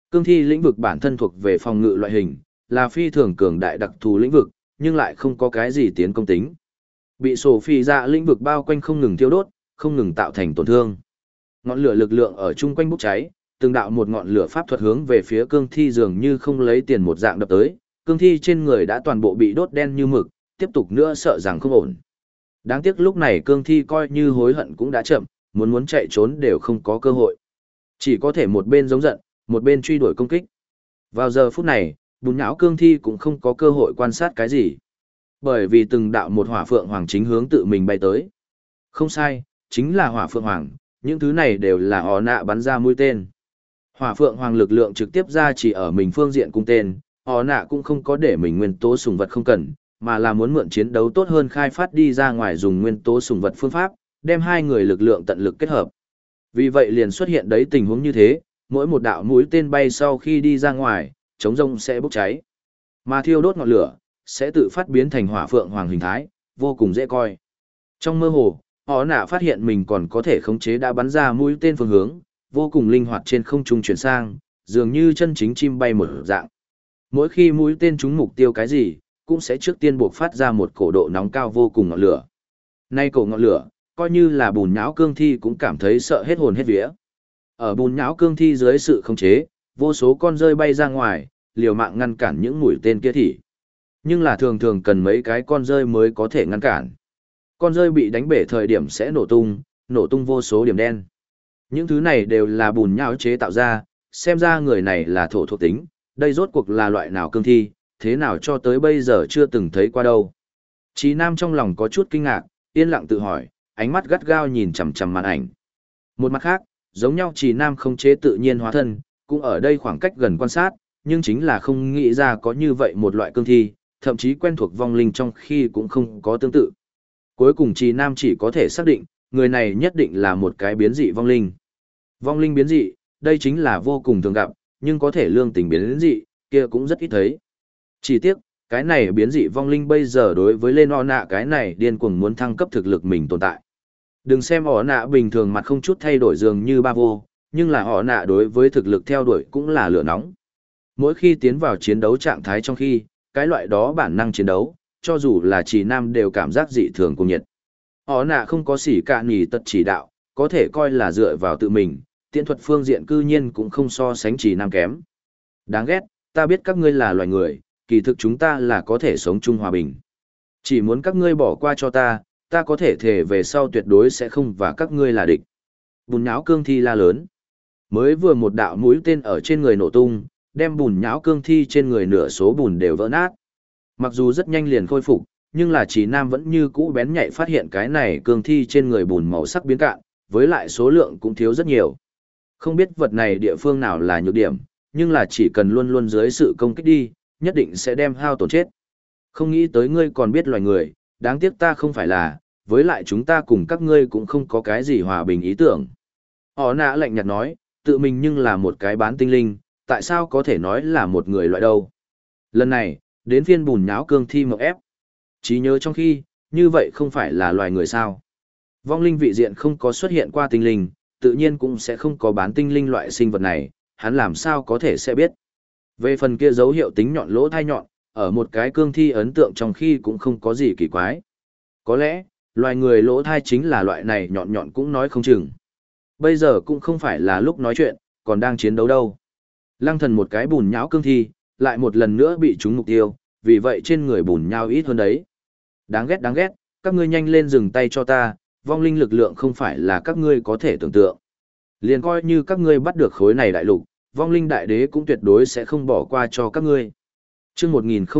Cương thi lĩnh vực bản thân thuộc về phòng ngự loại hình, là phi thường cường đại đặc thù lĩnh vực, nhưng lại không có cái gì tiến công tính. Bị sổ phi dạ lĩnh vực bao quanh không ngừng thiêu đốt, không ngừng tạo thành tổn thương. Ngọn lửa lực lượng ở chung quanh bốc cháy, từng đạo một ngọn lửa pháp thuật hướng về phía cương thi dường như không lấy tiền một dạng đập tới, cương thi trên người đã toàn bộ bị đốt đen như mực, tiếp tục nữa sợ rằng không ổn. Đáng tiếc lúc này cương thi coi như hối hận cũng đã chậm, muốn chạy trốn đều không có cơ hội. Chỉ có thể một bên giống giận, một bên truy đuổi công kích. Vào giờ phút này, bùn nhão cương thi cũng không có cơ hội quan sát cái gì. Bởi vì từng đạo một hỏa phượng hoàng chính hướng tự mình bay tới. Không sai, chính là hỏa phượng hoàng, những thứ này đều là họ nạ bắn ra mũi tên. Hỏa phượng hoàng lực lượng trực tiếp ra chỉ ở mình phương diện cung tên, họ nạ cũng không có để mình nguyên tố sùng vật không cần, mà là muốn mượn chiến đấu tốt hơn khai phát đi ra ngoài dùng nguyên tố sùng vật phương pháp, đem hai người lực lượng tận lực kết hợp. Vì vậy liền xuất hiện đấy tình huống như thế, mỗi một đạo mũi tên bay sau khi đi ra ngoài, chống rông sẽ bốc cháy. Mà thiêu đốt ngọn lửa, sẽ tự phát biến thành hỏa phượng hoàng hình thái, vô cùng dễ coi. Trong mơ hồ, họ nạ phát hiện mình còn có thể khống chế đã bắn ra mũi tên phương hướng, vô cùng linh hoạt trên không trung chuyển sang, dường như chân chính chim bay một dạng. Mỗi khi mũi tên trúng mục tiêu cái gì, cũng sẽ trước tiên buộc phát ra một cổ độ nóng cao vô cùng ngọn lửa. Nay cổ ngọn lửa, coi như là bùn nhão cương thi cũng cảm thấy sợ hết hồn hết vía. Ở bùn nhão cương thi dưới sự khống chế, vô số con rơi bay ra ngoài, liều mạng ngăn cản những mũi tên kia thì. Nhưng là thường thường cần mấy cái con rơi mới có thể ngăn cản. Con rơi bị đánh bể thời điểm sẽ nổ tung vô số điểm đen. Những thứ này đều là bùn nhão chế tạo ra, xem ra người này là thổ thuộc tính, đây rốt cuộc là loại nào cương thi, thế nào cho tới bây giờ chưa từng thấy qua đâu. Chí Nam trong lòng có chút kinh ngạc, yên lặng tự hỏi, ánh mắt gắt gao nhìn chằm chằm màn ảnh. Một mặt khác, giống nhau Chí Nam không chế tự nhiên hóa thân, cũng ở đây khoảng cách gần quan sát, nhưng chính là không nghĩ ra có như vậy một loại cương thi, thậm chí quen thuộc vong linh trong khi cũng không có tương tự. Cuối cùng Chí Nam chỉ có thể xác định, người này nhất định là một cái biến dị vong linh. Vong linh biến dị, đây chính là vô cùng thường gặp, nhưng có thể lương tình biến dị, kia cũng rất ít thấy. Chỉ tiếc, cái này biến dị vong linh bây giờ đối với lên ọ nạ cái này điên cuồng muốn thăng cấp thực lực mình tồn tại. Đừng xem ọ nạ bình thường mặt không chút thay đổi dường như ba vô, nhưng là ọ nạ đối với thực lực theo đuổi cũng là lửa nóng. Mỗi khi tiến vào chiến đấu trạng thái trong khi, cái loại đó bản năng chiến đấu, cho dù là Chỉ Nam đều cảm giác dị thường cùng nhiệt. Ọ nạ không có sỉ cạn nhì tật chỉ đạo, có thể coi là dựa vào tự mình, tiện thuật phương diện cư nhiên cũng không so sánh Chỉ Nam kém. Đáng ghét, ta biết các ngươi là loài người, kỳ thực chúng ta là có thể sống chung hòa bình. Chỉ muốn các ngươi bỏ qua cho ta, ta có thể thề về sau tuyệt đối sẽ không và các ngươi là địch. Bùn nháo cương thi la lớn. Mới vừa một đạo mũi tên ở trên người nổ tung, đem bùn nháo cương thi trên người nửa số bùn đều vỡ nát. Mặc dù rất nhanh liền khôi phục, nhưng là Chỉ Nam vẫn như cũ bén nhạy phát hiện cái này cương thi trên người bùn màu sắc biến cạn, với lại số lượng cũng thiếu rất nhiều. Không biết vật này địa phương nào là nhược điểm, nhưng là chỉ cần luôn luôn dưới sự công kích đi, nhất định sẽ đem hao tổn chết. Không nghĩ tới ngươi còn biết loài người, đáng tiếc ta không phải là, với lại chúng ta cùng các ngươi cũng không có cái gì hòa bình ý tưởng. Họ nã lạnh nhạt nói, tự mình nhưng là một cái bán tinh linh, tại sao có thể nói là một người loại đâu. Lần này, đến phiên bùn nháo cương thi mộng ép. Trí nhớ trong khi, như vậy không phải là loài người sao. Vong linh vị diện không có xuất hiện qua tinh linh, tự nhiên cũng sẽ không có bán tinh linh loại sinh vật này, hắn làm sao có thể sẽ biết. Về phần kia dấu hiệu tính nhọn lỗ thai nhọn, ở một cái cương thi ấn tượng trong khi cũng không có gì kỳ quái. Có lẽ, loài người lỗ thai chính là loại này nhọn nhọn cũng nói không chừng. Bây giờ cũng không phải là lúc nói chuyện, còn đang chiến đấu đâu. Lăng thần một cái bùn nhão cương thi, lại một lần nữa bị trúng mục tiêu, vì vậy trên người bùn nhão ít hơn đấy. Đáng ghét, các ngươi nhanh lên dừng tay cho ta, vong linh lực lượng không phải là các ngươi có thể tưởng tượng. Liền coi như các ngươi bắt được khối này đại lục, vong linh đại đế cũng tuyệt đối sẽ không bỏ qua cho các ngươi. Chương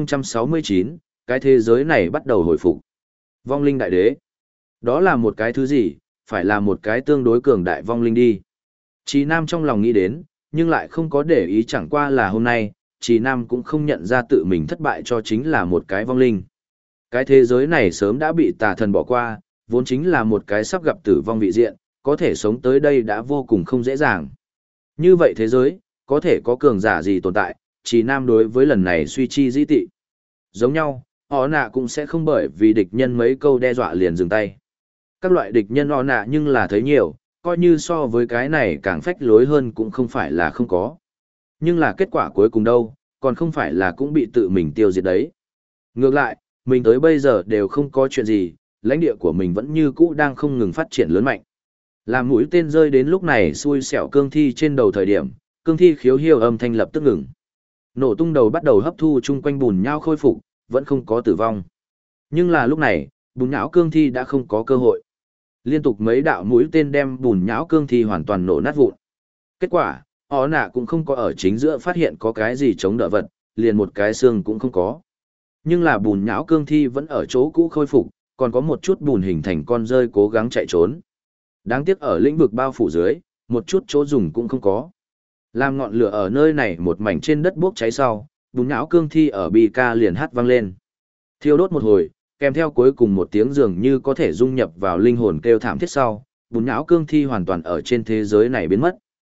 1069, cái thế giới này bắt đầu hồi phục. Vong linh đại đế. Đó là một cái thứ gì, phải là một cái tương đối cường đại vong linh đi. Chí Nam trong lòng nghĩ đến, nhưng lại không có để ý chẳng qua là hôm nay, Chí Nam cũng không nhận ra tự mình thất bại cho chính là một cái vong linh. Cái thế giới này sớm đã bị tà thần bỏ qua, vốn chính là một cái sắp gặp tử vong vị diện, có thể sống tới đây đã vô cùng không dễ dàng. Như vậy thế giới, có thể có cường giả gì tồn tại, Chí Nam đối với lần này suy chi dĩ tị. Giống nhau, họ nạ cũng sẽ không bởi vì địch nhân mấy câu đe dọa liền dừng tay. Các loại địch nhân họ nạ nhưng là thấy nhiều, coi như so với cái này càng phách lối hơn cũng không phải là không có. Nhưng là kết quả cuối cùng đâu, còn không phải là cũng bị tự mình tiêu diệt đấy. Ngược lại, mình tới bây giờ đều không có chuyện gì, lãnh địa của mình vẫn như cũ đang không ngừng phát triển lớn mạnh. Làm mũi tên rơi đến lúc này xui xẻo cương thi trên đầu thời điểm, cương thi khiếu hiêu âm thanh lập tức ngừng. Nổ tung đầu bắt đầu hấp thu chung quanh bùn nhão khôi phục, vẫn không có tử vong. Nhưng là lúc này, bùn nhão cương thi đã không có cơ hội. Liên tục mấy đạo mũi tên đem bùn nhão cương thi hoàn toàn nổ nát vụn. Kết quả, họ nạ cũng không có ở chính giữa phát hiện có cái gì chống đỡ vật, liền một cái xương cũng không có. Nhưng là bùn nhão cương thi vẫn ở chỗ cũ khôi phục, còn có một chút bùn hình thành con rơi cố gắng chạy trốn. Đáng tiếc ở lĩnh vực bao phủ dưới, một chút chỗ dùng cũng không có. Làm ngọn lửa ở nơi này một mảnh trên đất bốc cháy sau, bùn nhão cương thi ở bi ca liền hát vang lên. Thiêu đốt một hồi, kèm theo cuối cùng một tiếng dường như có thể dung nhập vào linh hồn kêu thảm thiết sau, bùn nhão cương thi hoàn toàn ở trên thế giới này biến mất.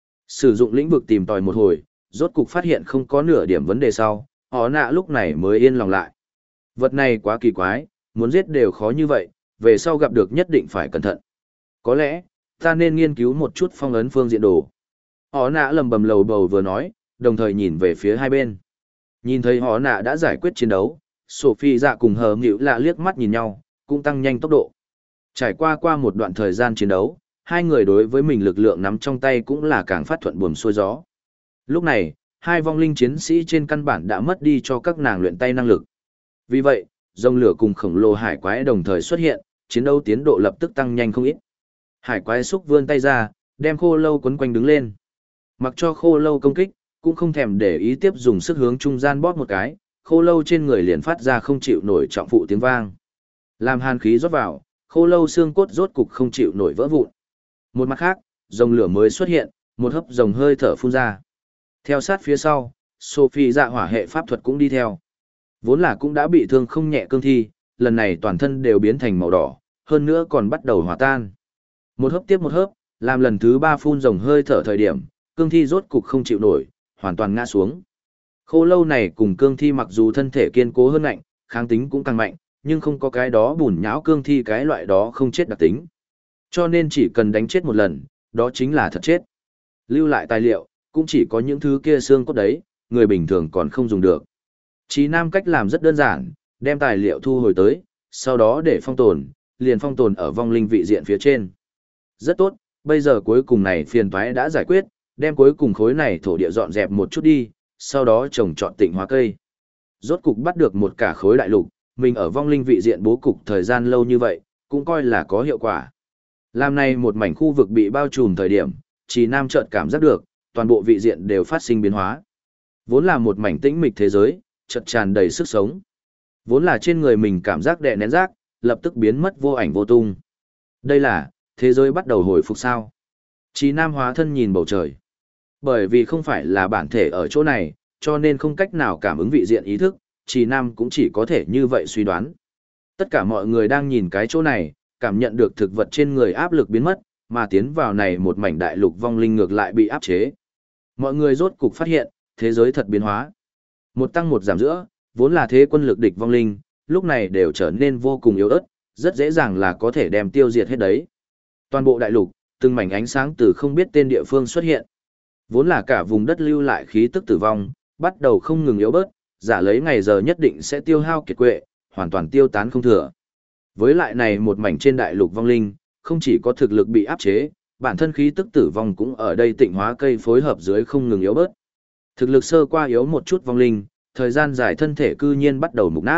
Sử dụng lĩnh vực tìm tòi một hồi, rốt cục phát hiện không có nửa điểm vấn đề sau, họ nạ lúc này mới yên lòng lại. Vật này quá kỳ quái, muốn giết đều khó như vậy, về sau gặp được nhất định phải cẩn thận. Có lẽ, ta nên nghiên cứu một chút phong ấn phương diện đồ. Họ nạ lầm bầm lầu bầu vừa nói, đồng thời nhìn về phía hai bên. Nhìn thấy họ nạ đã giải quyết chiến đấu, Sophie dạ cùng hờ nghịu lạ liếc mắt nhìn nhau, cũng tăng nhanh tốc độ. Trải qua một đoạn thời gian chiến đấu, hai người đối với mình lực lượng nắm trong tay cũng là càng phát thuận buồm xuôi gió. Lúc này, hai vong linh chiến sĩ trên căn bản đã mất đi cho các nàng luyện tay năng lực. Vì vậy, rồng lửa cùng khổng lồ hải quái đồng thời xuất hiện, chiến đấu tiến độ lập tức tăng nhanh không ít. Hải quái xúc vươn tay ra, đem khô lâu quấn quanh đứng lên. Mặc cho khô lâu công kích, cũng không thèm để ý tiếp dùng sức hướng trung gian bóp một cái, khô lâu trên người liền phát ra không chịu nổi trọng phụ tiếng vang. Làm hàn khí rót vào, khô lâu xương cốt rốt cục không chịu nổi vỡ vụn. Một mặt khác, rồng lửa mới xuất hiện, một hấp rồng hơi thở phun ra. Theo sát phía sau, Sophie dạ hỏa hệ pháp thuật cũng đi theo. Vốn là cũng đã bị thương không nhẹ cương thi, lần này toàn thân đều biến thành màu đỏ, hơn nữa còn bắt đầu hòa tan. Một hớp tiếp một hớp, làm lần thứ 3 phun rồng hơi thở thời điểm, cương thi rốt cục không chịu nổi, hoàn toàn ngã xuống. Khô lâu này cùng cương thi mặc dù thân thể kiên cố hơn mạnh, kháng tính cũng càng mạnh, nhưng không có cái đó bùn nhão cương thi cái loại đó không chết đặc tính. Cho nên chỉ cần đánh chết một lần, đó chính là thật chết. Lưu lại tài liệu, cũng chỉ có những thứ kia xương cốt đấy, người bình thường còn không dùng được. Chí Nam cách làm rất đơn giản, đem tài liệu thu hồi tới, sau đó để phong tồn, liền phong tồn ở vong linh vị diện phía trên. Rất tốt, bây giờ cuối cùng này phiền toái đã giải quyết, đem cuối cùng khối này thổ địa dọn dẹp một chút đi, sau đó trồng trọt tịnh hóa cây. Rốt cục bắt được một cả khối đại lục, mình ở vong linh vị diện bố cục thời gian lâu như vậy, cũng coi là có hiệu quả. Làm này một mảnh khu vực bị bao trùm thời điểm, Chí Nam chợt cảm giác được, toàn bộ vị diện đều phát sinh biến hóa. Vốn là một mảnh tĩnh mịch thế giới, chợt tràn đầy sức sống. Vốn là trên người mình cảm giác đè nén rác, lập tức biến mất vô ảnh vô tung. Đây là, thế giới bắt đầu hồi phục sao? Chí Nam hóa thân nhìn bầu trời. Bởi vì không phải là bản thể ở chỗ này, cho nên không cách nào cảm ứng vị diện ý thức, Chí Nam cũng chỉ có thể như vậy suy đoán. Tất cả mọi người đang nhìn cái chỗ này, cảm nhận được thực vật trên người áp lực biến mất, mà tiến vào này một mảnh đại lục vong linh ngược lại bị áp chế. Mọi người rốt cục phát hiện, thế giới thật biến hóa. Một tăng một giảm giữa, vốn là thế quân lực địch vong linh, lúc này đều trở nên vô cùng yếu ớt, rất dễ dàng là có thể đem tiêu diệt hết đấy. Toàn bộ đại lục, từng mảnh ánh sáng từ không biết tên địa phương xuất hiện. Vốn là cả vùng đất lưu lại khí tức tử vong, bắt đầu không ngừng yếu bớt, giả lấy ngày giờ nhất định sẽ tiêu hao kiệt quệ, hoàn toàn tiêu tán không thừa. Với lại này một mảnh trên đại lục vong linh, không chỉ có thực lực bị áp chế, bản thân khí tức tử vong cũng ở đây tịnh hóa cây phối hợp dưới không ngừng yếu bớt. Thực lực sơ qua yếu một chút vong linh, thời gian dài thân thể cư nhiên bắt đầu mục nát.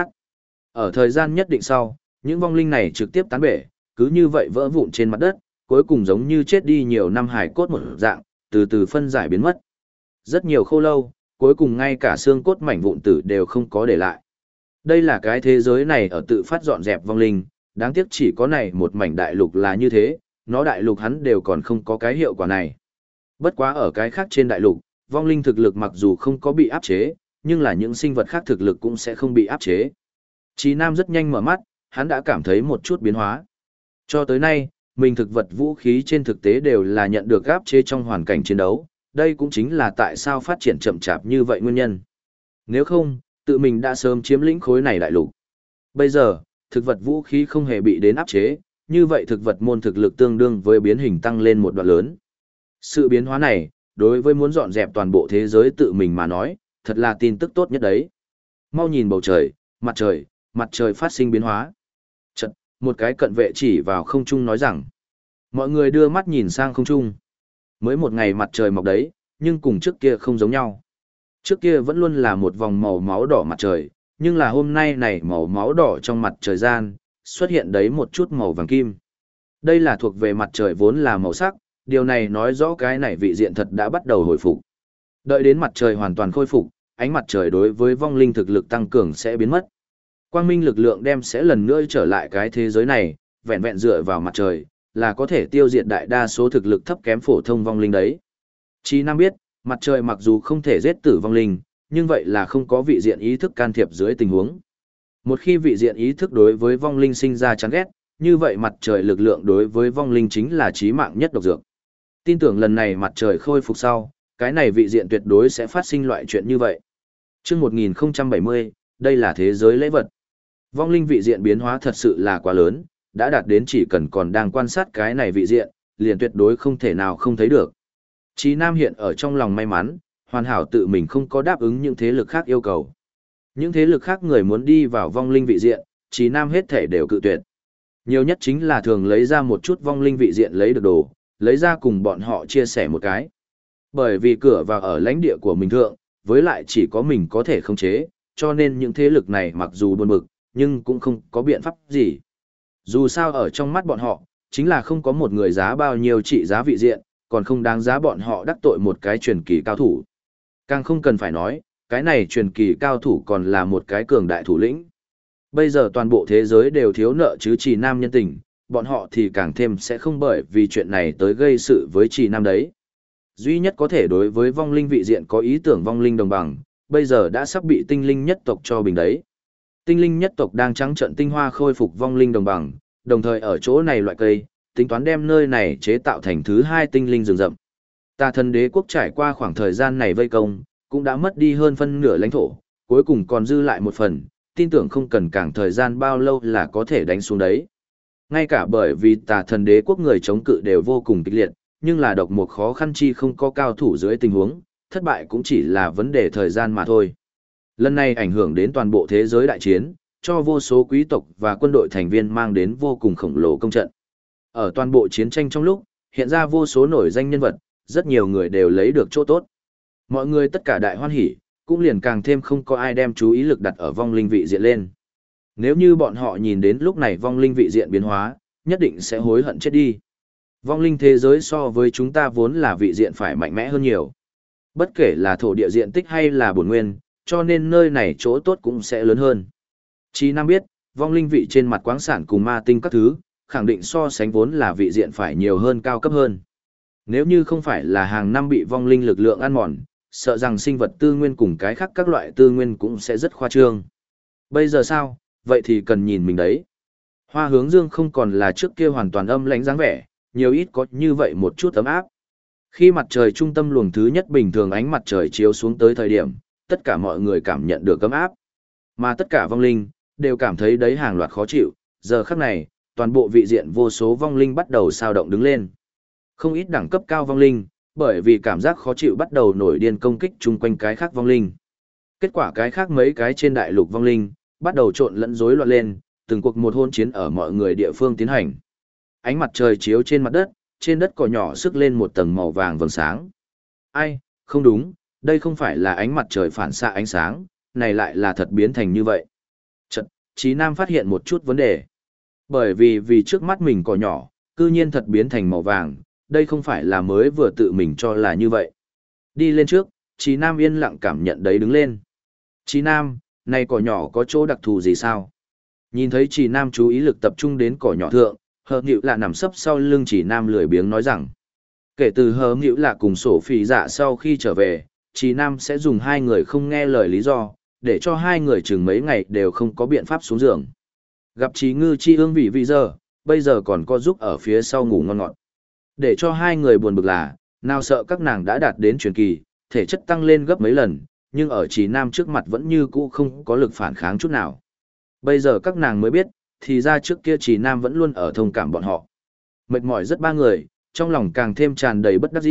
Ở thời gian nhất định sau, những vong linh này trực tiếp tán bể, cứ như vậy vỡ vụn trên mặt đất, cuối cùng giống như chết đi nhiều năm hài cốt một dạng, từ từ phân giải biến mất. Rất nhiều khô lâu, cuối cùng ngay cả xương cốt mảnh vụn tử đều không có để lại. Đây là cái thế giới này ở tự phát dọn dẹp vong linh, đáng tiếc chỉ có này một mảnh đại lục là như thế, nó đại lục hắn đều còn không có cái hiệu quả này. Bất quá ở cái khác trên đại lục, vong linh thực lực mặc dù không có bị áp chế, nhưng là những sinh vật khác thực lực cũng sẽ không bị áp chế. Chí Nam rất nhanh mở mắt, hắn đã cảm thấy một chút biến hóa. Cho tới nay, mình thực vật vũ khí trên thực tế đều là nhận được áp chế trong hoàn cảnh chiến đấu, đây cũng chính là tại sao phát triển chậm chạp như vậy nguyên nhân. Nếu không, tự mình đã sớm chiếm lĩnh khối này đại lục. Bây giờ, thực vật vũ khí không hề bị đến áp chế, như vậy thực vật môn thực lực tương đương với biến hình tăng lên một đoạn lớn. Sự biến hóa này, đối với muốn dọn dẹp toàn bộ thế giới tự mình mà nói, thật là tin tức tốt nhất đấy. Mau nhìn bầu trời, mặt trời phát sinh biến hóa. Chật, một cái cận vệ chỉ vào không trung nói rằng, mọi người đưa mắt nhìn sang không trung. Mới một ngày mặt trời mọc đấy, nhưng cùng trước kia không giống nhau. Trước kia vẫn luôn là một vòng màu máu đỏ mặt trời, nhưng là hôm nay này màu máu đỏ trong mặt trời gian, xuất hiện đấy một chút màu vàng kim. Đây là thuộc về mặt trời vốn là màu sắc, điều này nói rõ cái này vị diện thật đã bắt đầu hồi phục. Đợi đến mặt trời hoàn toàn khôi phục, ánh mặt trời đối với vong linh thực lực tăng cường sẽ biến mất. Quang minh lực lượng đem sẽ lần nữa trở lại cái thế giới này, vẹn vẹn dựa vào mặt trời, là có thể tiêu diệt đại đa số thực lực thấp kém phổ thông vong linh đấy. Chí Nam biết, mặt trời mặc dù không thể giết tử vong linh, nhưng vậy là không có vị diện ý thức can thiệp dưới tình huống. Một khi vị diện ý thức đối với vong linh sinh ra chán ghét, như vậy mặt trời lực lượng đối với vong linh chính là chí mạng nhất độc dược. Tin tưởng lần này mặt trời khôi phục sau, cái này vị diện tuyệt đối sẽ phát sinh loại chuyện như vậy. Chương 1070, đây là thế giới lễ vật. Vong linh vị diện biến hóa thật sự là quá lớn, đã đạt đến chỉ cần còn đang quan sát cái này vị diện, liền tuyệt đối không thể nào không thấy được. Chí Nam hiện ở trong lòng may mắn, hoàn hảo tự mình không có đáp ứng những thế lực khác yêu cầu. Những thế lực khác người muốn đi vào vong linh vị diện, Chí Nam hết thể đều cự tuyệt. Nhiều nhất chính là thường lấy ra một chút vong linh vị diện lấy được đồ, lấy ra cùng bọn họ chia sẻ một cái. Bởi vì cửa vào ở lãnh địa của mình thượng, với lại chỉ có mình có thể khống chế, cho nên những thế lực này mặc dù buồn bực, nhưng cũng không có biện pháp gì. Dù sao ở trong mắt bọn họ, chính là không có một người giá bao nhiêu trị giá vị diện, còn không đáng giá bọn họ đắc tội một cái truyền kỳ cao thủ. Càng không cần phải nói, cái này truyền kỳ cao thủ còn là một cái cường đại thủ lĩnh. Bây giờ toàn bộ thế giới đều thiếu nợ chứ Trì Nam nhân tình, bọn họ thì càng thêm sẽ không bởi vì chuyện này tới gây sự với Trì Nam đấy. Duy nhất có thể đối với vong linh vị diện có ý tưởng vong linh đồng bằng, bây giờ đã sắp bị tinh linh nhất tộc cho bình đấy. Tinh linh nhất tộc đang trắng trận tinh hoa khôi phục vong linh đồng bằng, đồng thời ở chỗ này loại cây, tính toán đem nơi này chế tạo thành thứ hai tinh linh rừng rậm. Tà thần đế quốc trải qua khoảng thời gian này vây công, cũng đã mất đi hơn phân nửa lãnh thổ, cuối cùng còn dư lại một phần, tin tưởng không cần càng thời gian bao lâu là có thể đánh xuống đấy. Ngay cả bởi vì tà thần đế quốc người chống cự đều vô cùng kịch liệt, nhưng là độc một khó khăn chi không có cao thủ dưới tình huống, thất bại cũng chỉ là vấn đề thời gian mà thôi. Lần này ảnh hưởng đến toàn bộ thế giới đại chiến, cho vô số quý tộc và quân đội thành viên mang đến vô cùng khổng lồ công trận. Ở toàn bộ chiến tranh trong lúc, hiện ra vô số nổi danh nhân vật, rất nhiều người đều lấy được chỗ tốt. Mọi người tất cả đại hoan hỉ, cũng liền càng thêm không có ai đem chú ý lực đặt ở vong linh vị diện lên. Nếu như bọn họ nhìn đến lúc này vong linh vị diện biến hóa, nhất định sẽ hối hận chết đi. Vong linh thế giới so với chúng ta vốn là vị diện phải mạnh mẽ hơn nhiều. Bất kể là thổ địa diện tích hay là bổn nguyên, cho nên nơi này chỗ tốt cũng sẽ lớn hơn. Chí Nam biết, vong linh vị trên mặt quáng sản cùng ma tinh các thứ, khẳng định so sánh vốn là vị diện phải nhiều hơn cao cấp hơn. Nếu như không phải là hàng năm bị vong linh lực lượng ăn mòn, sợ rằng sinh vật tư nguyên cùng cái khác các loại tư nguyên cũng sẽ rất khoa trương. Bây giờ sao, vậy thì cần nhìn mình đấy. Hoa hướng dương không còn là trước kia hoàn toàn âm lãnh dáng vẻ, nhiều ít có như vậy một chút ấm áp. Khi mặt trời trung tâm luồng thứ nhất bình thường ánh mặt trời chiếu xuống tới thời điểm, tất cả mọi người cảm nhận được ấm áp. Mà tất cả vong linh, đều cảm thấy đấy hàng loạt khó chịu, giờ khắc này, toàn bộ vị diện vô số vong linh bắt đầu sao động đứng lên. Không ít đẳng cấp cao vong linh, bởi vì cảm giác khó chịu bắt đầu nổi điên công kích chung quanh cái khác vong linh. Kết quả cái khác mấy cái trên đại lục vong linh, bắt đầu trộn lẫn rối loạn lên, từng cuộc một hôn chiến ở mọi người địa phương tiến hành. Ánh mặt trời chiếu trên mặt đất, trên đất cỏ nhỏ sức lên một tầng màu vàng vầng sáng. Ai, không đúng, đây không phải là ánh mặt trời phản xạ ánh sáng, này lại là thật biến thành như vậy. Chợt, Chí Nam phát hiện một chút vấn đề. Bởi vì trước mắt mình cỏ nhỏ, cư nhiên thật biến thành màu vàng, đây không phải là mới vừa tự mình cho là như vậy. Đi lên trước, Chí Nam yên lặng cảm nhận đấy đứng lên. Chí Nam, này cỏ nhỏ có chỗ đặc thù gì sao? Nhìn thấy Chí Nam chú ý lực tập trung đến cỏ nhỏ thượng, Hờ Nghịu Lạ nằm sấp sau lưng Chí Nam lười biếng nói rằng. Kể từ Hờ Nghịu Lạ cùng Sổ Phỉ Dạ sau khi trở về, Chí Nam sẽ dùng hai người không nghe lời lý do, để cho hai người chừng mấy ngày đều không có biện pháp xuống giường. Gặp Chí Ngư Chi ương vì giờ, bây giờ còn có giúp ở phía sau ngủ ngon ngọt. Để cho hai người buồn bực là, nào sợ các nàng đã đạt đến truyền kỳ, thể chất tăng lên gấp mấy lần, nhưng ở Chí Nam trước mặt vẫn như cũ không có lực phản kháng chút nào. Bây giờ các nàng mới biết, thì ra trước kia Chí Nam vẫn luôn ở thông cảm bọn họ. Mệt mỏi rất ba người, trong lòng càng thêm tràn đầy bất đắc dĩ,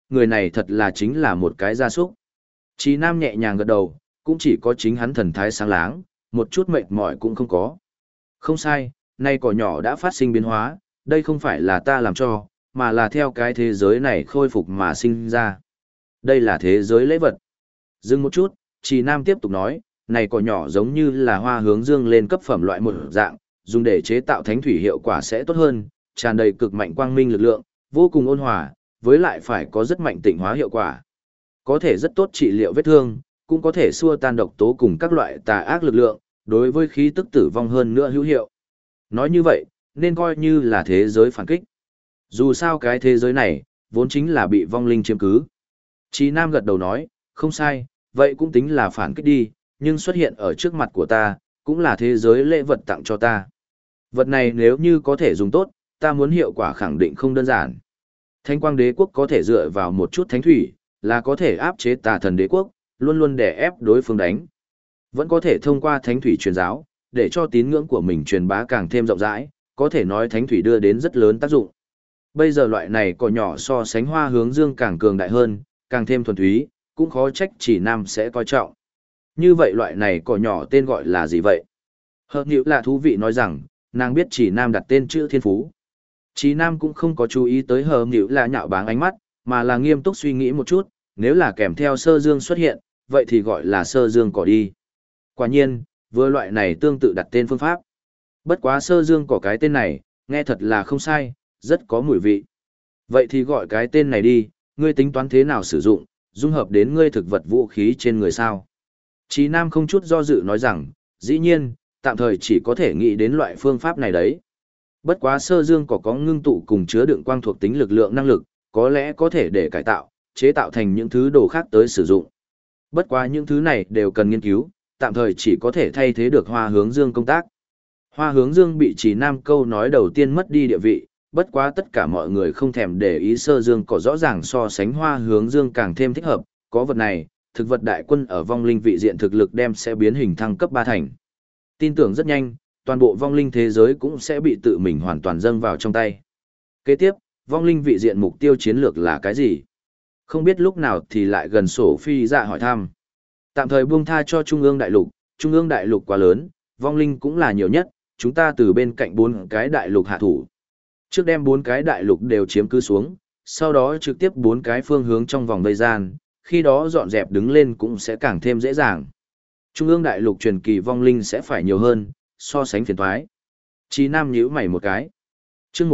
người này thật là chính là một cái gia súc. Chí Nam nhẹ nhàng gật đầu, cũng chỉ có chính hắn thần thái sáng láng, một chút mệt mỏi cũng không có. Không sai, nay cỏ nhỏ đã phát sinh biến hóa, đây không phải là ta làm cho, mà là theo cái thế giới này khôi phục mà sinh ra. Đây là thế giới lễ vật. Dừng một chút, Trì Nam tiếp tục nói, này cỏ nhỏ giống như là hoa hướng dương lên cấp phẩm loại một dạng, dùng để chế tạo thánh thủy hiệu quả sẽ tốt hơn, tràn đầy cực mạnh quang minh lực lượng, vô cùng ôn hòa, với lại phải có rất mạnh tịnh hóa hiệu quả. Có thể rất tốt trị liệu vết thương, cũng có thể xua tan độc tố cùng các loại tà ác lực lượng, đối với khí tức tử vong hơn nữa hữu hiệu. Nói như vậy, nên coi như là thế giới phản kích. Dù sao cái thế giới này, vốn chính là bị vong linh chiếm cứ. Chí Nam gật đầu nói, không sai, vậy cũng tính là phản kích đi, nhưng xuất hiện ở trước mặt của ta, cũng là thế giới lễ vật tặng cho ta. Vật này nếu như có thể dùng tốt, ta muốn hiệu quả khẳng định không đơn giản. Thánh quang đế quốc có thể dựa vào một chút thánh thủy, là có thể áp chế tà thần đế quốc, luôn luôn đè ép đối phương đánh. Vẫn có thể thông qua thánh thủy truyền giáo, để cho tín ngưỡng của mình truyền bá càng thêm rộng rãi, có thể nói thánh thủy đưa đến rất lớn tác dụng. Bây giờ loại này cỏ nhỏ so sánh hoa hướng dương càng cường đại hơn, càng thêm thuần túy, cũng khó trách Chỉ Nam sẽ coi trọng. Như vậy loại này cỏ nhỏ tên gọi là gì vậy? Hợp nhữ là thú vị nói rằng, nàng biết Chỉ Nam đặt tên chữ thiên phú. Chỉ Nam cũng không có chú ý tới hợp nhữ là nhạo báng ánh mắt, mà là nghiêm túc suy nghĩ một chút, nếu là kèm theo sơ dương xuất hiện, vậy thì gọi là sơ dương cỏ đi. Quả nhiên, vừa loại này tương tự đặt tên phương pháp. Bất quá sơ dương cỏ cái tên này, nghe thật là không sai, rất có mùi vị. Vậy thì gọi cái tên này đi, ngươi tính toán thế nào sử dụng, dung hợp đến ngươi thực vật vũ khí trên người sao. Chí Nam không chút do dự nói rằng, dĩ nhiên, tạm thời chỉ có thể nghĩ đến loại phương pháp này đấy. Bất quá sơ dương có ngưng tụ cùng chứa đựng quang thuộc tính lực lượng năng lực, có lẽ có thể để cải tạo, chế tạo thành những thứ đồ khác tới sử dụng. Bất quá những thứ này đều cần nghiên cứu, tạm thời chỉ có thể thay thế được hoa hướng dương công tác. Hoa hướng dương bị Chí Nam câu nói đầu tiên mất đi địa vị, bất quá tất cả mọi người không thèm để ý sơ dương có rõ ràng so sánh hoa hướng dương càng thêm thích hợp, có vật này, thực vật đại quân ở vong linh vị diện thực lực đem sẽ biến hình thăng cấp 3 thành. Tin tưởng rất nhanh, toàn bộ vong linh thế giới cũng sẽ bị tự mình hoàn toàn dâng vào trong tay. Kế tiếp, vong linh vị diện mục tiêu chiến lược là cái gì? Không biết lúc nào thì lại gần sổ phi dạ hỏi thăm. Tạm thời buông tha cho Trung ương đại lục quá lớn, vong linh cũng là nhiều nhất, chúng ta từ bên cạnh 4 cái đại lục hạ thủ. Trước đem 4 cái đại lục đều chiếm cứ xuống, sau đó trực tiếp 4 cái phương hướng trong vòng vây gian, khi đó dọn dẹp đứng lên cũng sẽ càng thêm dễ dàng. Trung ương đại lục truyền kỳ vong linh sẽ phải nhiều hơn, so sánh phiền toái. Chí Nam nhíu mày một cái. Chương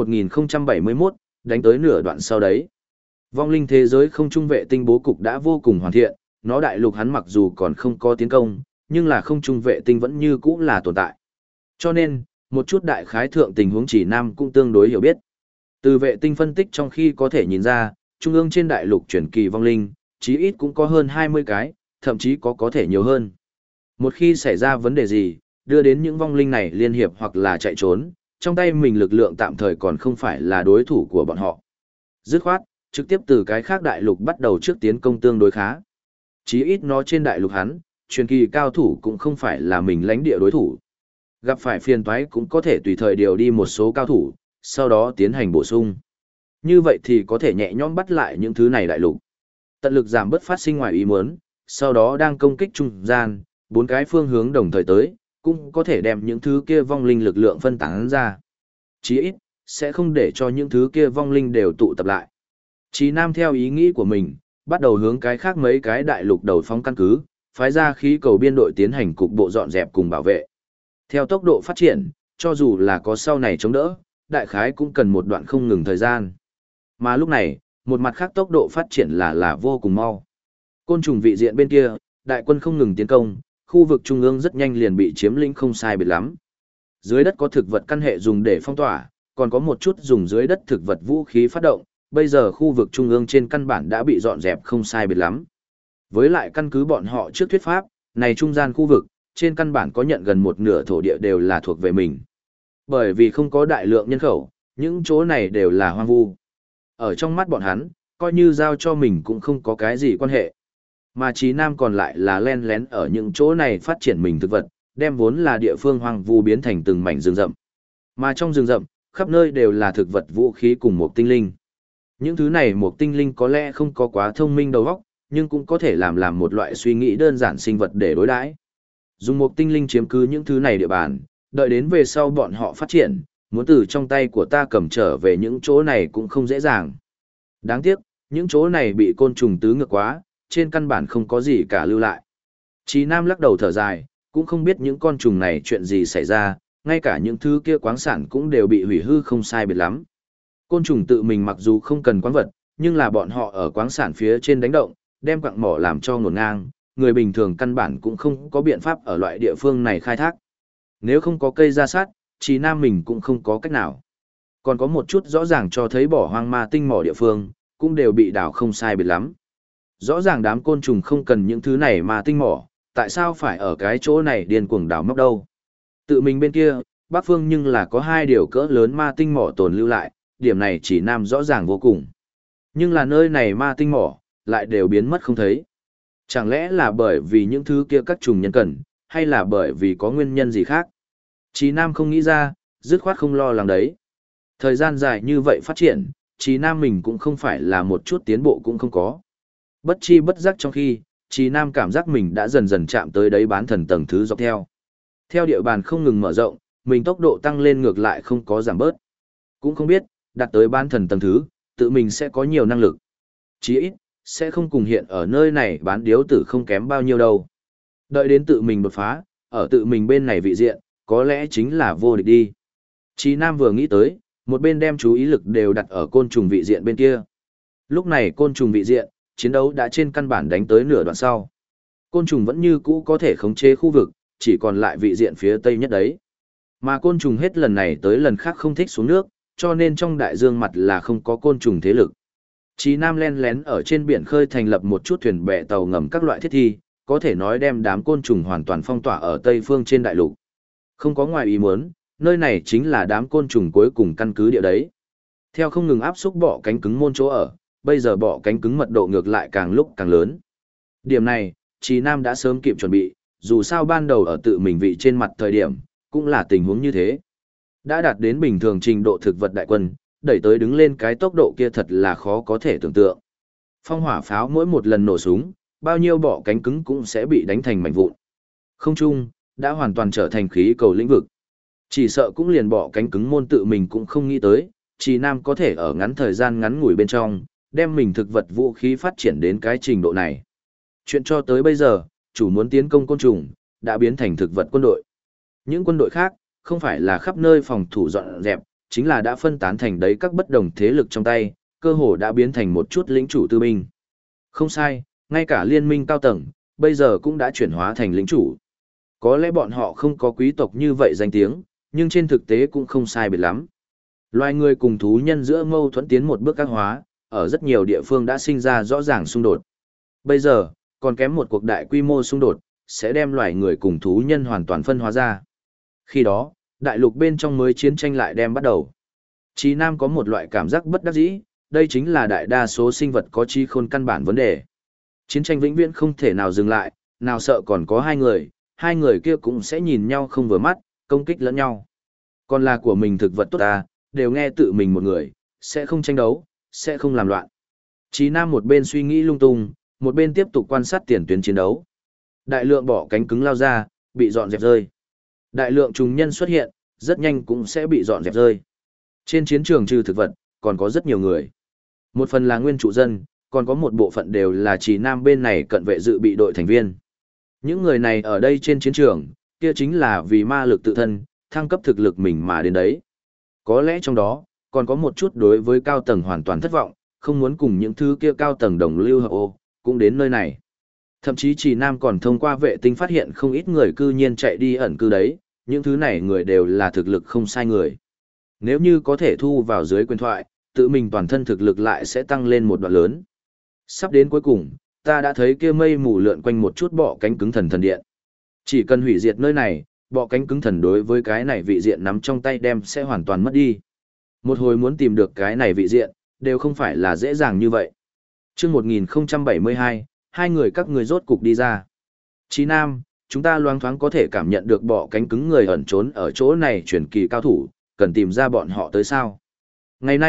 1071, đánh tới nửa đoạn sau đấy. Vong linh thế giới không trung vệ tinh bố cục đã vô cùng hoàn thiện, nó đại lục hắn mặc dù còn không có tiến công, nhưng là không trung vệ tinh vẫn như cũ là tồn tại. Cho nên, một chút đại khái thượng tình huống Chỉ Nam cũng tương đối hiểu biết. Từ vệ tinh phân tích trong khi có thể nhìn ra, trung ương trên đại lục truyền kỳ vong linh, chí ít cũng có hơn 20 cái, thậm chí có thể nhiều hơn. Một khi xảy ra vấn đề gì, đưa đến những vong linh này liên hiệp hoặc là chạy trốn, trong tay mình lực lượng tạm thời còn không phải là đối thủ của bọn họ. Dứt khoát, trực tiếp từ cái khác đại lục bắt đầu trước tiến công tương đối khá. Chí ít nó trên đại lục hắn, truyền kỳ cao thủ cũng không phải là mình lãnh địa đối thủ. Gặp phải phiền toái cũng có thể tùy thời điều đi một số cao thủ, sau đó tiến hành bổ sung. Như vậy thì có thể nhẹ nhõm bắt lại những thứ này đại lục. Tận lực giảm bớt phát sinh ngoài ý muốn, sau đó đang công kích trung gian, 4 cái phương hướng đồng thời tới, cũng có thể đem những thứ kia vong linh lực lượng phân tán ra. Chí ít, sẽ không để cho những thứ kia vong linh đều tụ tập lại. Chí Nam theo ý nghĩ của mình, bắt đầu hướng cái khác mấy cái đại lục đầu phóng căn cứ, phái ra khí cầu biên đội tiến hành cục bộ dọn dẹp cùng bảo vệ. Theo tốc độ phát triển, cho dù là có sau này chống đỡ, đại khái cũng cần một đoạn không ngừng thời gian. Mà lúc này, một mặt khác tốc độ phát triển là vô cùng mau. Côn trùng vị diện bên kia, đại quân không ngừng tiến công, khu vực trung ương rất nhanh liền bị chiếm lĩnh không sai biệt lắm. Dưới đất có thực vật căn hệ dùng để phong tỏa, còn có một chút dùng dưới đất thực vật vũ khí phát động, bây giờ khu vực trung ương trên căn bản đã bị dọn dẹp không sai biệt lắm. Với lại căn cứ bọn họ trước thuyết pháp, này trung gian khu vực, trên căn bản có nhận gần một nửa thổ địa đều là thuộc về mình. Bởi vì không có đại lượng nhân khẩu, những chỗ này đều là hoang vu. Ở trong mắt bọn hắn, coi như giao cho mình cũng không có cái gì quan hệ. Mà Chí Nam còn lại là len lén ở những chỗ này phát triển mình thực vật, đem vốn là địa phương hoang vu biến thành từng mảnh rừng rậm. Mà trong rừng rậm, khắp nơi đều là thực vật vũ khí cùng một tinh linh. Những thứ này một tinh linh có lẽ không có quá thông minh đầu óc, nhưng cũng có thể làm một loại suy nghĩ đơn giản sinh vật để đối đãi. Dùng một tinh linh chiếm cứ những thứ này địa bàn, đợi đến về sau bọn họ phát triển, muốn từ trong tay của ta cầm trở về những chỗ này cũng không dễ dàng. Đáng tiếc, những chỗ này bị côn trùng tứ ngược quá, trên căn bản không có gì cả lưu lại. Chí Nam lắc đầu thở dài, cũng không biết những con trùng này chuyện gì xảy ra, ngay cả những thứ kia khoáng sản cũng đều bị hủy hư không sai biệt lắm. Côn trùng tự mình mặc dù không cần khoáng vật, nhưng là bọn họ ở khoáng sản phía trên đánh động, đem quặng mỏ làm cho ngổn ngang, người bình thường căn bản cũng không có biện pháp ở loại địa phương này khai thác. Nếu không có cây ra sát, Chí Nam mình cũng không có cách nào. Còn có một chút rõ ràng cho thấy bỏ hoang ma tinh mỏ địa phương, cũng đều bị đào không sai biệt lắm. Rõ ràng đám côn trùng không cần những thứ này ma tinh mỏ, tại sao phải ở cái chỗ này điên cuồng đào móc đâu? Tự mình bên kia, Bắc Phương nhưng là có hai điều cỡ lớn ma tinh mỏ tồn lưu lại, điểm này chỉ Nam rõ ràng vô cùng. Nhưng là nơi này ma tinh mỏ, lại đều biến mất không thấy. Chẳng lẽ là bởi vì những thứ kia các trùng nhân cần, hay là bởi vì có nguyên nhân gì khác? Chí Nam không nghĩ ra, dứt khoát không lo lắng đấy. Thời gian dài như vậy phát triển, Chí Nam mình cũng không phải là một chút tiến bộ cũng không có. Bất chi bất giác trong khi, Chí Nam cảm giác mình đã dần dần chạm tới đấy bán thần tầng thứ dọc theo. Theo địa bàn không ngừng mở rộng, mình tốc độ tăng lên ngược lại không có giảm bớt. Cũng không biết, đạt tới bán thần tầng thứ, tự mình sẽ có nhiều năng lực. Chí ít, sẽ không cùng hiện ở nơi này bán điếu tử không kém bao nhiêu đâu. Đợi đến tự mình đột phá, ở tự mình bên này vị diện, có lẽ chính là vô địch đi. Chí Nam vừa nghĩ tới, một bên đem chú ý lực đều đặt ở côn trùng vị diện bên kia. Lúc này côn trùng vị diện, chiến đấu đã trên căn bản đánh tới nửa đoạn sau. Côn trùng vẫn như cũ có thể khống chế khu vực, chỉ còn lại vị diện phía tây nhất đấy. Mà côn trùng hết lần này tới lần khác không thích xuống nước, cho nên trong đại dương mặt là không có côn trùng thế lực. Chí Nam len lén ở trên biển khơi thành lập một chút thuyền bè tàu ngầm các loại thiết thi, có thể nói đem đám côn trùng hoàn toàn phong tỏa ở tây phương trên đại lục. Không có ngoài ý muốn, nơi này chính là đám côn trùng cuối cùng căn cứ địa đấy. Theo không ngừng áp xúc bọ cánh cứng môn chỗ ở, bây giờ bọ cánh cứng mật độ ngược lại càng lúc càng lớn. Điểm này, Chí Nam đã sớm kịp chuẩn bị, dù sao ban đầu ở tự mình vị trên mặt thời điểm, cũng là tình huống như thế. Đã đạt đến bình thường trình độ thực vật đại quân, đẩy tới đứng lên cái tốc độ kia thật là khó có thể tưởng tượng. Phong hỏa pháo mỗi một lần nổ súng, bao nhiêu bọ cánh cứng cũng sẽ bị đánh thành mảnh vụn. Không trung, đã hoàn toàn trở thành khí cầu lĩnh vực. Chỉ sợ cũng liền bọ cánh cứng môn tự mình cũng không nghĩ tới, Chí Nam có thể ở ngắn thời gian ngắn ngủi bên trong, đem mình thực vật vũ khí phát triển đến cái trình độ này. Chuyện cho tới bây giờ, chủ muốn tiến công côn trùng, đã biến thành thực vật quân đội. Những quân đội khác, không phải là khắp nơi phòng thủ dọn dẹp, chính là đã phân tán thành đấy các bất đồng thế lực trong tay, cơ hồ đã biến thành một chút lĩnh chủ tư binh. Không sai, ngay cả liên minh cao tầng, bây giờ cũng đã chuyển hóa thành lĩnh chủ. Có lẽ bọn họ không có quý tộc như vậy danh tiếng, nhưng trên thực tế cũng không sai biệt lắm. Loài người cùng thú nhân giữa mâu thuẫn tiến một bước các hóa, ở rất nhiều địa phương đã sinh ra rõ ràng xung đột. Bây giờ, còn kém một cuộc đại quy mô xung đột, sẽ đem loài người cùng thú nhân hoàn toàn phân hóa ra. Khi đó, đại lục bên trong mới chiến tranh lại đem bắt đầu. Chí Nam có một loại cảm giác bất đắc dĩ, đây chính là đại đa số sinh vật có trí khôn căn bản vấn đề. Chiến tranh vĩnh viễn không thể nào dừng lại, nào sợ còn có hai người kia cũng sẽ nhìn nhau không vừa mắt, công kích lẫn nhau. Còn là của mình thực vật tốt ta, đều nghe tự mình một người, sẽ không tranh đấu, sẽ không làm loạn. Chí Nam một bên suy nghĩ lung tung, một bên tiếp tục quan sát tiền tuyến chiến đấu. Đại lượng bọ cánh cứng lao ra, bị dọn dẹp rơi. Đại lượng trùng nhân xuất hiện, rất nhanh cũng sẽ bị dọn dẹp rơi. Trên chiến trường trừ thực vật, còn có rất nhiều người. Một phần là nguyên trụ dân, còn có một bộ phận đều là Chí Nam bên này cận vệ dự bị đội thành viên. Những người này ở đây trên chiến trường, kia chính là vì ma lực tự thân, thăng cấp thực lực mình mà đến đấy. Có lẽ trong đó, còn có một chút đối với cao tầng hoàn toàn thất vọng, không muốn cùng những thứ kia cao tầng đồng lưu hợp ô, cũng đến nơi này. Thậm chí Chí Nam còn thông qua vệ tinh phát hiện không ít người cư nhiên chạy đi ẩn cư đấy, những thứ này người đều là thực lực không sai người. Nếu như có thể thu vào dưới quyền thoại, tự mình toàn thân thực lực lại sẽ tăng lên một đoạn lớn. Sắp đến cuối cùng, ta đã thấy kia mây mù lượn quanh một chút bọ cánh cứng thần điện. Chỉ cần hủy diệt nơi này, bọ cánh cứng thần đối với cái này vị diện nắm trong tay đem sẽ hoàn toàn mất đi. Một hồi muốn tìm được cái này vị diện, đều không phải là dễ dàng như vậy. Chương 1072, hai người các người rốt cục đi ra. Chí Nam, chúng ta loáng thoáng có thể cảm nhận được bọ cánh cứng người ẩn trốn ở chỗ này truyền kỳ cao thủ, cần tìm ra bọn họ tới sao. Ngày nay,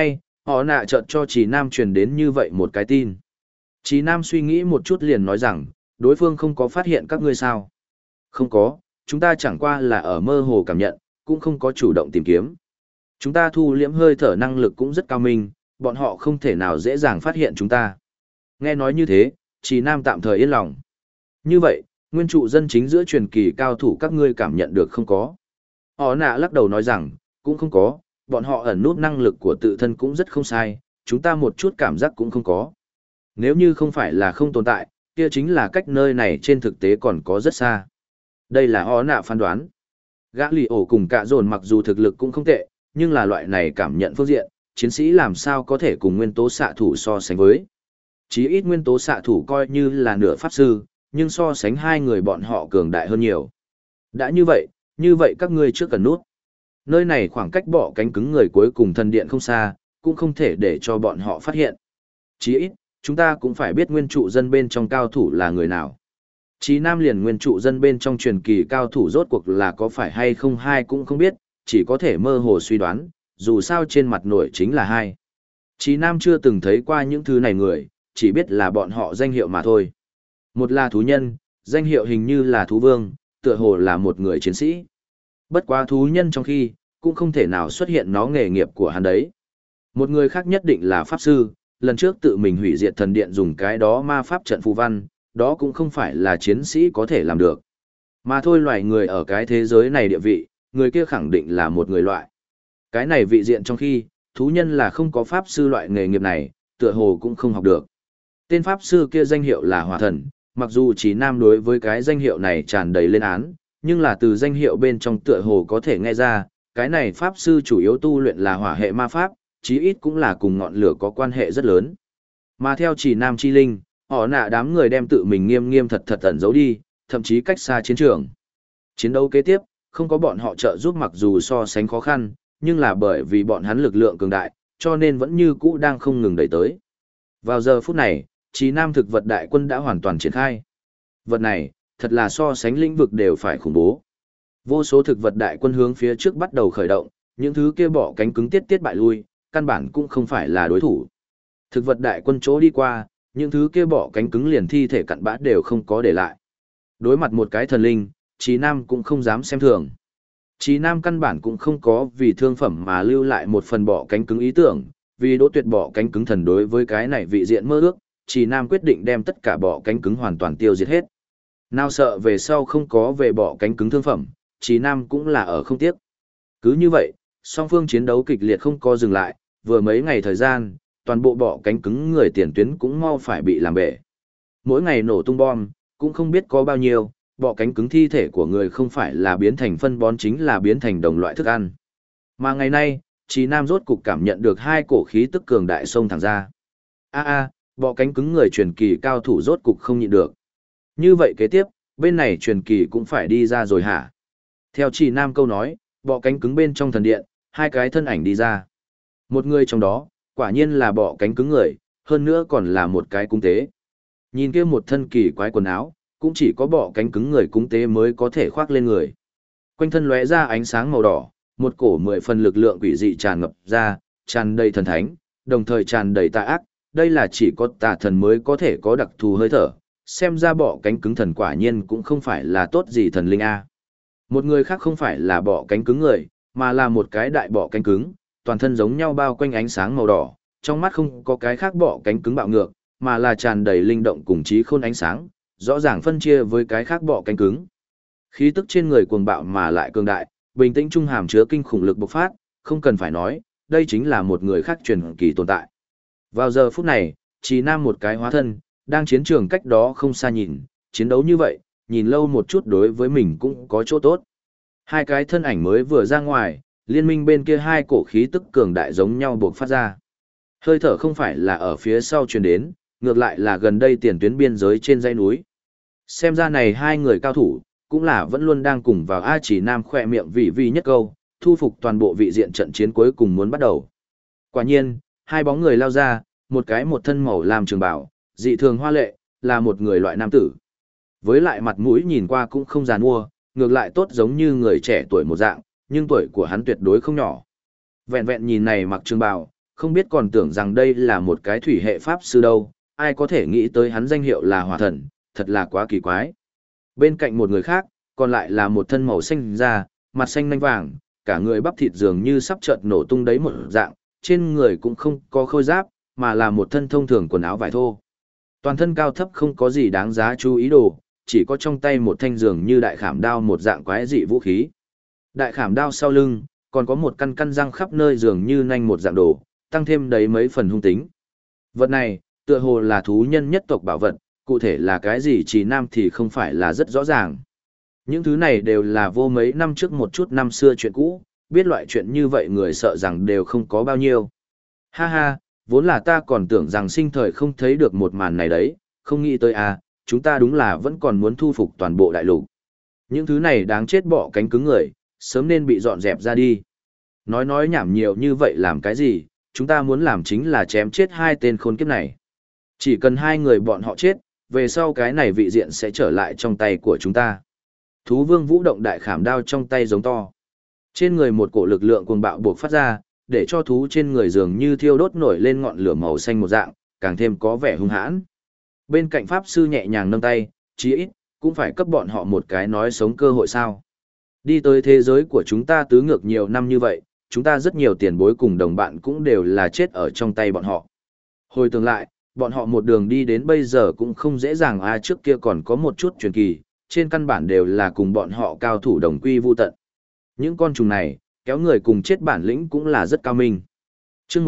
Họ nạ chợt cho Trì Nam truyền đến như vậy một cái tin. Trì Nam suy nghĩ một chút liền nói rằng, đối phương không có phát hiện các ngươi sao? Không có, chúng ta chẳng qua là ở mơ hồ cảm nhận, cũng không có chủ động tìm kiếm. Chúng ta thu liễm hơi thở năng lực cũng rất cao minh, bọn họ không thể nào dễ dàng phát hiện chúng ta. Nghe nói như thế, Trì Nam tạm thời yên lòng. Như vậy, nguyên trụ dân chính giữa truyền kỳ cao thủ các ngươi cảm nhận được không có? Họ nạ lắc đầu nói rằng, cũng không có, bọn họ ẩn nút năng lực của tự thân cũng rất không sai, chúng ta một chút cảm giác cũng không có. Nếu như không phải là không tồn tại, kia chính là cách nơi này trên thực tế còn có rất xa. Đây là họ nạ phán đoán. Gã lì ổ cùng cả dồn mặc dù thực lực cũng không tệ, nhưng là loại này cảm nhận phương diện, chiến sĩ làm sao có thể cùng nguyên tố xạ thủ so sánh với. Chí ít nguyên tố xạ thủ coi như là nửa pháp sư, nhưng so sánh hai người bọn họ cường đại hơn nhiều. Đã như vậy các ngươi trước cần nút. Nơi này khoảng cách bỏ cánh cứng người cuối cùng thần điện không xa, cũng không thể để cho bọn họ phát hiện. Chí ít, chúng ta cũng phải biết nguyên trụ dân bên trong cao thủ là người nào. Chí Nam liền nguyên trụ dân bên trong truyền kỳ cao thủ rốt cuộc là có phải hay không hai cũng không biết, chỉ có thể mơ hồ suy đoán, dù sao trên mặt nổi chính là hai. Chí Nam chưa từng thấy qua những thứ này người, chỉ biết là bọn họ danh hiệu mà thôi. Một là thú nhân, danh hiệu hình như là thú vương, tựa hồ là một người chiến sĩ. Bất quá thú nhân trong khi, cũng không thể nào xuất hiện nó nghề nghiệp của hắn đấy. Một người khác nhất định là pháp sư, lần trước tự mình hủy diệt thần điện dùng cái đó ma pháp trận phù văn, đó cũng không phải là chiến sĩ có thể làm được. Mà thôi loài người ở cái thế giới này địa vị, người kia khẳng định là một người loại. Cái này vị diện trong khi, thú nhân là không có pháp sư loại nghề nghiệp này, tựa hồ cũng không học được. Tên pháp sư kia danh hiệu là hỏa thần, mặc dù chỉ nam đối với cái danh hiệu này tràn đầy lên án, nhưng là từ danh hiệu bên trong tựa hồ có thể nghe ra, cái này pháp sư chủ yếu tu luyện là hỏa hệ ma pháp, chí ít cũng là cùng ngọn lửa có quan hệ rất lớn. Mà theo chỉ nam chi linh, họ nạ đám người đem tự mình nghiêm nghiêm thật thật ẩn giấu đi, thậm chí cách xa chiến trường. Chiến đấu kế tiếp, không có bọn họ trợ giúp mặc dù so sánh khó khăn, nhưng là bởi vì bọn hắn lực lượng cường đại, cho nên vẫn như cũ đang không ngừng đẩy tới. Vào giờ phút này, Chí Nam thực vật đại quân đã hoàn toàn triển khai. Vật này, thật là so sánh lĩnh vực đều phải khủng bố. Vô số thực vật đại quân hướng phía trước bắt đầu khởi động, những thứ kia bỏ cánh cứng tiết bại lui, căn bản cũng không phải là đối thủ. Thực vật đại quân chỗ đi qua, những thứ kia bỏ cánh cứng liền thi thể cặn bã đều không có để lại. Đối mặt một cái thần linh, Chí Nam cũng không dám xem thường. Chí Nam căn bản cũng không có vì thương phẩm mà lưu lại một phần bỏ cánh cứng ý tưởng, vì đỗ tuyệt bỏ cánh cứng thần đối với cái này vị diện mơ ước, Chí Nam quyết định đem tất cả bỏ cánh cứng hoàn toàn tiêu diệt hết. Nào sợ về sau không có về bỏ cánh cứng thương phẩm, Chí Nam cũng là ở không tiếc. Cứ như vậy, song phương chiến đấu kịch liệt không có dừng lại, vừa mấy ngày thời gian, toàn bộ bỏ cánh cứng người tiền tuyến cũng mau phải bị làm bể. Mỗi ngày nổ tung bom, cũng không biết có bao nhiêu, bỏ cánh cứng thi thể của người không phải là biến thành phân bón chính là biến thành đồng loại thức ăn. Mà ngày nay, Chí Nam rốt cục cảm nhận được hai cổ khí tức cường đại xông thẳng ra. Bỏ cánh cứng người truyền kỳ cao thủ rốt cục không nhịn được. Như vậy kế tiếp, bên này truyền kỳ cũng phải đi ra rồi hả? Theo Chí Nam câu nói, bỏ cánh cứng bên trong thần điện, hai cái thân ảnh đi ra. Một người trong đó, quả nhiên là bỏ cánh cứng người, hơn nữa còn là một cái cung tế. Nhìn kia một thân kỳ quái quần áo, cũng chỉ có bỏ cánh cứng người cung tế mới có thể khoác lên người. Quanh thân lóe ra ánh sáng màu đỏ, một cổ 10 phần lực lượng quỷ dị tràn ngập ra, tràn đầy thần thánh, đồng thời tràn đầy tà ác, đây là chỉ có tà thần mới có thể có đặc thù hơi thở, xem ra bỏ cánh cứng thần quả nhiên cũng không phải là tốt gì thần linh a. Một người khác không phải là bỏ cánh cứng người, mà là một cái đại bỏ cánh cứng, toàn thân giống nhau bao quanh ánh sáng màu đỏ, trong mắt không có cái khác bỏ cánh cứng bạo ngược, mà là tràn đầy linh động cùng trí khôn ánh sáng, rõ ràng phân chia với cái khác bỏ cánh cứng. Khí tức trên người cuồng bạo mà lại cường đại, bình tĩnh trung hàm chứa kinh khủng lực bộc phát, không cần phải nói, đây chính là một người khác truyền kỳ tồn tại. Vào giờ phút này, Chí Nam một cái hóa thân, đang chiến trường cách đó không xa nhìn, chiến đấu như vậy, nhìn lâu một chút đối với mình cũng có chỗ tốt. Hai cái thân ảnh mới vừa ra ngoài, liên minh bên kia hai cổ khí tức cường đại giống nhau buộc phát ra. Hơi thở không phải là ở phía sau truyền đến, ngược lại là gần đây tiền tuyến biên giới trên dãy núi. Xem ra này hai người cao thủ, cũng là vẫn luôn đang cùng vào A Chí Nam khỏe miệng vì nhất câu, thu phục toàn bộ vị diện trận chiến cuối cùng muốn bắt đầu. Quả nhiên, hai bóng người lao ra, một cái một thân màu làm trường bào, dị thường hoa lệ, là một người loại nam tử. Với lại mặt mũi nhìn qua cũng không già nua, ngược lại tốt giống như người trẻ tuổi một dạng, nhưng tuổi của hắn tuyệt đối không nhỏ. Vẹn vẹn nhìn này mặc trường bào, Không biết còn tưởng rằng đây là một cái thủy hệ pháp sư đâu, ai có thể nghĩ tới hắn danh hiệu là hỏa thần, thật là quá kỳ quái. Bên cạnh một người khác, còn lại là một thân màu xanh da, mặt xanh nanh vàng, cả người bắp thịt dường như sắp chợt nổ tung đấy một dạng, trên người cũng không có khôi giáp, mà là một thân thông thường quần áo vải thô. Toàn thân cao thấp không có gì đáng giá chú ý đồ, chỉ có trong tay một thanh dường như đại khảm đao một dạng quái dị vũ khí. Đại khảm đao sau lưng, còn có một căn căn răng khắp nơi dường như nanh một dạng đồ, tăng thêm đấy mấy phần hung tính. Vật này, tựa hồ là thú nhân nhất tộc bảo vật, cụ thể là cái gì chỉ nam thì không phải là rất rõ ràng. Những thứ này đều là vô mấy năm trước một chút năm xưa chuyện cũ, biết loại chuyện như vậy người sợ rằng đều không có bao nhiêu. Ha ha, vốn là ta còn tưởng rằng sinh thời không thấy được một màn này đấy, không nghĩ tới à, chúng ta đúng là vẫn còn muốn thu phục toàn bộ đại lục. Những thứ này đáng chết bỏ cánh cứng người, sớm nên bị dọn dẹp ra đi. Nói nhảm nhiều như vậy làm cái gì, chúng ta muốn làm chính là chém chết hai tên khốn kiếp này. Chỉ cần hai người bọn họ chết, về sau cái này vị diện sẽ trở lại trong tay của chúng ta. Thú vương vũ động đại khảm đao trong tay giống to. Trên người một cổ lực lượng cuồng bạo buộc phát ra, để cho thú trên người dường như thiêu đốt nổi lên ngọn lửa màu xanh một dạng, càng thêm có vẻ hung hãn. Bên cạnh pháp sư nhẹ nhàng nâng tay, chí ít, cũng phải cấp bọn họ một cái nói sống cơ hội sao. Đi tới thế giới của chúng ta tứ ngược nhiều năm như vậy, chúng ta rất nhiều tiền bối cùng đồng bạn cũng đều là chết ở trong tay bọn họ. Hồi tưởng lại, bọn họ một đường đi đến bây giờ cũng không dễ dàng trước kia còn có một chút truyền kỳ, trên căn bản đều là cùng bọn họ cao thủ đồng quy vu tận. Những con trùng này, kéo người cùng chết bản lĩnh cũng là rất cao minh. Chương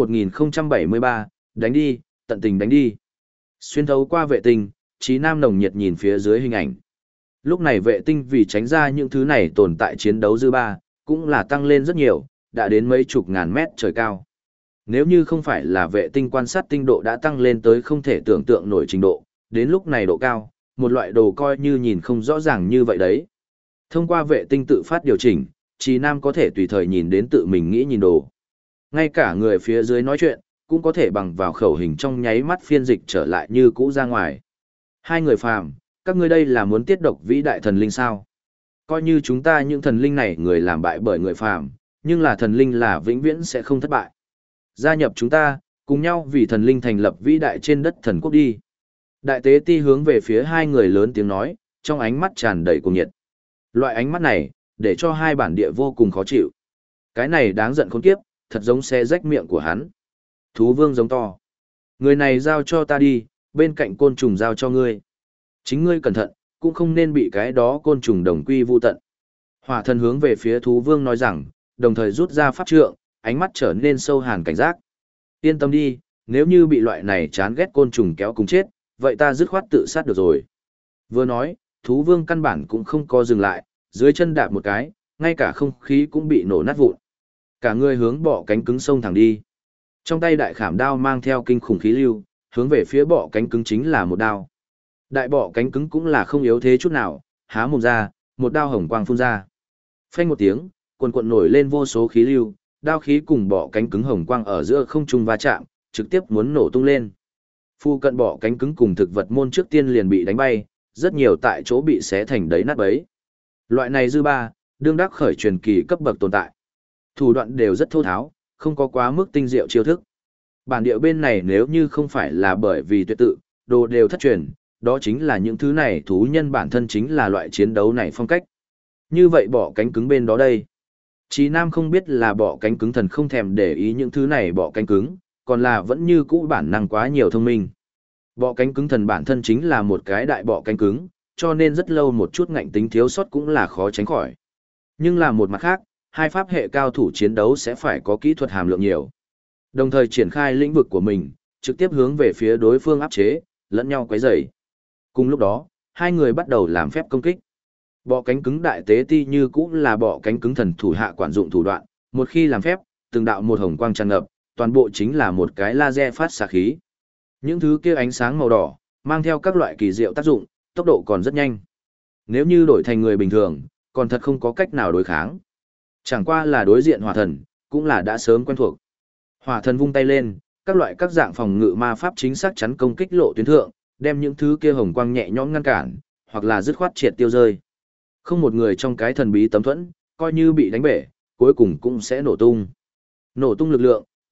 1073, đánh đi, tận tình đánh đi. Xuyên thấu qua vệ tinh, Trí Nam nồng nhiệt nhìn phía dưới hình ảnh. Lúc này vệ tinh vì tránh ra những thứ này tồn tại chiến đấu dư ba, cũng là tăng lên rất nhiều, đã đến mấy chục ngàn mét trời cao. Nếu như không phải là vệ tinh quan sát tinh độ đã tăng lên tới không thể tưởng tượng nổi trình độ, đến lúc này độ cao, một loại đồ coi như nhìn không rõ ràng như vậy đấy. Thông qua vệ tinh tự phát điều chỉnh, Trí Nam có thể tùy thời nhìn đến tự mình nghĩ nhìn đồ. Ngay cả người phía dưới nói chuyện, cũng có thể bằng vào khẩu hình trong nháy mắt phiên dịch trở lại như cũ ra ngoài. Hai người phàm, các ngươi đây là muốn tiết độc vĩ đại thần linh sao? Coi như chúng ta những thần linh này người làm bại bởi người phàm, nhưng là thần linh là vĩnh viễn sẽ không thất bại. Gia nhập chúng ta, cùng nhau vì thần linh thành lập vĩ đại trên đất thần quốc đi. Đại tế ti hướng về phía hai người lớn tiếng nói, trong ánh mắt tràn đầy cuồng nhiệt. Loại ánh mắt này, để cho hai bản địa vô cùng khó chịu. Cái này đáng giận khốn kiếp, thật giống xe rách miệng của hắn. Thú vương giống to. Người này giao cho ta đi, bên cạnh côn trùng giao cho ngươi. Chính ngươi cẩn thận, cũng không nên bị cái đó côn trùng đồng quy vu tận. Hỏa thần hướng về phía thú vương nói rằng, đồng thời rút ra pháp trượng, ánh mắt trở nên sâu hàn cảnh giác. Yên tâm đi, nếu như bị loại này chán ghét côn trùng kéo cùng chết, vậy ta dứt khoát tự sát được rồi. Vừa nói, thú vương căn bản cũng không có dừng lại, dưới chân đạp một cái, ngay cả không khí cũng bị nổ nát vụn. Cả người hướng bọ cánh cứng sông thẳng đi. Trong tay đại khảm đao mang theo kinh khủng khí lưu, hướng về phía bọ cánh cứng chính là một đao. Đại bọ cánh cứng cũng là không yếu thế chút nào, há mồm ra, một đao hồng quang phun ra. Phanh một tiếng, quần quần nổi lên vô số khí lưu, đao khí cùng bọ cánh cứng hồng quang ở giữa không trung va chạm, trực tiếp muốn nổ tung lên. Phu cận bọ cánh cứng cùng thực vật môn trước tiên liền bị đánh bay, rất nhiều tại chỗ bị xé thành đấy nát bấy. Loại này dư ba, đương đắc khởi truyền kỳ cấp bậc tồn tại. Thủ đoạn đều rất thô tháo, không có quá mức tinh diệu chiêu thức. Bản địa bên này nếu như không phải là bởi vì tuyệt tự, đồ đều thất truyền, đó chính là những thứ này thú nhân bản thân chính là loại chiến đấu này phong cách. Như vậy bọ cánh cứng bên đó đây. Chí Nam không biết là bọ cánh cứng thần không thèm để ý những thứ này bọ cánh cứng, còn là vẫn như cũ bản năng quá nhiều thông minh. Bọ cánh cứng thần bản thân chính là một cái đại bọ cánh cứng, cho nên rất lâu một chút ngạnh tính thiếu sót cũng là khó tránh khỏi. Nhưng là một mặt khác, hai pháp hệ cao thủ chiến đấu sẽ phải có kỹ thuật hàm lượng nhiều. Đồng thời triển khai lĩnh vực của mình, trực tiếp hướng về phía đối phương áp chế, lẫn nhau quấy rầy. Cùng lúc đó, hai người bắt đầu làm phép công kích. Bọ cánh cứng đại tế ti như cũng là bọ cánh cứng thần thủ hạ quản dụng thủ đoạn, một khi làm phép, từng đạo một hồng quang tràn ngập, toàn bộ chính là một cái laser phát xạ khí. Những thứ kia ánh sáng màu đỏ, mang theo các loại kỳ diệu tác dụng, tốc độ còn rất nhanh. Nếu như đổi thành người bình thường, còn thật không có cách nào đối kháng. Chẳng qua là đối diện hỏa thần, cũng là đã sớm quen thuộc. Hỏa thần vung tay lên, các dạng phòng ngự ma pháp chính xác chắn công kích lộ tuyến thượng, đem những thứ kia hồng quang nhẹ nhõm ngăn cản, hoặc là dứt khoát triệt tiêu rơi. Không một người trong cái thần bí tấm thuẫn, coi như bị đánh bể, cuối cùng cũng sẽ nổ tung. Nổ tung lực lượng,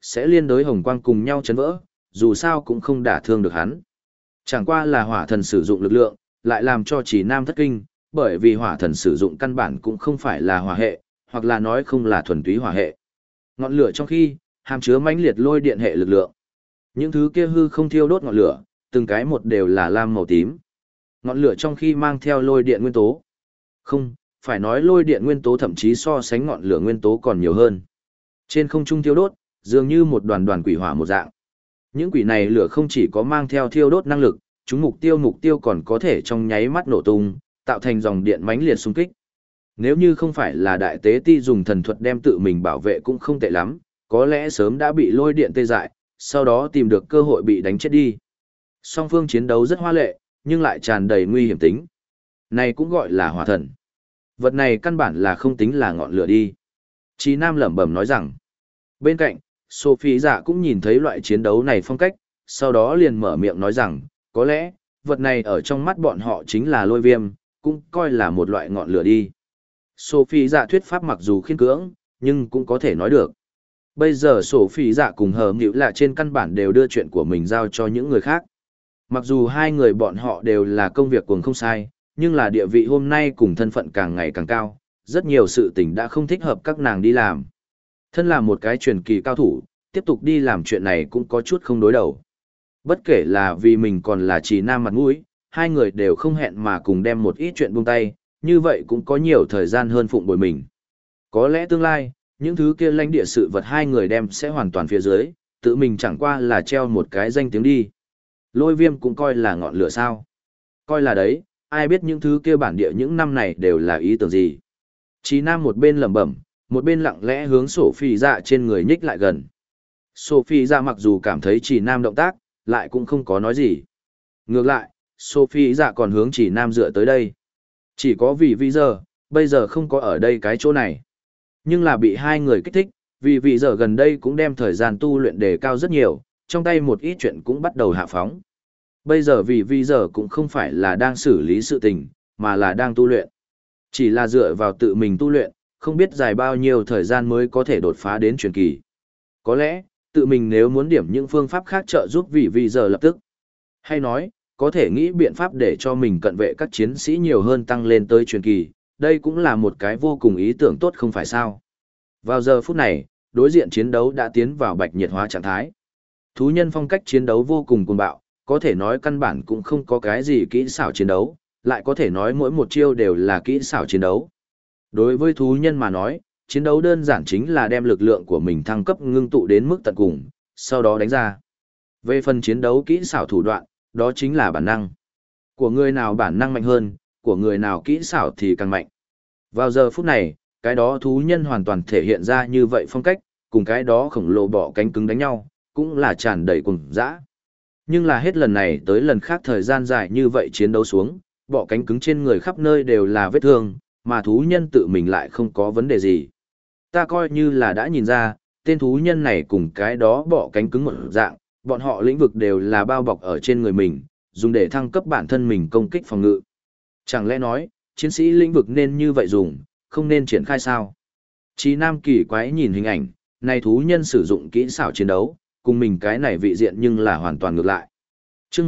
sẽ liên đối hồng quang cùng nhau chấn vỡ, dù sao cũng không đả thương được hắn. Chẳng qua là hỏa thần sử dụng lực lượng, lại làm cho Chỉ Nam thất kinh, bởi vì hỏa thần sử dụng căn bản cũng không phải là hỏa hệ, hoặc là nói không là thuần túy hỏa hệ. Ngọn lửa trong khi hàm chứa mãnh liệt lôi điện hệ lực lượng. Những thứ kia hư không thiêu đốt ngọn lửa, từng cái một đều là lam màu tím. Ngọn lửa trong khi mang theo lôi điện nguyên tố. Không, phải nói lôi điện nguyên tố thậm chí so sánh ngọn lửa nguyên tố còn nhiều hơn. Trên không trung thiêu đốt, dường như một đoàn đoàn quỷ hỏa một dạng. Những quỷ này lửa không chỉ có mang theo thiêu đốt năng lực, chúng mục tiêu còn có thể trong nháy mắt nổ tung, tạo thành dòng điện mãnh liệt xung kích. Nếu như không phải là đại tế ti dùng thần thuật đem tự mình bảo vệ cũng không tệ lắm, có lẽ sớm đã bị lôi điện tê dại, sau đó tìm được cơ hội bị đánh chết đi. Song phương chiến đấu rất hoa lệ, nhưng lại tràn đầy nguy hiểm tính. Này cũng gọi là hỏa thần. Vật này căn bản là không tính là ngọn lửa đi. Chí Nam lẩm bẩm nói rằng. Bên cạnh, Sophie dạ cũng nhìn thấy loại chiến đấu này phong cách, sau đó liền mở miệng nói rằng, có lẽ, vật này ở trong mắt bọn họ chính là lôi viêm, cũng coi là một loại ngọn lửa đi. Sophie dạ thuyết pháp mặc dù khiên cưỡng, nhưng cũng có thể nói được. Bây giờ Sophie dạ cùng Hờ Mịu là trên căn bản đều đưa chuyện của mình giao cho những người khác. Mặc dù hai người bọn họ đều là công việc cùng không sai, nhưng là địa vị hôm nay cùng thân phận càng ngày càng cao, rất nhiều sự tình đã không thích hợp các nàng đi làm. Thân là một cái truyền kỳ cao thủ, tiếp tục đi làm chuyện này cũng có chút không đối đầu. Bất kể là vì mình còn là Chỉ Nam mặt mũi, hai người đều không hẹn mà cùng đem một ít chuyện buông tay, như vậy cũng có nhiều thời gian hơn phụng bồi mình. Có lẽ tương lai, những thứ kia lãnh địa sự vật hai người đem sẽ hoàn toàn phía dưới, tự mình chẳng qua là treo một cái danh tiếng đi. Lôi viêm cũng coi là ngọn lửa sao. Coi là đấy, ai biết những thứ kia bản địa những năm này đều là ý tưởng gì. Chí Nam một bên lẩm bẩm, một bên lặng lẽ hướng Sophie dạ trên người nhích lại gần. Sophie dạ mặc dù cảm thấy Chí Nam động tác, lại cũng không có nói gì. Ngược lại, Sophie dạ còn hướng Chí Nam dựa tới đây. Chỉ có vì giờ, bây giờ không có ở đây cái chỗ này. Nhưng là bị hai người kích thích, vì giờ gần đây cũng đem thời gian tu luyện đề cao rất nhiều, trong tay một ít chuyện cũng bắt đầu hạ phóng. Bây giờ vì giờ cũng không phải là đang xử lý sự tình, mà là đang tu luyện. Chỉ là dựa vào tự mình tu luyện, không biết dài bao nhiêu thời gian mới có thể đột phá đến truyền kỳ. Có lẽ, tự mình nếu muốn điểm những phương pháp khác trợ giúp vì giờ lập tức. Hay nói, có thể nghĩ biện pháp để cho mình cận vệ các chiến sĩ nhiều hơn tăng lên tới truyền kỳ, đây cũng là một cái vô cùng ý tưởng tốt không phải sao. Vào giờ phút này, đối diện chiến đấu đã tiến vào bạch nhiệt hóa trạng thái. Thú nhân phong cách chiến đấu vô cùng cuồng bạo, có thể nói căn bản cũng không có cái gì kỹ xảo chiến đấu, lại có thể nói mỗi một chiêu đều là kỹ xảo chiến đấu. Đối với thú nhân mà nói, chiến đấu đơn giản chính là đem lực lượng của mình thăng cấp ngưng tụ đến mức tận cùng, sau đó đánh ra. Về phần chiến đấu kỹ xảo thủ đoạn, đó chính là bản năng. Của người nào bản năng mạnh hơn, của người nào kỹ xảo thì càng mạnh. Vào giờ phút này, cái đó thú nhân hoàn toàn thể hiện ra như vậy phong cách, cùng cái đó khổng lồ bọ cánh cứng đánh nhau, cũng là tràn đầy cùng dã. Nhưng là hết lần này tới lần khác thời gian dài như vậy chiến đấu xuống, bọ cánh cứng trên người khắp nơi đều là vết thương, mà thú nhân tự mình lại không có vấn đề gì. Ta coi như là đã nhìn ra, tên thú nhân này cùng cái đó bọ cánh cứng một dạng, bọn họ lĩnh vực đều là bao bọc ở trên người mình, dùng để thăng cấp bản thân mình công kích phòng ngự. Chẳng lẽ nói, chiến sĩ lĩnh vực nên như vậy dùng, không nên triển khai sao? Chí Nam kỳ quái nhìn hình ảnh, này thú nhân sử dụng kỹ xảo chiến đấu, cùng mình cái này vị diện nhưng là hoàn toàn ngược lại. Chương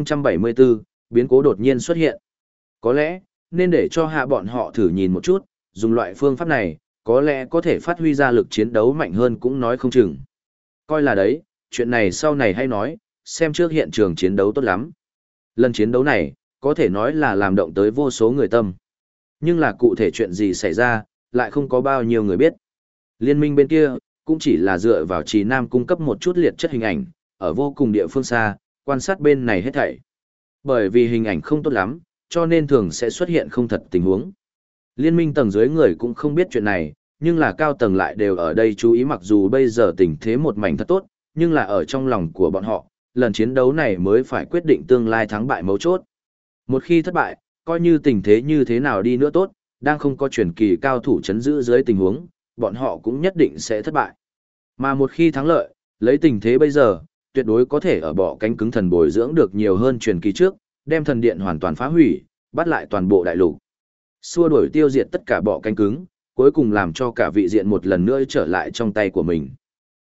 1074, biến cố đột nhiên xuất hiện. Có lẽ, nên để cho hạ bọn họ thử nhìn một chút, dùng loại phương pháp này, có lẽ có thể phát huy ra lực chiến đấu mạnh hơn cũng nói không chừng. Coi là đấy, chuyện này sau này hay nói, xem trước hiện trường chiến đấu tốt lắm. Lần chiến đấu này, có thể nói là làm động tới vô số người tâm. Nhưng là cụ thể chuyện gì xảy ra, lại không có bao nhiêu người biết. Liên minh bên kia, cũng chỉ là dựa vào Chí Nam cung cấp một chút liệt chất hình ảnh, ở vô cùng địa phương xa, quan sát bên này hết thảy. Bởi vì hình ảnh không tốt lắm, cho nên thường sẽ xuất hiện không thật tình huống. Liên minh tầng dưới người cũng không biết chuyện này, nhưng là cao tầng lại đều ở đây chú ý, mặc dù bây giờ tình thế một mảnh thật tốt, nhưng là ở trong lòng của bọn họ, lần chiến đấu này mới phải quyết định tương lai thắng bại mấu chốt. Một khi thất bại, coi như tình thế như thế nào đi nữa tốt, đang không có truyền kỳ cao thủ chấn giữ dưới tình huống, bọn họ cũng nhất định sẽ thất bại. Mà một khi thắng lợi, lấy tình thế bây giờ, tuyệt đối có thể ở bỏ cánh cứng thần bồi dưỡng được nhiều hơn truyền kỳ trước, đem thần điện hoàn toàn phá hủy, bắt lại toàn bộ đại lục. Xua đuổi tiêu diệt tất cả bỏ cánh cứng, cuối cùng làm cho cả vị diện một lần nữa trở lại trong tay của mình.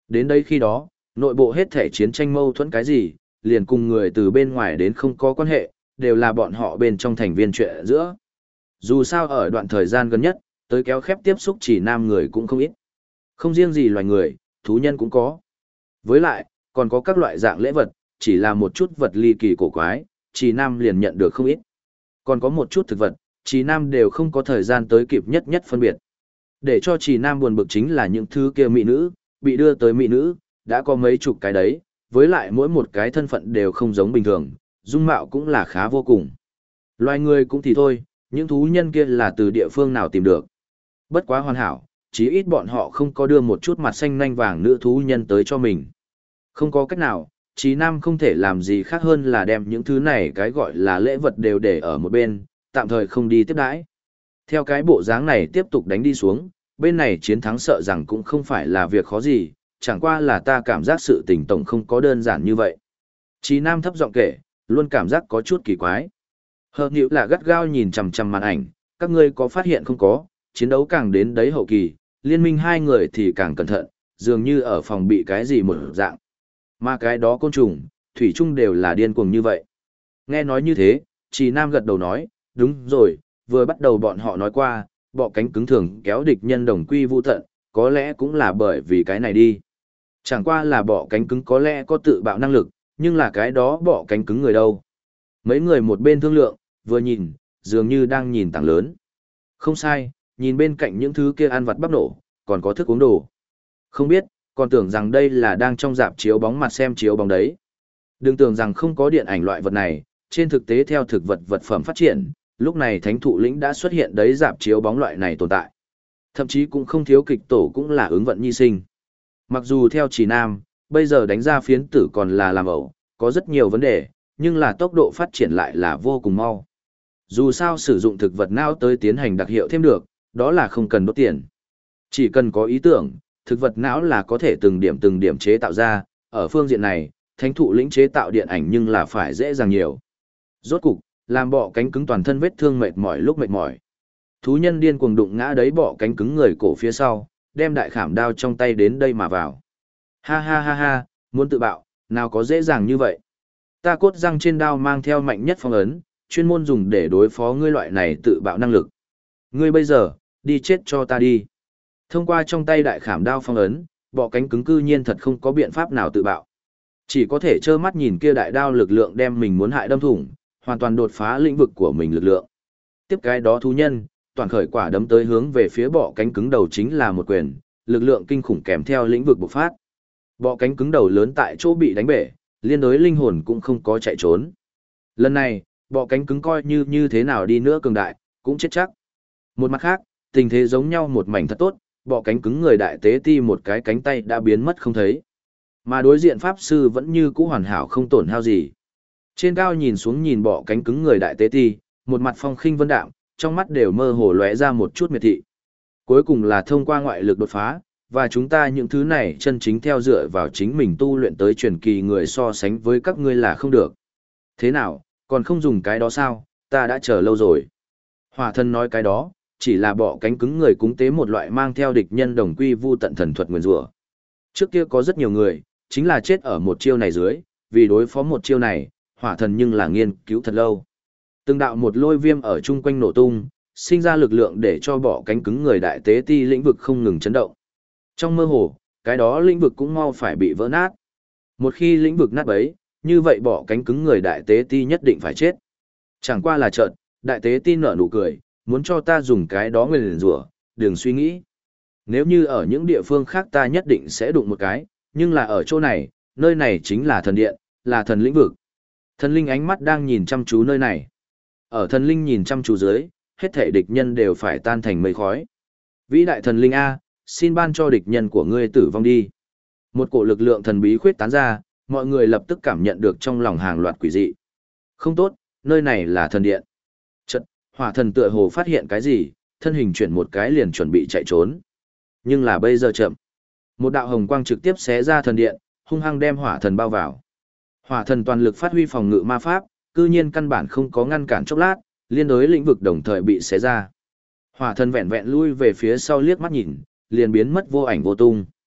Đến đây khi đó, nội bộ hết thể chiến tranh mâu thuẫn cái gì, liền cùng người từ bên ngoài đến không có quan hệ, đều là bọn họ bên trong thành viên chuyện giữa. Dù sao ở đoạn thời gian gần nhất, tới kéo khép tiếp xúc chỉ nam người cũng không ít. Không riêng gì loài người, thú nhân cũng có. Với lại, còn có các loại dạng lễ vật, chỉ là một chút vật ly kỳ cổ quái, chỉ nam liền nhận được không ít. Còn có một chút thực vật, chỉ nam đều không có thời gian tới kịp nhất nhất phân biệt. Để cho chỉ nam buồn bực chính là những thứ kia mỹ nữ, bị đưa tới mỹ nữ, đã có mấy chục cái đấy, với lại mỗi một cái thân phận đều không giống bình thường, dung mạo cũng là khá vô cùng. Loài người cũng thì thôi, những thú nhân kia là từ địa phương nào tìm được. Bất quá hoàn hảo, chí ít bọn họ không có đưa một chút mặt xanh nanh vàng nữ thú nhân tới cho mình. Không có cách nào, Chí Nam không thể làm gì khác hơn là đem những thứ này cái gọi là lễ vật đều để ở một bên, tạm thời không đi tiếp đãi. Theo cái bộ dáng này tiếp tục đánh đi xuống, bên này chiến thắng sợ rằng cũng không phải là việc khó gì, chẳng qua là ta cảm giác sự tình tổng không có đơn giản như vậy. Chí Nam thấp giọng kể, luôn cảm giác có chút kỳ quái. Hợp nhữ là gắt gao nhìn chằm chằm màn ảnh, các ngươi có phát hiện không có, chiến đấu càng đến đấy hậu kỳ, liên minh hai người thì càng cẩn thận, dường như ở phòng bị cái gì một dạng. Mà cái đó côn trùng, thủy chung đều là điên cuồng như vậy. Nghe nói như thế, Trì Nam gật đầu nói, đúng rồi, vừa bắt đầu bọn họ nói qua, bọ cánh cứng thường kéo địch nhân đồng quy vu tận, có lẽ cũng là bởi vì cái này đi. Chẳng qua là bọ cánh cứng có lẽ có tự bạo năng lực, nhưng là cái đó bọ cánh cứng người đâu. Mấy người một bên thương lượng, vừa nhìn, dường như đang nhìn tảng lớn. Không sai, nhìn bên cạnh những thứ kia ăn vặt bắp nổ, còn có thức uống đồ. Không biết, còn tưởng rằng đây là đang trong dạp chiếu bóng mặt xem chiếu bóng đấy. Đừng tưởng rằng không có điện ảnh loại vật này, trên thực tế theo thực vật vật phẩm phát triển, lúc này thánh thụ lĩnh đã xuất hiện đấy dạp chiếu bóng loại này tồn tại. Thậm chí cũng không thiếu kịch tổ cũng là ứng vận nhi sinh. Mặc dù theo Chỉ Nam, bây giờ đánh ra phiến tử còn là làm ẩu, có rất nhiều vấn đề, nhưng là tốc độ phát triển lại là vô cùng mau. Dù sao sử dụng thực vật não tới tiến hành đặc hiệu thêm được, đó là không cần đốt tiền. Chỉ cần có ý tưởng, thực vật não là có thể từng điểm chế tạo ra, ở phương diện này, thánh thụ lĩnh chế tạo điện ảnh nhưng là phải dễ dàng nhiều. Rốt cục, làm bọ cánh cứng toàn thân vết thương mệt mỏi lúc mệt mỏi. Thú nhân điên cuồng đụng ngã đấy bọ cánh cứng người cổ phía sau, đem đại khảm đao trong tay đến đây mà vào. Ha ha ha ha, muốn tự bạo, nào có dễ dàng như vậy. Ta cốt răng trên đao mang theo mạnh nhất phong ấn, chuyên môn dùng để đối phó ngươi loại này tự bạo năng lực. Ngươi bây giờ, đi chết cho ta đi. Thông qua trong tay đại khảm đao phong ấn, bọ cánh cứng cư nhiên thật không có biện pháp nào tự bạo. Chỉ có thể trơ mắt nhìn kia đại đao lực lượng đem mình muốn hại đâm thủng, hoàn toàn đột phá lĩnh vực của mình lực lượng. Tiếp cái đó thú nhân, toàn khởi quả đấm tới hướng về phía bọ cánh cứng đầu chính là một quyền, lực lượng kinh khủng kèm theo lĩnh vực bộc phát. Bọ cánh cứng đầu lớn tại chỗ bị đánh bể, liên đối linh hồn cũng không có chạy trốn. Lần này, bọ cánh cứng coi như thế nào đi nữa cường đại, cũng chết chắc. Một mặt khác, tình thế giống nhau một mảnh thật tốt, bọ cánh cứng người đại tế ti một cái cánh tay đã biến mất không thấy. Mà đối diện pháp sư vẫn như cũ hoàn hảo không tổn hao gì. Trên cao nhìn xuống nhìn bọ cánh cứng người đại tế ti, một mặt phong khinh vân đạm, trong mắt đều mơ hồ lóe ra một chút miệt thị. Cuối cùng là thông qua ngoại lực đột phá, và chúng ta những thứ này chân chính theo dựa vào chính mình tu luyện tới truyền kỳ người so sánh với các ngươi là không được. Thế nào, còn không dùng cái đó sao, ta đã chờ lâu rồi. Hỏa thân nói cái đó, chỉ là bọ cánh cứng người cúng tế một loại mang theo địch nhân đồng quy vu tận thần thuật nguyền rủa. Trước kia có rất nhiều người, chính là chết ở một chiêu này dưới, vì đối phó một chiêu này, hỏa thần nhưng là nghiên cứu thật lâu. Từng đạo một lôi viêm ở chung quanh nổ tung, sinh ra lực lượng để cho bọ cánh cứng người đại tế ti lĩnh vực không ngừng chấn động. Trong mơ hồ, cái đó lĩnh vực cũng mau phải bị vỡ nát. Một khi lĩnh vực nát bấy, như vậy bọ cánh cứng người đại tế ti nhất định phải chết. Chẳng qua là chợt, đại tế ti nở nụ cười, muốn cho ta dùng cái đó nguyền rủa, đừng suy nghĩ. Nếu như ở những địa phương khác ta nhất định sẽ đụng một cái, nhưng là ở chỗ này, nơi này chính là thần điện, là thần lĩnh vực. Thần linh ánh mắt đang nhìn chăm chú nơi này. Ở thần linh nhìn chăm chú dưới, hết thể địch nhân đều phải tan thành mây khói. Vĩ đại thần linh A, xin ban cho địch nhân của ngươi tử vong đi. Một cổ lực lượng thần bí khuyết tán ra, mọi người lập tức cảm nhận được trong lòng hàng loạt quỷ dị. Không tốt, nơi này là thần điện. Chật, hỏa thần tựa hồ phát hiện cái gì, thân hình chuyển một cái liền chuẩn bị chạy trốn. Nhưng là bây giờ chậm. Một đạo hồng quang trực tiếp xé ra thần điện, hung hăng đem hỏa thần bao vào. Hỏa thần toàn lực phát huy phòng ngự ma pháp, cư nhiên căn bản không có ngăn cản chốc lát, liên đối lĩnh vực đồng thời bị xé ra. Hỏa thần vẹn vẹn lui về phía sau liếc mắt nhìn, liền biến mất vô ảnh vô tung.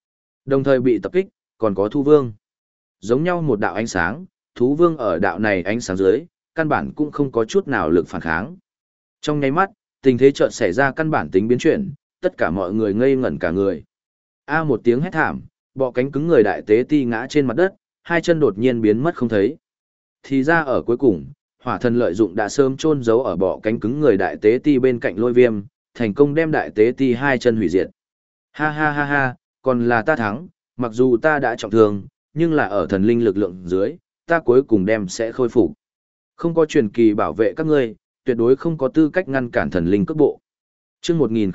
Đồng thời bị tập kích, còn có thú vương. Giống nhau một đạo ánh sáng, thú vương ở đạo này ánh sáng dưới, căn bản cũng không có chút nào lực phản kháng. Trong nháy mắt, tình thế chợt xảy ra căn bản tính biến chuyển, tất cả mọi người ngây ngẩn cả người. A một tiếng hét thảm, bọ cánh cứng người đại tế ti ngã trên mặt đất, hai chân đột nhiên biến mất không thấy. Thì ra ở cuối cùng, hỏa thần lợi dụng đã sớm chôn giấu ở bọ cánh cứng người đại tế ti bên cạnh lôi viêm, thành công đem đại tế ti hai chân hủy diệt. Ha ha ha ha, còn là ta thắng, mặc dù ta đã trọng thương, nhưng là ở thần linh lực lượng dưới, ta cuối cùng đem sẽ khôi phục. Không có truyền kỳ bảo vệ các ngươi, tuyệt đối không có tư cách ngăn cản thần linh cước bộ. Chương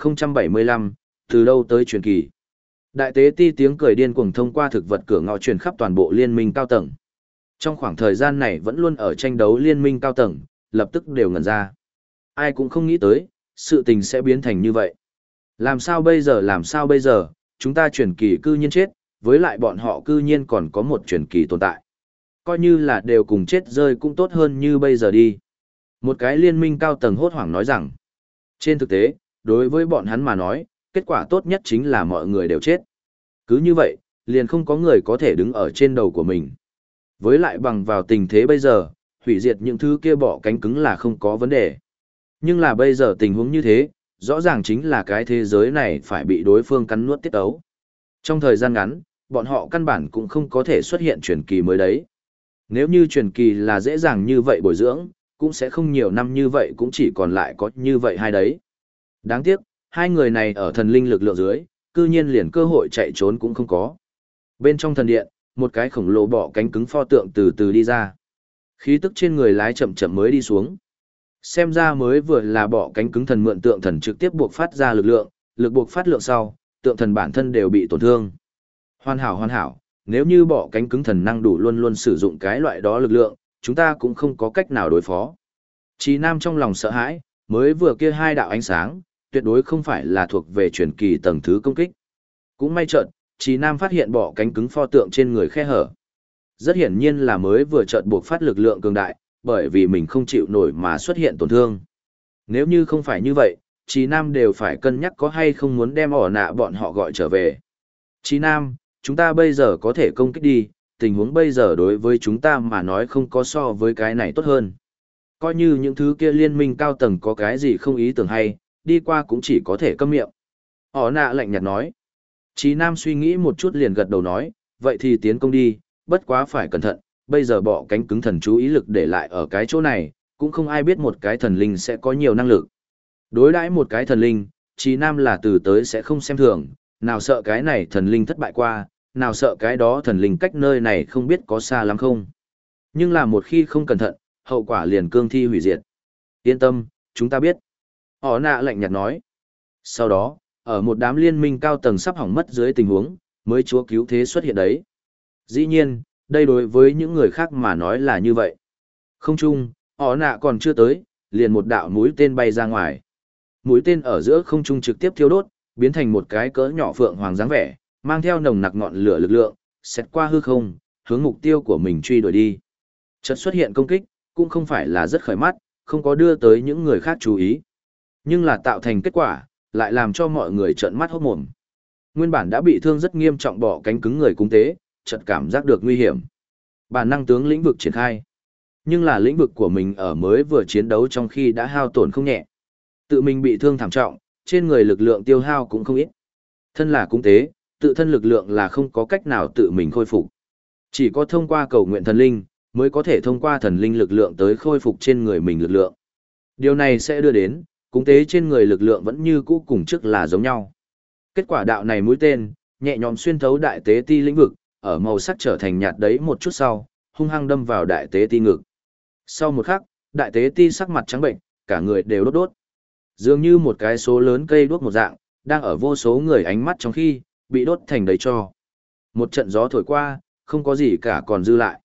1075, từ đâu tới truyền kỳ? Đại tế ti tiếng cười điên cuồng thông qua thực vật cửa ngõ truyền khắp toàn bộ liên minh cao tầng. Trong khoảng thời gian này vẫn luôn ở tranh đấu liên minh cao tầng, lập tức đều ngẩn ra. Ai cũng không nghĩ tới, sự tình sẽ biến thành như vậy. Làm sao bây giờ, chúng ta truyền kỳ cư nhiên chết, với lại bọn họ cư nhiên còn có một truyền kỳ tồn tại. Coi như là đều cùng chết rơi cũng tốt hơn như bây giờ đi. Một cái liên minh cao tầng hốt hoảng nói rằng, trên thực tế, đối với bọn hắn mà nói, kết quả tốt nhất chính là mọi người đều chết. Cứ như vậy, liền không có người có thể đứng ở trên đầu của mình. Với lại bằng vào tình thế bây giờ, hủy diệt những thứ kia bỏ cánh cứng là không có vấn đề. Nhưng là bây giờ tình huống như thế, rõ ràng chính là cái thế giới này phải bị đối phương cắn nuốt tiết ấu. Trong thời gian ngắn, bọn họ căn bản cũng không có thể xuất hiện truyền kỳ mới đấy. Nếu như truyền kỳ là dễ dàng như vậy bồi dưỡng, cũng sẽ không nhiều năm như vậy cũng chỉ còn lại có như vậy hai đấy. Đáng tiếc, hai người này ở thần linh lực lượng dưới, cư nhiên liền cơ hội chạy trốn cũng không có. Bên trong thần điện, một cái khổng lồ bọ cánh cứng pho tượng từ từ đi ra. Khí tức trên người lái chậm chậm mới đi xuống. Xem ra mới vừa là bọ cánh cứng thần mượn tượng thần trực tiếp buộc phát ra lực buộc phát lượng sau, tượng thần bản thân đều bị tổn thương. Hoàn hảo, nếu như bọ cánh cứng thần năng đủ luôn luôn sử dụng cái loại đó lực lượng, chúng ta cũng không có cách nào đối phó. Chí Nam trong lòng sợ hãi, mới vừa kia hai đạo ánh sáng, tuyệt đối không phải là thuộc về truyền kỳ tầng thứ công kích. Cũng may chợt, Chí Nam phát hiện bọ cánh cứng pho tượng trên người khe hở. Rất hiển nhiên là mới vừa chợt buộc phát lực lượng cường đại, bởi vì mình không chịu nổi mà xuất hiện tổn thương. Nếu như không phải như vậy, Chí Nam đều phải cân nhắc có hay không muốn đem ỏ nạ bọn họ gọi trở về. Chí Nam, chúng ta bây giờ có thể công kích đi, tình huống bây giờ đối với chúng ta mà nói không có so với cái này tốt hơn. Coi như những thứ kia liên minh cao tầng có cái gì không ý tưởng hay, đi qua cũng chỉ có thể câm miệng. Ỏ nạ lạnh nhạt nói. Chí Nam suy nghĩ một chút liền gật đầu nói, vậy thì tiến công đi, bất quá phải cẩn thận, bây giờ bọ cánh cứng thần chú ý lực để lại ở cái chỗ này, cũng không ai biết một cái thần linh sẽ có nhiều năng lực. Đối đãi một cái thần linh, Chí Nam là từ tới sẽ không xem thường, nào sợ cái này thần linh thất bại qua, nào sợ cái đó thần linh cách nơi này không biết có xa lắm không. Nhưng là một khi không cẩn thận, hậu quả liền cương thi hủy diệt. Yên tâm, chúng ta biết. Họ nạ lạnh nhạt nói. Sau đó, ở một đám liên minh cao tầng sắp hỏng mất dưới tình huống, mới chúa cứu thế xuất hiện đấy. Dĩ nhiên, đây đối với những người khác mà nói là như vậy. Không chung, họ nạ còn chưa tới, liền một đạo mũi tên bay ra ngoài. Mũi tên ở giữa không trung trực tiếp thiêu đốt, biến thành một cái cỡ nhỏ phượng hoàng dáng vẻ, mang theo nồng nặc ngọn lửa lực lượng, xét qua hư không, hướng mục tiêu của mình truy đuổi đi. Chợt xuất hiện công kích, cũng không phải là rất khởi mắt, không có đưa tới những người khác chú ý. Nhưng là tạo thành kết quả, lại làm cho mọi người trợn mắt hốt mồm. Nguyên bản đã bị thương rất nghiêm trọng bọ cánh cứng người cung tế, chợt cảm giác được nguy hiểm. Bản năng tướng lĩnh vực triển khai. Nhưng là lĩnh vực của mình ở mới vừa chiến đấu trong khi đã hao tổn không nhẹ. Tự mình bị thương thảm trọng, trên người lực lượng tiêu hao cũng không ít. Thân là cung tế, tự thân lực lượng là không có cách nào tự mình khôi phục. Chỉ có thông qua cầu nguyện thần linh, mới có thể thông qua thần linh lực lượng tới khôi phục trên người mình lực lượng. Điều này sẽ đưa đến, cung tế trên người lực lượng vẫn như cũ cùng trước là giống nhau. Kết quả đạo này mũi tên, nhẹ nhõm xuyên thấu đại tế ti lĩnh vực, ở màu sắc trở thành nhạt đấy một chút sau, hung hăng đâm vào đại tế ti ngực. Sau một khắc, đại tế ti sắc mặt trắng bệnh, cả người đều đốt đốt. Dường như một cái số lớn cây đuốc một dạng, đang ở vô số người ánh mắt trong khi, bị đốt thành đầy tro. Một trận gió thổi qua, không có gì cả còn dư lại.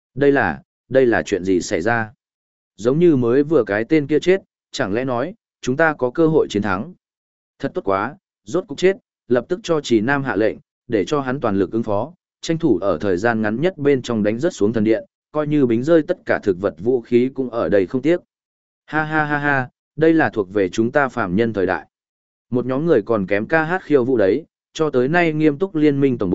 Đây là chuyện gì xảy ra? Giống như mới vừa cái tên kia chết, chẳng lẽ nói, chúng ta có cơ hội chiến thắng? Thật tốt quá, rốt cục chết, lập tức cho Trì Nam hạ lệnh, để cho hắn toàn lực ứng phó, tranh thủ ở thời gian ngắn nhất bên trong đánh rớt xuống thần điện, coi như bính rơi tất cả thực vật vũ khí cũng ở đây không tiếc. Ha ha ha ha, đây là thuộc về chúng ta phàm nhân thời đại. Một nhóm người còn kém ca hát khiêu vũ đấy, cho tới nay nghiêm túc liên minh tổng bộ,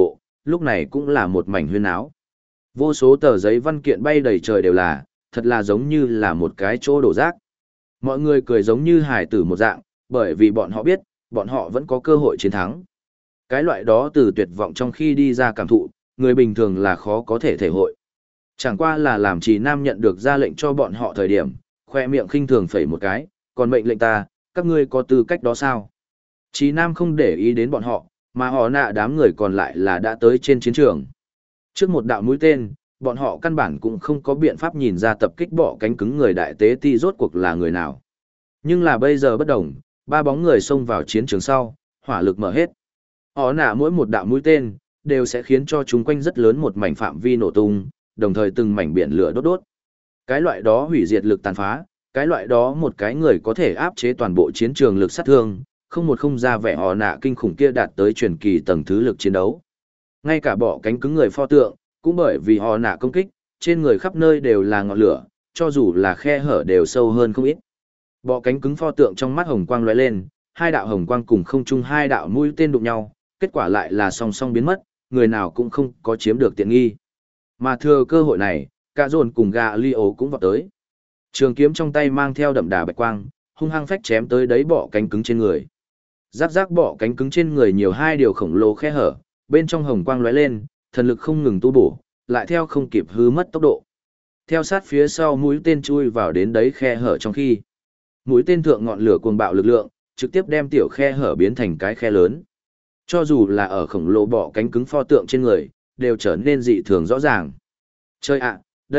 lúc này cũng là một mảnh huyên áo. Vô số tờ giấy văn kiện bay đầy trời đều là, thật là giống như là một cái chỗ đổ rác. Mọi người cười giống như hài tử một dạng, bởi vì bọn họ biết, bọn họ vẫn có cơ hội chiến thắng. Cái loại đó từ tuyệt vọng trong khi đi ra cảm thụ, người bình thường là khó có thể thể hội. Chẳng qua là làm Trì Nam nhận được ra lệnh cho bọn họ thời điểm, khoe miệng khinh thường phẩy một cái, còn mệnh lệnh ta, các ngươi có tư cách đó sao? Trì Nam không để ý đến bọn họ, mà họ nạ đám người còn lại là đã tới trên chiến trường. Trước một đạo mũi tên, bọn họ căn bản cũng không có biện pháp nhìn ra tập kích bỏ cánh cứng người đại tế ti rốt cuộc là người nào. Nhưng là bây giờ bất đồng, ba bóng người xông vào chiến trường sau, hỏa lực mở hết. Họ nạ mỗi một đạo mũi tên, đều sẽ khiến cho chúng quanh rất lớn một mảnh phạm vi nổ tung, đồng thời từng mảnh biển lửa đốt đốt. Cái loại đó hủy diệt lực tàn phá, cái loại đó một cái người có thể áp chế toàn bộ chiến trường lực sát thương, không một không ra vẻ họ nạ kinh khủng kia đạt tới truyền kỳ tầng thứ lực chiến đấu. Ngay cả bỏ cánh cứng người pho tượng, cũng bởi vì họ nạ công kích, trên người khắp nơi đều là ngọn lửa, cho dù là khe hở đều sâu hơn không ít. Bỏ cánh cứng pho tượng trong mắt hồng quang lóe lên, hai đạo hồng quang cùng không chung hai đạo mũi tên đụng nhau, kết quả lại là song song biến mất, người nào cũng không có chiếm được tiện nghi. Mà thừa cơ hội này, cả dồn cùng gà Leo cũng vọt tới. Trường kiếm trong tay mang theo đậm đà bạch quang, hung hăng phách chém tới đấy bỏ cánh cứng trên người. Rác rác bỏ cánh cứng trên người nhiều hai điều khổng lồ khe hở, bên trong hồng quang lóe lên, thần lực không ngừng tu bổ, lại theo không kịp hư mất tốc độ. Theo sát phía sau mũi tên chui vào đến đấy khe hở trong khi. Mũi tên thượng ngọn lửa cuồng bạo lực lượng, trực tiếp đem tiểu khe hở biến thành cái khe lớn. Cho dù là ở khổng lồ bỏ cánh cứng pho tượng trên người, đều trở nên dị thường rõ ràng. Chơi ạ,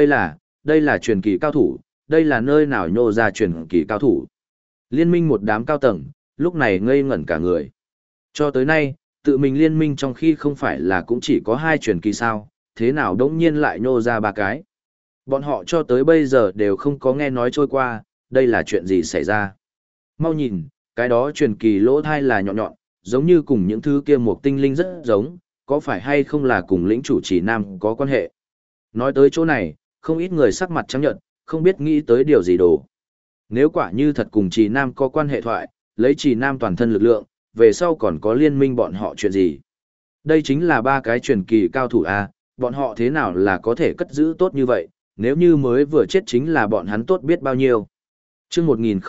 đây là truyền kỳ cao thủ, đây là nơi nào nhô ra truyền kỳ cao thủ. Liên minh một đám cao tầng, lúc này ngây ngẩn cả người. Cho tới nay, tự mình liên minh trong khi không phải là cũng chỉ có 2 truyền kỳ sao, thế nào đống nhiên lại nhô ra 3 cái. Bọn họ cho tới bây giờ đều không có nghe nói trôi qua, đây là chuyện gì xảy ra. Mau nhìn, cái đó truyền kỳ lỗ thai là nhọn nhọn, giống như cùng những thứ kia một tinh linh rất giống, có phải hay không là cùng lĩnh chủ Trì Nam có quan hệ. Nói tới chỗ này, không ít người sắc mặt trắng nhợt, không biết nghĩ tới điều gì đồ. Nếu quả như thật cùng Trì Nam có quan hệ thoại, lấy Trì Nam toàn thân lực lượng, về sau còn có liên minh bọn họ chuyện gì. Đây chính là 3 cái truyền kỳ cao thủ A, bọn họ thế nào là có thể cất giữ tốt như vậy, nếu như mới vừa chết chính là bọn hắn tốt biết bao nhiêu. Chương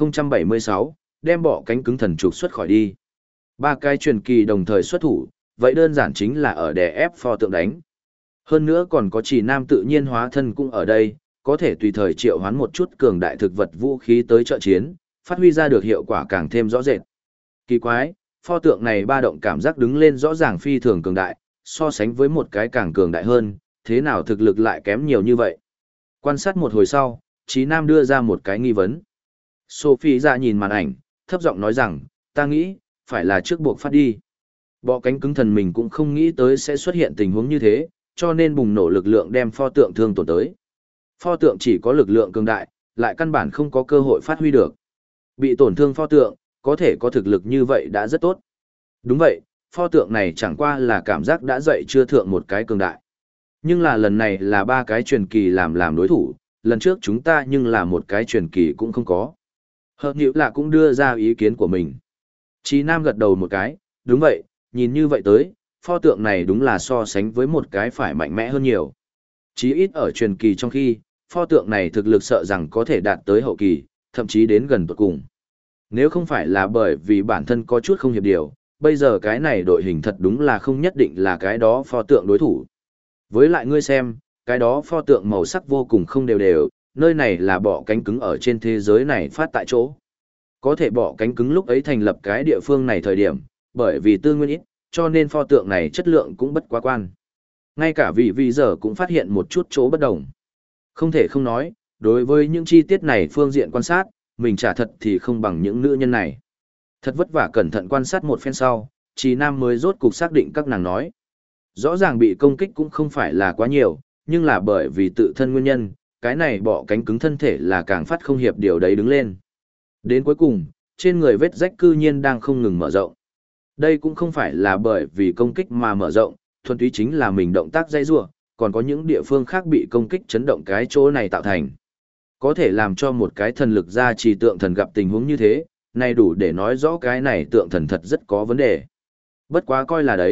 1076, đem bỏ cánh cứng thần trục xuất khỏi đi. 3 cái truyền kỳ đồng thời xuất thủ, vậy đơn giản chính là ở đè ép pho tượng đánh. Hơn nữa còn có Trì Nam tự nhiên hóa thân cũng ở đây, có thể tùy thời triệu hoán một chút cường đại thực vật vũ khí tới trợ chiến, phát huy ra được hiệu quả càng thêm rõ rệt. Kỳ quái, pho tượng này ba động cảm giác đứng lên rõ ràng phi thường cường đại, so sánh với một cái càng cường đại hơn, thế nào thực lực lại kém nhiều như vậy. Quan sát một hồi sau, Trí Nam đưa ra một cái nghi vấn. Sophie ra nhìn màn ảnh, thấp giọng nói rằng, ta nghĩ, phải là trước buộc phát đi. Bọ cánh cứng thần mình cũng không nghĩ tới sẽ xuất hiện tình huống như thế, cho nên bùng nổ lực lượng đem pho tượng thương tổn tới. Pho tượng chỉ có lực lượng cường đại, lại căn bản không có cơ hội phát huy được. Bị tổn thương pho tượng, có thể có thực lực như vậy đã rất tốt. Đúng vậy, pho tượng này chẳng qua là cảm giác đã dậy chưa thượng một cái cường đại. Nhưng là lần này là 3 cái truyền kỳ làm đối thủ, lần trước chúng ta nhưng là một cái truyền kỳ cũng không có. Hợp nhữ là cũng đưa ra ý kiến của mình. Chí Nam gật đầu một cái, đúng vậy, nhìn như vậy tới, pho tượng này đúng là so sánh với một cái phải mạnh mẽ hơn nhiều. Chí ít ở truyền kỳ trong khi, pho tượng này thực lực sợ rằng có thể đạt tới hậu kỳ, thậm chí đến gần tột cùng. Nếu không phải là bởi vì bản thân có chút không hiệp điều, bây giờ cái này đội hình thật đúng là không nhất định là cái đó pho tượng đối thủ. Với lại ngươi xem, cái đó pho tượng màu sắc vô cùng không đều đều, nơi này là bọ cánh cứng ở trên thế giới này phát tại chỗ. Có thể bọ cánh cứng lúc ấy thành lập cái địa phương này thời điểm, bởi vì tư nguyên ít, cho nên pho tượng này chất lượng cũng bất quá quan. Ngay cả vị giờ cũng phát hiện một chút chỗ bất đồng. Không thể không nói, đối với những chi tiết này phương diện quan sát, mình trả thật thì không bằng những nữ nhân này. Thật vất vả cẩn thận quan sát một phen sau, Chí Nam mới rốt cục xác định các nàng nói. Rõ ràng bị công kích cũng không phải là quá nhiều, nhưng là bởi vì tự thân nguyên nhân, cái này bọ cánh cứng thân thể là càng phát không hiệp điều đấy đứng lên. Đến cuối cùng, trên người vết rách cư nhiên đang không ngừng mở rộng. Đây cũng không phải là bởi vì công kích mà mở rộng, thuần túy chính là mình động tác dây rua, còn có những địa phương khác bị công kích chấn động cái chỗ này tạo thành. Có thể làm cho một cái thần lực ra trì tượng thần gặp tình huống như thế, này đủ để nói rõ cái này tượng thần thật rất có vấn đề. Bất quá coi là đấy,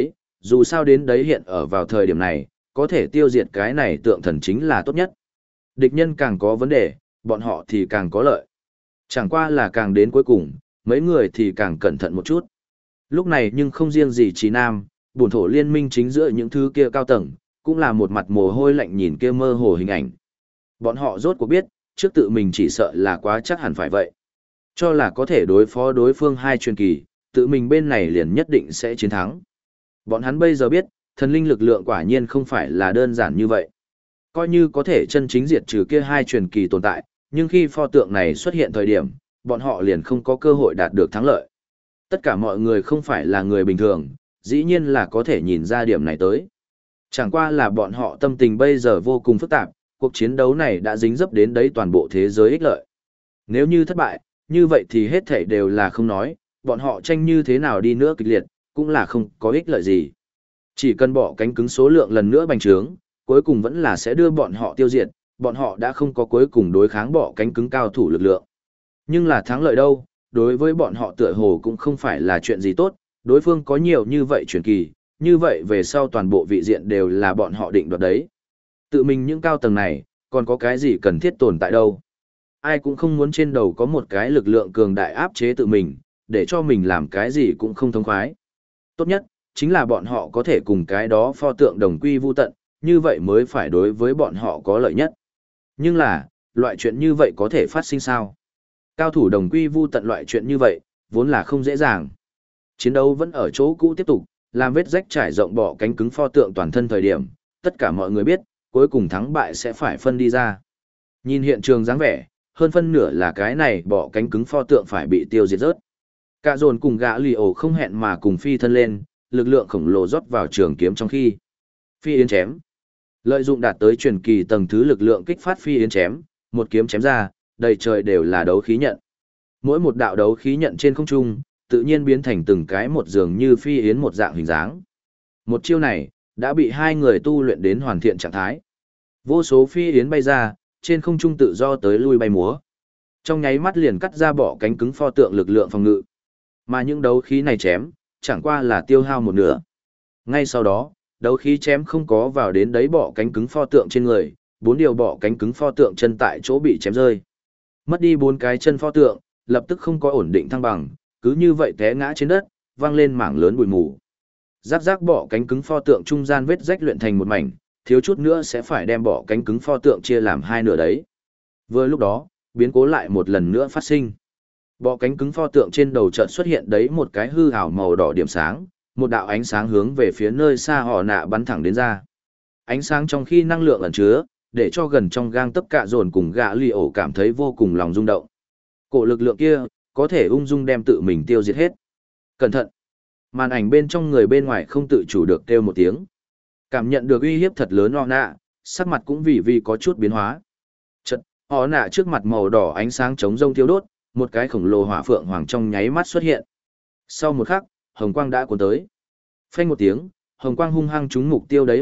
dù sao đến đấy hiện ở vào thời điểm này, có thể tiêu diệt cái này tượng thần chính là tốt nhất. Địch nhân càng có vấn đề, bọn họ thì càng có lợi. Chẳng qua là càng đến cuối cùng, mấy người thì càng cẩn thận một chút. Lúc này nhưng không riêng gì Trí Nam, bổn thổ liên minh chính giữa những thứ kia cao tầng, cũng là một mặt mồ hôi lạnh nhìn kia mơ hồ hình ảnh. Bọn họ rốt cuộc biết, trước tự mình chỉ sợ là quá chắc hẳn phải vậy. Cho là có thể đối phó đối phương hai truyền kỳ, tự mình bên này liền nhất định sẽ chiến thắng. Bọn hắn bây giờ biết, thần linh lực lượng quả nhiên không phải là đơn giản như vậy. Coi như có thể chân chính diệt trừ kia hai truyền kỳ tồn tại, nhưng khi pho tượng này xuất hiện thời điểm, bọn họ liền không có cơ hội đạt được thắng lợi. Tất cả mọi người không phải là người bình thường, dĩ nhiên là có thể nhìn ra điểm này tới. Chẳng qua là bọn họ tâm tình bây giờ vô cùng phức tạp, cuộc chiến đấu này đã dính dấp đến đấy toàn bộ thế giới ích lợi. Nếu như thất bại, như vậy thì hết thảy đều là không nói, bọn họ tranh như thế nào đi nữa kịch liệt, cũng là không có ích lợi gì. Chỉ cần bỏ cánh cứng số lượng lần nữa bành trướng, cuối cùng vẫn là sẽ đưa bọn họ tiêu diệt, bọn họ đã không có cuối cùng đối kháng bỏ cánh cứng cao thủ lực lượng. Nhưng là thắng lợi đâu, đối với bọn họ tựa hồ cũng không phải là chuyện gì tốt, đối phương có nhiều như vậy truyền kỳ, như vậy về sau toàn bộ vị diện đều là bọn họ định đoạt đấy. Tự mình những cao tầng này, còn có cái gì cần thiết tồn tại đâu. Ai cũng không muốn trên đầu có một cái lực lượng cường đại áp chế tự mình, để cho mình làm cái gì cũng không thông khoái. Tốt nhất, chính là bọn họ có thể cùng cái đó pho tượng đồng quy vu tận, như vậy mới phải đối với bọn họ có lợi nhất. Nhưng là, loại chuyện như vậy có thể phát sinh sao? Cao thủ đồng quy vu tận loại chuyện như vậy, vốn là không dễ dàng. Chiến đấu vẫn ở chỗ cũ tiếp tục, làm vết rách trải rộng bỏ cánh cứng pho tượng toàn thân thời điểm, tất cả mọi người biết, cuối cùng thắng bại sẽ phải phân đi ra. Nhìn hiện trường dáng vẻ, hơn phân nửa là cái này bỏ cánh cứng pho tượng phải bị tiêu diệt rớt. Cả dồn cùng gã lì ổ không hẹn mà cùng phi thân lên, lực lượng khổng lồ rót vào trường kiếm trong khi. Phi yến chém. Lợi dụng đạt tới truyền kỳ tầng thứ lực lượng kích phát phi yến chém, một kiếm chém ra, đầy trời đều là đấu khí nhận. Mỗi một đạo đấu khí nhận trên không trung, tự nhiên biến thành từng cái một dường như phi yến một dạng hình dáng. Một chiêu này, đã bị hai người tu luyện đến hoàn thiện trạng thái. Vô số phi yến bay ra, trên không trung tự do tới lui bay múa. Trong nháy mắt liền cắt ra bỏ cánh cứng pho tượng lực lượng phòng ngự. Mà những đấu khí này chém, chẳng qua là tiêu hao một nửa. Ngay sau đó, đấu khí chém không có vào đến đấy bỏ cánh cứng pho tượng trên người, 4 điều bỏ cánh cứng pho tượng chân tại chỗ bị chém rơi. Mất đi 4 cái chân pho tượng, lập tức không có ổn định thăng bằng, cứ như vậy té ngã trên đất, vang lên mảng lớn bụi mù. Rác rác bỏ cánh cứng pho tượng trung gian vết rách luyện thành một mảnh, thiếu chút nữa sẽ phải đem bỏ cánh cứng pho tượng chia làm hai nửa đấy. Vừa lúc đó, biến cố lại một lần nữa phát sinh. Bỏ cánh cứng pho tượng trên đầu chợt xuất hiện đấy một cái hư ảo màu đỏ điểm sáng, một đạo ánh sáng hướng về phía nơi xa họ nạ bắn thẳng đến ra. Ánh sáng trong khi năng lượng ẩn chứa, để cho gần trong gang tấc cạ dồn cùng gã lì ổ cảm thấy vô cùng lòng rung động. Cổ lực lượng kia, có thể ung dung đem tự mình tiêu diệt hết. Cẩn thận! Màn ảnh bên trong người bên ngoài không tự chủ được kêu một tiếng. Cảm nhận được uy hiếp thật lớn họ nạ, sắc mặt cũng vì có chút biến hóa. Chật, họ nạ trước mặt màu đỏ ánh sáng chống rông thiêu đốt, một cái khổng lồ hỏa phượng hoàng trong nháy mắt xuất hiện. Sau một khắc, hồng quang đã cuốn tới. Phanh một tiếng, hồng quang hung hăng trúng mục tiêu đấy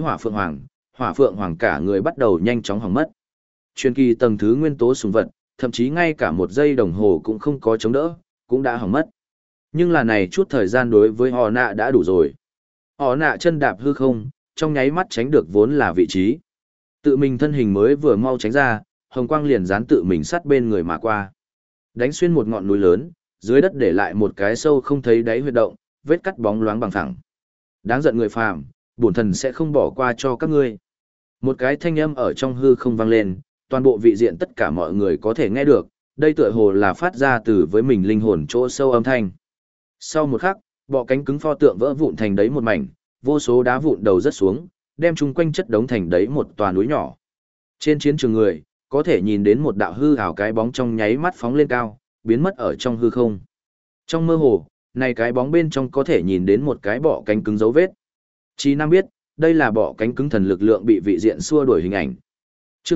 hỏa phượng hoàng cả người bắt đầu nhanh chóng hỏng mất. Truyền kỳ tầng thứ nguyên tố sùng vật, thậm chí ngay cả một giây đồng hồ cũng không có chống đỡ, cũng đã hỏng mất. Nhưng là này chút thời gian đối với họ nạ đã đủ rồi. Họ nạ chân đạp hư không, trong nháy mắt tránh được vốn là vị trí. Tự mình thân hình mới vừa mau tránh ra, hồng quang liền dán tự mình sát bên người mà qua. Đánh xuyên một ngọn núi lớn, dưới đất để lại một cái sâu không thấy đáy huyệt động, vết cắt bóng loáng bằng phẳng. Đáng giận người phàm, bổn thần sẽ không bỏ qua cho các ngươi. Một cái thanh âm ở trong hư không vang lên, toàn bộ vị diện tất cả mọi người có thể nghe được, đây tựa hồ là phát ra từ với mình linh hồn chỗ sâu âm thanh. Sau một khắc, bọ cánh cứng pho tượng vỡ vụn thành đấy một mảnh, vô số đá vụn đầu rớt xuống, đem chung quanh chất đống thành đấy một tòa núi nhỏ. Trên chiến trường người, có thể nhìn đến một đạo hư ảo cái bóng trong nháy mắt phóng lên cao, biến mất ở trong hư không. Trong mơ hồ, này cái bóng bên trong có thể nhìn đến một cái bọ cánh cứng dấu vết. Chí Nam biết, đây là bọ cánh cứng thần lực lượng bị vị diện xua đuổi hình ảnh. Chương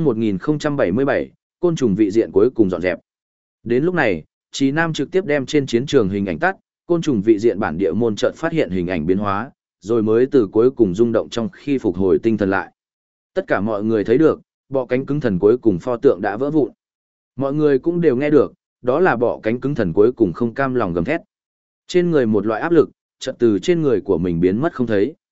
1077, côn trùng vị diện cuối cùng dọn dẹp. Đến lúc này, Chí Nam trực tiếp đem trên chiến trường hình ảnh tắt, côn trùng vị diện bản địa môn chợt phát hiện hình ảnh biến hóa, rồi mới từ cuối cùng rung động trong khi phục hồi tinh thần lại. Tất cả mọi người thấy được, bọ cánh cứng thần cuối cùng pho tượng đã vỡ vụn. Mọi người cũng đều nghe được, đó là bọ cánh cứng thần cuối cùng không cam lòng gầm thét. Trên người một loại áp lực, chợt từ trên người của mình biến mất không thấy.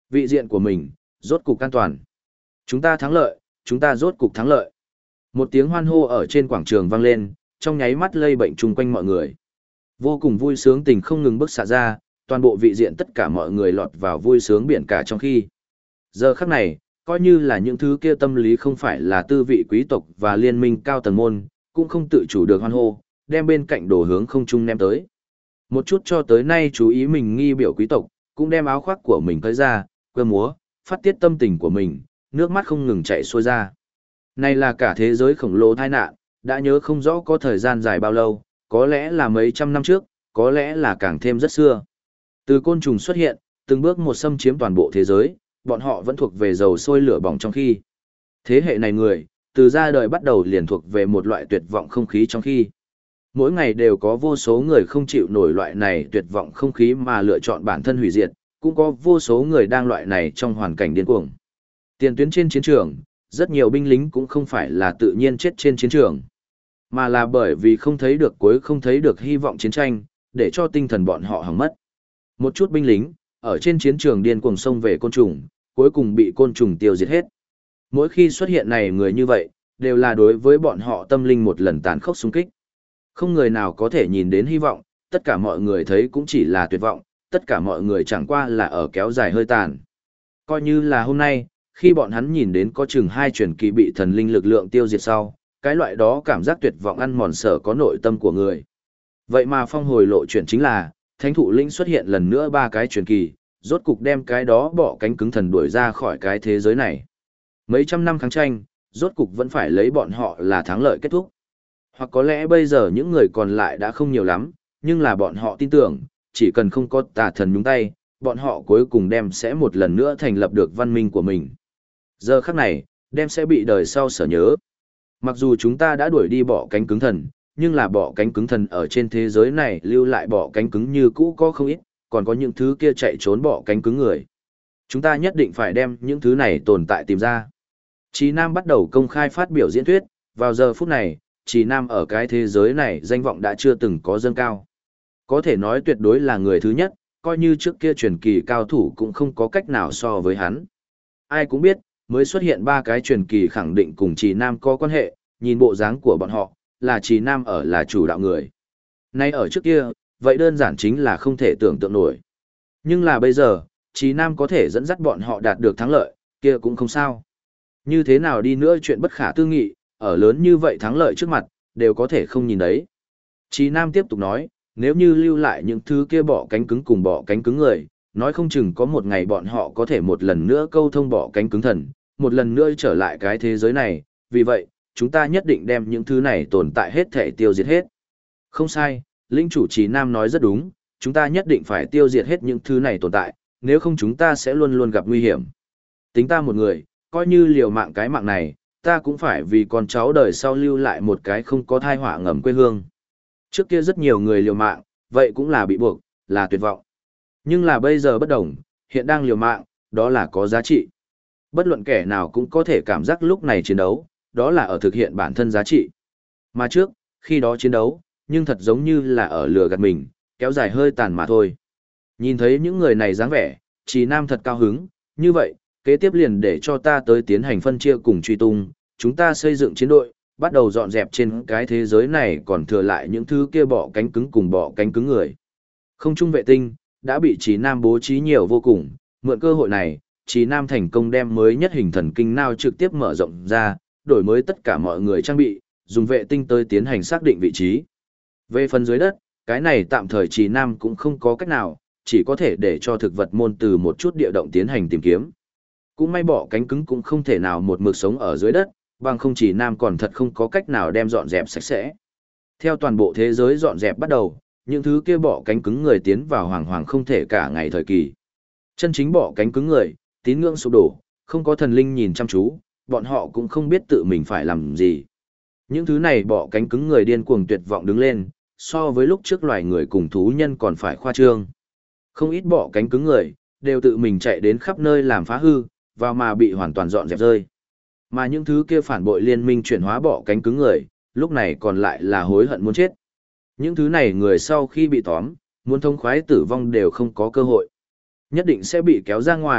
Vị diện của mình, rốt cục an toàn. Chúng ta thắng lợi, chúng ta rốt cục thắng lợi. Một tiếng hoan hô ở trên quảng trường vang lên, trong nháy mắt lây bệnh chung quanh mọi người. Vô cùng vui sướng tình không ngừng bức xạ ra, toàn bộ vị diện tất cả mọi người lọt vào vui sướng biển cả trong khi. Giờ khắc này, coi như là những thứ kia tâm lý không phải là tư vị quý tộc và liên minh cao tầng môn, cũng không tự chủ được hoan hô, đem bên cạnh đồ hướng không trung ném tới. Một chút cho tới nay chú ý mình nghi biểu quý tộc, cũng đem áo khoác của mình tới ra, quơ múa, phát tiết tâm tình của mình, nước mắt không ngừng chảy xuôi ra. Này là cả thế giới khổng lồ tai nạn, đã nhớ không rõ có thời gian dài bao lâu, có lẽ là mấy trăm năm trước, có lẽ là càng thêm rất xưa. Từ côn trùng xuất hiện, từng bước một xâm chiếm toàn bộ thế giới, bọn họ vẫn thuộc về dầu sôi lửa bỏng trong khi. Thế hệ này người, từ ra đời bắt đầu liền thuộc về một loại tuyệt vọng không khí trong khi. Mỗi ngày đều có vô số người không chịu nổi loại này tuyệt vọng không khí mà lựa chọn bản thân hủy diệt, cũng có vô số người đang loại này trong hoàn cảnh điên cuồng. Tiền tuyến trên chiến trường, rất nhiều binh lính cũng không phải là tự nhiên chết trên chiến trường, mà là bởi vì không thấy được cuối, không thấy được hy vọng chiến tranh, để cho tinh thần bọn họ hỏng mất. Một chút binh lính, ở trên chiến trường điên cuồng xông về côn trùng, cuối cùng bị côn trùng tiêu diệt hết. Mỗi khi xuất hiện này người như vậy, đều là đối với bọn họ tâm linh một lần tàn khốc xung kích. Không người nào có thể nhìn đến hy vọng, tất cả mọi người thấy cũng chỉ là tuyệt vọng, tất cả mọi người chẳng qua là ở kéo dài hơi tàn. Coi như là hôm nay, khi bọn hắn nhìn đến có chừng 2 truyền kỳ bị thần linh lực lượng tiêu diệt sau, cái loại đó cảm giác tuyệt vọng ăn mòn sở có nội tâm của người. Vậy mà phong hồi lộ chuyện chính là, thánh thụ linh xuất hiện lần nữa 3 cái truyền kỳ, rốt cục đem cái đó bỏ cánh cứng thần đuổi ra khỏi cái thế giới này. Mấy trăm năm kháng tranh, rốt cục vẫn phải lấy bọn họ là thắng lợi kết thúc. Hoặc có lẽ bây giờ những người còn lại đã không nhiều lắm, nhưng là bọn họ tin tưởng, chỉ cần không có tà thần nhúng tay, bọn họ cuối cùng đem sẽ một lần nữa thành lập được văn minh của mình. Giờ khắc này, đem sẽ bị đời sau sở nhớ. Mặc dù chúng ta đã đuổi đi bỏ cánh cứng thần, nhưng là bỏ cánh cứng thần ở trên thế giới này lưu lại bỏ cánh cứng như cũ có không ít, còn có những thứ kia chạy trốn bỏ cánh cứng người. Chúng ta nhất định phải đem những thứ này tồn tại tìm ra. Chí Nam bắt đầu công khai phát biểu diễn thuyết, vào giờ phút này, Chí Nam ở cái thế giới này danh vọng đã chưa từng có dâng cao. Có thể nói tuyệt đối là người thứ nhất, coi như trước kia truyền kỳ cao thủ cũng không có cách nào so với hắn. Ai cũng biết, mới xuất hiện 3 cái truyền kỳ khẳng định cùng Chí Nam có quan hệ, nhìn bộ dáng của bọn họ, là Chí Nam ở là chủ đạo người. Nay ở trước kia, vậy đơn giản chính là không thể tưởng tượng nổi. Nhưng là bây giờ, Chí Nam có thể dẫn dắt bọn họ đạt được thắng lợi, kia cũng không sao. Như thế nào đi nữa chuyện bất khả tư nghị, ở lớn như vậy thắng lợi trước mặt, đều có thể không nhìn đấy. Chí Nam tiếp tục nói, nếu như lưu lại những thứ kia bỏ cánh cứng cùng bỏ cánh cứng người, nói không chừng có một ngày bọn họ có thể một lần nữa câu thông bỏ cánh cứng thần, một lần nữa trở lại cái thế giới này, vì vậy, chúng ta nhất định đem những thứ này tồn tại hết thể tiêu diệt hết. Không sai, linh chủ Chí Nam nói rất đúng, chúng ta nhất định phải tiêu diệt hết những thứ này tồn tại, nếu không chúng ta sẽ luôn luôn gặp nguy hiểm. Tính ta một người, coi như liều mạng cái mạng này, ta cũng phải vì con cháu đời sau lưu lại một cái không có thai họa ngầm quê hương. Trước kia rất nhiều người liều mạng, vậy cũng là bị buộc, là tuyệt vọng. Nhưng là bây giờ bất đồng, hiện đang liều mạng, đó là có giá trị. Bất luận kẻ nào cũng có thể cảm giác lúc này chiến đấu, đó là ở thực hiện bản thân giá trị. Mà trước, khi đó chiến đấu, nhưng thật giống như là ở lừa gạt mình, kéo dài hơi tàn mà thôi. Nhìn thấy những người này dáng vẻ, Chí Nam thật cao hứng, như vậy, kế tiếp liền để cho ta tới tiến hành phân chia cùng truy tung, chúng ta xây dựng chiến đội, bắt đầu dọn dẹp trên cái thế giới này còn thừa lại những thứ kia bỏ cánh cứng cùng bỏ cánh cứng người. Không trung vệ tinh, đã bị Chí Nam bố trí nhiều vô cùng, mượn cơ hội này, Chí Nam thành công đem mới nhất hình thần kinh nao trực tiếp mở rộng ra, đổi mới tất cả mọi người trang bị, dùng vệ tinh tới tiến hành xác định vị trí. Về phần dưới đất, cái này tạm thời Chí Nam cũng không có cách nào, chỉ có thể để cho thực vật môn từ một chút địa động tiến hành tìm kiếm. Cũng may bỏ cánh cứng cũng không thể nào một mực sống ở dưới đất, bằng không Chí Nam còn thật không có cách nào đem dọn dẹp sạch sẽ. Theo toàn bộ thế giới dọn dẹp bắt đầu, những thứ kia bỏ cánh cứng người tiến vào hoàng hoàng không thể cả ngày thời kỳ. Chân chính bỏ cánh cứng người, tín ngưỡng sụp đổ, không có thần linh nhìn chăm chú, bọn họ cũng không biết tự mình phải làm gì. Những thứ này bỏ cánh cứng người điên cuồng tuyệt vọng đứng lên, so với lúc trước loài người cùng thú nhân còn phải khoa trương. Không ít bỏ cánh cứng người, đều tự mình chạy đến khắp nơi làm phá hư, vào mà bị hoàn toàn dọn dẹp rơi. Mà những thứ kia phản bội liên minh chuyển hóa bỏ cánh cứng người, lúc này còn lại là hối hận muốn chết. Những thứ này người sau khi bị tóm, muốn thông khoái tử vong đều không có cơ hội. Nhất định sẽ bị kéo ra ngoài,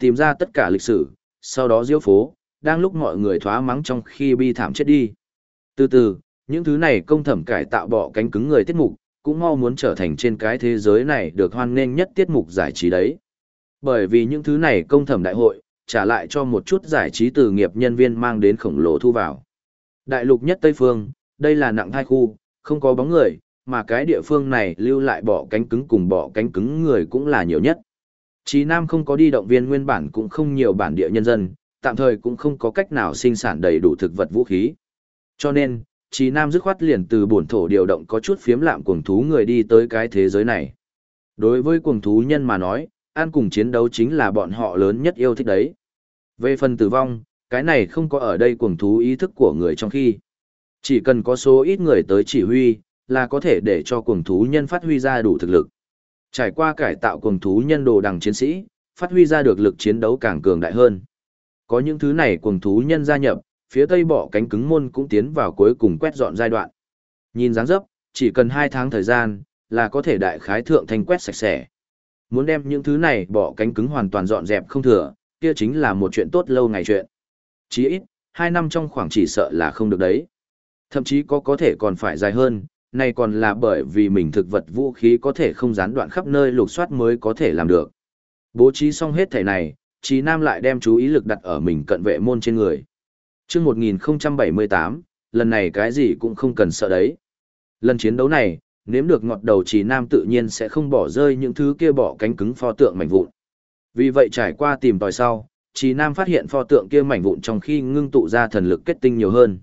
tìm ra tất cả lịch sử, sau đó diễu phố, đang lúc mọi người thoá mắng trong khi bi thảm chết đi. Từ từ, những thứ này công thẩm cải tạo bọ cánh cứng người tiết mục, cũng mau muốn trở thành trên cái thế giới này được hoan nghênh nhất tiết mục giải trí đấy. Bởi vì những thứ này công thẩm đại hội, trả lại cho một chút giải trí từ nghiệp nhân viên mang đến khổng lồ thu vào. Đại lục nhất Tây Phương, đây là nặng thai khu, không có bóng người, mà cái địa phương này lưu lại bọ cánh cứng cùng bọ cánh cứng người cũng là nhiều nhất. Chí Nam không có đi động viên nguyên bản cũng không nhiều bản địa nhân dân, tạm thời cũng không có cách nào sinh sản đầy đủ thực vật vũ khí. Cho nên, Chí Nam dứt khoát liền từ bổn thổ điều động có chút phiếm lạm cuồng thú người đi tới cái thế giới này. Đối với cuồng thú nhân mà nói, ăn cùng chiến đấu chính là bọn họ lớn nhất yêu thích đấy. Về phần tử vong, cái này không có ở đây cuồng thú ý thức của người trong khi. Chỉ cần có số ít người tới chỉ huy, là có thể để cho cuồng thú nhân phát huy ra đủ thực lực. Trải qua cải tạo cuồng thú nhân đồ đằng chiến sĩ, phát huy ra được lực chiến đấu càng cường đại hơn. Có những thứ này cuồng thú nhân gia nhập, phía tây bọ cánh cứng môn cũng tiến vào cuối cùng quét dọn giai đoạn. Nhìn dáng dấp, chỉ cần 2 tháng thời gian, là có thể đại khái thượng thành quét sạch sẽ. Muốn đem những thứ này bọ cánh cứng hoàn toàn dọn dẹp không thừa, kia chính là một chuyện tốt lâu ngày chuyện. Chí ít, 2 năm trong khoảng chỉ sợ là không được đấy. Thậm chí có thể còn phải dài hơn, này còn là bởi vì mình thực vật vũ khí có thể không gián đoạn khắp nơi lục soát mới có thể làm được. Bố trí xong hết thể này, Chí Nam lại đem chú ý lực đặt ở mình cận vệ môn trên người. Chương 1078, lần này cái gì cũng không cần sợ đấy. Lần chiến đấu này, nếm được ngọt đầu Chí Nam tự nhiên sẽ không bỏ rơi những thứ kia bỏ cánh cứng pho tượng mảnh vụn. Vì vậy trải qua tìm tòi sau, Chí Nam phát hiện pho tượng kia mảnh vụn trong khi ngưng tụ ra thần lực kết tinh nhiều hơn.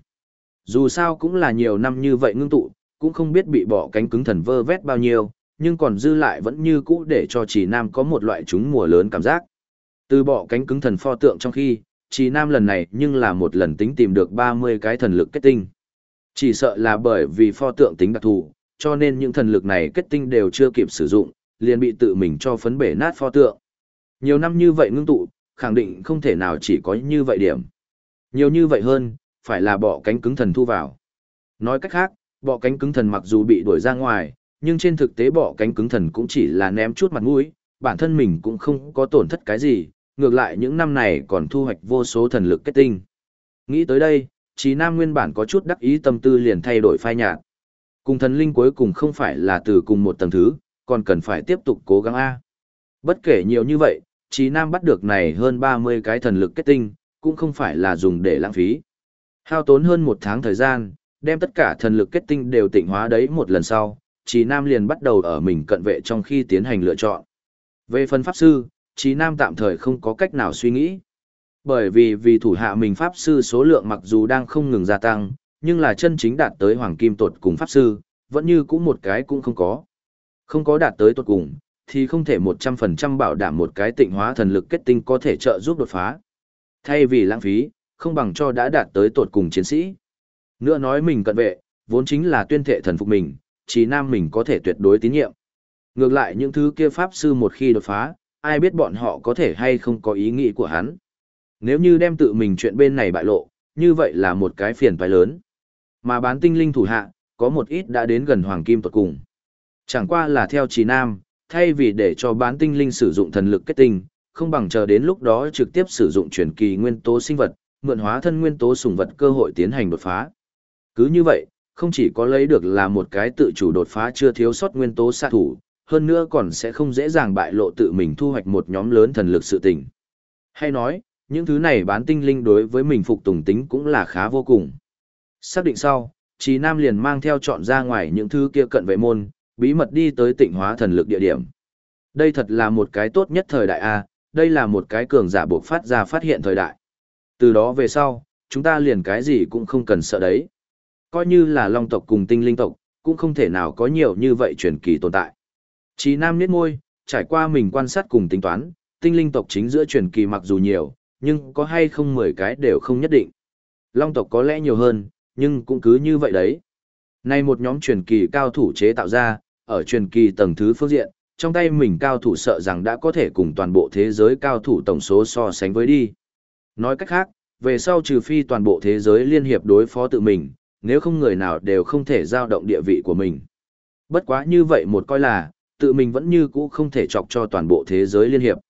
Dù sao cũng là nhiều năm như vậy ngưng tụ, cũng không biết bị bỏ cánh cứng thần vơ vét bao nhiêu, nhưng còn dư lại vẫn như cũ để cho Chí Nam có một loại trúng mùa lớn cảm giác. Từ bỏ cánh cứng thần pho tượng trong khi, Chí Nam lần này nhưng là một lần tính tìm được 30 cái thần lực kết tinh. Chỉ sợ là bởi vì pho tượng tính đặc thù, cho nên những thần lực này kết tinh đều chưa kịp sử dụng, liền bị tự mình cho phấn bể nát pho tượng. Nhiều năm như vậy ngưng tụ, khẳng định không thể nào chỉ có như vậy điểm. Nhiều như vậy hơn, phải là bọ cánh cứng thần thu vào. Nói cách khác, bọ cánh cứng thần mặc dù bị đuổi ra ngoài, nhưng trên thực tế bọ cánh cứng thần cũng chỉ là ném chút mặt mũi, bản thân mình cũng không có tổn thất cái gì, ngược lại những năm này còn thu hoạch vô số thần lực kết tinh. Nghĩ tới đây, Chí Nam nguyên bản có chút đắc ý tâm tư liền thay đổi phai nhạt. Cùng thần linh cuối cùng không phải là từ cùng một tầng thứ, còn cần phải tiếp tục cố gắng A. Bất kể nhiều như vậy, Chí Nam bắt được này hơn 30 cái thần lực kết tinh, cũng không phải là dùng để lãng phí. Hao tốn hơn 1 tháng thời gian, đem tất cả thần lực kết tinh đều tịnh hóa đấy một lần sau, Chí Nam liền bắt đầu ở mình cận vệ trong khi tiến hành lựa chọn. Về phần pháp sư, Chí Nam tạm thời không có cách nào suy nghĩ. Bởi vì thủ hạ mình pháp sư số lượng mặc dù đang không ngừng gia tăng, nhưng là chân chính đạt tới hoàng kim tột cùng pháp sư, vẫn như cũ một cái cũng không có. Không có đạt tới tột cùng, thì không thể 100% bảo đảm một cái tịnh hóa thần lực kết tinh có thể trợ giúp đột phá. Thay vì lãng phí, không bằng cho đã đạt tới tột cùng chiến sĩ. Nữa nói mình cận vệ, vốn chính là tuyên thệ thần phục mình, Chí Nam mình có thể tuyệt đối tín nhiệm. Ngược lại những thứ kia pháp sư một khi đột phá, ai biết bọn họ có thể hay không có ý nghĩ của hắn. Nếu như đem tự mình chuyện bên này bại lộ, như vậy là một cái phiền toái lớn. Mà bán tinh linh thủ hạ, có một ít đã đến gần hoàng kim tột cùng. Chẳng qua là theo Chí Nam, thay vì để cho bán tinh linh sử dụng thần lực kết tinh, không bằng chờ đến lúc đó trực tiếp sử dụng truyền kỳ nguyên tố sinh vật, mượn hóa thân nguyên tố sủng vật cơ hội tiến hành đột phá. Cứ như vậy, không chỉ có lấy được là một cái tự chủ đột phá chưa thiếu sót nguyên tố xạ thủ, hơn nữa còn sẽ không dễ dàng bại lộ tự mình thu hoạch một nhóm lớn thần lực sự tình. Hay nói, những thứ này bán tinh linh đối với mình phục tùng tính cũng là khá vô cùng. Xác định sau, Chí Nam liền mang theo chọn ra ngoài những thứ kia cận vệ môn, bí mật đi tới tịnh hóa thần lực địa điểm. Đây thật là một cái tốt nhất thời đại A, đây là một cái cường giả buộc phát ra phát hiện thời đại. Từ đó về sau, chúng ta liền cái gì cũng không cần sợ đấy. Coi như là long tộc cùng tinh linh tộc, cũng không thể nào có nhiều như vậy truyền kỳ tồn tại. Chí Nam nhếch môi, trải qua mình quan sát cùng tính toán, tinh linh tộc chính giữa truyền kỳ mặc dù nhiều, nhưng có hay không 10 cái đều không nhất định. Long tộc có lẽ nhiều hơn, nhưng cũng cứ như vậy đấy. Nay một nhóm truyền kỳ cao thủ chế tạo ra, ở truyền kỳ tầng thứ phương diện, trong tay mình cao thủ sợ rằng đã có thể cùng toàn bộ thế giới cao thủ tổng số so sánh với đi. Nói cách khác, về sau trừ phi toàn bộ thế giới liên hiệp đối phó tự mình, nếu không người nào đều không thể giao động địa vị của mình. Bất quá như vậy một coi là, tự mình vẫn như cũ không thể chọc cho toàn bộ thế giới liên hiệp.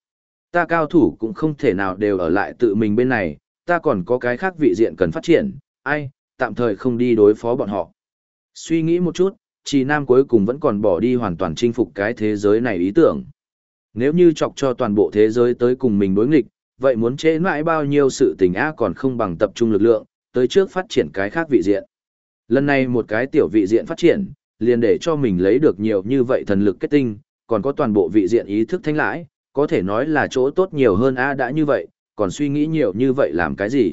Ta cao thủ cũng không thể nào đều ở lại tự mình bên này, ta còn có cái khác vị diện cần phát triển, ai, tạm thời không đi đối phó bọn họ. Suy nghĩ một chút, Trì Nam cuối cùng vẫn còn bỏ đi hoàn toàn chinh phục cái thế giới này ý tưởng. Nếu như chọc cho toàn bộ thế giới tới cùng mình đối nghịch, vậy muốn chế mãi bao nhiêu sự tình á còn không bằng tập trung lực lượng, tới trước phát triển cái khác vị diện. Lần này một cái tiểu vị diện phát triển, liền để cho mình lấy được nhiều như vậy thần lực kết tinh, còn có toàn bộ vị diện ý thức thanh lãi, có thể nói là chỗ tốt nhiều hơn a đã như vậy, còn suy nghĩ nhiều như vậy làm cái gì.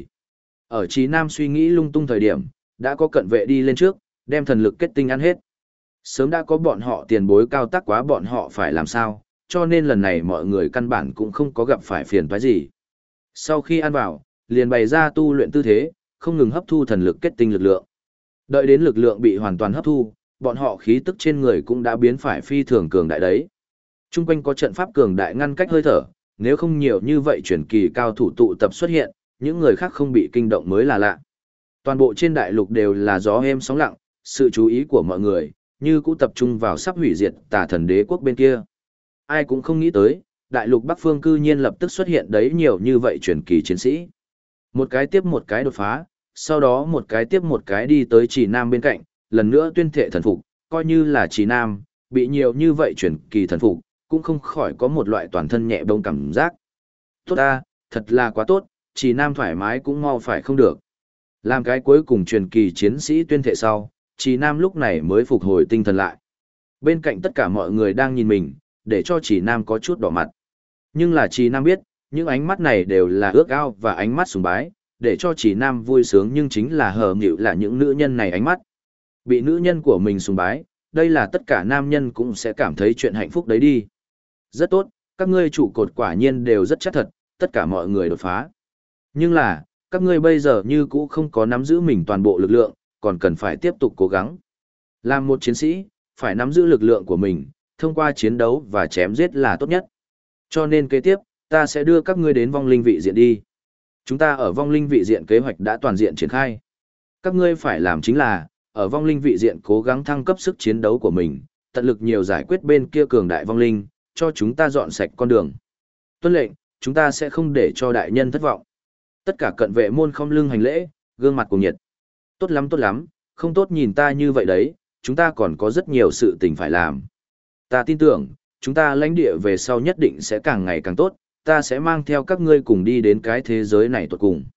Ở Chí Nam suy nghĩ lung tung thời điểm, đã có cận vệ đi lên trước, đem thần lực kết tinh ăn hết. Sớm đã có bọn họ tiền bối cao tác quá bọn họ phải làm sao, cho nên lần này mọi người căn bản cũng không có gặp phải phiền toái gì. Sau khi ăn vào, liền bày ra tu luyện tư thế, không ngừng hấp thu thần lực kết tinh lực lượng. Đợi đến lực lượng bị hoàn toàn hấp thu, bọn họ khí tức trên người cũng đã biến phải phi thường cường đại đấy. Trung quanh có trận pháp cường đại ngăn cách hơi thở, nếu không nhiều như vậy truyền kỳ cao thủ tụ tập xuất hiện, những người khác không bị kinh động mới là lạ. Toàn bộ trên đại lục đều là gió êm sóng lặng, sự chú ý của mọi người như cũ tập trung vào sắp hủy diệt Tà Thần Đế quốc bên kia. Ai cũng không nghĩ tới, đại lục Bắc Phương cư nhiên lập tức xuất hiện đấy nhiều như vậy truyền kỳ chiến sĩ. Một cái tiếp một cái đột phá, sau đó một cái tiếp một cái đi tới Trì Nam bên cạnh, lần nữa tuyên thệ thần phục, coi như là Trì Nam, bị nhiều như vậy truyền kỳ thần phục, cũng không khỏi có một loại toàn thân nhẹ bông cảm giác. Tốt ta, thật là quá tốt, Trì Nam thoải mái cũng mau phải không được. Làm cái cuối cùng truyền kỳ chiến sĩ tuyên thệ sau, Trì Nam lúc này mới phục hồi tinh thần lại. Bên cạnh tất cả mọi người đang nhìn mình, để cho Trì Nam có chút đỏ mặt. Nhưng là Trì Nam biết, những ánh mắt này đều là ước ao và ánh mắt sùng bái, để cho Trì Nam vui sướng nhưng chính là hờ nghịu là những nữ nhân này ánh mắt. Bị nữ nhân của mình sùng bái, đây là tất cả nam nhân cũng sẽ cảm thấy chuyện hạnh phúc đấy đi. Rất tốt, các ngươi trụ cột quả nhiên đều rất chắc thật, tất cả mọi người đột phá. Nhưng là, các ngươi bây giờ như cũ không có nắm giữ mình toàn bộ lực lượng, còn cần phải tiếp tục cố gắng. Làm một chiến sĩ, phải nắm giữ lực lượng của mình, thông qua chiến đấu và chém giết là tốt nhất. Cho nên kế tiếp, ta sẽ đưa các ngươi đến vong linh vị diện đi. Chúng ta ở vong linh vị diện kế hoạch đã toàn diện triển khai. Các ngươi phải làm chính là, ở vong linh vị diện cố gắng thăng cấp sức chiến đấu của mình, tận lực nhiều giải quyết bên kia cường đại vong linh, cho chúng ta dọn sạch con đường. Tuân lệnh, chúng ta sẽ không để cho đại nhân thất vọng. Tất cả cận vệ môn không lưng hành lễ, gương mặt cùng nhiệt. Tốt lắm, không tốt nhìn ta như vậy đấy, chúng ta còn có rất nhiều sự tình phải làm. Ta tin tưởng, chúng ta lãnh địa về sau nhất định sẽ càng ngày càng tốt, ta sẽ mang theo các ngươi cùng đi đến cái thế giới này tuột cùng.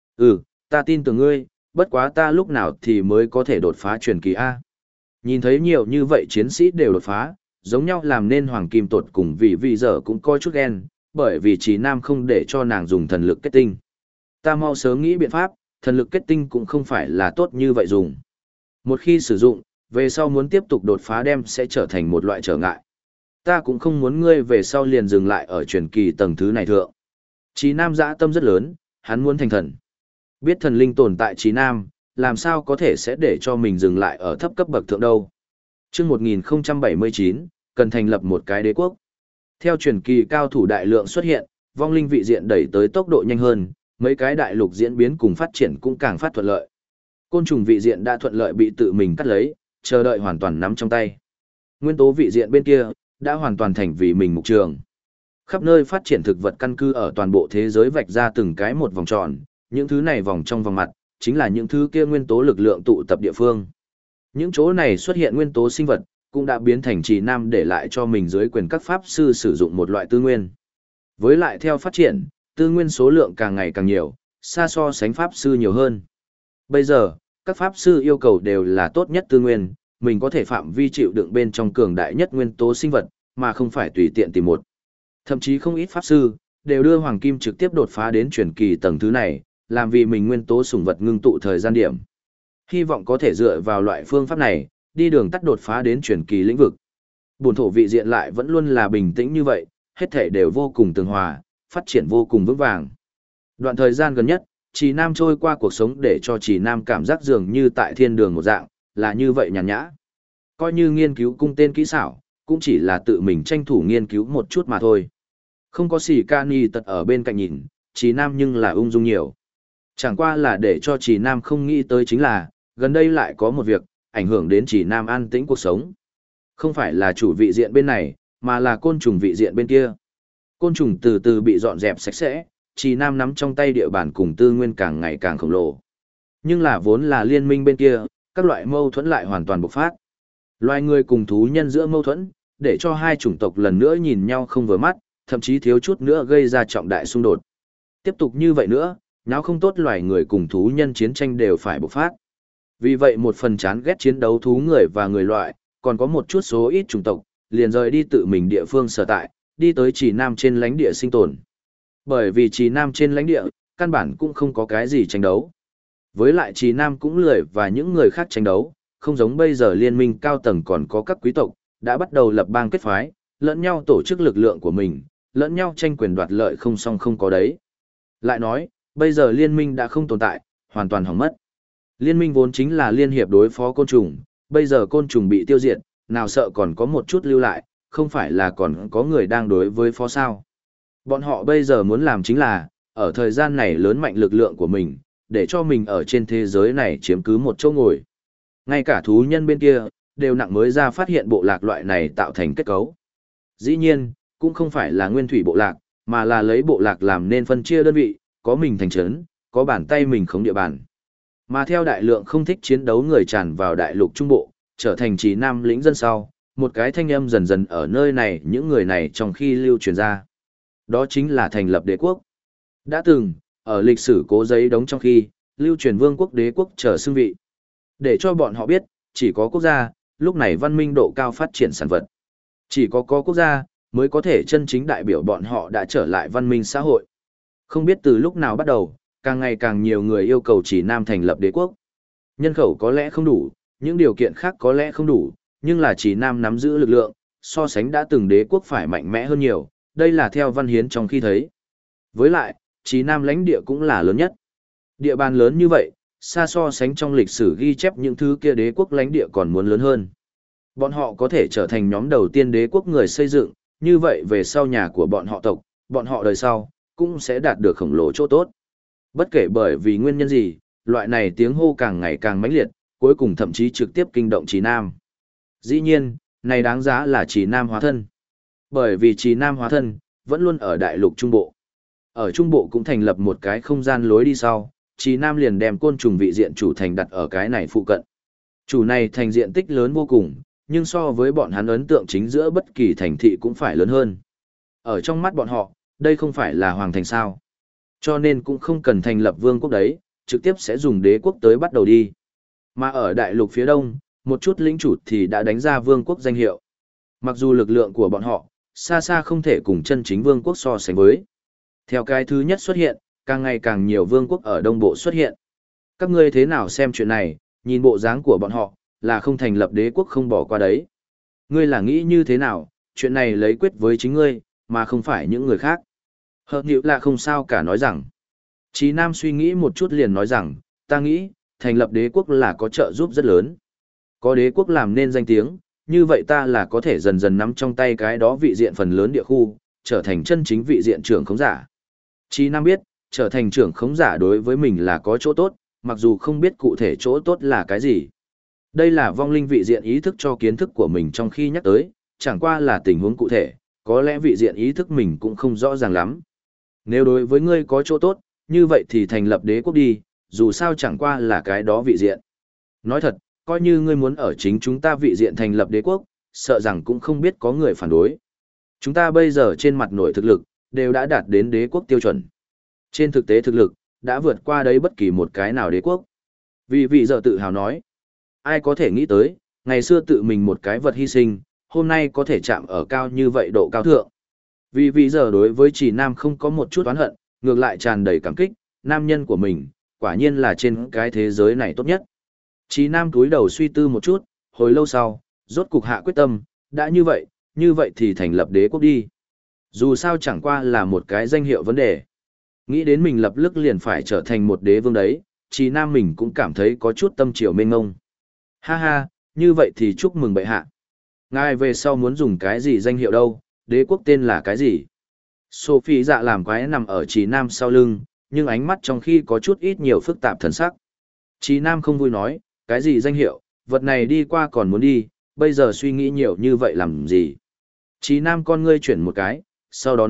Ta tin tưởng ngươi, bất quá ta lúc nào thì mới có thể đột phá truyền kỳ A. Nhìn thấy nhiều như vậy chiến sĩ đều đột phá, giống nhau làm nên hoàng kim tột cùng vì giờ cũng coi chút ghen, bởi vì Trì Nam không để cho nàng dùng thần lực kết tinh. Ta mau sớm nghĩ biện pháp, thần lực kết tinh cũng không phải là tốt như vậy dùng. Một khi sử dụng, về sau muốn tiếp tục đột phá đem sẽ trở thành một loại trở ngại. Ta cũng không muốn ngươi về sau liền dừng lại ở truyền kỳ tầng thứ này thượng. Trì Nam dã tâm rất lớn, hắn muốn thành thần. Biết thần linh tồn tại Trì Nam, làm sao có thể sẽ để cho mình dừng lại ở thấp cấp bậc thượng đâu. Trước 1079, cần thành lập một cái đế quốc. Theo truyền kỳ cao thủ đại lượng xuất hiện, vong linh vị diện đẩy tới tốc độ nhanh hơn, mấy cái đại lục diễn biến cùng phát triển cũng càng phát thuận lợi. Côn trùng vị diện đã thuận lợi bị tự mình cắt lấy, chờ đợi hoàn toàn nắm trong tay. Nguyên tố vị diện bên kia đã hoàn toàn thành vì mình mục trường. Khắp nơi phát triển thực vật căn cứ ở toàn bộ thế giới vạch ra từng cái một vòng tròn, những thứ này vòng trong vòng mặt, chính là những thứ kia nguyên tố lực lượng tụ tập địa phương. Những chỗ này xuất hiện nguyên tố sinh vật, cũng đã biến thành Trì Nam để lại cho mình dưới quyền các pháp sư sử dụng một loại tư nguyên. Với lại theo phát triển, tư nguyên số lượng càng ngày càng nhiều, xa so sánh pháp sư nhiều hơn. Bây giờ, các pháp sư yêu cầu đều là tốt nhất tư nguyên, mình có thể phạm vi chịu đựng bên trong cường đại nhất nguyên tố sinh vật, mà không phải tùy tiện tìm một. Thậm chí không ít pháp sư, đều đưa hoàng kim trực tiếp đột phá đến truyền kỳ tầng thứ này, làm vì mình nguyên tố sủng vật ngưng tụ thời gian điểm. Hy vọng có thể dựa vào loại phương pháp này, đi đường tắt đột phá đến truyền kỳ lĩnh vực. Bổn thổ vị diện lại vẫn luôn là bình tĩnh như vậy, hết thể đều vô cùng tường hòa, phát triển vô cùng vững vàng. Đoạn thời gian gần nhất, Trì Nam trôi qua cuộc sống để cho Trì Nam cảm giác dường như tại thiên đường một dạng, là như vậy nhàn nhã. Coi như nghiên cứu cung tên kỹ xảo, cũng chỉ là tự mình tranh thủ nghiên cứu một chút mà thôi. Không có xì ca ni tật ở bên cạnh nhìn, Trì Nam nhưng là ung dung nhiều. Chẳng qua là để cho Trì Nam không nghĩ tới chính là, gần đây lại có một việc, ảnh hưởng đến Trì Nam an tĩnh cuộc sống. Không phải là chủ vị diện bên này, mà là côn trùng vị diện bên kia. Côn trùng từ từ bị dọn dẹp sạch sẽ, Trì Nam nắm trong tay địa bàn cùng tư nguyên càng ngày càng khổng lồ. Nhưng là vốn là liên minh bên kia, các loại mâu thuẫn lại hoàn toàn bộc phát. Loài người cùng thú nhân giữa mâu thuẫn, để cho hai chủng tộc lần nữa nhìn nhau không vừa mắt, thậm chí thiếu chút nữa gây ra trọng đại xung đột. Tiếp tục như vậy nữa, nháo không tốt loài người cùng thú nhân chiến tranh đều phải bộc phát. Vì vậy một phần chán ghét chiến đấu thú người và người loại, còn có một chút số ít chủng tộc, liền rời đi tự mình địa phương sở tại, đi tới Trì Nam trên lãnh địa sinh tồn. Bởi vì Trì Nam trên lãnh địa, căn bản cũng không có cái gì tranh đấu. Với lại Trì Nam cũng lười và những người khác tranh đấu, không giống bây giờ liên minh cao tầng còn có các quý tộc, đã bắt đầu lập bang kết phái, lẫn nhau tổ chức lực lượng của mình, lẫn nhau tranh quyền đoạt lợi không song không có đấy. Lại nói, bây giờ liên minh đã không tồn tại, hoàn toàn hỏng mất. Liên minh vốn chính là liên hiệp đối phó côn trùng, bây giờ côn trùng bị tiêu diệt, nào sợ còn có một chút lưu lại, không phải là còn có người đang đối với phó sao. Bọn họ bây giờ muốn làm chính là, ở thời gian này lớn mạnh lực lượng của mình, để cho mình ở trên thế giới này chiếm cứ một chỗ ngồi. Ngay cả thú nhân bên kia, đều nặng mới ra phát hiện bộ lạc loại này tạo thành kết cấu. Dĩ nhiên, cũng không phải là nguyên thủy bộ lạc, mà là lấy bộ lạc làm nên phân chia đơn vị, có mình thành trấn, có bàn tay mình khống địa bàn. Mà theo đại lượng không thích chiến đấu người tràn vào đại lục trung bộ, trở thành Trì Nam lĩnh dân sau, một cái thanh âm dần dần ở nơi này những người này trong khi lưu truyền ra. Đó chính là thành lập đế quốc. Đã từng, ở lịch sử cố giấy đóng trong khi, lưu truyền vương quốc đế quốc trở xưng vị. Để cho bọn họ biết, chỉ có quốc gia, lúc này văn minh độ cao phát triển sản vật. Chỉ có quốc gia, mới có thể chân chính đại biểu bọn họ đã trở lại văn minh xã hội. Không biết từ lúc nào bắt đầu, càng ngày càng nhiều người yêu cầu Trì Nam thành lập đế quốc. Nhân khẩu có lẽ không đủ, những điều kiện khác có lẽ không đủ, nhưng là Trì Nam nắm giữ lực lượng, so sánh đã từng đế quốc phải mạnh mẽ hơn nhiều, đây là theo văn hiến trong khi thấy. Với lại, Trì Nam lãnh địa cũng là lớn nhất. Địa bàn lớn như vậy, xa so sánh trong lịch sử ghi chép những thứ kia đế quốc lãnh địa còn muốn lớn hơn. Bọn họ có thể trở thành nhóm đầu tiên đế quốc người xây dựng, như vậy về sau nhà của bọn họ tộc, bọn họ đời sau, cũng sẽ đạt được khổng lồ chỗ tốt. Bất kể bởi vì nguyên nhân gì, loại này tiếng hô càng ngày càng mãnh liệt, cuối cùng thậm chí trực tiếp kinh động Trì Nam. Dĩ nhiên, này đáng giá là Trì Nam hóa thân. Bởi vì Trì Nam hóa thân, vẫn luôn ở đại lục Trung Bộ. Ở Trung Bộ cũng thành lập một cái không gian lối đi sau, Trì Nam liền đem côn trùng vị diện chủ thành đặt ở cái này phụ cận. Chủ này thành diện tích lớn vô cùng, nhưng so với bọn hắn ấn tượng chính giữa bất kỳ thành thị cũng phải lớn hơn. Ở trong mắt bọn họ, đây không phải là hoàng thành sao. Cho nên cũng không cần thành lập vương quốc đấy, trực tiếp sẽ dùng đế quốc tới bắt đầu đi. Mà ở đại lục phía đông, một chút lĩnh chủ thì đã đánh ra vương quốc danh hiệu. Mặc dù lực lượng của bọn họ, xa xa không thể cùng chân chính vương quốc so sánh với. Theo cái thứ nhất xuất hiện, càng ngày càng nhiều vương quốc ở đông bộ xuất hiện. Các ngươi thế nào xem chuyện này, nhìn bộ dáng của bọn họ, là không thành lập đế quốc không bỏ qua đấy. Ngươi là nghĩ như thế nào, chuyện này lấy quyết với chính ngươi, mà không phải những người khác. Hợp hiệu là không sao cả nói rằng. Chí Nam suy nghĩ một chút liền nói rằng, ta nghĩ, thành lập đế quốc là có trợ giúp rất lớn. Có đế quốc làm nên danh tiếng, như vậy ta là có thể dần dần nắm trong tay cái đó vị diện phần lớn địa khu, trở thành chân chính vị diện trưởng khống giả. Chí Nam biết, trở thành trưởng khống giả đối với mình là có chỗ tốt, mặc dù không biết cụ thể chỗ tốt là cái gì. Đây là vong linh vị diện ý thức cho kiến thức của mình trong khi nhắc tới, chẳng qua là tình huống cụ thể, có lẽ vị diện ý thức mình cũng không rõ ràng lắm. Nếu đối với ngươi có chỗ tốt, như vậy thì thành lập đế quốc đi, dù sao chẳng qua là cái đó vị diện. Nói thật, coi như ngươi muốn ở chính chúng ta vị diện thành lập đế quốc, sợ rằng cũng không biết có người phản đối. Chúng ta bây giờ trên mặt nội thực lực, đều đã đạt đến đế quốc tiêu chuẩn. Trên thực tế thực lực, đã vượt qua đấy bất kỳ một cái nào đế quốc. Vì vị giờ tự hào nói, ai có thể nghĩ tới, ngày xưa tự mình một cái vật hy sinh, hôm nay có thể chạm ở cao như vậy độ cao thượng. Vì vị giờ đối với Trì Nam không có một chút oán hận, ngược lại tràn đầy cảm kích, nam nhân của mình, quả nhiên là trên cái thế giới này tốt nhất. Trì Nam túi đầu suy tư một chút, hồi lâu sau, rốt cục hạ quyết tâm, đã như vậy thì thành lập đế quốc đi. Dù sao chẳng qua là một cái danh hiệu vấn đề. Nghĩ đến mình lập tức liền phải trở thành một đế vương đấy, Trì Nam mình cũng cảm thấy có chút tâm triều mênh ngông. Ha ha, như vậy thì chúc mừng bệ hạ. Ngài về sau muốn dùng cái gì danh hiệu đâu, đế quốc tên là cái gì? Sophie dạ làm quái nằm ở Trì Nam sau lưng, nhưng ánh mắt trong khi có chút ít nhiều phức tạp thần sắc. Trì Nam không vui nói, cái gì danh hiệu, vật này đi qua còn muốn đi, bây giờ suy nghĩ nhiều như vậy làm gì? Trì Nam con ngươi chuyển một cái, sau đó nói,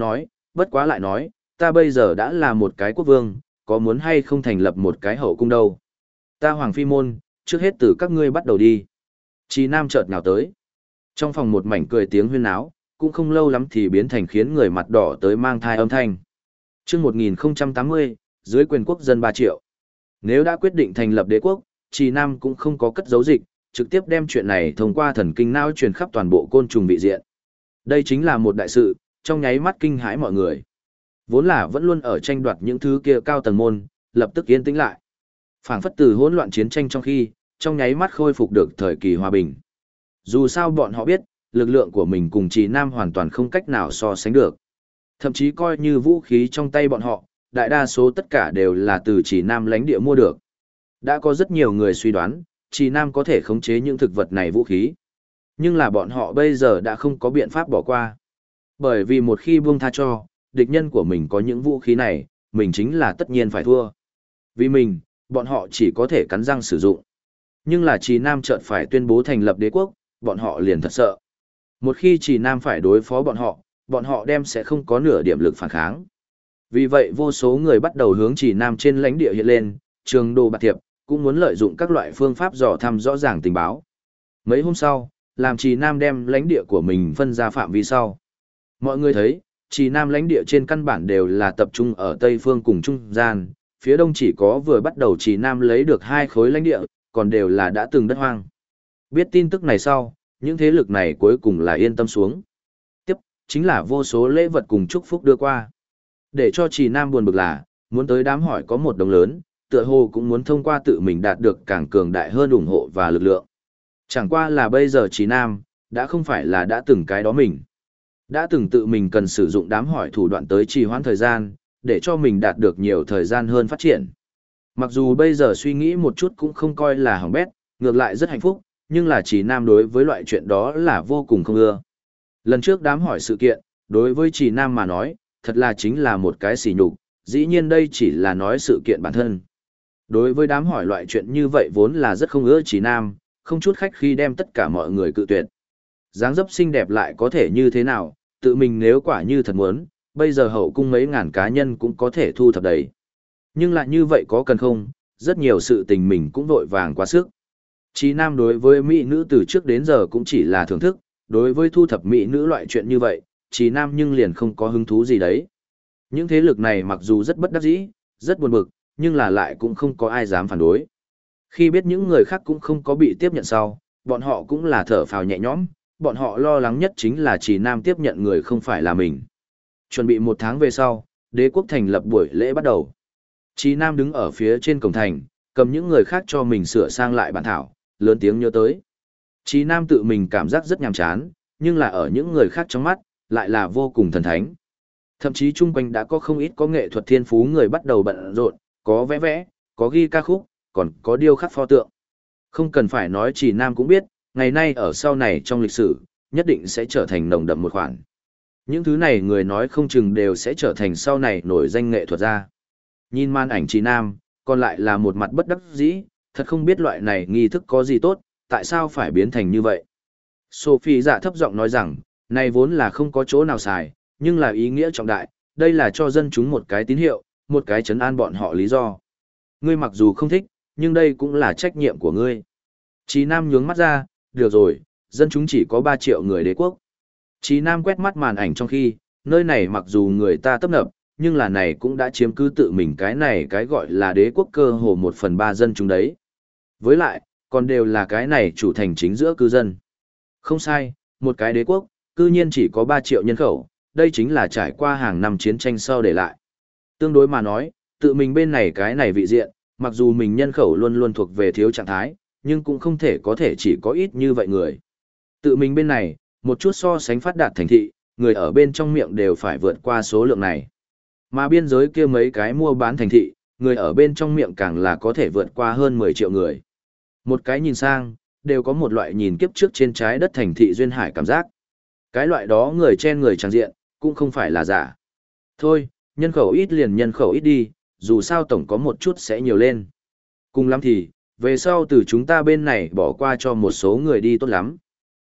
bất quá lại nói, ta bây giờ đã là một cái quốc vương, có muốn hay không thành lập một cái hậu cung đâu. Ta Hoàng Phi Môn, trước hết từ các ngươi bắt đầu đi. Trí Nam chợt nhào tới. Trong phòng một mảnh cười tiếng huyên náo, cũng không lâu lắm thì biến thành khiến người mặt đỏ tới mang thai âm thanh. Chương 1080, dưới quyền quốc dân 3 triệu. Nếu đã quyết định thành lập đế quốc, Trì Nam cũng không có cất giấu dịch, trực tiếp đem chuyện này thông qua thần kinh não truyền khắp toàn bộ côn trùng vị diện. Đây chính là một đại sự, trong nháy mắt kinh hãi mọi người. Vốn là vẫn luôn ở tranh đoạt những thứ kia cao tầng môn, lập tức yên tĩnh lại. Phảng phất từ hỗn loạn chiến tranh trong khi, trong nháy mắt khôi phục được thời kỳ hòa bình. Dù sao bọn họ biết, lực lượng của mình cùng Trì Nam hoàn toàn không cách nào so sánh được. Thậm chí coi như vũ khí trong tay bọn họ, đại đa số tất cả đều là từ Trì Nam lãnh địa mua được. Đã có rất nhiều người suy đoán, Trì Nam có thể khống chế những thực vật này vũ khí. Nhưng là bọn họ bây giờ đã không có biện pháp bỏ qua. Bởi vì một khi buông tha cho, địch nhân của mình có những vũ khí này, mình chính là tất nhiên phải thua. Vì mình, bọn họ chỉ có thể cắn răng sử dụng. Nhưng là Trì Nam chợt phải tuyên bố thành lập đế quốc, bọn họ liền thật sợ. Một khi Trì Nam phải đối phó bọn họ đem sẽ không có nửa điểm lực phản kháng. Vì vậy vô số người bắt đầu hướng Trì Nam trên lãnh địa hiện lên, trường đồ bạc thiệp, cũng muốn lợi dụng các loại phương pháp dò thăm rõ ràng tình báo. Mấy hôm sau, làm Trì Nam đem lãnh địa của mình phân ra phạm vi sau. Mọi người thấy, Trì Nam lãnh địa trên căn bản đều là tập trung ở Tây Phương cùng Trung Gian, phía Đông chỉ có vừa bắt đầu Trì Nam lấy được 2 khối lãnh địa, còn đều là đã từng đất hoang. Biết tin tức này sau, những thế lực này cuối cùng là yên tâm xuống. Tiếp, chính là vô số lễ vật cùng chúc phúc đưa qua. Để cho Trì Nam buồn bực là, muốn tới đám hỏi có một đồng lớn, tựa hồ cũng muốn thông qua tự mình đạt được càng cường đại hơn ủng hộ và lực lượng. Chẳng qua là bây giờ Trì Nam, đã không phải là đã từng cái đó mình. Đã từng tự mình cần sử dụng đám hỏi thủ đoạn tới trì hoãn thời gian, để cho mình đạt được nhiều thời gian hơn phát triển. Mặc dù bây giờ suy nghĩ một chút cũng không coi là hỏng bét, ngược lại rất hạnh phúc, nhưng là Trì Nam đối với loại chuyện đó là vô cùng không ưa. Lần trước đám hỏi sự kiện, đối với Trì Nam mà nói, thật là chính là một cái sỉ nhục, dĩ nhiên đây chỉ là nói sự kiện bản thân. Đối với đám hỏi loại chuyện như vậy vốn là rất không ưa Trì Nam, không chút khách khi đem tất cả mọi người cự tuyệt. Dáng dấp xinh đẹp lại có thể như thế nào, tự mình nếu quả như thật muốn, bây giờ hậu cung mấy ngàn cá nhân cũng có thể thu thập đầy. Nhưng lại như vậy có cần không, rất nhiều sự tình mình cũng vội vàng quá sức. Trì Nam đối với mỹ nữ từ trước đến giờ cũng chỉ là thưởng thức, đối với thu thập mỹ nữ loại chuyện như vậy, Trì Nam nhưng liền không có hứng thú gì đấy. Những thế lực này mặc dù rất bất đắc dĩ, rất buồn bực, nhưng là lại cũng không có ai dám phản đối. Khi biết những người khác cũng không có bị tiếp nhận sau, bọn họ cũng là thở phào nhẹ nhõm, bọn họ lo lắng nhất chính là Trì Nam tiếp nhận người không phải là mình. Chuẩn bị 1 tháng về sau, đế quốc thành lập buổi lễ bắt đầu. Trì Nam đứng ở phía trên cổng thành, cầm những người khác cho mình sửa sang lại bản thảo, lớn tiếng nhớ tới. Trì Nam tự mình cảm giác rất nhàm chán, nhưng là ở những người khác trong mắt, lại là vô cùng thần thánh. Thậm chí chung quanh đã có không ít có nghệ thuật thiên phú người bắt đầu bận rộn, có vẽ vẽ, có ghi ca khúc, còn có điêu khắc pho tượng. Không cần phải nói Trì Nam cũng biết, ngày nay ở sau này trong lịch sử, nhất định sẽ trở thành nồng đậm một khoản. Những thứ này người nói không chừng đều sẽ trở thành sau này nổi danh nghệ thuật gia. Nhìn màn ảnh Trì Nam, còn lại là một mặt bất đắc dĩ, thật không biết loại này nghi thức có gì tốt, tại sao phải biến thành như vậy. Sophie dạ thấp giọng nói rằng, này vốn là không có chỗ nào xài, nhưng là ý nghĩa trọng đại, đây là cho dân chúng một cái tín hiệu, một cái trấn an bọn họ lý do. Ngươi mặc dù không thích, nhưng đây cũng là trách nhiệm của ngươi. Trì Nam nhướng mắt ra, được rồi, dân chúng chỉ có 3 triệu người đế quốc. Trì Nam quét mắt màn ảnh trong khi, nơi này mặc dù người ta tấp nập, nhưng là này cũng đã chiếm cứ tự mình cái này cái gọi là đế quốc cơ hồ 1/3 dân chúng đấy. Với lại, còn đều là cái này chủ thành chính giữa cư dân. Không sai, một cái đế quốc, cư nhiên chỉ có 3 triệu nhân khẩu, đây chính là trải qua hàng năm chiến tranh sau để lại. Tương đối mà nói, tự mình bên này cái này vị diện, mặc dù mình nhân khẩu luôn luôn thuộc về thiếu trạng thái, nhưng cũng không thể có thể chỉ có ít như vậy người. Tự mình bên này, một chút so sánh phát đạt thành thị, người ở bên trong miệng đều phải vượt qua số lượng này. Mà biên giới kia mấy cái mua bán thành thị, người ở bên trong miệng càng là có thể vượt qua hơn 10 triệu người. Một cái nhìn sang, đều có một loại nhìn kiếp trước trên trái đất thành thị duyên hải cảm giác. Cái loại đó người trên người tràng diện, cũng không phải là giả. Thôi, nhân khẩu ít liền nhân khẩu ít đi, dù sao tổng có một chút sẽ nhiều lên. Cùng lắm thì, về sau từ chúng ta bên này bỏ qua cho một số người đi tốt lắm.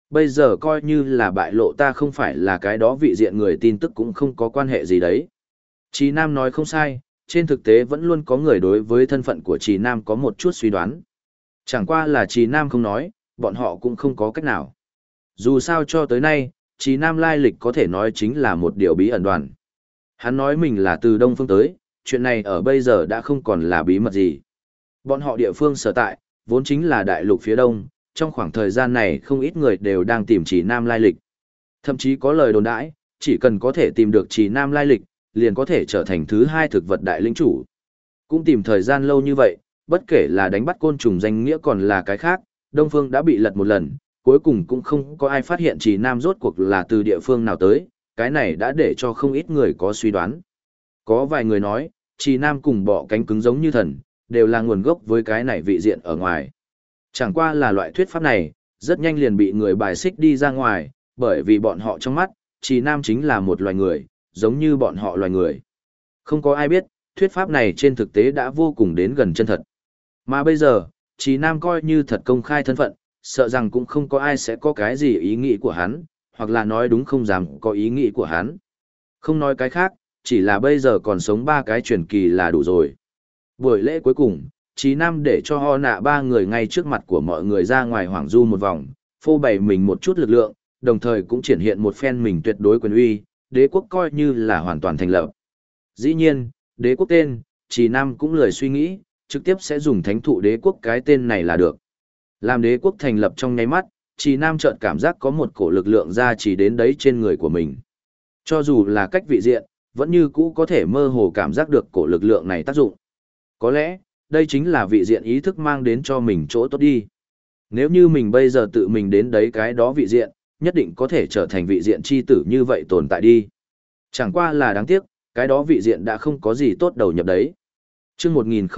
Bây giờ coi như là bại lộ ta không phải là cái đó vị diện người tin tức cũng không có quan hệ gì đấy. Trì Nam nói không sai, trên thực tế vẫn luôn có người đối với thân phận của Trì Nam có một chút suy đoán. Chẳng qua là Trì Nam không nói, bọn họ cũng không có cách nào. Dù sao cho tới nay, Trì Nam lai lịch có thể nói chính là một điều bí ẩn đoàn. Hắn nói mình là từ Đông Phương tới, chuyện này ở bây giờ đã không còn là bí mật gì. Bọn họ địa phương sở tại, vốn chính là đại lục phía Đông, trong khoảng thời gian này không ít người đều đang tìm Trì Nam lai lịch. Thậm chí có lời đồn đãi, chỉ cần có thể tìm được Trì Nam lai lịch, liền có thể trở thành thứ hai thực vật đại lĩnh chủ. Cũng tìm thời gian lâu như vậy, bất kể là đánh bắt côn trùng danh nghĩa còn là cái khác, Đông Phương đã bị lật một lần, cuối cùng cũng không có ai phát hiện Trì Nam rốt cuộc là từ địa phương nào tới, cái này đã để cho không ít người có suy đoán. Có vài người nói, Trì Nam cùng bọ cánh cứng giống như thần, đều là nguồn gốc với cái này vị diện ở ngoài. Chẳng qua là loại thuyết pháp này, rất nhanh liền bị người bài xích đi ra ngoài, bởi vì bọn họ trong mắt, Trì Nam chính là một loài người, giống như bọn họ loài người. Không có ai biết, thuyết pháp này trên thực tế đã vô cùng đến gần chân thật. Mà bây giờ, Trì Nam coi như thật công khai thân phận, sợ rằng cũng không có ai sẽ có cái gì ý nghĩ của hắn, hoặc là nói đúng không dám có ý nghĩ của hắn. Không nói cái khác, chỉ là bây giờ còn sống ba cái truyền kỳ là đủ rồi. Buổi lễ cuối cùng, Trì Nam để cho Ho Nạ ba người ngay trước mặt của mọi người ra ngoài hoảng du một vòng, phô bày mình một chút lực lượng, đồng thời cũng triển hiện một phen mình tuyệt đối quyền uy, đế quốc coi như là hoàn toàn thành lập. Dĩ nhiên, đế quốc tên, Trì Nam cũng lười suy nghĩ, trực tiếp sẽ dùng thánh thụ đế quốc cái tên này là được. Làm đế quốc thành lập trong nháy mắt, Trì Nam chợt cảm giác có một cổ lực lượng ra chỉ đến đấy trên người của mình. Cho dù là cách vị diện, vẫn như cũ có thể mơ hồ cảm giác được cổ lực lượng này tác dụng. Có lẽ, đây chính là vị diện ý thức mang đến cho mình chỗ tốt đi. Nếu như mình bây giờ tự mình đến đấy cái đó vị diện, nhất định có thể trở thành vị diện chi tử như vậy tồn tại đi. Chẳng qua là đáng tiếc, cái đó vị diện đã không có gì tốt đầu nhập đấy. Chương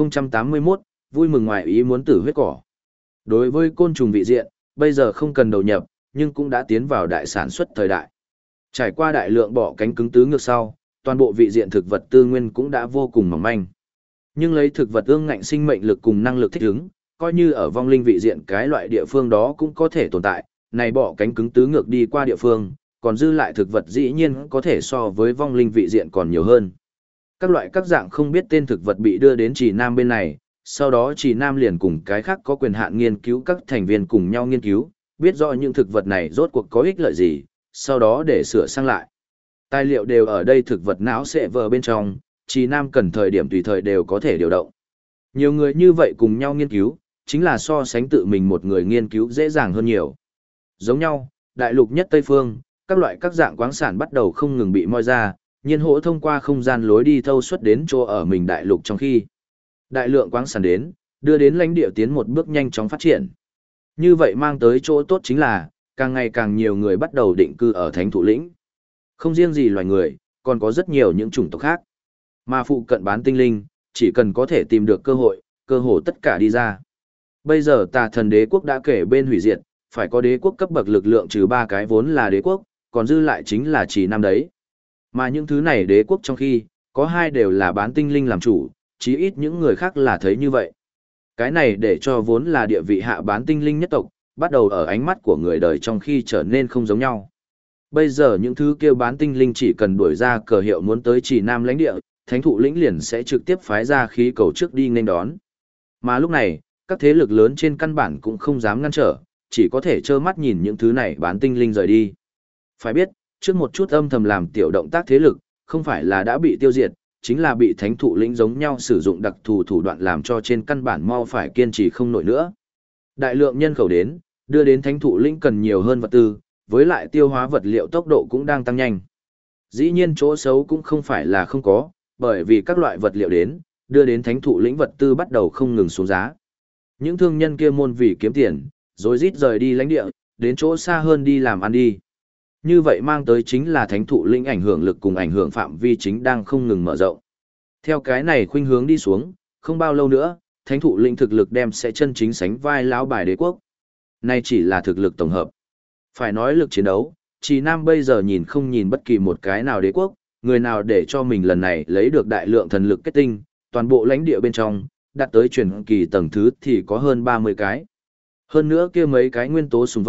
1081, vui mừng ngoài ý muốn tử huyết cỏ. Đối với côn trùng vị diện, bây giờ không cần đầu nhập, nhưng cũng đã tiến vào đại sản xuất thời đại. Trải qua đại lượng bọ cánh cứng tứ ngược sau, toàn bộ vị diện thực vật tư nguyên cũng đã vô cùng mỏng manh. Nhưng lấy thực vật ương ngạnh sinh mệnh lực cùng năng lực thích ứng, coi như ở vong linh vị diện cái loại địa phương đó cũng có thể tồn tại, này bọ cánh cứng tứ ngược đi qua địa phương, còn dư lại thực vật dĩ nhiên có thể so với vong linh vị diện còn nhiều hơn. Các loại các dạng không biết tên thực vật bị đưa đến Trì Nam bên này, sau đó Trì Nam liền cùng cái khác có quyền hạn nghiên cứu các thành viên cùng nhau nghiên cứu, biết rõ những thực vật này rốt cuộc có ích lợi gì, sau đó để sửa sang lại. Tài liệu đều ở đây thực vật não sẽ vờ bên trong, Trì Nam cần thời điểm tùy thời đều có thể điều động. Nhiều người như vậy cùng nhau nghiên cứu, chính là so sánh tự mình một người nghiên cứu dễ dàng hơn nhiều. Giống nhau, đại lục nhất Tây Phương, các loại các dạng khoáng sản bắt đầu không ngừng bị moi ra, nhiên hỗ thông qua không gian lối đi thâu suất đến chỗ ở mình đại lục trong khi đại lượng khoáng sản đến, đưa đến lãnh địa tiến một bước nhanh chóng phát triển. Như vậy mang tới chỗ tốt chính là, càng ngày càng nhiều người bắt đầu định cư ở thánh thụ lĩnh. Không riêng gì loài người, còn có rất nhiều những chủng tộc khác. Mà phụ cận bán tinh linh, chỉ cần có thể tìm được cơ hội tất cả đi ra. Bây giờ tà thần đế quốc đã kể bên hủy diệt, phải có đế quốc cấp bậc lực lượng trừ ba cái vốn là đế quốc, còn dư lại chính là Trì Nam đấy. Mà những thứ này đế quốc trong khi, có hai đều là bán tinh linh làm chủ, chí ít những người khác là thấy như vậy. Cái này để cho vốn là địa vị hạ bán tinh linh nhất tộc, bắt đầu ở ánh mắt của người đời trong khi trở nên không giống nhau. Bây giờ những thứ kêu bán tinh linh chỉ cần đuổi ra cờ hiệu muốn tới Trì Nam lãnh địa, thánh thụ lĩnh liền sẽ trực tiếp phái ra khí cầu trước đi nghênh đón. Mà lúc này, các thế lực lớn trên căn bản cũng không dám ngăn trở, chỉ có thể trơ mắt nhìn những thứ này bán tinh linh rời đi. Phải biết, trước một chút âm thầm làm tiểu động tác thế lực, không phải là đã bị tiêu diệt, chính là bị thánh thụ lĩnh giống nhau sử dụng đặc thù thủ đoạn làm cho trên căn bản mau phải kiên trì không nổi nữa. Đại lượng nhân khẩu đến, đưa đến thánh thụ lĩnh cần nhiều hơn vật tư, với lại tiêu hóa vật liệu tốc độ cũng đang tăng nhanh. Dĩ nhiên chỗ xấu cũng không phải là không có, bởi vì các loại vật liệu đến, đưa đến thánh thụ lĩnh vật tư bắt đầu không ngừng xuống giá. Những thương nhân kia môn vì kiếm tiền, rồi rít rời đi lãnh địa, đến chỗ xa hơn đi làm ăn đi. Như vậy mang tới chính là thánh thụ lĩnh ảnh hưởng lực cùng ảnh hưởng phạm vi chính đang không ngừng mở rộng. Theo cái này khuynh hướng đi xuống, không bao lâu nữa, thánh thụ lĩnh thực lực đem sẽ chân chính sánh vai lão bài đế quốc. Nay chỉ là thực lực tổng hợp. Phải nói lực chiến đấu, Trì Nam bây giờ nhìn không nhìn bất kỳ một cái nào đế quốc, người nào để cho mình lần này lấy được đại lượng thần lực kết tinh, toàn bộ lãnh địa bên trong, đạt tới truyền kỳ tầng thứ thì có hơn 30 cái. Hơn nữa kia mấy cái nguyên tố sùng vật,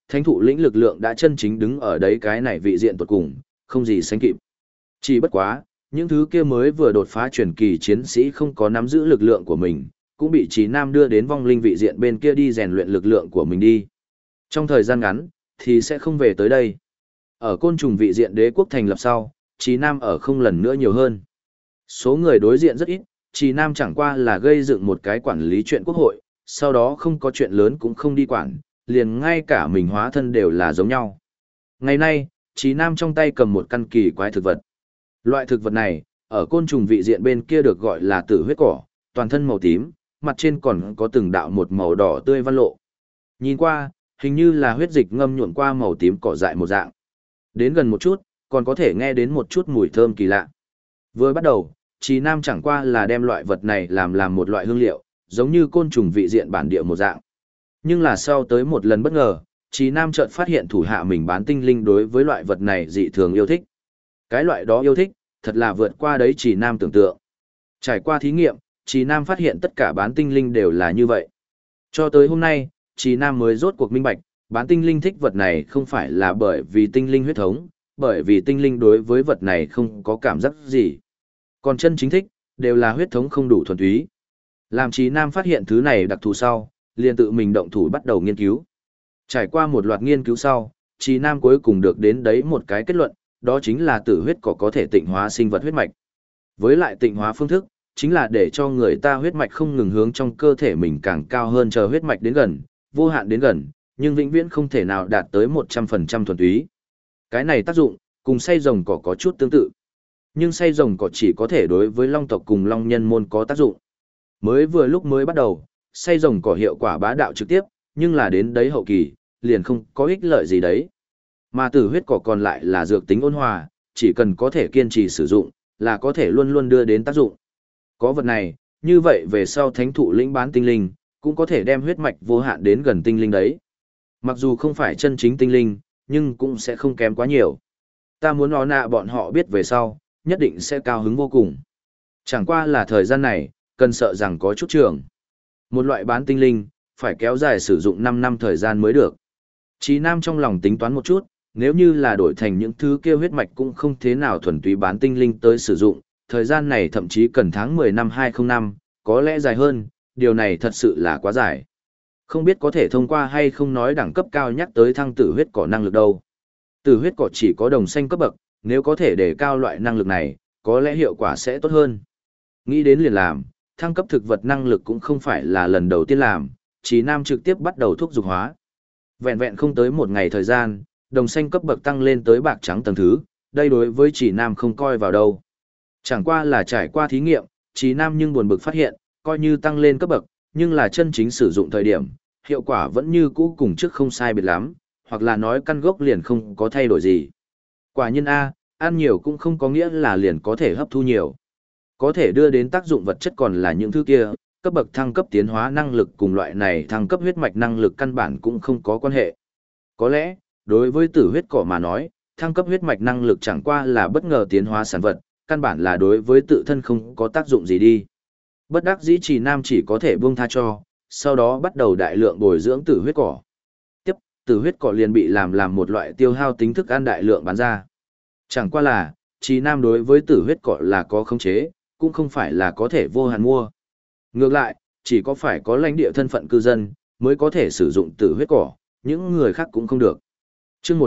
thánh thụ lĩnh lực lượng đã chân chính đứng ở đấy cái này vị diện tuột cùng, không gì sánh kịp. Chỉ bất quá, những thứ kia mới vừa đột phá truyền kỳ chiến sĩ không có nắm giữ lực lượng của mình, cũng bị Trí Nam đưa đến vong linh vị diện bên kia đi rèn luyện lực lượng của mình đi. Trong thời gian ngắn, thì sẽ không về tới đây. Ở côn trùng vị diện đế quốc thành lập sau, Trí Nam ở không lần nữa nhiều hơn. Số người đối diện rất ít, Trí Nam chẳng qua là gây dựng một cái quản lý chuyện quốc hội, sau đó không có chuyện lớn cũng không đi quản, liền ngay cả mình hóa thân đều là giống nhau. Ngày nay, Trí Nam trong tay cầm một căn kỳ quái thực vật. Loại thực vật này, ở côn trùng vị diện bên kia được gọi là tử huyết cỏ, toàn thân màu tím, mặt trên còn có từng đạo một màu đỏ tươi văn lộ. Nhìn qua, hình như là huyết dịch ngâm nhuộm qua màu tím cỏ dại một dạng. Đến gần một chút, còn có thể nghe đến một chút mùi thơm kỳ lạ. Vừa bắt đầu, Trí Nam chẳng qua là đem loại vật này làm một loại hương liệu, giống như côn trùng vị diện bản địa một dạng. Nhưng là sau tới một lần bất ngờ, Trí Nam chợt phát hiện thủ hạ mình bán tinh linh đối với loại vật này dị thường yêu thích. Cái loại đó yêu thích, thật là vượt qua đấy Trí Nam tưởng tượng. Trải qua thí nghiệm, Trí Nam phát hiện tất cả bán tinh linh đều là như vậy. Cho tới hôm nay, Trí Nam mới rốt cuộc minh bạch, bán tinh linh thích vật này không phải là bởi vì tinh linh huyết thống, bởi vì tinh linh đối với vật này không có cảm giác gì. Còn chân chính thích, đều là huyết thống không đủ thuần túy. Làm Trí Nam phát hiện thứ này đặc thù sau, liền tự mình động thủ bắt đầu nghiên cứu. Trải qua một loạt nghiên cứu sau, Trí Nam cuối cùng được đến đấy một cái kết luận, đó chính là tử huyết có thể tịnh hóa sinh vật huyết mạch. Với lại tịnh hóa phương thức, chính là để cho người ta huyết mạch không ngừng hướng trong cơ thể mình càng cao hơn chờ huyết mạch đến gần, vô hạn đến gần, nhưng vĩnh viễn không thể nào đạt tới 100% thuần túy. Cái này tác dụng, cùng xay rồng cỏ có chút tương tự. Nhưng xay rồng cỏ chỉ có thể đối với long tộc cùng long nhân môn có tác dụng. Lúc mới bắt đầu, xay rồng cỏ hiệu quả bá đạo trực tiếp, nhưng là đến đấy hậu kỳ, liền không có ích lợi gì đấy. Mà tử huyết cỏ còn lại là dược tính ôn hòa, chỉ cần có thể kiên trì sử dụng, là có thể luôn luôn đưa đến tác dụng. Có vật này, như vậy về sau thánh thụ lĩnh bán tinh linh, cũng có thể đem huyết mạch vô hạn đến gần tinh linh đấy. Mặc dù không phải chân chính tinh linh, nhưng cũng sẽ không kém quá nhiều. Ta muốn nó nạ bọn họ biết về sau, nhất định sẽ cao hứng vô cùng. Chẳng qua là thời gian này, cần sợ rằng có chút trường. Một loại bán tinh linh, phải kéo dài sử dụng 5 năm thời gian mới được. Trí Nam trong lòng tính toán một chút, nếu như là đổi thành những thứ kia huyết mạch cũng không thế nào thuần túy bán tinh linh tới sử dụng, thời gian này thậm chí cần tháng 10 năm 2005, có lẽ dài hơn, điều này thật sự là quá dài. Không biết có thể thông qua hay không nói đẳng cấp cao nhắc tới thăng tử huyết cỏ năng lực đâu. Tử huyết cỏ chỉ có đồng xanh cấp bậc, nếu có thể để cao loại năng lực này, có lẽ hiệu quả sẽ tốt hơn. Nghĩ đến liền làm, thăng cấp thực vật năng lực cũng không phải là lần đầu tiên làm, Trí Nam trực tiếp bắt đầu thúc dục hóa. Vẹn vẹn không tới một ngày thời gian, đồng xanh cấp bậc tăng lên tới bạc trắng tầng thứ, đây đối với Trí Nam không coi vào đâu. Chẳng qua là trải qua thí nghiệm, Trí Nam nhưng buồn bực phát hiện, coi như tăng lên cấp bậc, nhưng là chân chính sử dụng thời điểm, hiệu quả vẫn như cũ cùng trước không sai biệt lắm, hoặc là nói căn gốc liền không có thay đổi gì. Quả nhiên A, ăn nhiều cũng không có nghĩa là liền có thể hấp thu nhiều. Có thể đưa đến tác dụng vật chất còn là những thứ kia, cấp bậc thăng cấp tiến hóa năng lực cùng loại này thăng cấp huyết mạch năng lực căn bản cũng không có quan hệ. Có lẽ, đối với tử huyết cỏ mà nói, thăng cấp huyết mạch năng lực chẳng qua là bất ngờ tiến hóa sản vật, căn bản là đối với tự thân không có tác dụng gì đi. Bất đắc dĩ Trì Nam chỉ có thể buông tha cho, sau đó bắt đầu đại lượng bồi dưỡng tử huyết cỏ. Tiếp, tử huyết cỏ liền bị làm một loại tiêu hao tính thức ăn đại lượng bán ra. Chẳng qua là, Trì Nam đối với tử huyết cỏ là có khống chế, cũng không phải là có thể vô hạn mua. Ngược lại, chỉ có phải có lãnh địa thân phận cư dân, mới có thể sử dụng tử huyết cỏ, những người khác cũng không được. Chương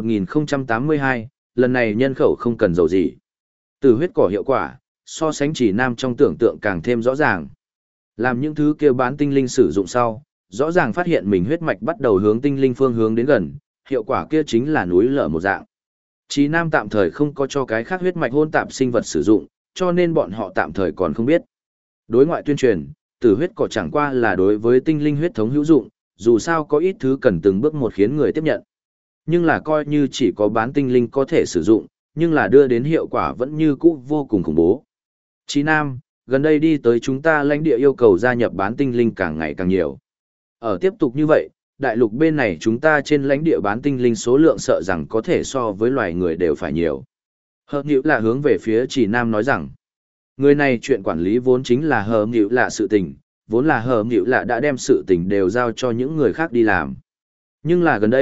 1082, lần này nhân khẩu không cần dầu gì. Tử huyết cỏ hiệu quả, so sánh Trì Nam trong tưởng tượng càng thêm rõ ràng. Làm những thứ kia bán tinh linh sử dụng sau, rõ ràng phát hiện mình huyết mạch bắt đầu hướng tinh linh phương hướng đến gần, hiệu quả kia chính là núi lở một dạng. Trì Nam tạm thời không có cho cái khác huyết mạch hôn tạp sinh vật sử dụng, cho nên bọn họ tạm thời còn không biết. Đối ngoại tuyên truyền, tử huyết cỏ chẳng qua là đối với tinh linh huyết thống hữu dụng, dù sao có ít thứ cần từng bước một khiến người tiếp nhận. Nhưng là coi như chỉ có bán tinh linh có thể sử dụng, nhưng là đưa đến hiệu quả vẫn như cũ vô cùng khủng bố. Chí Nam, gần đây đi tới chúng ta lãnh địa yêu cầu gia nhập bán tinh linh càng ngày càng nhiều. Ở tiếp tục như vậy, đại lục bên này chúng ta trên lãnh địa bán tinh linh số lượng sợ rằng có thể so với loài người đều phải nhiều. Hợp Nhữ là hướng về phía Chỉ Nam nói rằng, người này chuyện quản lý vốn chính là Hợp Nhữ là sự tình, vốn là Hợp Nhữ là đã đem sự tình đều giao cho những người khác đi làm. Nhưng là gần đây,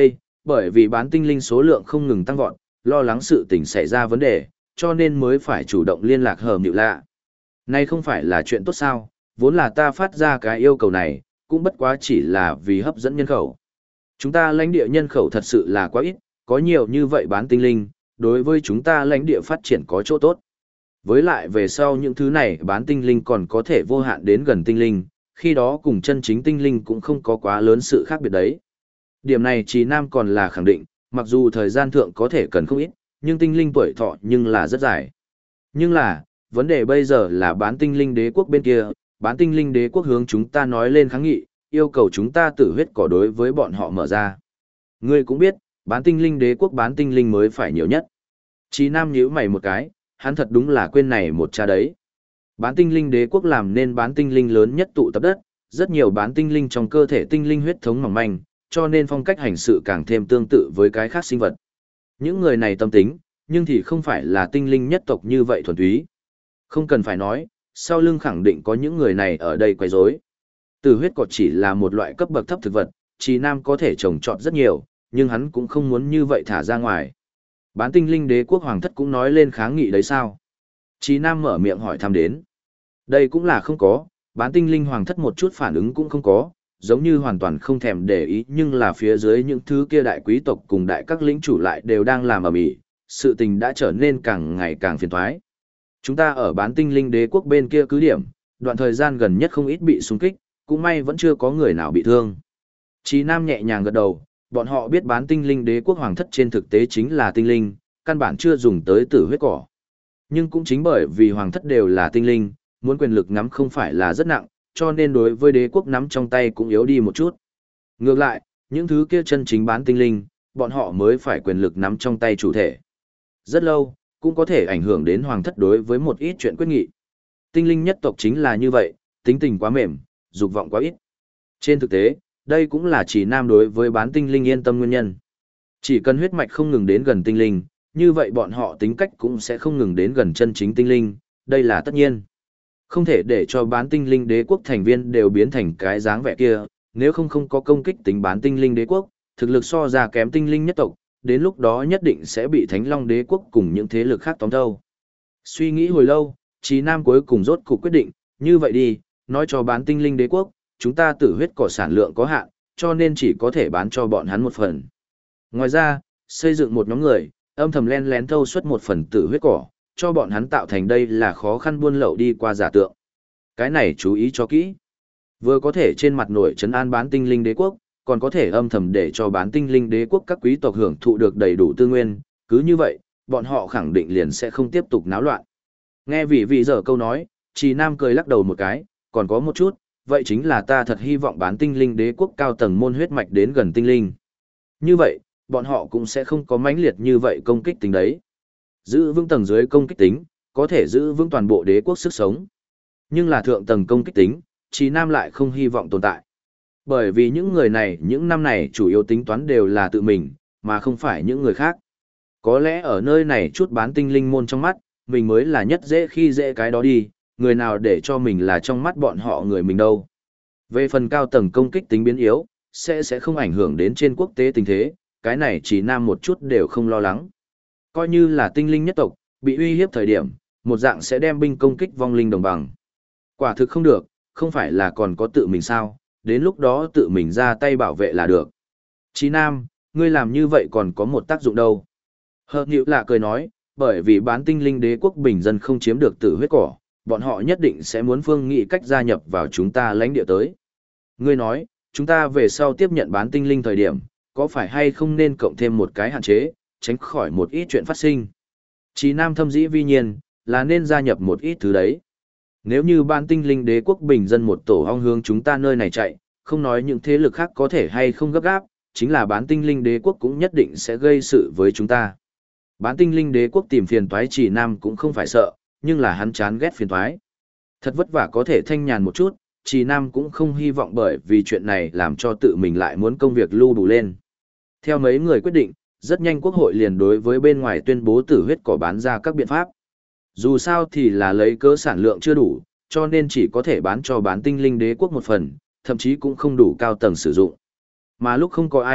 Bởi vì bán tinh linh số lượng không ngừng tăng vọt, lo lắng sự tình xảy ra vấn đề, cho nên mới phải chủ động liên lạc Hờ Mịu Lạ. Này không phải là chuyện tốt sao, vốn là ta phát ra cái yêu cầu này, cũng bất quá chỉ là vì hấp dẫn nhân khẩu. Chúng ta lãnh địa nhân khẩu thật sự là quá ít, có nhiều như vậy bán tinh linh, đối với chúng ta lãnh địa phát triển có chỗ tốt. Với lại về sau những thứ này bán tinh linh còn có thể vô hạn đến gần tinh linh, khi đó cùng chân chính tinh linh cũng không có quá lớn sự khác biệt đấy. Điểm này Trí Nam còn là khẳng định, mặc dù thời gian thượng có thể cần không ít, nhưng tinh linh tuổi thọ nhưng là rất dài. Nhưng là, vấn đề bây giờ là bán tinh linh đế quốc bên kia, bán tinh linh đế quốc hướng chúng ta nói lên kháng nghị, yêu cầu chúng ta tử huyết cỏ đối với bọn họ mở ra. Ngươi cũng biết, bán tinh linh đế quốc bán tinh linh mới phải nhiều nhất. Trí Nam nhíu mày một cái, hắn thật đúng là quên này một cha đấy. Bán tinh linh đế quốc làm nên bán tinh linh lớn nhất tụ tập đất, rất nhiều bán tinh linh trong cơ thể tinh linh huyết thống mỏng manh, cho nên phong cách hành sự càng thêm tương tự với cái khác sinh vật. Những người này tâm tính, nhưng thì không phải là tinh linh nhất tộc như vậy thuần túy. Không cần phải nói, sau lưng khẳng định có những người này ở đây quấy rối. Tử huyết cỏ chỉ là một loại cấp bậc thấp thực vật, Trí Nam có thể trồng trọt rất nhiều, nhưng hắn cũng không muốn như vậy thả ra ngoài. Bán tinh linh đế quốc hoàng thất cũng nói lên kháng nghị đấy sao? Trí Nam mở miệng hỏi thăm đến. Đây cũng là không có, bán tinh linh hoàng thất một chút phản ứng cũng không có, giống như hoàn toàn không thèm để ý, nhưng là phía dưới những thứ kia đại quý tộc cùng đại các lĩnh chủ lại đều đang làm ầm ĩ, sự tình đã trở nên càng ngày càng phiền toái. Chúng ta ở bán tinh linh đế quốc bên kia cứ điểm, đoạn thời gian gần nhất không ít bị xung kích, cũng may vẫn chưa có người nào bị thương. Trí Nam nhẹ nhàng gật đầu, bọn họ biết bán tinh linh đế quốc hoàng thất trên thực tế chính là tinh linh, căn bản chưa dùng tới tử huyết cỏ. Nhưng cũng chính bởi vì hoàng thất đều là tinh linh, muốn quyền lực nắm không phải là rất nặng, cho nên đối với đế quốc nắm trong tay cũng yếu đi một chút. Ngược lại, những thứ kia chân chính bán tinh linh, bọn họ mới phải quyền lực nắm trong tay chủ thể. Rất lâu, cũng có thể ảnh hưởng đến hoàng thất đối với một ít chuyện quyết nghị. Tinh linh nhất tộc chính là như vậy, tính tình quá mềm, dục vọng quá ít. Trên thực tế, đây cũng là chỉ Nam đối với bán tinh linh yên tâm nguyên nhân. Chỉ cần huyết mạch không ngừng đến gần tinh linh, như vậy bọn họ tính cách cũng sẽ không ngừng đến gần chân chính tinh linh, đây là tất nhiên. Không thể để cho bán tinh linh đế quốc thành viên đều biến thành cái dáng vẻ kia, nếu không có công kích tính bán tinh linh đế quốc, thực lực so ra kém tinh linh nhất tộc, đến lúc đó nhất định sẽ bị Thánh Long đế quốc cùng những thế lực khác tóm thâu. Suy nghĩ hồi lâu, Trí Nam cuối cùng rốt cuộc quyết định, như vậy đi, nói cho bán tinh linh đế quốc, chúng ta tử huyết cỏ sản lượng có hạn, cho nên chỉ có thể bán cho bọn hắn một phần. Ngoài ra, xây dựng một nhóm người, âm thầm len lén thâu xuất một phần tử huyết cỏ, cho bọn hắn tạo thành đây là khó khăn buôn lậu đi qua giả tượng. Cái này chú ý cho kỹ. Vừa có thể trên mặt nổi trấn an bán tinh linh đế quốc, còn có thể âm thầm để cho bán tinh linh đế quốc các quý tộc hưởng thụ được đầy đủ tư nguyên, cứ như vậy, bọn họ khẳng định liền sẽ không tiếp tục náo loạn. Nghe vị giờ câu nói, Trì Nam cười lắc đầu một cái, còn có một chút, vậy chính là ta thật hy vọng bán tinh linh đế quốc cao tầng môn huyết mạch đến gần tinh linh. Như vậy, bọn họ cũng sẽ không có mãnh liệt như vậy công kích tính đấy. Giữ vững tầng dưới công kích tính, có thể giữ vững toàn bộ đế quốc sức sống. Nhưng là thượng tầng công kích tính, Trì Nam lại không hy vọng tồn tại. Bởi vì những người này những năm này chủ yếu tính toán đều là tự mình, mà không phải những người khác. Có lẽ ở nơi này chút bán tinh linh môn trong mắt, mình mới là nhất dễ khi dễ cái đó đi, người nào để cho mình là trong mắt bọn họ người mình đâu. Về phần cao tầng công kích tính biến yếu, sẽ không ảnh hưởng đến trên quốc tế tình thế, cái này Trì Nam một chút đều không lo lắng. Coi như là tinh linh nhất tộc, bị uy hiếp thời điểm, một dạng sẽ đem binh công kích vong linh đồng bằng. Quả thực không được, không phải là còn có tự mình sao, đến lúc đó tự mình ra tay bảo vệ là được. Chí Nam, ngươi làm như vậy còn có một tác dụng đâu. Hợp Nhữ lạ cười nói, bởi vì bán tinh linh đế quốc bình dân không chiếm được tử huyết cỏ, bọn họ nhất định sẽ muốn phương nghị cách gia nhập vào chúng ta lãnh địa tới. Ngươi nói, chúng ta về sau tiếp nhận bán tinh linh thời điểm, có phải hay không nên cộng thêm một cái hạn chế, tránh khỏi một ít chuyện phát sinh. Chí Nam thâm dĩ vi nhiên, là nên gia nhập một ít thứ đấy. Nếu như bán tinh linh đế quốc bình dân một tổ ong hướng chúng ta nơi này chạy, không nói những thế lực khác có thể hay không gấp gáp, chính là bán tinh linh đế quốc cũng nhất định sẽ gây sự với chúng ta. Bán tinh linh đế quốc tìm phiền toái Chỉ Nam cũng không phải sợ, nhưng là hắn chán ghét phiền toái. Thật vất vả có thể thanh nhàn một chút, Chỉ Nam cũng không hy vọng bởi vì chuyện này làm cho tự mình lại muốn công việc lưu đủ lên. Theo mấy người quyết định, rất nhanh quốc hội liền đối với bên ngoài tuyên bố tử huyết cỏ bán ra các biện pháp. Dù sao thì là lấy cớ sản lượng chưa đủ, cho nên chỉ có thể bán cho bán tinh linh đế quốc một phần, thậm chí cũng không đủ cao tầng sử dụng. Mà lúc không có ai,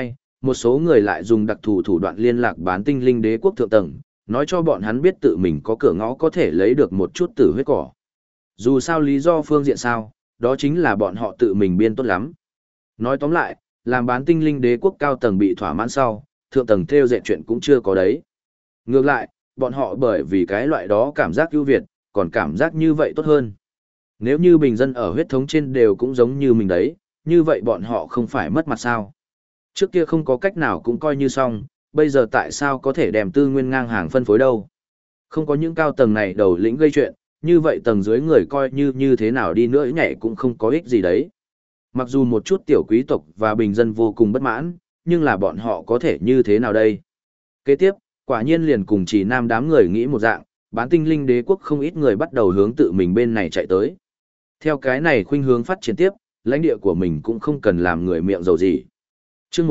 Một số người lại dùng đặc thù thủ đoạn liên lạc bán tinh linh đế quốc thượng tầng, nói cho bọn hắn biết tự mình có cửa ngõ có thể lấy được một chút tử huyết cỏ. Dù sao lý do phương diện sao, đó chính là bọn họ tự mình biên tốt lắm. Nói tóm lại, làm bán tinh linh đế quốc cao tầng bị thỏa mãn sau, thượng tầng theo dệt chuyện cũng chưa có đấy. Ngược lại, bọn họ bởi vì cái loại đó cảm giác ưu việt, còn cảm giác như vậy tốt hơn. Nếu như bình dân ở huyết thống trên đều cũng giống như mình đấy, như vậy bọn họ không phải mất mặt sao. Trước kia không có cách nào cũng coi như xong, bây giờ tại sao có thể đem tư nguyên ngang hàng phân phối đâu. Không có những cao tầng này đầu lĩnh gây chuyện, như vậy tầng dưới người coi như thế nào đi nữa nhảy cũng không có ích gì đấy. Mặc dù một chút tiểu quý tộc và bình dân vô cùng bất mãn, nhưng là bọn họ có thể như thế nào đây? Kế tiếp, quả nhiên liền cùng chỉ nam đám người nghĩ một dạng, bán tinh linh đế quốc không ít người bắt đầu hướng tự mình bên này chạy tới. Theo cái này khuynh hướng phát triển tiếp, lãnh địa của mình cũng không cần làm người miệng dầu gì. Chương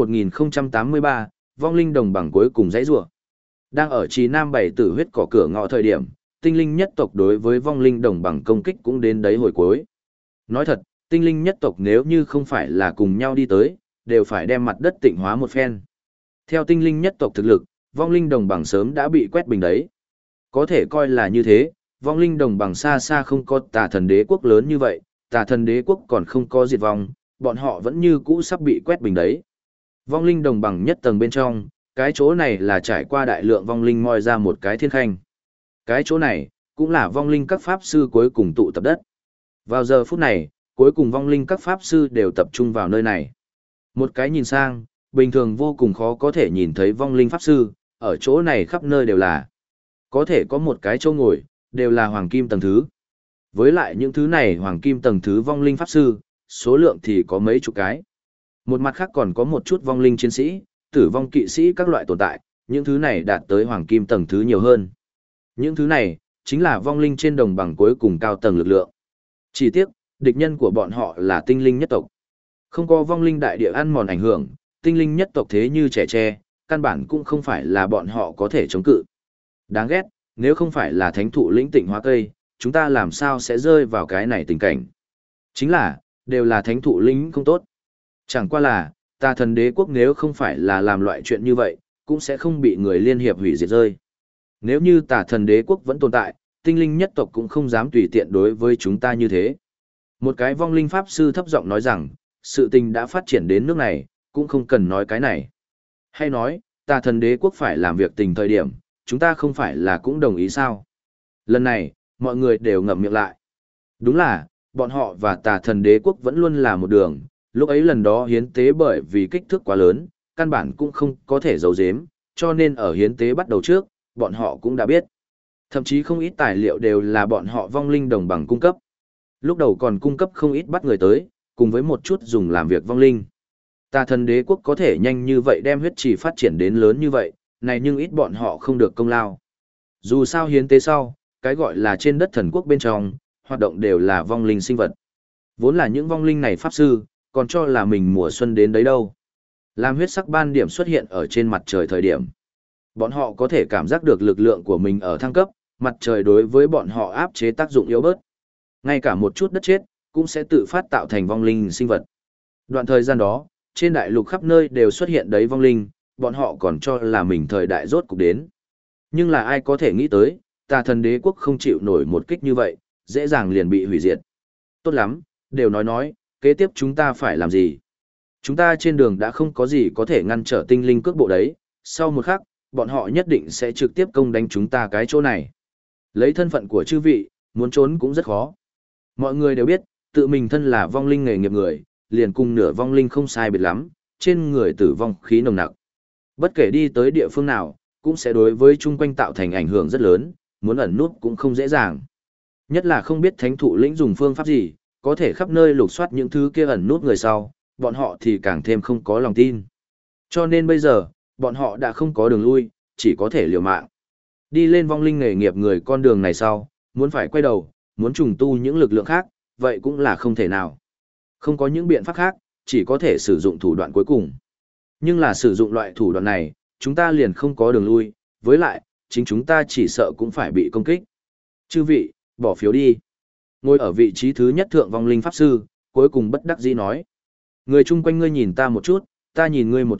1083, vong linh đồng bằng cuối cùng dãy rủa. Đang ở Trì Nam bảy tử huyết cỏ cửa ngõ thời điểm, tinh linh nhất tộc đối với vong linh đồng bằng công kích cũng đến đấy hồi cuối. Nói thật, tinh linh nhất tộc nếu như không phải là cùng nhau đi tới, đều phải đem mặt đất tịnh hóa một phen. Theo tinh linh nhất tộc thực lực, vong linh đồng bằng sớm đã bị quét bình đấy. Có thể coi là như thế, vong linh đồng bằng xa xa không có tà thần đế quốc lớn như vậy, tà thần đế quốc còn không có diệt vong, bọn họ vẫn như cũ sắp bị quét bình đấy. Vong linh đồng bằng nhất tầng bên trong, cái chỗ này là trải qua đại lượng vong linh moi ra một cái thiên khanh. Cái chỗ này, cũng là vong linh các pháp sư cuối cùng tụ tập đất. Vào giờ phút này, cuối cùng vong linh các pháp sư đều tập trung vào nơi này. Một cái nhìn sang, bình thường vô cùng khó có thể nhìn thấy vong linh pháp sư, ở chỗ này khắp nơi đều là. Có thể có một cái chỗ ngồi, đều là hoàng kim tầng thứ. Với lại những thứ này hoàng kim tầng thứ vong linh pháp sư, số lượng thì có mấy chục cái. Một mặt khác còn có một chút vong linh chiến sĩ, tử vong kỵ sĩ các loại tồn tại, những thứ này đạt tới hoàng kim tầng thứ nhiều hơn. Những thứ này, chính là vong linh trên đồng bằng cuối cùng cao tầng lực lượng. Chỉ tiếc, địch nhân của bọn họ là tinh linh nhất tộc. Không có vong linh đại địa ăn mòn ảnh hưởng, tinh linh nhất tộc thế như trẻ tre, căn bản cũng không phải là bọn họ có thể chống cự. Đáng ghét, nếu không phải là thánh thụ lĩnh tịnh hóa cây, chúng ta làm sao sẽ rơi vào cái này tình cảnh. Chính là, đều là thánh thụ lĩnh không tốt. Chẳng qua là, tà thần đế quốc nếu không phải là làm loại chuyện như vậy, cũng sẽ không bị người liên hiệp hủy diệt rơi. Nếu như tà thần đế quốc vẫn tồn tại, tinh linh nhất tộc cũng không dám tùy tiện đối với chúng ta như thế. Một cái vong linh pháp sư thấp giọng nói rằng, sự tình đã phát triển đến nước này, cũng không cần nói cái này. Hay nói, tà thần đế quốc phải làm việc tình thời điểm, chúng ta không phải là cũng đồng ý sao? Lần này, mọi người đều ngậm miệng lại. Đúng là, bọn họ và tà thần đế quốc vẫn luôn là một đường, lúc ấy lần đó hiến tế bởi vì kích thước quá lớn, căn bản cũng không có thể giấu giếm, cho nên ở hiến tế bắt đầu trước, bọn họ cũng đã biết. Thậm chí không ít tài liệu đều là bọn họ vong linh đồng bằng cung cấp. Lúc đầu còn cung cấp không ít bắt người tới, cùng với một chút dùng làm việc vong linh. Tà thần đế quốc có thể nhanh như vậy đem huyết trì phát triển đến lớn như vậy, này nhưng ít bọn họ không được công lao. Dù sao hiến tế sau, cái gọi là trên đất thần quốc bên trong, hoạt động đều là vong linh sinh vật. Vốn là những vong linh này pháp sư, còn cho là mình mùa xuân đến đấy đâu. Làm huyết sắc ban điểm xuất hiện ở trên mặt trời thời điểm. Bọn họ có thể cảm giác được lực lượng của mình ở thăng cấp, mặt trời đối với bọn họ áp chế tác dụng yếu bớt. Ngay cả một chút đất chết, cũng sẽ tự phát tạo thành vong linh sinh vật. Đoạn thời gian đó, trên đại lục khắp nơi đều xuất hiện đấy vong linh, bọn họ còn cho là mình thời đại rốt cục đến. Nhưng là ai có thể nghĩ tới, tà thần đế quốc không chịu nổi một kích như vậy, dễ dàng liền bị hủy diệt. Tốt lắm, đều nói, kế tiếp chúng ta phải làm gì? Chúng ta trên đường đã không có gì có thể ngăn trở tinh linh cước bộ đấy, sau một khắc, bọn họ nhất định sẽ trực tiếp công đánh chúng ta cái chỗ này. Lấy thân phận của chư vị, muốn trốn cũng rất khó. Mọi người đều biết, tự mình thân là vong linh nghề nghiệp người, liền cùng nửa vong linh không sai biệt lắm, trên người tử vong khí nồng nặc. Bất kể đi tới địa phương nào, cũng sẽ đối với chung quanh tạo thành ảnh hưởng rất lớn, muốn ẩn nút cũng không dễ dàng. Nhất là không biết thánh thụ lĩnh dùng phương pháp gì, có thể khắp nơi lục soát những thứ kia ẩn nút người sau, bọn họ thì càng thêm không có lòng tin. Cho nên bây giờ, bọn họ đã không có đường lui, chỉ có thể liều mạng. Đi lên vong linh nghề nghiệp người con đường này sau, muốn phải quay đầu, muốn trùng tu những lực lượng khác, vậy cũng là không thể nào. Không có những biện pháp khác, chỉ có thể sử dụng thủ đoạn cuối cùng. Nhưng là sử dụng loại thủ đoạn này, chúng ta liền không có đường lui, với lại, chính chúng ta chỉ sợ cũng phải bị công kích. Chư vị, bỏ phiếu đi. Ngồi ở vị trí thứ nhất thượng vong linh pháp sư, cuối cùng bất đắc dĩ nói. Người chung quanh ngươi nhìn ta một chút, ta nhìn ngươi một chút,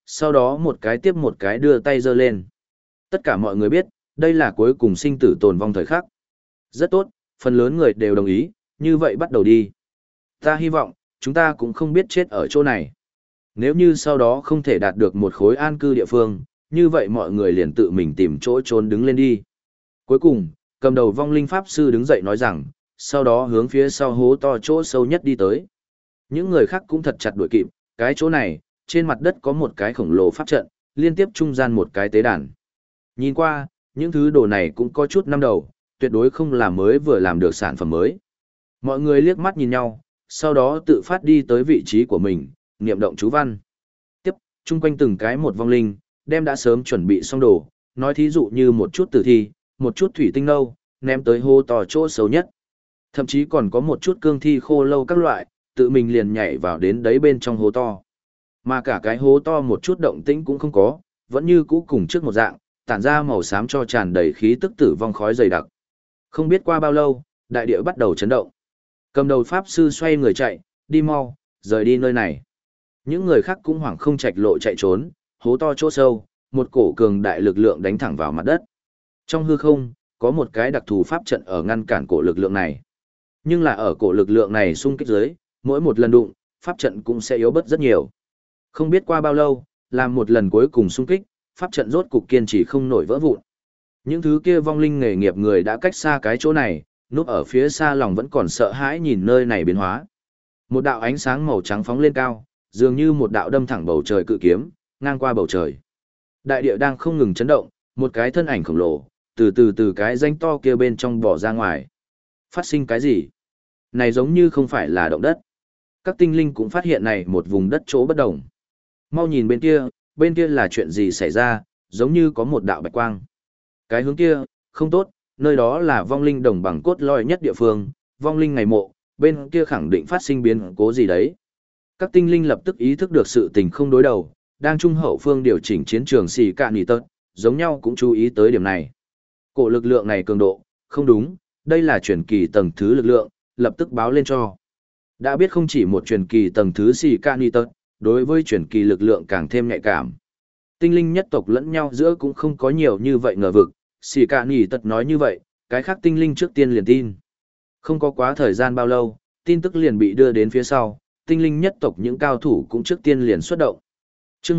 sau đó một cái tiếp một cái đưa tay giơ lên. Tất cả mọi người biết, đây là cuối cùng sinh tử tồn vong thời khắc. Rất tốt, phần lớn người đều đồng ý, như vậy bắt đầu đi. Ta hy vọng, chúng ta cũng không biết chết ở chỗ này. Nếu như sau đó không thể đạt được một khối an cư địa phương, như vậy mọi người liền tự mình tìm chỗ trốn đứng lên đi. Cuối cùng, cầm đầu vong linh pháp sư đứng dậy nói rằng, sau đó hướng phía sau hố to chỗ sâu nhất đi tới. Những người khác cũng thật chặt đuổi kịp, cái chỗ này, trên mặt đất có một cái khổng lồ pháp trận, liên tiếp trung gian một cái tế đàn. Nhìn qua, những thứ đồ này cũng có chút năm đầu, tuyệt đối không là mới vừa làm được sản phẩm mới. Mọi người liếc mắt nhìn nhau, sau đó tự phát đi tới vị trí của mình, niệm động chú văn. Tiếp, chung quanh từng cái một vong linh, đem đã sớm chuẩn bị xong đồ, nói thí dụ như một chút tử thi, một chút thủy tinh nâu, ném tới hô to chỗ xấu nhất. Thậm chí còn có một chút cương thi khô lâu các loại, tự mình liền nhảy vào đến đấy bên trong hố to. Mà cả cái hố to một chút động tĩnh cũng không có, vẫn như cũ cùng trước một dạng, tản ra màu xám cho tràn đầy khí tức tử vong khói dày đặc. Không biết qua bao lâu, đại địa bắt đầu chấn động. Cầm đầu pháp sư xoay người chạy, đi mau, rời đi nơi này. Những người khác cũng hoảng không chạch lộ chạy trốn, hố to chỗ sâu, một cổ cường đại lực lượng đánh thẳng vào mặt đất. Trong hư không, có một cái đặc thù pháp trận ở ngăn cản cổ lực lượng này. Nhưng là ở cổ lực lượng này xung kích dưới, mỗi một lần đụng, pháp trận cũng sẽ yếu bớt rất nhiều. Không biết qua bao lâu, làm một lần cuối cùng xung kích, pháp trận rốt cục kiên trì không nổi vỡ vụn. Những thứ kia vong linh nghề nghiệp người đã cách xa cái chỗ này, núp ở phía xa lòng vẫn còn sợ hãi nhìn nơi này biến hóa. Một đạo ánh sáng màu trắng phóng lên cao, dường như một đạo đâm thẳng bầu trời cự kiếm, ngang qua bầu trời. Đại địa đang không ngừng chấn động, một cái thân ảnh khổng lồ, từ cái rãnh to kia bên trong bỏ ra ngoài. Phát sinh cái gì? Này giống như không phải là động đất. Các tinh linh cũng phát hiện này một vùng đất chỗ bất động. Mau nhìn bên kia là chuyện gì xảy ra, giống như có một đạo bạch quang. Cái hướng kia, không tốt, nơi đó là vong linh đồng bằng cốt lõi nhất địa phương, vong linh ngày mộ, bên kia khẳng định phát sinh biến cố gì đấy. Các tinh linh lập tức ý thức được sự tình không đối đầu, đang trung hậu phương điều chỉnh chiến trường xì cạn nỉ tớt, giống nhau cũng chú ý tới điểm này. Cổ lực lượng này cường độ, không đúng, đây là truyền kỳ tầng thứ lực lượng, lập tức báo lên cho. Đã biết không chỉ một truyền kỳ tầng thứ xì cạn nỉ tớt, đối với truyền kỳ lực lượng càng thêm nhạy cảm. Tinh linh nhất tộc lẫn nhau giữa cũng không có nhiều như vậy ngờ vực, xì cạn nỉ tớt nói như vậy, cái khác tinh linh trước tiên liền tin. Không có quá thời gian bao lâu, tin tức liền bị đưa đến phía sau, tinh linh nhất tộc những cao thủ cũng trước tiên liền xuất động. Trước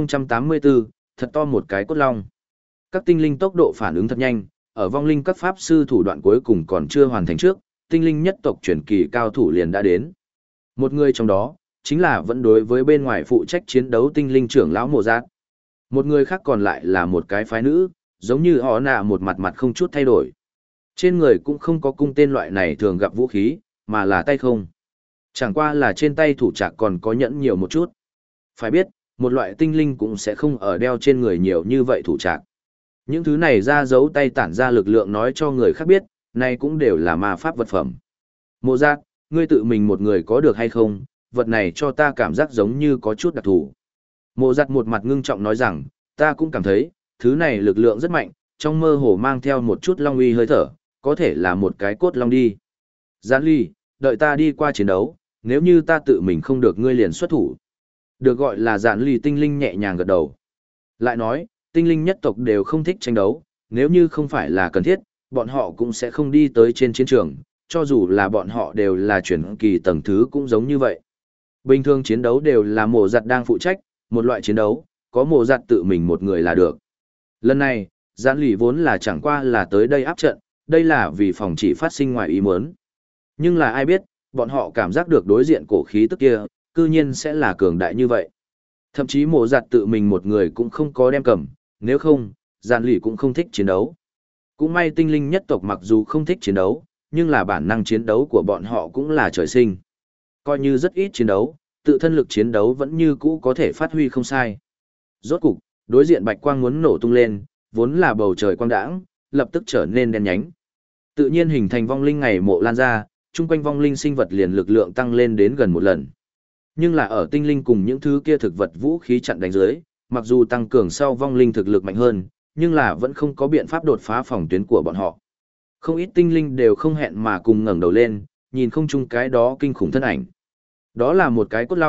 1084, thật to một cái cốt long. Các tinh linh tốc độ phản ứng thật nhanh, ở vong linh các pháp sư thủ đoạn cuối cùng còn chưa hoàn thành trước, tinh linh nhất tộc truyền kỳ cao thủ liền đã đến. Một người trong đó, chính là vẫn đối với bên ngoài phụ trách chiến đấu tinh linh trưởng lão Mộ Giác. Một người khác còn lại là một cái phái nữ, giống như họ nạ một mặt mặt không chút thay đổi. Trên người cũng không có cung tên loại này thường gặp vũ khí, mà là tay không. Chẳng qua là trên tay thủ trạc còn có nhẫn nhiều một chút. Phải biết, một loại tinh linh cũng sẽ không ở đeo trên người nhiều như vậy thủ trạc. Những thứ này ra dấu tay tản ra lực lượng nói cho người khác biết, này cũng đều là ma pháp vật phẩm. Mộ Giác, ngươi tự mình một người có được hay không, vật này cho ta cảm giác giống như có chút đặc thù. Mộ Giác một mặt ngưng trọng nói rằng, ta cũng cảm thấy, thứ này lực lượng rất mạnh, trong mơ hồ mang theo một chút long uy hơi thở, có thể là một cái cốt long đi. Giản Ly, đợi ta đi qua chiến đấu, nếu như ta tự mình không được ngươi liền xuất thủ. Được gọi là Giản Ly tinh linh nhẹ nhàng gật đầu. Lại nói, tinh linh nhất tộc đều không thích tranh đấu, nếu như không phải là cần thiết, bọn họ cũng sẽ không đi tới trên chiến trường, cho dù là bọn họ đều là chuyển kỳ tầng thứ cũng giống như vậy. Bình thường chiến đấu đều là Mộ Giặt đang phụ trách, một loại chiến đấu, có Mộ Giặt tự mình một người là được. Lần này, Giản Ly vốn là chẳng qua là tới đây áp trận, đây là vì phòng chỉ phát sinh ngoài ý muốn. Nhưng là ai biết, bọn họ cảm giác được đối diện cổ khí tức kia, cư nhiên sẽ là cường đại như vậy. Thậm chí Mộ Giặt tự mình một người cũng không có đem cầm, nếu không, Giản Ly cũng không thích chiến đấu. Cũng may tinh linh nhất tộc mặc dù không thích chiến đấu, nhưng là bản năng chiến đấu của bọn họ cũng là trời sinh. Coi như rất ít chiến đấu, tự thân lực chiến đấu vẫn như cũ có thể phát huy không sai. Rốt cục, đối diện bạch quang muốn nổ tung lên, vốn là bầu trời quang đãng, lập tức trở nên đen nhánh. Tự nhiên hình thành vong linh ngày mộ lan ra, chung quanh vong linh sinh vật liền lực lượng tăng lên đến gần một lần. Nhưng là ở tinh linh cùng những thứ kia thực vật vũ khí chặn đánh dưới, mặc dù tăng cường sau vong linh thực lực mạnh hơn, nhưng là vẫn không có biện pháp đột phá phòng tuyến của bọn họ. Không ít tinh linh đều không hẹn mà cùng ngẩng đầu lên, nhìn không chung cái đó kinh khủng thân ảnh. Đó là một cái cốt long,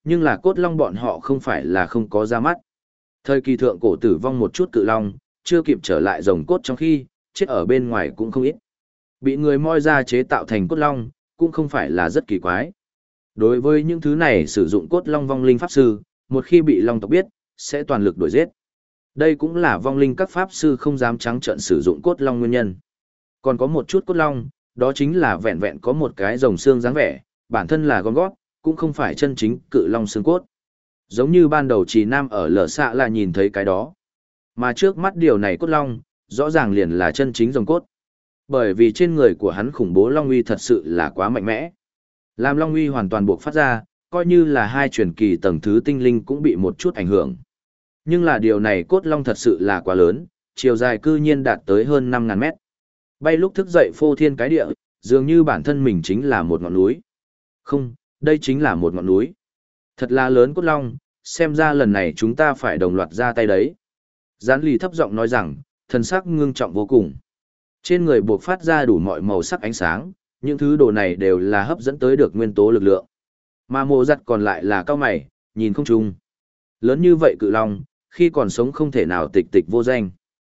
Nhưng là cốt long bọn họ không phải là không có ra mắt. Thời kỳ thượng cổ tử vong một chút cự long, chưa kịp trở lại rồng cốt trong khi, chết ở bên ngoài cũng không ít. Bị người moi ra chế tạo thành cốt long, cũng không phải là rất kỳ quái. Đối với những thứ này sử dụng cốt long vong linh pháp sư, một khi bị long tộc biết, sẽ toàn lực đuổi giết. Đây cũng là vong linh các pháp sư không dám trắng trợn sử dụng cốt long nguyên nhân. Còn có một chút cốt long, đó chính là vẹn vẹn có một cái rồng xương dáng vẻ, bản thân là gom gót, cũng không phải chân chính cự long xương cốt. Giống như ban đầu Trì Nam ở lở xạ là nhìn thấy cái đó. Mà trước mắt điều này cốt long, rõ ràng liền là chân chính rồng cốt. Bởi vì trên người của hắn khủng bố long uy thật sự là quá mạnh mẽ. Làm long uy hoàn toàn buộc phát ra, coi như là hai truyền kỳ tầng thứ tinh linh cũng bị một chút ảnh hưởng. Nhưng là điều này cốt long thật sự là quá lớn, chiều dài cư nhiên đạt tới hơn 5.000 mét. Bay lúc thức dậy phô thiên cái địa, dường như bản thân mình chính là một ngọn núi. Không, đây chính là một ngọn núi. Thật là lớn cốt long, xem ra lần này chúng ta phải đồng loạt ra tay đấy. Gián lì thấp giọng nói rằng, thần sắc ngưng trọng vô cùng. Trên người buộc phát ra đủ mọi màu sắc ánh sáng, những thứ đồ này đều là hấp dẫn tới được nguyên tố lực lượng. Mà mộ giặt còn lại là cao mày, nhìn không chung. Lớn như vậy cự long, khi còn sống không thể nào tịch tịch vô danh.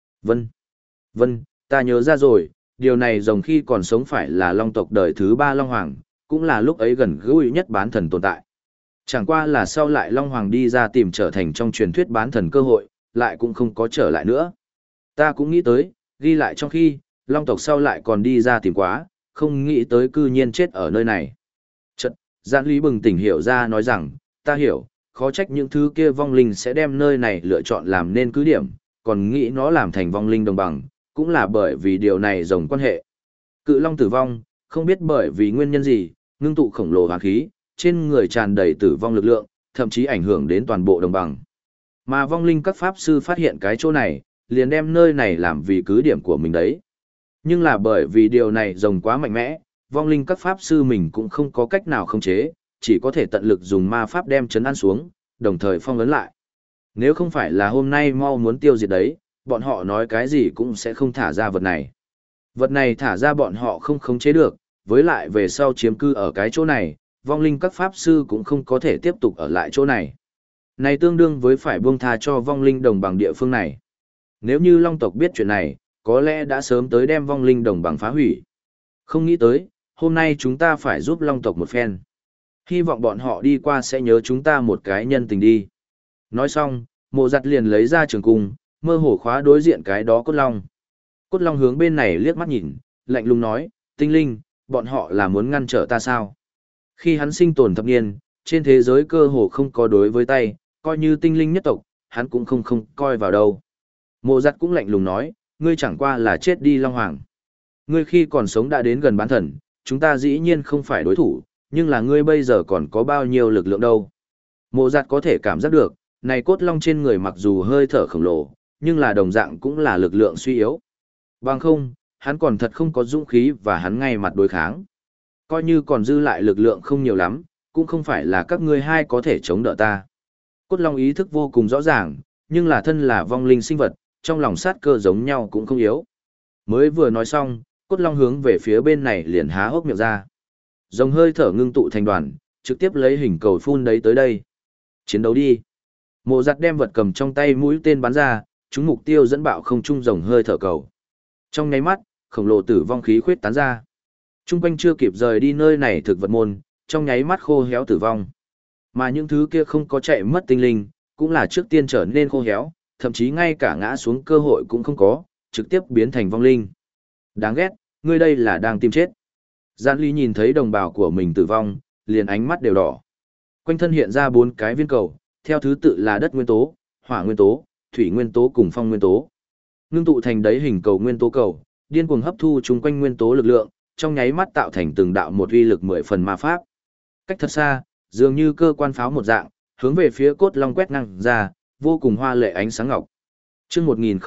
Vân, ta nhớ ra rồi, điều này rồng khi còn sống phải là long tộc đời thứ 3 Long Hoàng, cũng là lúc ấy gần gũi nhất bán thần tồn tại. Chẳng qua là sau lại Long Hoàng đi ra tìm trở thành trong truyền thuyết bán thần cơ hội, lại cũng không có trở lại nữa. Ta cũng nghĩ tới, ghi lại trong khi, Long tộc sau lại còn đi ra tìm quá, không nghĩ tới cư nhiên chết ở nơi này. Chật, Giản Lý bừng tỉnh hiểu ra nói rằng, ta hiểu, khó trách những thứ kia vong linh sẽ đem nơi này lựa chọn làm nên cứ điểm, còn nghĩ nó làm thành vong linh đồng bằng, cũng là bởi vì điều này rồng quan hệ. Cự long tử vong, không biết bởi vì nguyên nhân gì, ngưng tụ khổng lồ hoàn khí, trên người tràn đầy tử vong lực lượng, thậm chí ảnh hưởng đến toàn bộ đồng bằng. Mà vong linh các pháp sư phát hiện cái chỗ này, liền đem nơi này làm vì cứ điểm của mình đấy. Nhưng là bởi vì điều này rồng quá mạnh mẽ, vong linh các pháp sư mình cũng không có cách nào khống chế, chỉ có thể tận lực dùng ma pháp đem trấn an xuống, đồng thời phong ấn lại. Nếu không phải là hôm nay mau muốn tiêu diệt đấy, bọn họ nói cái gì cũng sẽ không thả ra vật này. Vật này thả ra bọn họ không khống chế được, với lại về sau chiếm cư ở cái chỗ này, vong linh các pháp sư cũng không có thể tiếp tục ở lại chỗ này. Này tương đương với phải buông tha cho vong linh đồng bằng địa phương này. Nếu như long tộc biết chuyện này, có lẽ đã sớm tới đem vong linh đồng bằng phá hủy. Không nghĩ tới, hôm nay chúng ta phải giúp long tộc một phen. Hy vọng bọn họ đi qua sẽ nhớ chúng ta một cái nhân tình đi. Nói xong, mộ giặt liền lấy ra trường cung, mơ hồ khóa đối diện cái đó cốt long. Cốt long hướng bên này liếc mắt nhìn, lạnh lùng nói, tinh linh, bọn họ là muốn ngăn trở ta sao? Khi hắn sinh tồn thập niên, trên thế giới cơ hồ không có đối với tay, coi như tinh linh nhất tộc, hắn cũng không coi vào đâu. Mộ giặt cũng lạnh lùng nói, ngươi chẳng qua là chết đi long hoàng. Ngươi khi còn sống đã đến gần bán thần, chúng ta dĩ nhiên không phải đối thủ, nhưng là ngươi bây giờ còn có bao nhiêu lực lượng đâu. Mộ giặt có thể cảm giác được, này cốt long trên người mặc dù hơi thở khổng lồ, nhưng là đồng dạng cũng là lực lượng suy yếu. Bằng không, hắn còn thật không có dũng khí và hắn ngay mặt đối kháng. Coi như còn dư lại lực lượng không nhiều lắm, cũng không phải là các ngươi hai có thể chống đỡ ta. Cốt long ý thức vô cùng rõ ràng, nhưng là thân là vong linh sinh vật, trong lòng sát cơ giống nhau cũng không yếu. Mới vừa nói xong, cốt long hướng về phía bên này liền há hốc miệng ra. Rồng hơi thở ngưng tụ thành đoàn, trực tiếp lấy hình cầu phun đấy tới đây. Chiến đấu đi. Mộ giặt đem vật cầm trong tay mũi tên bắn ra, trúng mục tiêu dẫn bạo không trung rồng hơi thở cầu. Trong nháy mắt, khổng lồ tử vong khí khuyết tán ra. Trung quanh chưa kịp rời đi nơi này thực vật môn, trong nháy mắt khô héo tử vong. Mà những thứ kia không có chạy mất tinh linh, cũng là trước tiên trở nên khô héo, thậm chí ngay cả ngã xuống cơ hội cũng không có, trực tiếp biến thành vong linh. Đáng ghét, ngươi đây là đang tìm chết. Giản Lý nhìn thấy đồng bào của mình tử vong, liền ánh mắt đều đỏ. Quanh thân hiện ra 4 cái viên cầu, theo thứ tự là đất nguyên tố, hỏa nguyên tố, thủy nguyên tố cùng phong nguyên tố. Ngưng tụ thành đấy hình cầu nguyên tố cầu, điên cuồng hấp thu chung quanh nguyên tố lực lượng, trong nháy mắt tạo thành từng đạo một uy lực 10 phần ma pháp. Cách thật xa, dường như cơ quan pháo một dạng, hướng về phía cốt long quét ngang ra, vô cùng hoa lệ ánh sáng ngọc. Chương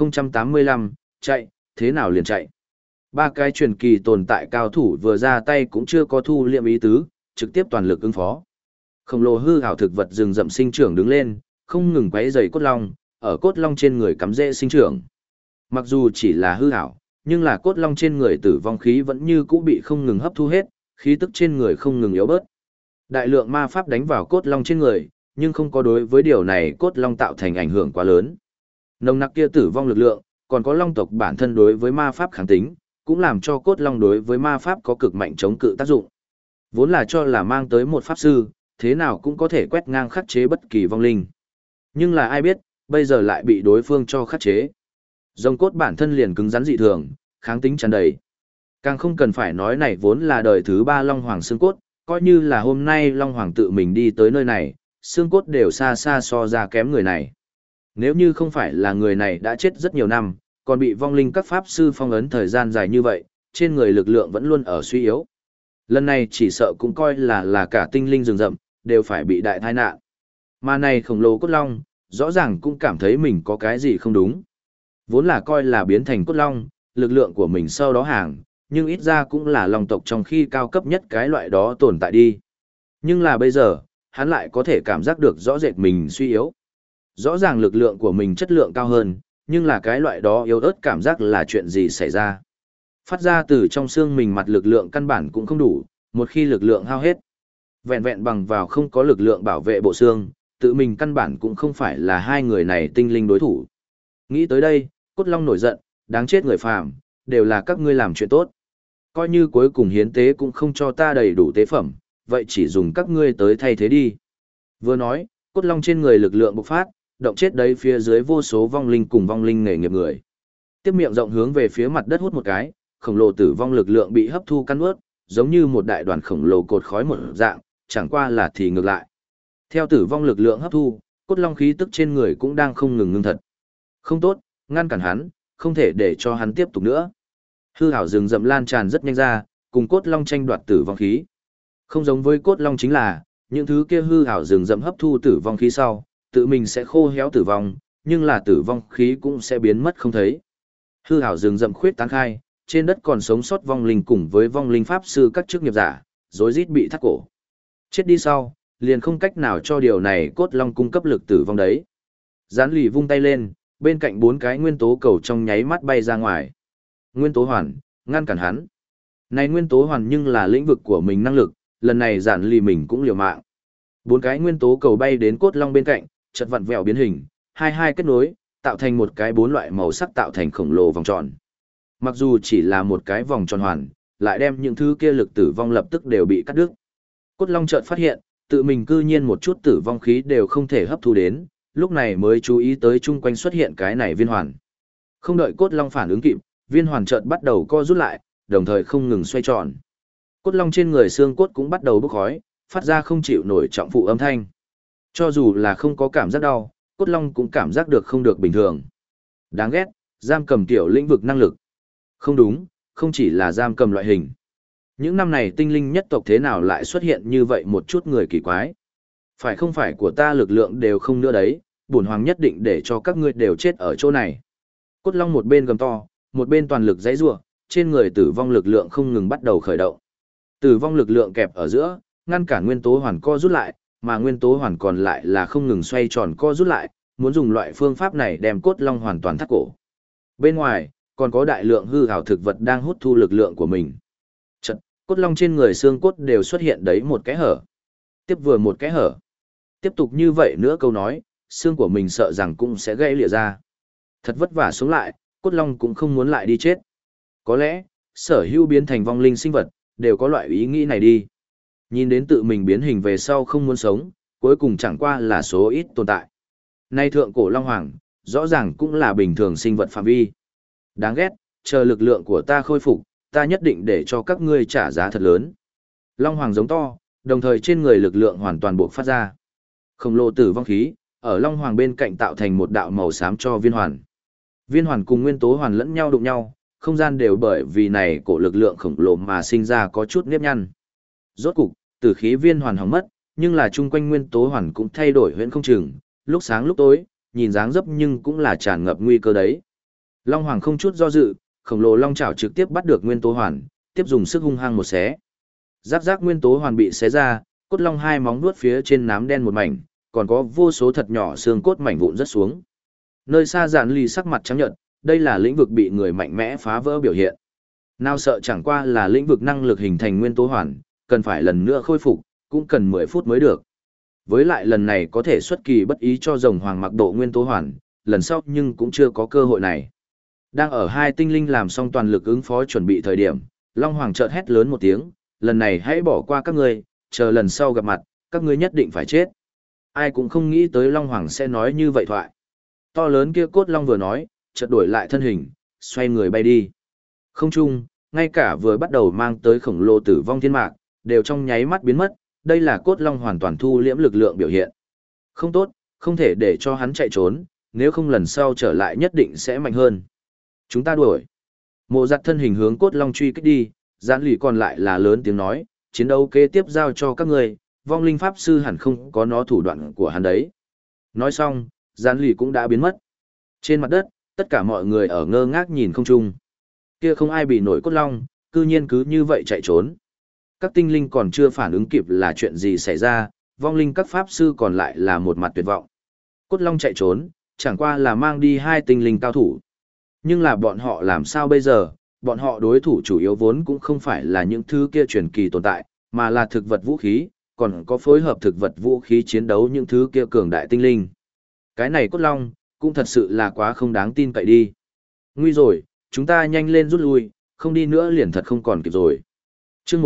1085, chạy, thế nào liền chạy. 3 cái truyền kỳ tồn tại cao thủ vừa ra tay cũng chưa có thu liệm ý tứ, trực tiếp toàn lực ứng phó. Khổng lồ hư ảo thực vật rừng rậm sinh trưởng đứng lên, không ngừng quấy rầy cốt long, ở cốt long trên người cắm rễ sinh trưởng. Mặc dù chỉ là hư ảo, nhưng là cốt long trên người tử vong khí vẫn như cũ bị không ngừng hấp thu hết, khí tức trên người không ngừng yếu bớt. Đại lượng ma pháp đánh vào cốt long trên người, nhưng không có đối với điều này cốt long tạo thành ảnh hưởng quá lớn. Nồng nặc kia tử vong lực lượng, còn có long tộc bản thân đối với ma pháp kháng tính, cũng làm cho cốt long đối với ma pháp có cực mạnh chống cự tác dụng. Vốn là cho là mang tới một pháp sư, thế nào cũng có thể quét ngang khắc chế bất kỳ vong linh. Nhưng là ai biết, bây giờ lại bị đối phương cho khắc chế. Rồng cốt bản thân liền cứng rắn dị thường, kháng tính tràn đầy. Càng không cần phải nói này vốn là đời thứ 3 Long Hoàng xương cốt, coi như là hôm nay Long Hoàng tự mình đi tới nơi này, xương cốt đều xa xa so ra kém người này. Nếu như không phải là người này đã chết rất nhiều năm, còn bị vong linh các pháp sư phong ấn thời gian dài như vậy, trên người lực lượng vẫn luôn ở suy yếu. Lần này chỉ sợ cũng coi là cả tinh linh rừng rậm, đều phải bị đại tai nạn. Mà này khổng lồ cốt long, rõ ràng cũng cảm thấy mình có cái gì không đúng. Vốn là coi là biến thành cốt long, lực lượng của mình sau đó hàng, nhưng ít ra cũng là long tộc trong khi cao cấp nhất cái loại đó tồn tại đi. Nhưng là bây giờ, hắn lại có thể cảm giác được rõ rệt mình suy yếu. Rõ ràng lực lượng của mình chất lượng cao hơn, nhưng là cái loại đó yếu ớt cảm giác là chuyện gì xảy ra. Phát ra từ trong xương mình mặt lực lượng căn bản cũng không đủ, một khi lực lượng hao hết. Vẹn vẹn bằng vào không có lực lượng bảo vệ bộ xương, tự mình căn bản cũng không phải là hai người này tinh linh đối thủ. Nghĩ tới đây, cốt long nổi giận, đáng chết người phàm, đều là các ngươi làm chuyện tốt. Coi như cuối cùng hiến tế cũng không cho ta đầy đủ tế phẩm, vậy chỉ dùng các ngươi tới thay thế đi. Vừa nói, cốt long trên người lực lượng bộc phát, động chết đấy phía dưới vô số vong linh cùng vong linh nghề nghiệp người. Tiếp miệng rộng hướng về phía mặt đất hút một cái, khổng lồ tử vong lực lượng bị hấp thu căn ướt, giống như một đại đoàn khổng lồ cột khói một dạng, chẳng qua là thì ngược lại. Theo tử vong lực lượng hấp thu, cốt long khí tức trên người cũng đang không ngừng ngưng thật. Không tốt, ngăn cản hắn, không thể để cho hắn tiếp tục nữa. Hư hảo rừng rậm lan tràn rất nhanh ra, cùng cốt long tranh đoạt tử vong khí. Không giống với cốt long chính là, những thứ kia hư hảo rừng rậm hấp thu tử vong khí sau, tự mình sẽ khô héo tử vong, nhưng là tử vong khí cũng sẽ biến mất không thấy. Hư hảo rừng rậm khuyết tán khai, trên đất còn sống sót vong linh cùng với vong linh pháp sư các chức nghiệp giả, rối rít bị thắt cổ. Chết đi sau, liền không cách nào cho điều này cốt long cung cấp lực tử vong đấy. Gián lì vung tay lên, bên cạnh 4 cái nguyên tố cầu trong nháy mắt bay ra ngoài. Nguyên tố hoàn, ngăn cản hắn. Này nguyên tố hoàn nhưng là lĩnh vực của mình năng lực, lần này giản lì mình cũng liều mạng. 4 cái nguyên tố cầu bay đến cốt long bên cạnh, chợt vặn vẹo biến hình, hai kết nối, tạo thành một cái 4 loại màu sắc tạo thành khổng lồ vòng tròn. Mặc dù chỉ là một cái vòng tròn hoàn, lại đem những thứ kia lực tử vong lập tức đều bị cắt đứt. Cốt long chợt phát hiện, tự mình cư nhiên một chút tử vong khí đều không thể hấp thu đến, lúc này mới chú ý tới chung quanh xuất hiện cái này viên hoàn. Không đợi cốt long phản ứng kịp, viên hoàn chợt bắt đầu co rút lại, đồng thời không ngừng xoay tròn. Cốt long trên người xương cốt cũng bắt đầu bốc khói, phát ra không chịu nổi trọng phụ âm thanh. Cho dù là không có cảm giác đau, cốt long cũng cảm giác được không được bình thường. Đáng ghét, giam cầm tiểu lĩnh vực năng lực. Không đúng, không chỉ là giam cầm loại hình. Những năm này tinh linh nhất tộc thế nào lại xuất hiện như vậy một chút người kỳ quái. Phải không phải của ta lực lượng đều không nữa đấy, bổn hoàng nhất định để cho các ngươi đều chết ở chỗ này. Cốt long một bên gầm to, một bên toàn lực giãy giụa, trên người tử vong lực lượng không ngừng bắt đầu khởi động. Tử vong lực lượng kẹp ở giữa, ngăn cản nguyên tố hoàn co rút lại, mà nguyên tố hoàn còn lại là không ngừng xoay tròn co rút lại, muốn dùng loại phương pháp này đem cốt long hoàn toàn thắt cổ. Bên ngoài, còn có đại lượng hư ảo thực vật đang hút thu lực lượng của mình. Chật, cốt long trên người xương cốt đều xuất hiện đấy một cái hở. Tiếp vừa một cái hở. Tiếp tục như vậy nữa câu nói, xương của mình sợ rằng cũng sẽ gãy lìa ra. Thật vất vả sống lại, cốt long cũng không muốn lại đi chết. Có lẽ, sở hữu biến thành vong linh sinh vật, đều có loại ý nghĩ này đi. Nhìn đến tự mình biến hình về sau không muốn sống, cuối cùng chẳng qua là số ít tồn tại. Nay thượng cổ long hoàng, rõ ràng cũng là bình thường sinh vật phạm vi. Đáng ghét, chờ lực lượng của ta khôi phục, ta nhất định để cho các ngươi trả giá thật lớn. Long hoàng giống to, đồng thời trên người lực lượng hoàn toàn bộc phát ra. Khổng lồ tử vong khí, ở long hoàng bên cạnh tạo thành một đạo màu xám cho viên hoàn. Viên hoàn cùng nguyên tố hoàn lẫn nhau đụng nhau, không gian đều bởi vì này cổ lực lượng khổng lồ mà sinh ra có chút nếp nhăn. Rốt cục, tử khí viên hoàn hỏng mất, nhưng là chung quanh nguyên tố hoàn cũng thay đổi huyễn không chừng, lúc sáng lúc tối, nhìn dáng dấp nhưng cũng là tràn ngập nguy cơ đấy. Long hoàng không chút do dự, khổng lồ long chảo trực tiếp bắt được nguyên tố hoàn, tiếp dùng sức hung hăng một xé. Giáp giáp nguyên tố hoàn bị xé ra, cốt long hai móng vuốt phía trên nám đen một mảnh, còn có vô số thật nhỏ xương cốt mảnh vụn rớt xuống. Nơi xa Dạn Ly sắc mặt trắng nhợt, đây là lĩnh vực bị người mạnh mẽ phá vỡ biểu hiện. Nào sợ chẳng qua là lĩnh vực năng lực hình thành nguyên tố hoàn, cần phải lần nữa khôi phục, cũng cần 10 phút mới được. Với lại lần này có thể xuất kỳ bất ý cho rồng hoàng mặc độ nguyên tố hoàn, lần sau nhưng cũng chưa có cơ hội này. Đang ở hai tinh linh làm xong toàn lực ứng phó chuẩn bị thời điểm, Long Hoàng chợt hét lớn một tiếng, lần này hãy bỏ qua các ngươi, chờ lần sau gặp mặt, các ngươi nhất định phải chết. Ai cũng không nghĩ tới Long Hoàng sẽ nói như vậy thoại. To lớn kia cốt long vừa nói, chợt đổi lại thân hình, xoay người bay đi. Không chung, ngay cả vừa bắt đầu mang tới khổng lồ tử vong thiên mạc, đều trong nháy mắt biến mất, đây là cốt long hoàn toàn thu liễm lực lượng biểu hiện. Không tốt, không thể để cho hắn chạy trốn, nếu không lần sau trở lại nhất định sẽ mạnh hơn. Chúng ta đuổi. Mộ giặt thân hình hướng cốt long truy kích đi, gián lì còn lại là lớn tiếng nói, chiến đấu kế tiếp giao cho các người, vong linh pháp sư hẳn không có nó thủ đoạn của hắn đấy. Nói xong, gián lì cũng đã biến mất. Trên mặt đất, tất cả mọi người ở ngơ ngác nhìn không chung. Kia không ai bị nổi cốt long, cư nhiên cứ như vậy chạy trốn. Các tinh linh còn chưa phản ứng kịp là chuyện gì xảy ra, vong linh các pháp sư còn lại là một mặt tuyệt vọng. Cốt long chạy trốn, chẳng qua là mang đi hai tinh linh cao thủ. Nhưng là bọn họ làm sao bây giờ, bọn họ đối thủ chủ yếu vốn cũng không phải là những thứ kia truyền kỳ tồn tại, mà là thực vật vũ khí, còn có phối hợp thực vật vũ khí chiến đấu những thứ kia cường đại tinh linh. Cái này cốt long, cũng thật sự là quá không đáng tin cậy đi. Nguy rồi, chúng ta nhanh lên rút lui, không đi nữa liền thật không còn kịp rồi. Chương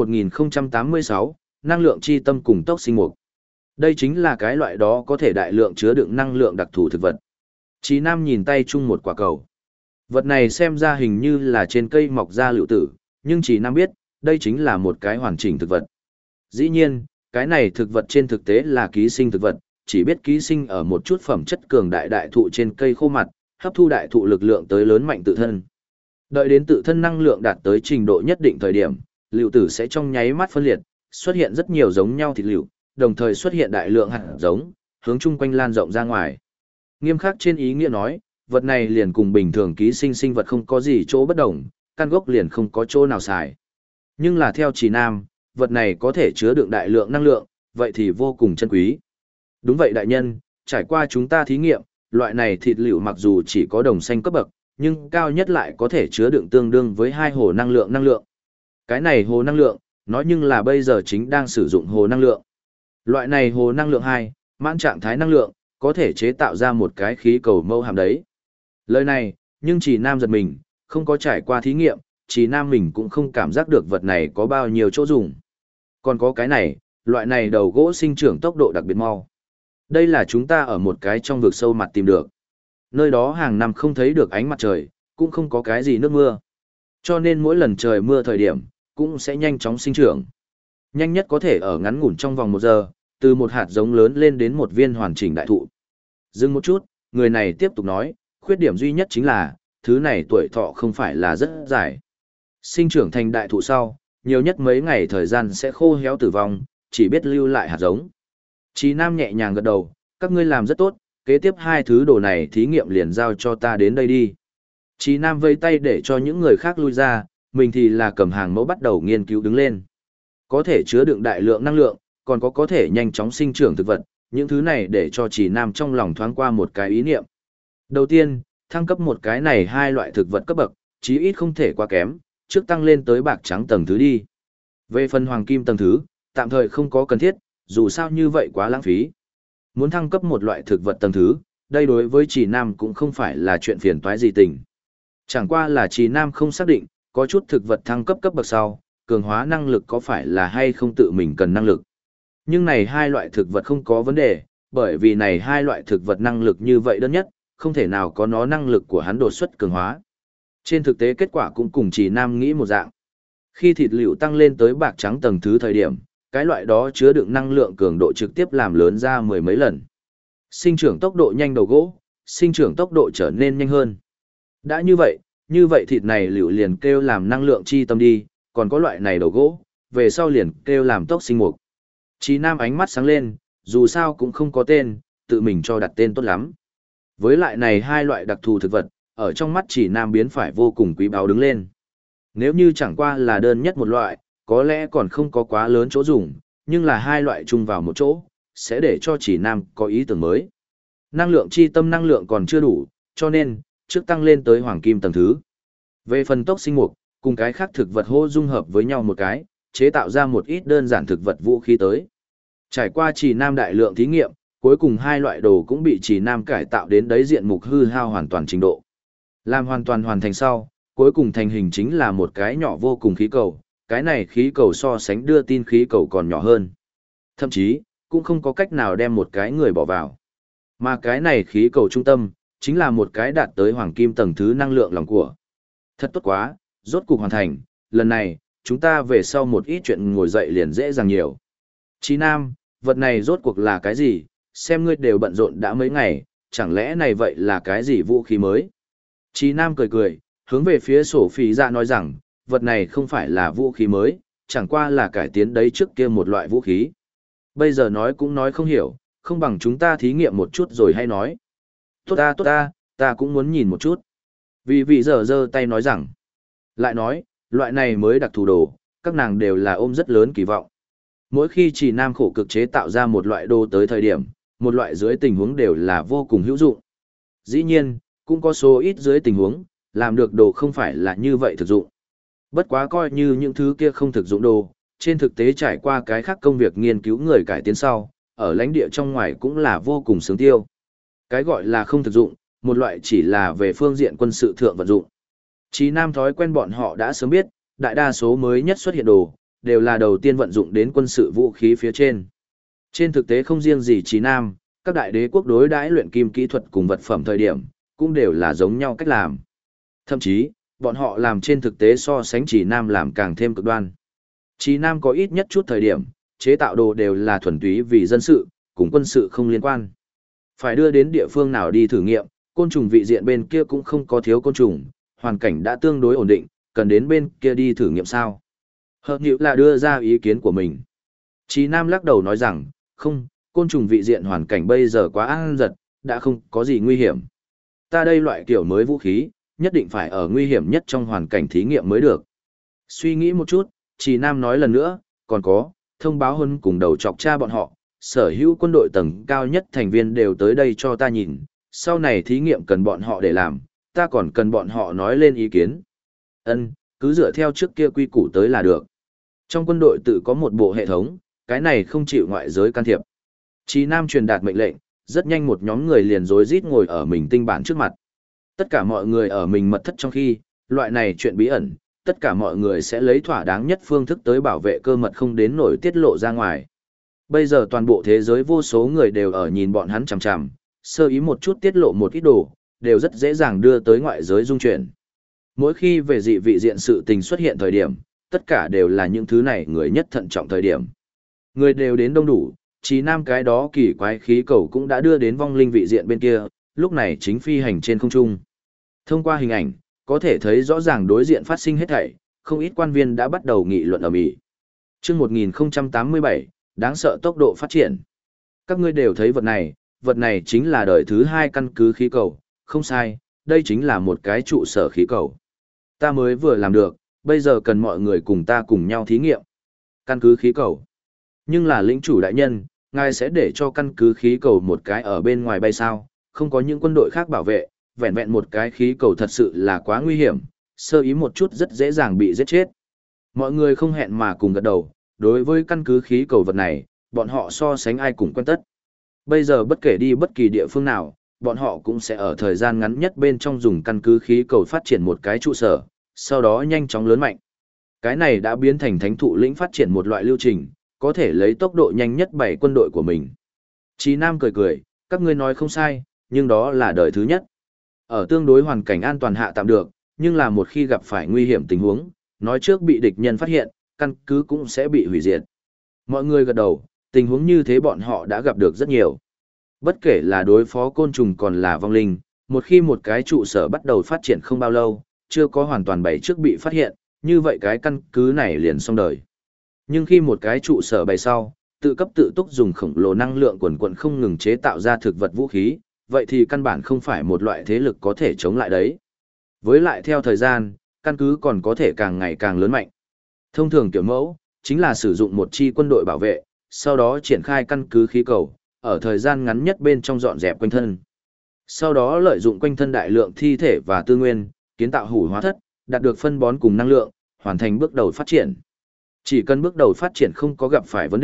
1086, năng lượng chi tâm cùng tốc sinh mục. Đây chính là cái loại đó có thể đại lượng chứa đựng năng lượng đặc thù thực vật. Chí Nam nhìn tay chung một quả cầu. Vật này xem ra hình như là trên cây mọc ra lựu tử, nhưng Chí Nam biết, đây chính là một cái hoàn chỉnh thực vật. Dĩ nhiên, cái này thực vật trên thực tế là ký sinh thực vật, chỉ biết ký sinh ở một chút phẩm chất cường đại đại thụ trên cây khô mặt, hấp thu đại thụ lực lượng tới lớn mạnh tự thân. Đợi đến tự thân năng lượng đạt tới trình độ nhất định thời điểm, lựu tử sẽ trong nháy mắt phân liệt, xuất hiện rất nhiều giống nhau thịt lựu, đồng thời xuất hiện đại lượng hạt giống, hướng chung quanh lan rộng ra ngoài. Nghiêm khắc trên ý nghĩa nói, vật này liền cùng bình thường ký sinh sinh vật không có gì chỗ bất đồng, căn gốc liền không có chỗ nào xài. Nhưng là theo Chỉ Nam, vật này có thể chứa đựng đại lượng năng lượng, vậy thì vô cùng chân quý. Đúng vậy đại nhân, trải qua chúng ta thí nghiệm, loại này thịt lựu mặc dù chỉ có đồng xanh cấp bậc, nhưng cao nhất lại có thể chứa đựng tương đương với 2 hồ năng lượng. Cái này hồ năng lượng, nói nhưng là bây giờ chính đang sử dụng hồ năng lượng. Loại này hồ năng lượng 2, mãn trạng thái năng lượng, có thể chế tạo ra một cái khí cầu mâu hàm đấy. Lời này, nhưng Chỉ Nam giật mình, không có trải qua thí nghiệm, Chỉ Nam mình cũng không cảm giác được vật này có bao nhiêu chỗ dùng. Còn có cái này, loại này đầu gỗ sinh trưởng tốc độ đặc biệt mau. Đây là chúng ta ở một cái trong vực sâu mặt tìm được. Nơi đó hàng năm không thấy được ánh mặt trời, cũng không có cái gì nước mưa. Cho nên mỗi lần trời mưa thời điểm, cũng sẽ nhanh chóng sinh trưởng. Nhanh nhất có thể ở ngắn ngủn trong vòng 1 giờ, từ một hạt giống lớn lên đến một viên hoàn chỉnh đại thụ. Dừng một chút, người này tiếp tục nói, khuyết điểm duy nhất chính là, thứ này tuổi thọ không phải là rất dài. Sinh trưởng thành đại thụ sau, nhiều nhất mấy ngày thời gian sẽ khô héo tử vong, chỉ biết lưu lại hạt giống. Chí Nam nhẹ nhàng gật đầu, các ngươi làm rất tốt, kế tiếp 2 thứ đồ này thí nghiệm liền giao cho ta đến đây đi. Chí Nam vây tay để cho những người khác lui ra, mình thì là cầm hàng mẫu bắt đầu nghiên cứu đứng lên. Có thể chứa đựng đại lượng năng lượng, còn có thể nhanh chóng sinh trưởng thực vật, những thứ này để cho Chí Nam trong lòng thoáng qua một cái ý niệm. Đầu tiên, thăng cấp một cái này 2 loại thực vật cấp bậc, chí ít không thể quá kém, trước tăng lên tới bạc trắng tầng thứ đi. Về phần hoàng kim tầng thứ, tạm thời không có cần thiết, dù sao như vậy quá lãng phí. Muốn thăng cấp một loại thực vật tầng thứ, đây đối với Chỉ Nam cũng không phải là chuyện phiền toái gì tình. Chẳng qua là Chỉ Nam không xác định, có chút thực vật thăng cấp cấp bậc sau, cường hóa năng lực có phải là hay không tự mình cần năng lực. Nhưng này 2 loại thực vật không có vấn đề, bởi vì này 2 loại thực vật năng lực như vậy đơn nhất, không thể nào có nó năng lực của hắn đột xuất cường hóa. Trên thực tế kết quả cũng cùng Chỉ Nam nghĩ một dạng. Khi thịt lựu tăng lên tới bạc trắng tầng thứ thời điểm, cái loại đó chứa đựng năng lượng cường độ trực tiếp làm lớn ra 10 mấy lần. Sinh trưởng tốc độ nhanh đầu gỗ, sinh trưởng tốc độ trở nên nhanh hơn. Đã như vậy thịt này lựu liền kêu làm năng lượng chi tâm đi, còn có loại này đầu gỗ, về sau liền kêu làm tốc sinh mục. Chí Nam ánh mắt sáng lên, dù sao cũng không có tên, tự mình cho đặt tên tốt lắm. Với lại này 2 loại đặc thù thực vật, ở trong mắt Chỉ Nam biến phải vô cùng quý báu đứng lên. Nếu như chẳng qua là đơn nhất một loại, có lẽ còn không có quá lớn chỗ dùng, nhưng là 2 loại chung vào một chỗ, sẽ để cho Chỉ Nam có ý tưởng mới. Năng lượng chi tâm năng lượng còn chưa đủ, cho nên, trước tăng lên tới hoàng kim tầng thứ. Về phần tốc sinh mục, cùng cái khác thực vật hô dung hợp với nhau một cái, chế tạo ra một ít đơn giản thực vật vũ khí tới. Trải qua Trì Nam đại lượng thí nghiệm, cuối cùng hai loại đồ cũng bị Trì Nam cải tạo đến đấy diện mục hư hao hoàn toàn trình độ. Làm hoàn toàn hoàn thành sau, cuối cùng thành hình chính là một cái nhỏ vô cùng khí cầu, cái này khí cầu so sánh đưa tin khí cầu còn nhỏ hơn. Thậm chí, cũng không có cách nào đem một cái người bỏ vào. Mà cái này khí cầu trung tâm, chính là một cái đạt tới hoàng kim tầng thứ năng lượng lòng của. Thật tốt quá, rốt cục hoàn thành, lần này, chúng ta về sau một ít chuyện ngồi dậy liền dễ dàng nhiều. Chí Nam, vật này rốt cuộc là cái gì, xem ngươi đều bận rộn đã mấy ngày, chẳng lẽ này vậy là cái gì vũ khí mới? Chí Nam cười cười, hướng về phía sổ phỉ dạ nói rằng, vật này không phải là vũ khí mới, chẳng qua là cải tiến đấy trước kia một loại vũ khí. Bây giờ nói cũng nói không hiểu, không bằng chúng ta thí nghiệm một chút rồi hay nói. Tốt ta cũng muốn nhìn một chút. Vì vị giờ giơ tay nói rằng, lại nói, loại này mới đặc thù đồ, các nàng đều là ôm rất lớn kỳ vọng. Mỗi khi Trì Nam khổ cực chế tạo ra một loại đồ tới thời điểm, một loại dưới tình huống đều là vô cùng hữu dụng. Dĩ nhiên, cũng có số ít dưới tình huống, làm được đồ không phải là như vậy thực dụng. Bất quá coi như những thứ kia không thực dụng đồ, trên thực tế trải qua cái khác công việc nghiên cứu người cải tiến sau, ở lãnh địa trong ngoài cũng là vô cùng sướng tiêu. Cái gọi là không thực dụng, một loại chỉ là về phương diện quân sự thượng vận dụng. Chí Nam thói quen bọn họ đã sớm biết, đại đa số mới nhất xuất hiện đồ, đều là đầu tiên vận dụng đến quân sự vũ khí phía trên. Trên thực tế không riêng gì Chí Nam, các đại đế quốc đối đãi luyện kim kỹ thuật cùng vật phẩm thời điểm, cũng đều là giống nhau cách làm. Thậm chí, bọn họ làm trên thực tế so sánh Chí Nam làm càng thêm cực đoan. Chí Nam có ít nhất chút thời điểm, chế tạo đồ đều là thuần túy vì dân sự, cùng quân sự không liên quan. Phải đưa đến địa phương nào đi thử nghiệm, côn trùng vị diện bên kia cũng không có thiếu côn trùng, hoàn cảnh đã tương đối ổn định, cần đến bên kia đi thử nghiệm sao. Hợp nhữ là đưa ra ý kiến của mình. Chí Nam lắc đầu nói rằng, không, côn trùng vị diện hoàn cảnh bây giờ quá an giật, đã không có gì nguy hiểm. Ta đây loại kiểu mới vũ khí, nhất định phải ở nguy hiểm nhất trong hoàn cảnh thí nghiệm mới được. Suy nghĩ một chút, Chí Nam nói lần nữa, còn có, thông báo hơn cùng đầu chọc cha bọn họ, sở hữu quân đội tầng cao nhất thành viên đều tới đây cho ta nhìn, sau này thí nghiệm cần bọn họ để làm, ta còn cần bọn họ nói lên ý kiến. Ân, cứ dựa theo trước kia quy củ tới là được. Trong quân đội tự có một bộ hệ thống, cái này không chịu ngoại giới can thiệp. Chí Nam truyền đạt mệnh lệnh, rất nhanh một nhóm người liền rối rít ngồi ở mình tinh bản trước mặt. Tất cả mọi người ở mình mật thất trong khi, loại này chuyện bí ẩn, tất cả mọi người sẽ lấy thỏa đáng nhất phương thức tới bảo vệ cơ mật không đến nổi tiết lộ ra ngoài. Bây giờ toàn bộ thế giới vô số người đều ở nhìn bọn hắn chằm chằm, sơ ý một chút tiết lộ một ít đồ, đều rất dễ dàng đưa tới ngoại giới dung chuyển. Mỗi khi về dị vị diện sự tình xuất hiện thời điểm, tất cả đều là những thứ này người nhất thận trọng thời điểm. Người đều đến đông đủ, Chí Nam cái đó kỳ quái khí cầu cũng đã đưa đến vong linh vị diện bên kia, lúc này chính phi hành trên không trung. Thông qua hình ảnh, có thể thấy rõ ràng đối diện phát sinh hết thảy, không ít quan viên đã bắt đầu nghị luận ầm ĩ. Chương 1087, đáng sợ tốc độ phát triển. Các ngươi đều thấy vật này chính là đời thứ 2 căn cứ khí cầu, không sai, đây chính là một cái trụ sở khí cầu. Ta mới vừa làm được, bây giờ cần mọi người cùng ta cùng nhau thí nghiệm. Căn cứ khí cầu. Nhưng là lĩnh chủ đại nhân, ngài sẽ để cho căn cứ khí cầu một cái ở bên ngoài bay sao, không có những quân đội khác bảo vệ, vẹn vẹn một cái khí cầu thật sự là quá nguy hiểm, sơ ý một chút rất dễ dàng bị giết chết. Mọi người không hẹn mà cùng gật đầu, đối với căn cứ khí cầu vật này, bọn họ so sánh ai cũng quen tất. Bây giờ bất kể đi bất kỳ địa phương nào, bọn họ cũng sẽ ở thời gian ngắn nhất bên trong dùng căn cứ khí cầu phát triển một cái trụ sở, sau đó nhanh chóng lớn mạnh. Cái này đã biến thành thánh thụ lĩnh phát triển một loại lưu trình, có thể lấy tốc độ nhanh nhất bày quân đội của mình. Chí Nam cười cười, các ngươi nói không sai, nhưng đó là đời thứ nhất. Ở tương đối hoàn cảnh an toàn hạ tạm được, nhưng là một khi gặp phải nguy hiểm tình huống, nói trước bị địch nhân phát hiện, căn cứ cũng sẽ bị hủy diệt. Mọi người gật đầu, tình huống như thế bọn họ đã gặp được rất nhiều. Bất kể là đối phó côn trùng còn là vong linh, một khi một cái trụ sở bắt đầu phát triển không bao lâu, chưa có hoàn toàn bày trước bị phát hiện, như vậy cái căn cứ này liền xong đời. Nhưng khi một cái trụ sở bày sau, tự cấp tự túc dùng khổng lồ năng lượng quần quần không ngừng chế tạo ra thực vật vũ khí, vậy thì căn bản không phải một loại thế lực có thể chống lại đấy. Với lại theo thời gian, căn cứ còn có thể càng ngày càng lớn mạnh. Thông thường kiểu mẫu, chính là sử dụng một chi quân đội bảo vệ, sau đó triển khai căn cứ khí cầu, ở thời gian ngắn nhất bên trong dọn dẹp quanh thân. Sau đó lợi dụng quanh thân đại lượng thi thể và tư nguyên, kiến tạo hủ hóa thất, đạt được phân bón cùng năng lượng, hoàn thành bước đầu phát triển. Chỉ cần bước đầu phát triển không có gặp phải vấn đề,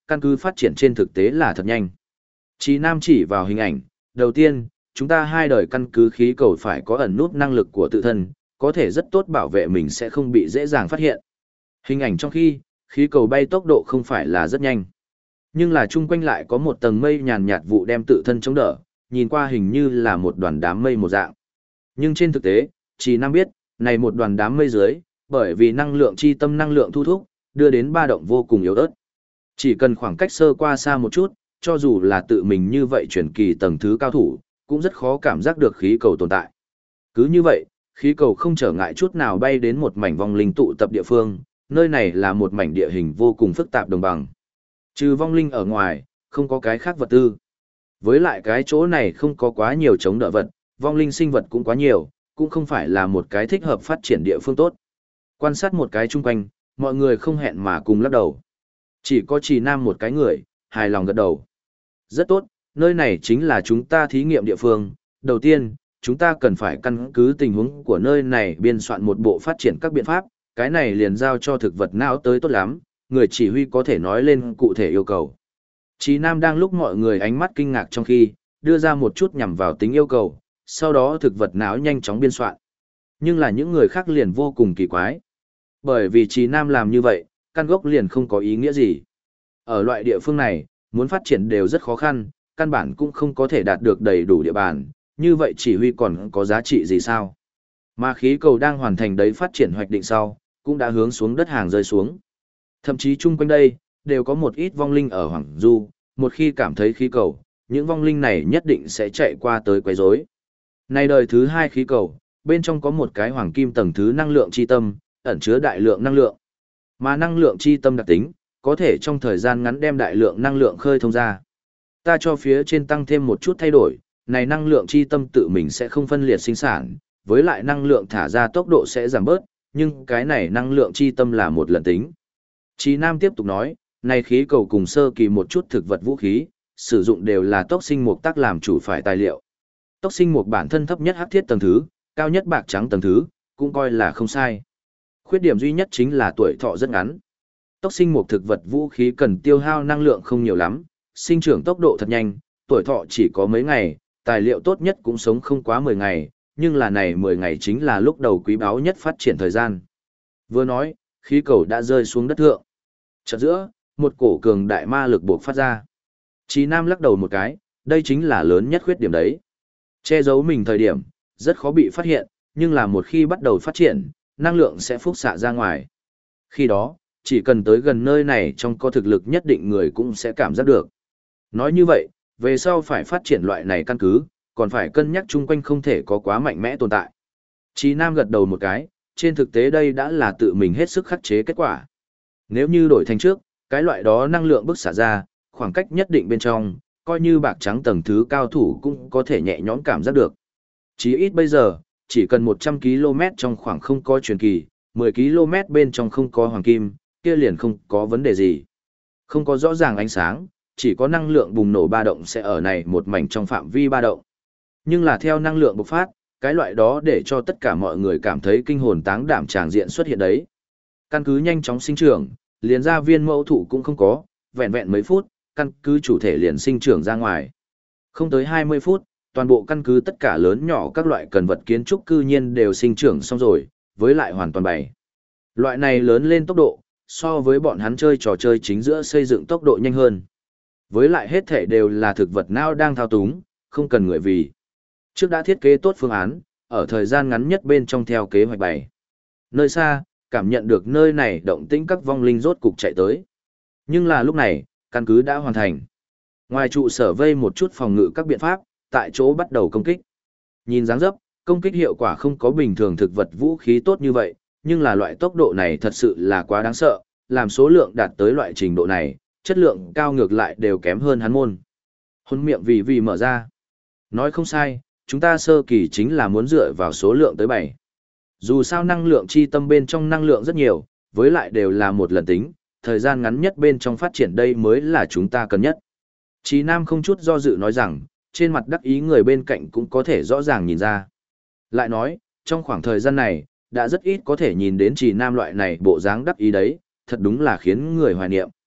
căn cứ phát triển trên thực tế là thật nhanh. Chí Nam chỉ vào hình ảnh, đầu tiên, chúng ta hai đời căn cứ khí cầu phải có ẩn nút năng lực của tự thân, có thể rất tốt bảo vệ mình sẽ không bị dễ dàng phát hiện. Hình ảnh trong khi, khí cầu bay tốc độ không phải là rất nhanh. Nhưng là chung quanh lại có một tầng mây nhàn nhạt vụ đem tự thân chống đỡ, nhìn qua hình như là một đoàn đám mây một dạng. Nhưng trên thực tế, Chí Nam biết, này một đoàn đám mây dưới, bởi vì năng lượng chi tâm năng lượng thu thúc, đưa đến ba động vô cùng yếu ớt. Chỉ cần khoảng cách sơ qua xa một chút, cho dù là tự mình như vậy chuyển kỳ tầng thứ cao thủ, cũng rất khó cảm giác được khí cầu tồn tại. Cứ như vậy, khí cầu không trở ngại chút nào bay đến một mảnh vong linh tụ tập địa phương, nơi này là một mảnh địa hình vô cùng phức tạp đồng bằng. Trừ vong linh ở ngoài, không có cái khác vật tư. Với lại cái chỗ này không có quá nhiều chống đỡ vật, vong linh sinh vật cũng quá nhiều, cũng không phải là một cái thích hợp phát triển địa phương tốt. Quan sát một cái chung quanh, mọi người không hẹn mà cùng lắc đầu. Chỉ có Trì Nam một cái người, hài lòng gật đầu. Rất tốt, nơi này chính là chúng ta thí nghiệm địa phương. Đầu tiên, chúng ta cần phải căn cứ tình huống của nơi này biên soạn một bộ phát triển các biện pháp, cái này liền giao cho thực vật não tới tốt lắm, người chỉ huy có thể nói lên cụ thể yêu cầu. Chí Nam đang lúc mọi người ánh mắt kinh ngạc trong khi, đưa ra một chút nhằm vào tính yêu cầu, sau đó thực vật não nhanh chóng biên soạn. Nhưng là những người khác liền vô cùng kỳ quái. Bởi vì Chí Nam làm như vậy, căn gốc liền không có ý nghĩa gì. Ở loại địa phương này, muốn phát triển đều rất khó khăn, căn bản cũng không có thể đạt được đầy đủ địa bàn, như vậy chỉ huy còn có giá trị gì sao? Mà khí cầu đang hoàn thành đấy phát triển hoạch định sau, cũng đã hướng xuống đất hàng rơi xuống. Thậm chí chung quanh đây, đều có một ít vong linh ở Hoàng Du, một khi cảm thấy khí cầu, những vong linh này nhất định sẽ chạy qua tới quấy rối. Nay đời thứ hai khí cầu, bên trong có một cái hoàng kim tầng thứ năng lượng chi tâm, ẩn chứa đại lượng năng lượng. Mà năng lượng chi tâm đặc tính, có thể trong thời gian ngắn đem đại lượng năng lượng khơi thông ra. Ta cho phía trên tăng thêm một chút thay đổi, này năng lượng chi tâm tự mình sẽ không phân liệt sinh sản, với lại năng lượng thả ra tốc độ sẽ giảm bớt, nhưng cái này năng lượng chi tâm là một lần tính. Chí Nam tiếp tục nói, này khí cầu cùng sơ kỳ một chút thực vật vũ khí, sử dụng đều là tốc sinh mục tác làm chủ phải tài liệu. Tốc sinh mục bản thân thấp nhất hắc thiết tầng thứ, cao nhất bạc trắng tầng thứ, cũng coi là không sai. Khuyết điểm duy nhất chính là tuổi thọ rất ngắn. Tốc sinh mục thực vật vũ khí cần tiêu hao năng lượng không nhiều lắm, sinh trưởng tốc độ thật nhanh, tuổi thọ chỉ có mấy ngày, tài liệu tốt nhất cũng sống không quá 10 ngày, nhưng là này 10 ngày chính là lúc đầu quý báu nhất phát triển thời gian. Vừa nói, khí cầu đã rơi xuống đất thượng. Chợt giữa, một cổ cường đại ma lực buộc phát ra. Chí Nam lắc đầu một cái, đây chính là lớn nhất khuyết điểm đấy. Che giấu mình thời điểm, rất khó bị phát hiện, nhưng là một khi bắt đầu phát triển, năng lượng sẽ phúc xạ ra ngoài. Khi đó, chỉ cần tới gần nơi này trong có thực lực nhất định người cũng sẽ cảm giác được. Nói như vậy, về sau phải phát triển loại này căn cứ, còn phải cân nhắc chung quanh không thể có quá mạnh mẽ tồn tại. Chí Nam gật đầu một cái, trên thực tế đây đã là tự mình hết sức khắc chế kết quả. Nếu như đổi thành trước, cái loại đó năng lượng bức xạ ra, khoảng cách nhất định bên trong, coi như bạc trắng tầng thứ cao thủ cũng có thể nhẹ nhõm cảm giác được. Chí ít bây giờ, chỉ cần 100 km trong khoảng không có truyền kỳ, 10 km bên trong không có hoàng kim, kia liền không có vấn đề gì. Không có rõ ràng ánh sáng, chỉ có năng lượng bùng nổ ba động sẽ ở này một mảnh trong phạm vi ba động. Nhưng là theo năng lượng bộc phát, cái loại đó để cho tất cả mọi người cảm thấy kinh hồn táng đảm tràng diện xuất hiện đấy. Căn cứ nhanh chóng sinh trưởng, liền ra viên mẫu thụ cũng không có, vẹn vẹn mấy phút, căn cứ chủ thể liền sinh trưởng ra ngoài. Không tới 20 phút, toàn bộ căn cứ tất cả lớn nhỏ các loại cần vật kiến trúc cư nhiên đều sinh trưởng xong rồi, với lại hoàn toàn bày. Loại này lớn lên tốc độ, so với bọn hắn chơi trò chơi chính giữa xây dựng tốc độ nhanh hơn. Với lại hết thể đều là thực vật não đang thao túng, không cần người vì. Trước đã thiết kế tốt phương án, ở thời gian ngắn nhất bên trong theo kế hoạch bày. Nơi xa, cảm nhận được nơi này động tĩnh các vong linh rốt cục chạy tới. Nhưng là lúc này, căn cứ đã hoàn thành. Ngoài trụ sở vây một chút phòng ngự các biện pháp, tại chỗ bắt đầu công kích. Nhìn dáng dấp, công kích hiệu quả không có bình thường thực vật vũ khí tốt như vậy, nhưng là loại tốc độ này thật sự là quá đáng sợ, làm số lượng đạt tới loại trình độ này, chất lượng cao ngược lại đều kém hơn hắn môn. Hôn miệng vì mở ra. Nói không sai, chúng ta sơ kỳ chính là muốn dựa vào số lượng tới 7. Dù sao năng lượng chi tâm bên trong năng lượng rất nhiều, với lại đều là một lần tính, thời gian ngắn nhất bên trong phát triển đây mới là chúng ta cần nhất. Chí Nam không chút do dự nói rằng, trên mặt đắc ý người bên cạnh cũng có thể rõ ràng nhìn ra. Lại nói, trong khoảng thời gian này, đã rất ít có thể nhìn đến Chí Nam loại này bộ dáng đắc ý đấy, thật đúng là khiến người hoài niệm.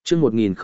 Chương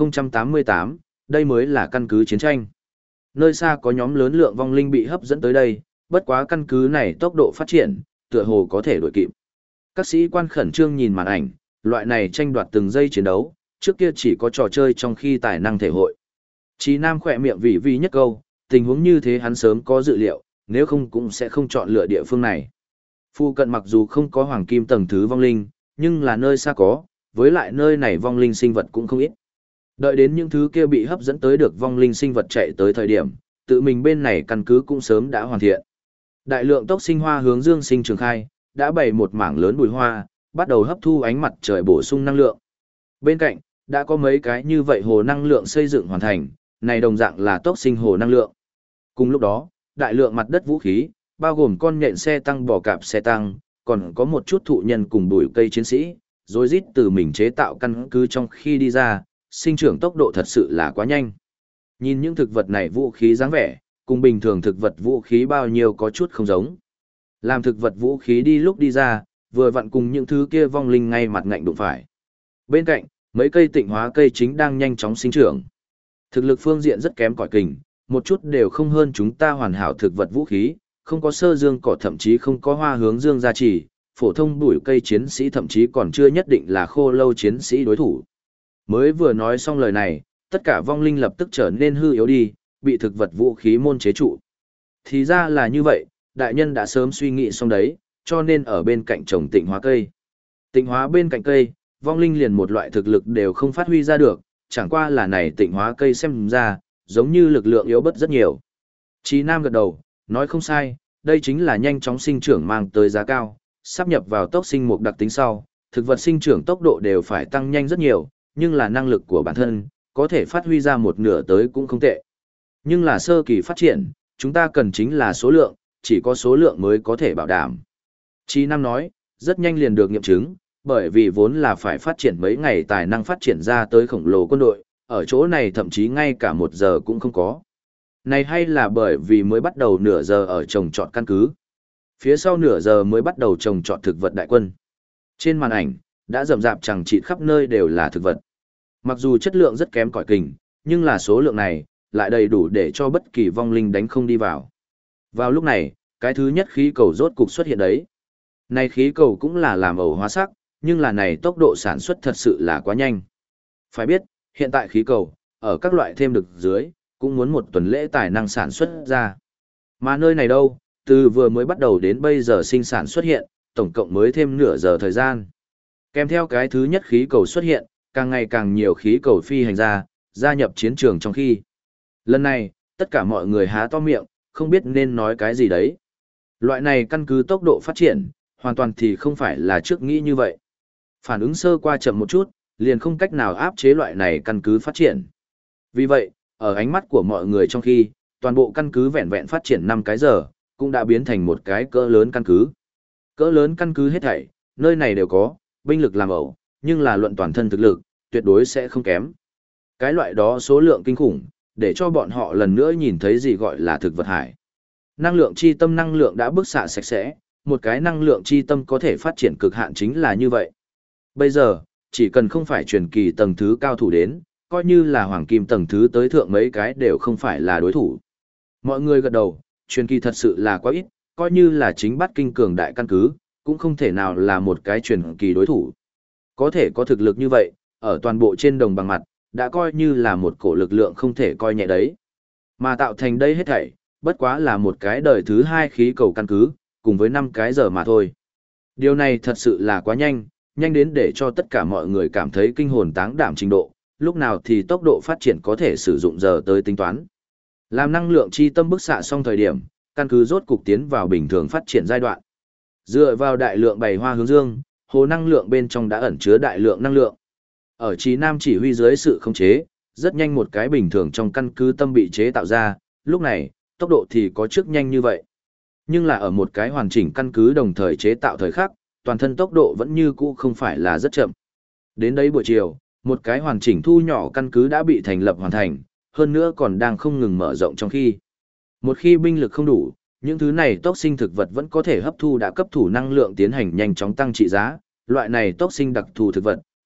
1088, đây mới là căn cứ chiến tranh. Nơi xa có nhóm lớn lượng vong linh bị hấp dẫn tới đây, bất quá căn cứ này tốc độ phát triển, tựa hồ có thể đuổi kịp. Các sĩ quan khẩn trương nhìn màn ảnh, loại này tranh đoạt từng giây chiến đấu, trước kia chỉ có trò chơi trong khi tài năng thể hội. Chí Nam khỏe miệng vì vi nhất câu, tình huống như thế hắn sớm có dự liệu, nếu không cũng sẽ không chọn lựa địa phương này. Phu cận mặc dù không có hoàng kim tầng thứ vong linh, nhưng là nơi xa có, với lại nơi này vong linh sinh vật cũng không ít. Đợi đến những thứ kia bị hấp dẫn tới được vong linh sinh vật chạy tới thời điểm, tự mình bên này căn cứ cũng sớm đã hoàn thiện. Đại lượng tốc sinh hoa hướng dương sinh trường khai, đã bày một mảng lớn bùi hoa, bắt đầu hấp thu ánh mặt trời bổ sung năng lượng. Bên cạnh, đã có mấy cái như vậy hồ năng lượng xây dựng hoàn thành, này đồng dạng là tốc sinh hồ năng lượng. Cùng lúc đó, đại lượng mặt đất vũ khí, bao gồm con nhện xe tăng bò cạp xe tăng, còn có một chút thụ nhân cùng bụi cây chiến sĩ, rồi rít từ mình chế tạo căn cứ trong khi đi ra, sinh trưởng tốc độ thật sự là quá nhanh. Nhìn những thực vật này vũ khí dáng vẻ, cùng bình thường thực vật vũ khí bao nhiêu có chút không giống. Làm thực vật vũ khí đi lúc đi ra, vừa vặn cùng những thứ kia vong linh ngay mặt ngạnh đụng phải. Bên cạnh, mấy cây tịnh hóa cây chính đang nhanh chóng sinh trưởng. Thực lực phương diện rất kém cỏi kình, một chút đều không hơn chúng ta hoàn hảo thực vật vũ khí, không có sơ dương cỏ thậm chí không có hoa hướng dương gia trì, phổ thông bụi cây chiến sĩ thậm chí còn chưa nhất định là khô lâu chiến sĩ đối thủ. Mới vừa nói xong lời này, tất cả vong linh lập tức trở nên hư yếu đi, bị thực vật vũ khí môn chế trụ. Thì ra là như vậy, đại nhân đã sớm suy nghĩ xong đấy, cho nên ở bên cạnh trồng tịnh hóa cây. Tịnh hóa bên cạnh cây, vong linh liền một loại thực lực đều không phát huy ra được, chẳng qua là này tịnh hóa cây xem ra, giống như lực lượng yếu bớt rất nhiều. Chí Nam gật đầu, nói không sai, đây chính là nhanh chóng sinh trưởng mang tới giá cao, sắp nhập vào tốc sinh một đặc tính sau, thực vật sinh trưởng tốc độ đều phải tăng nhanh rất nhiều, nhưng là năng lực của bản thân, có thể phát huy ra một nửa tới cũng không tệ. Nhưng là sơ kỳ phát triển, chúng ta cần chính là số lượng, chỉ có số lượng mới có thể bảo đảm. Chí Nam nói, rất nhanh liền được nghiệm chứng, bởi vì vốn là phải phát triển mấy ngày tài năng phát triển ra tới khổng lồ quân đội, ở chỗ này thậm chí ngay cả 1 giờ cũng không có. Này hay là bởi vì mới bắt đầu nửa giờ ở trồng trọt căn cứ. Phía sau nửa giờ mới bắt đầu trồng trọt thực vật đại quân. Trên màn ảnh, đã rậm rạp chẳng chịt khắp nơi đều là thực vật. Mặc dù chất lượng rất kém cỏi kình, nhưng là số lượng này, lại đầy đủ để cho bất kỳ vong linh đánh không đi vào. Vào lúc này, cái thứ nhất khí cầu rốt cục xuất hiện đấy. Này khí cầu cũng là làm ẩu hóa sắc, nhưng là này tốc độ sản xuất thật sự là quá nhanh. Phải biết, hiện tại khí cầu, ở các loại thêm được dưới, cũng muốn 1 tuần lễ tài năng sản xuất ra. Mà nơi này đâu, từ vừa mới bắt đầu đến bây giờ sinh sản xuất hiện, tổng cộng mới thêm nửa giờ thời gian. Kèm theo cái thứ nhất khí cầu xuất hiện, càng ngày càng nhiều khí cầu phi hành ra, gia nhập chiến trường trong khi. Lần này, tất cả mọi người há to miệng, không biết nên nói cái gì đấy. Loại này căn cứ tốc độ phát triển, hoàn toàn thì không phải là trước nghĩ như vậy. Phản ứng sơ qua chậm một chút, liền không cách nào áp chế loại này căn cứ phát triển. Vì vậy, ở ánh mắt của mọi người trong khi, toàn bộ căn cứ vẹn vẹn phát triển 5 cái giờ, cũng đã biến thành một cái cỡ lớn căn cứ. Cỡ lớn căn cứ hết thảy, nơi này đều có, binh lực làm ẩu, nhưng là luận toàn thân thực lực, tuyệt đối sẽ không kém. Cái loại đó số lượng kinh khủng, để cho bọn họ lần nữa nhìn thấy gì gọi là thực vật hải. Năng lượng chi tâm năng lượng đã bức xạ sạch sẽ, một cái năng lượng chi tâm có thể phát triển cực hạn chính là như vậy. Bây giờ, chỉ cần không phải truyền kỳ tầng thứ cao thủ đến, coi như là hoàng kim tầng thứ tới thượng mấy cái đều không phải là đối thủ. Mọi người gật đầu, truyền kỳ thật sự là quá ít, coi như là chính bắt kinh cường đại căn cứ, cũng không thể nào là một cái truyền kỳ đối thủ. Có thể có thực lực như vậy, ở toàn bộ trên đồng bằng mặt, đã coi như là một cổ lực lượng không thể coi nhẹ đấy. Mà tạo thành đây hết thảy, bất quá là một cái đời thứ 2 khí cầu căn cứ, cùng với 5 cái giờ mà thôi. Điều này thật sự là quá nhanh, nhanh đến để cho tất cả mọi người cảm thấy kinh hồn táng đảm trình độ, lúc nào thì tốc độ phát triển có thể sử dụng giờ tới tính toán. Làm năng lượng chi tâm bức xạ xong thời điểm, căn cứ rốt cục tiến vào bình thường phát triển giai đoạn. Dựa vào đại lượng bày hoa hướng dương, hồ năng lượng bên trong đã ẩn chứa đại lượng năng lượng. Ở Chí Nam chỉ huy dưới sự khống chế, rất nhanh một cái bình thường trong căn cứ tâm bị chế tạo ra, lúc này, tốc độ thì có trước nhanh như vậy. Nhưng là ở một cái hoàn chỉnh căn cứ đồng thời chế tạo thời khắc, toàn thân tốc độ vẫn như cũ không phải là rất chậm. Đến đấy buổi chiều, một cái hoàn chỉnh thu nhỏ căn cứ đã bị thành lập hoàn thành, hơn nữa còn đang không ngừng mở rộng trong khi. Một khi binh lực không đủ, những thứ này tốc sinh thực vật vẫn có thể hấp thu đã cấp thủ năng lượng tiến hành nhanh chóng tăng trị giá, loại này tốc sinh đặc thù thực vật,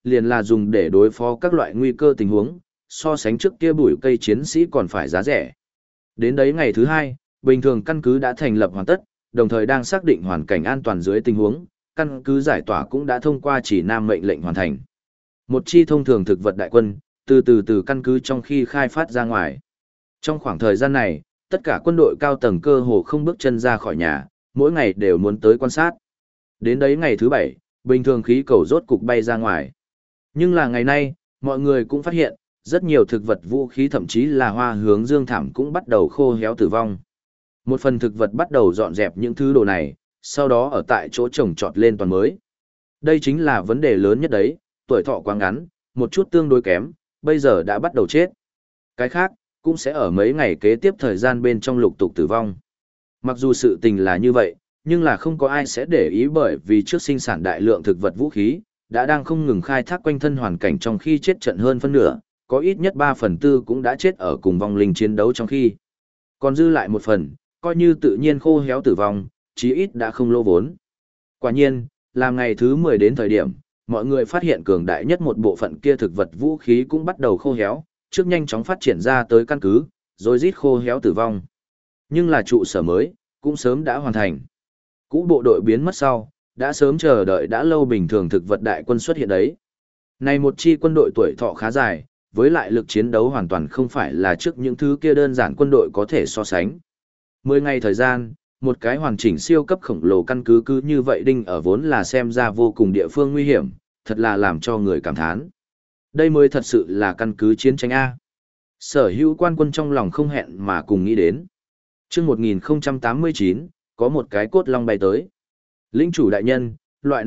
liền là dùng để đối phó các loại nguy cơ tình huống, so sánh trước kia bụi cây chiến sĩ còn phải giá rẻ. Đến đấy ngày thứ hai, bình thường căn cứ đã thành lập hoàn tất, đồng thời đang xác định hoàn cảnh an toàn dưới tình huống, căn cứ giải tỏa cũng đã thông qua chỉ nam mệnh lệnh hoàn thành. Một chi thông thường thực vật đại quân, từ căn cứ trong khi khai phát ra ngoài. Trong khoảng thời gian này, tất cả quân đội cao tầng cơ hồ không bước chân ra khỏi nhà, mỗi ngày đều muốn tới quan sát. Đến đấy ngày thứ bảy, bình thường khí cầu rốt cục bay ra ngoài. Nhưng là ngày nay, mọi người cũng phát hiện, rất nhiều thực vật vũ khí thậm chí là hoa hướng dương thảm cũng bắt đầu khô héo tử vong. Một phần thực vật bắt đầu dọn dẹp những thứ đồ này, sau đó ở tại chỗ trồng trọt lên toàn mới. Đây chính là vấn đề lớn nhất đấy, tuổi thọ quá ngắn, một chút tương đối kém, bây giờ đã bắt đầu chết. Cái khác, cũng sẽ ở mấy ngày kế tiếp thời gian bên trong lục tục tử vong. Mặc dù sự tình là như vậy, nhưng là không có ai sẽ để ý bởi vì trước sinh sản đại lượng thực vật vũ khí, đã đang không ngừng khai thác quanh thân hoàn cảnh trong khi chết trận hơn phân nửa, có ít nhất 3/4 cũng đã chết ở cùng vong linh chiến đấu trong khi. Còn dư lại một phần, coi như tự nhiên khô héo tử vong, chí ít đã không lỗ vốn. Quả nhiên, làm ngày thứ 10 đến thời điểm, mọi người phát hiện cường đại nhất một bộ phận kia thực vật vũ khí cũng bắt đầu khô héo, trước nhanh chóng phát triển ra tới căn cứ, rồi rít khô héo tử vong. Nhưng là trụ sở mới, cũng sớm đã hoàn thành. Cũ bộ đội biến mất sau, đã sớm chờ đợi đã lâu bình thường thực vật đại quân xuất hiện đấy. Này một chi quân đội tuổi thọ khá dài, với lại lực chiến đấu hoàn toàn không phải là trước những thứ kia đơn giản quân đội có thể so sánh. 10 ngày thời gian, một cái hoàn chỉnh siêu cấp khổng lồ căn cứ cứ như vậy đinh ở vốn là xem ra vô cùng địa phương nguy hiểm, thật là làm cho người cảm thán. Đây mới thật sự là căn cứ chiến tranh A. Sở hữu quan quân trong lòng không hẹn mà cùng nghĩ đến. Chương 1089, có một cái cốt long bay tới. Lĩnh chủ đại nhân, loại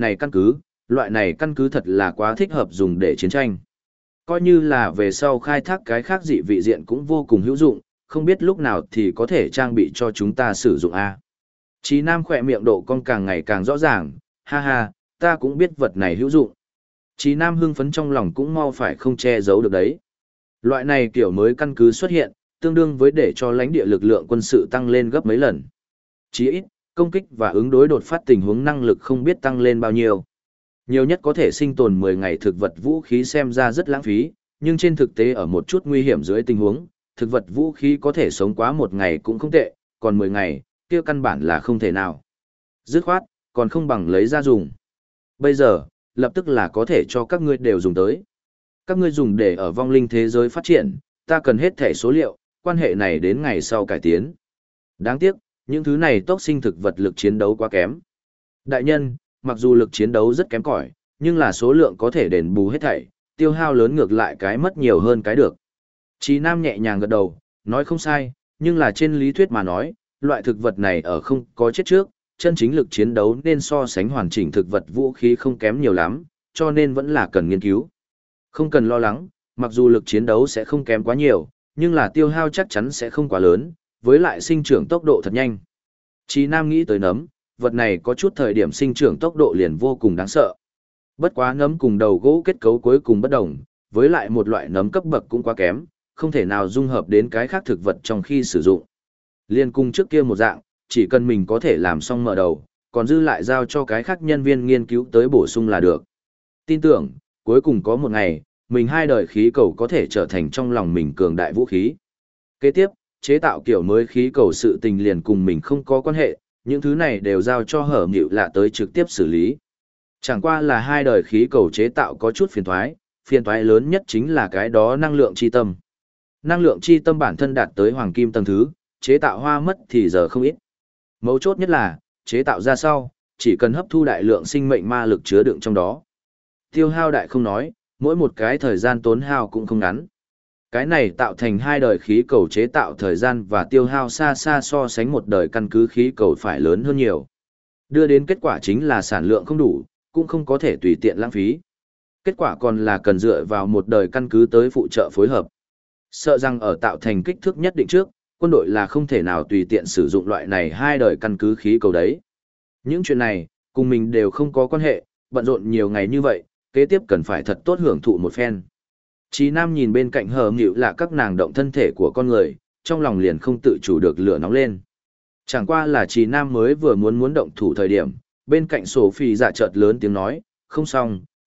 này căn cứ thật là quá thích hợp dùng để chiến tranh. Coi như là về sau khai thác cái khác dị vị diện cũng vô cùng hữu dụng, không biết lúc nào thì có thể trang bị cho chúng ta sử dụng A. Chí Nam khỏe miệng độ cong càng ngày càng rõ ràng, ha ha, ta cũng biết vật này hữu dụng. Chí Nam hưng phấn trong lòng cũng mau phải không che giấu được đấy. Loại này kiểu mới căn cứ xuất hiện, tương đương với để cho lãnh địa lực lượng quân sự tăng lên gấp mấy lần. Chí ít, công kích và ứng đối đột phát tình huống năng lực không biết tăng lên bao nhiêu. Nhiều nhất có thể sinh tồn 10 ngày thực vật vũ khí xem ra rất lãng phí, nhưng trên thực tế ở một chút nguy hiểm dưới tình huống, thực vật vũ khí có thể sống quá một ngày cũng không tệ, còn 10 ngày, kia căn bản là không thể nào. Dứt khoát, còn không bằng lấy ra dùng. Bây giờ, lập tức là có thể cho các ngươi đều dùng tới. Các ngươi dùng để ở vong linh thế giới phát triển, ta cần hết thẻ số liệu, quan hệ này đến ngày sau cải tiến. Đáng tiếc, những thứ này tốc sinh thực vật lực chiến đấu quá kém. Đại nhân, mặc dù lực chiến đấu rất kém cỏi, nhưng là số lượng có thể đền bù hết thảy, tiêu hao lớn ngược lại cái mất nhiều hơn cái được. Chí Nam nhẹ nhàng gật đầu, nói không sai, nhưng là trên lý thuyết mà nói, loại thực vật này ở không có chết trước, chân chính lực chiến đấu nên so sánh hoàn chỉnh thực vật vũ khí không kém nhiều lắm, cho nên vẫn là cần nghiên cứu. Không cần lo lắng, mặc dù lực chiến đấu sẽ không kém quá nhiều, nhưng là tiêu hao chắc chắn sẽ không quá lớn, với lại sinh trưởng tốc độ thật nhanh. Chí Nam nghĩ tới nấm, vật này có chút thời điểm sinh trưởng tốc độ liền vô cùng đáng sợ. Bất quá nấm cùng đầu gỗ kết cấu cuối cùng bất đồng, với lại một loại nấm cấp bậc cũng quá kém, không thể nào dung hợp đến cái khác thực vật trong khi sử dụng. Liên cung trước kia một dạng, chỉ cần mình có thể làm xong mở đầu, còn dư lại giao cho cái khác nhân viên nghiên cứu tới bổ sung là được. Tin tưởng, cuối cùng có một ngày, mình hai đời khí cầu có thể trở thành trong lòng mình cường đại vũ khí. Kế tiếp, chế tạo kiểu mới khí cầu sự tình liền cùng mình không có quan hệ, những thứ này đều giao cho Hở Mịu Lạ tới trực tiếp xử lý. Chẳng qua là hai đời khí cầu chế tạo có chút phiền toái lớn nhất chính là cái đó năng lượng chi tâm. Năng lượng chi tâm bản thân đạt tới hoàng kim tầng thứ, chế tạo hoa mất thì giờ không ít. Mấu chốt nhất là, chế tạo ra sau, chỉ cần hấp thu đại lượng sinh mệnh ma lực chứa đựng trong đó. Tiêu hao đại không nói, mỗi một cái thời gian tốn hao cũng không ngắn. Cái này tạo thành hai đời khí cầu chế tạo thời gian và tiêu hao xa xa so sánh một đời căn cứ khí cầu phải lớn hơn nhiều. Đưa đến kết quả chính là sản lượng không đủ, cũng không có thể tùy tiện lãng phí. Kết quả còn là cần dựa vào một đời căn cứ tới phụ trợ phối hợp. Sợ rằng ở tạo thành kích thước nhất định trước, quân đội là không thể nào tùy tiện sử dụng loại này hai đời căn cứ khí cầu đấy. Những chuyện này, cùng mình đều không có quan hệ, bận rộn nhiều ngày như vậy, kế tiếp cần phải thật tốt hưởng thụ một phen. Chí Nam nhìn bên cạnh Hờ Mịu Lạ các nàng động thân thể của con người, trong lòng liền không tự chủ được lửa nóng lên. Chẳng qua là Chí Nam mới vừa muốn động thủ thời điểm, bên cạnh Sophie dạ chợt lớn tiếng nói, không xong,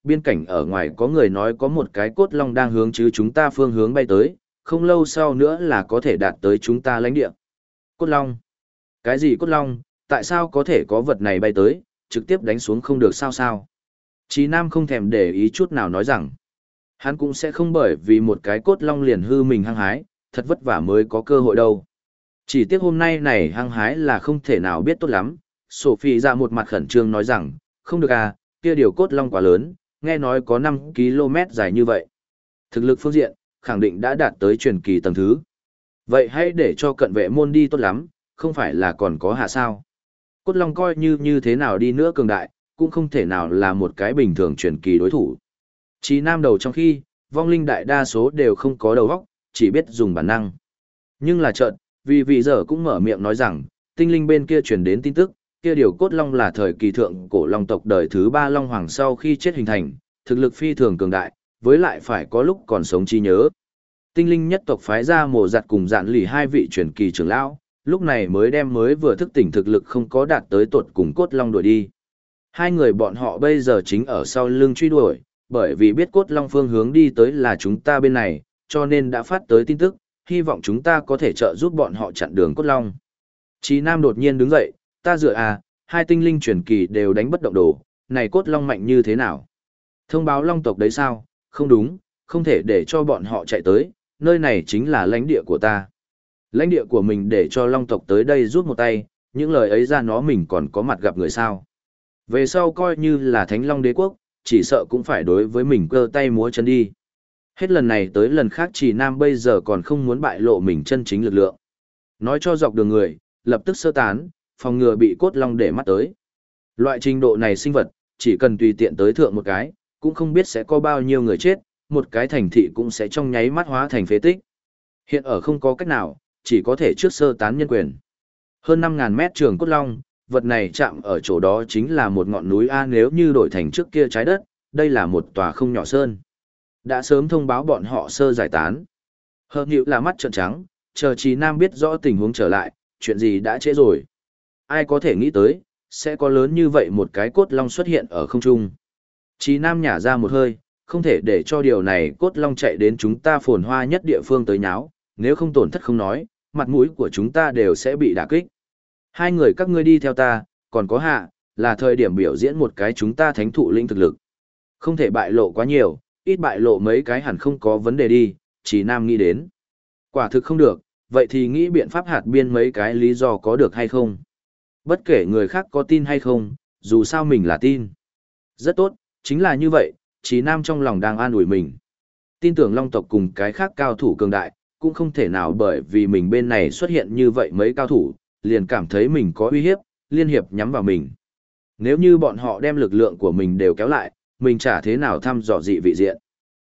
biên cảnh ở ngoài có người nói có một cái cốt long đang hướng chứ chúng ta phương hướng bay tới, không lâu sau nữa là có thể đạt tới chúng ta lãnh địa. Cốt long? Cái gì cốt long, tại sao có thể có vật này bay tới, trực tiếp đánh xuống không được sao sao? Chí Nam không thèm để ý chút nào nói rằng, hắn cũng sẽ không bởi vì một cái cốt long liền hư mình hăng hái, thật vất vả mới có cơ hội đâu. Chỉ tiếc hôm nay này hăng hái là không thể nào biết tốt lắm. Sophie ra một mặt khẩn trương nói rằng, không được à, kia điều cốt long quá lớn, nghe nói có 5 km dài như vậy. Thực lực phương diện, khẳng định đã đạt tới truyền kỳ tầng thứ. Vậy hãy để cho cận vệ môn đi tốt lắm, không phải là còn có hạ sao. Cốt long coi như thế nào đi nữa cường đại, cũng không thể nào là một cái bình thường truyền kỳ đối thủ. Chí Nam đầu trong khi, vong linh đại đa số đều không có đầu óc, chỉ biết dùng bản năng. Nhưng là chợt, vì giờ cũng mở miệng nói rằng, tinh linh bên kia truyền đến tin tức, kia điều cốt long là thời kỳ thượng cổ long tộc đời thứ 3 long hoàng sau khi chết hình thành, thực lực phi thường cường đại, với lại phải có lúc còn sống trí nhớ. Tinh linh nhất tộc phái ra Mộ Giặt cùng Dạn Lì hai vị truyền kỳ trưởng lão, lúc này mới đem mới vừa thức tỉnh thực lực không có đạt tới tuột cùng cốt long đuổi đi. Hai người bọn họ bây giờ chính ở sau lưng truy đuổi, bởi vì biết cốt long phương hướng đi tới là chúng ta bên này, cho nên đã phát tới tin tức, hy vọng chúng ta có thể trợ giúp bọn họ chặn đường cốt long. Chí Nam đột nhiên đứng dậy, ta dựa à, hai tinh linh truyền kỳ đều đánh bất động đồ, này cốt long mạnh như thế nào? Thông báo long tộc đấy sao? Không đúng, không thể để cho bọn họ chạy tới, nơi này chính là lãnh địa của ta. Lãnh địa của mình để cho long tộc tới đây rút một tay, những lời ấy ra nó mình còn có mặt gặp người sao. Về sau coi như là Thánh Long Đế Quốc, chỉ sợ cũng phải đối với mình cơ tay múa chân đi. Hết lần này tới lần khác Trì Nam bây giờ còn không muốn bại lộ mình chân chính lực lượng. Nói cho dọc đường người, lập tức sơ tán, phòng ngừa bị cốt long để mắt tới. Loại trình độ này sinh vật, chỉ cần tùy tiện tới thượng một cái, cũng không biết sẽ có bao nhiêu người chết, một cái thành thị cũng sẽ trong nháy mắt hóa thành phế tích. Hiện ở không có cách nào, chỉ có thể trước sơ tán nhân quyền. Hơn 5.000 mét trường cốt long, vật này chạm ở chỗ đó chính là một ngọn núi A, nếu như đổi thành trước kia trái đất, đây là một tòa không nhỏ sơn. Đã sớm thông báo bọn họ sơ giải tán. Hợp nhịu là mắt trợn trắng, chờ Chí Nam biết rõ tình huống trở lại, chuyện gì đã trễ rồi. Ai có thể nghĩ tới, sẽ có lớn như vậy một cái cốt long xuất hiện ở không trung. Chí Nam nhả ra một hơi, không thể để cho điều này cốt long chạy đến chúng ta phồn hoa nhất địa phương tới nháo, nếu không tổn thất không nói, mặt mũi của chúng ta đều sẽ bị đả kích. Hai người các ngươi đi theo ta, còn có hạ, là thời điểm biểu diễn một cái chúng ta thánh thụ lĩnh thực lực. Không thể bại lộ quá nhiều, ít bại lộ mấy cái hẳn không có vấn đề đi, Chí Nam nghĩ đến. Quả thực không được, vậy thì nghĩ biện pháp hạt biên mấy cái lý do có được hay không. Bất kể người khác có tin hay không, dù sao mình là tin. Rất tốt, chính là như vậy, Chí Nam trong lòng đang an ủi mình. Tin tưởng Long tộc cùng cái khác cao thủ cường đại, cũng không thể nào bởi vì mình bên này xuất hiện như vậy mấy cao thủ, liền cảm thấy mình có uy hiếp, liên hiệp nhắm vào mình. Nếu như bọn họ đem lực lượng của mình đều kéo lại, mình chả thế nào thăm dò dị vị diện.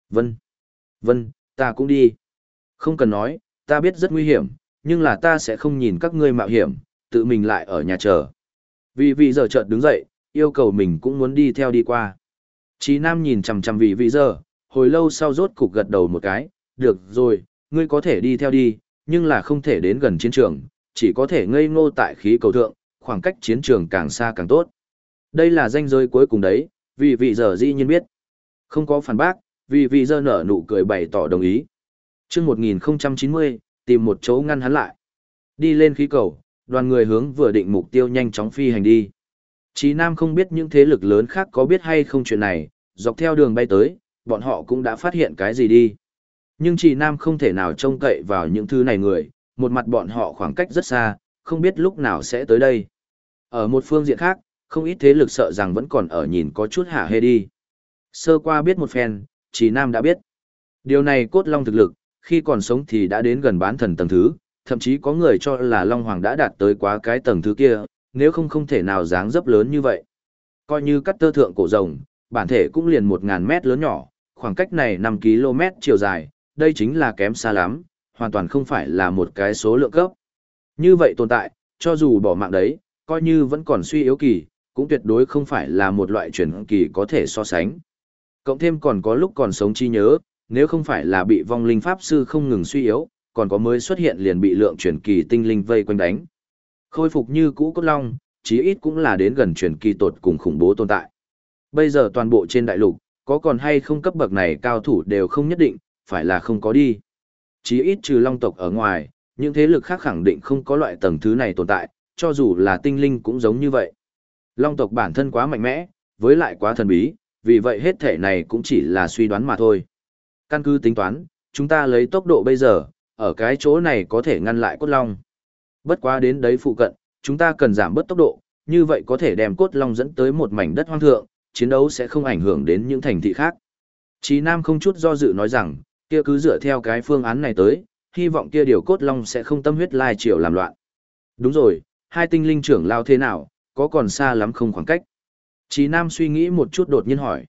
Vân, ta cũng đi. Không cần nói, ta biết rất nguy hiểm, nhưng là ta sẽ không nhìn các ngươi mạo hiểm, tự mình lại ở nhà chờ. Vì giờ chợt đứng dậy, yêu cầu mình cũng muốn đi theo đi qua. Chí Nam nhìn chằm chằm vì giờ, hồi lâu sau rốt cục gật đầu một cái, được rồi, ngươi có thể đi theo đi, nhưng là không thể đến gần chiến trường, chỉ có thể ngây ngô tại khí cầu thượng, khoảng cách chiến trường càng xa càng tốt. Đây là ranh giới cuối cùng đấy, vì giờ dĩ nhiên biết. Không có phản bác, vì giờ nở nụ cười bày tỏ đồng ý. Trước 1090, tìm một chỗ ngăn hắn lại. Đi lên khí cầu, đoàn người hướng vừa định mục tiêu nhanh chóng phi hành đi. Chí Nam không biết những thế lực lớn khác có biết hay không chuyện này, dọc theo đường bay tới, bọn họ cũng đã phát hiện cái gì đi. Nhưng Chí Nam không thể nào trông cậy vào những thứ này người, một mặt bọn họ khoảng cách rất xa, không biết lúc nào sẽ tới đây. Ở một phương diện khác, không ít thế lực sợ rằng vẫn còn ở nhìn có chút hả hê đi. Sơ qua biết một phen, Chí Nam đã biết. Điều này cốt long thực lực, khi còn sống thì đã đến gần bán thần tầng thứ, thậm chí có người cho là Long Hoàng đã đạt tới quá cái tầng thứ kia, nếu không thể nào dáng dấp lớn như vậy. Coi như cắt tơ thượng cổ rồng, bản thể cũng liền 1.000 mét lớn nhỏ, khoảng cách này 5 km chiều dài, đây chính là kém xa lắm, hoàn toàn không phải là một cái số lượng cấp. Như vậy tồn tại, cho dù bỏ mạng đấy, coi như vẫn còn suy yếu kỳ, cũng tuyệt đối không phải là một loại chuyển kỳ có thể so sánh. Cộng thêm còn có lúc còn sống chi nhớ, nếu không phải là bị vong linh pháp sư không ngừng suy yếu, còn có mới xuất hiện liền bị lượng chuyển kỳ tinh linh vây quanh đánh. Khôi phục như cũ cốt long, chí ít cũng là đến gần chuyển kỳ tột cùng khủng bố tồn tại. Bây giờ toàn bộ trên đại lục, có còn hay không cấp bậc này cao thủ đều không nhất định, phải là không có đi. Chí ít trừ Long tộc ở ngoài, những thế lực khác khẳng định không có loại tầng thứ này tồn tại, cho dù là tinh linh cũng giống như vậy. Long tộc bản thân quá mạnh mẽ, với lại quá thần bí, vì vậy hết thể này cũng chỉ là suy đoán mà thôi. Căn cứ tính toán, chúng ta lấy tốc độ bây giờ, ở cái chỗ này có thể ngăn lại cốt long. Bất quá đến đấy phụ cận, chúng ta cần giảm bớt tốc độ, như vậy có thể đem cốt long dẫn tới một mảnh đất hoang thượng, chiến đấu sẽ không ảnh hưởng đến những thành thị khác. Chí Nam không chút do dự nói rằng, kia cứ dựa theo cái phương án này tới, hy vọng kia điều cốt long sẽ không tâm huyết lai triều làm loạn. Đúng rồi, hai tinh linh trưởng lao thế nào, có còn xa lắm không khoảng cách? Chí Nam suy nghĩ một chút đột nhiên hỏi.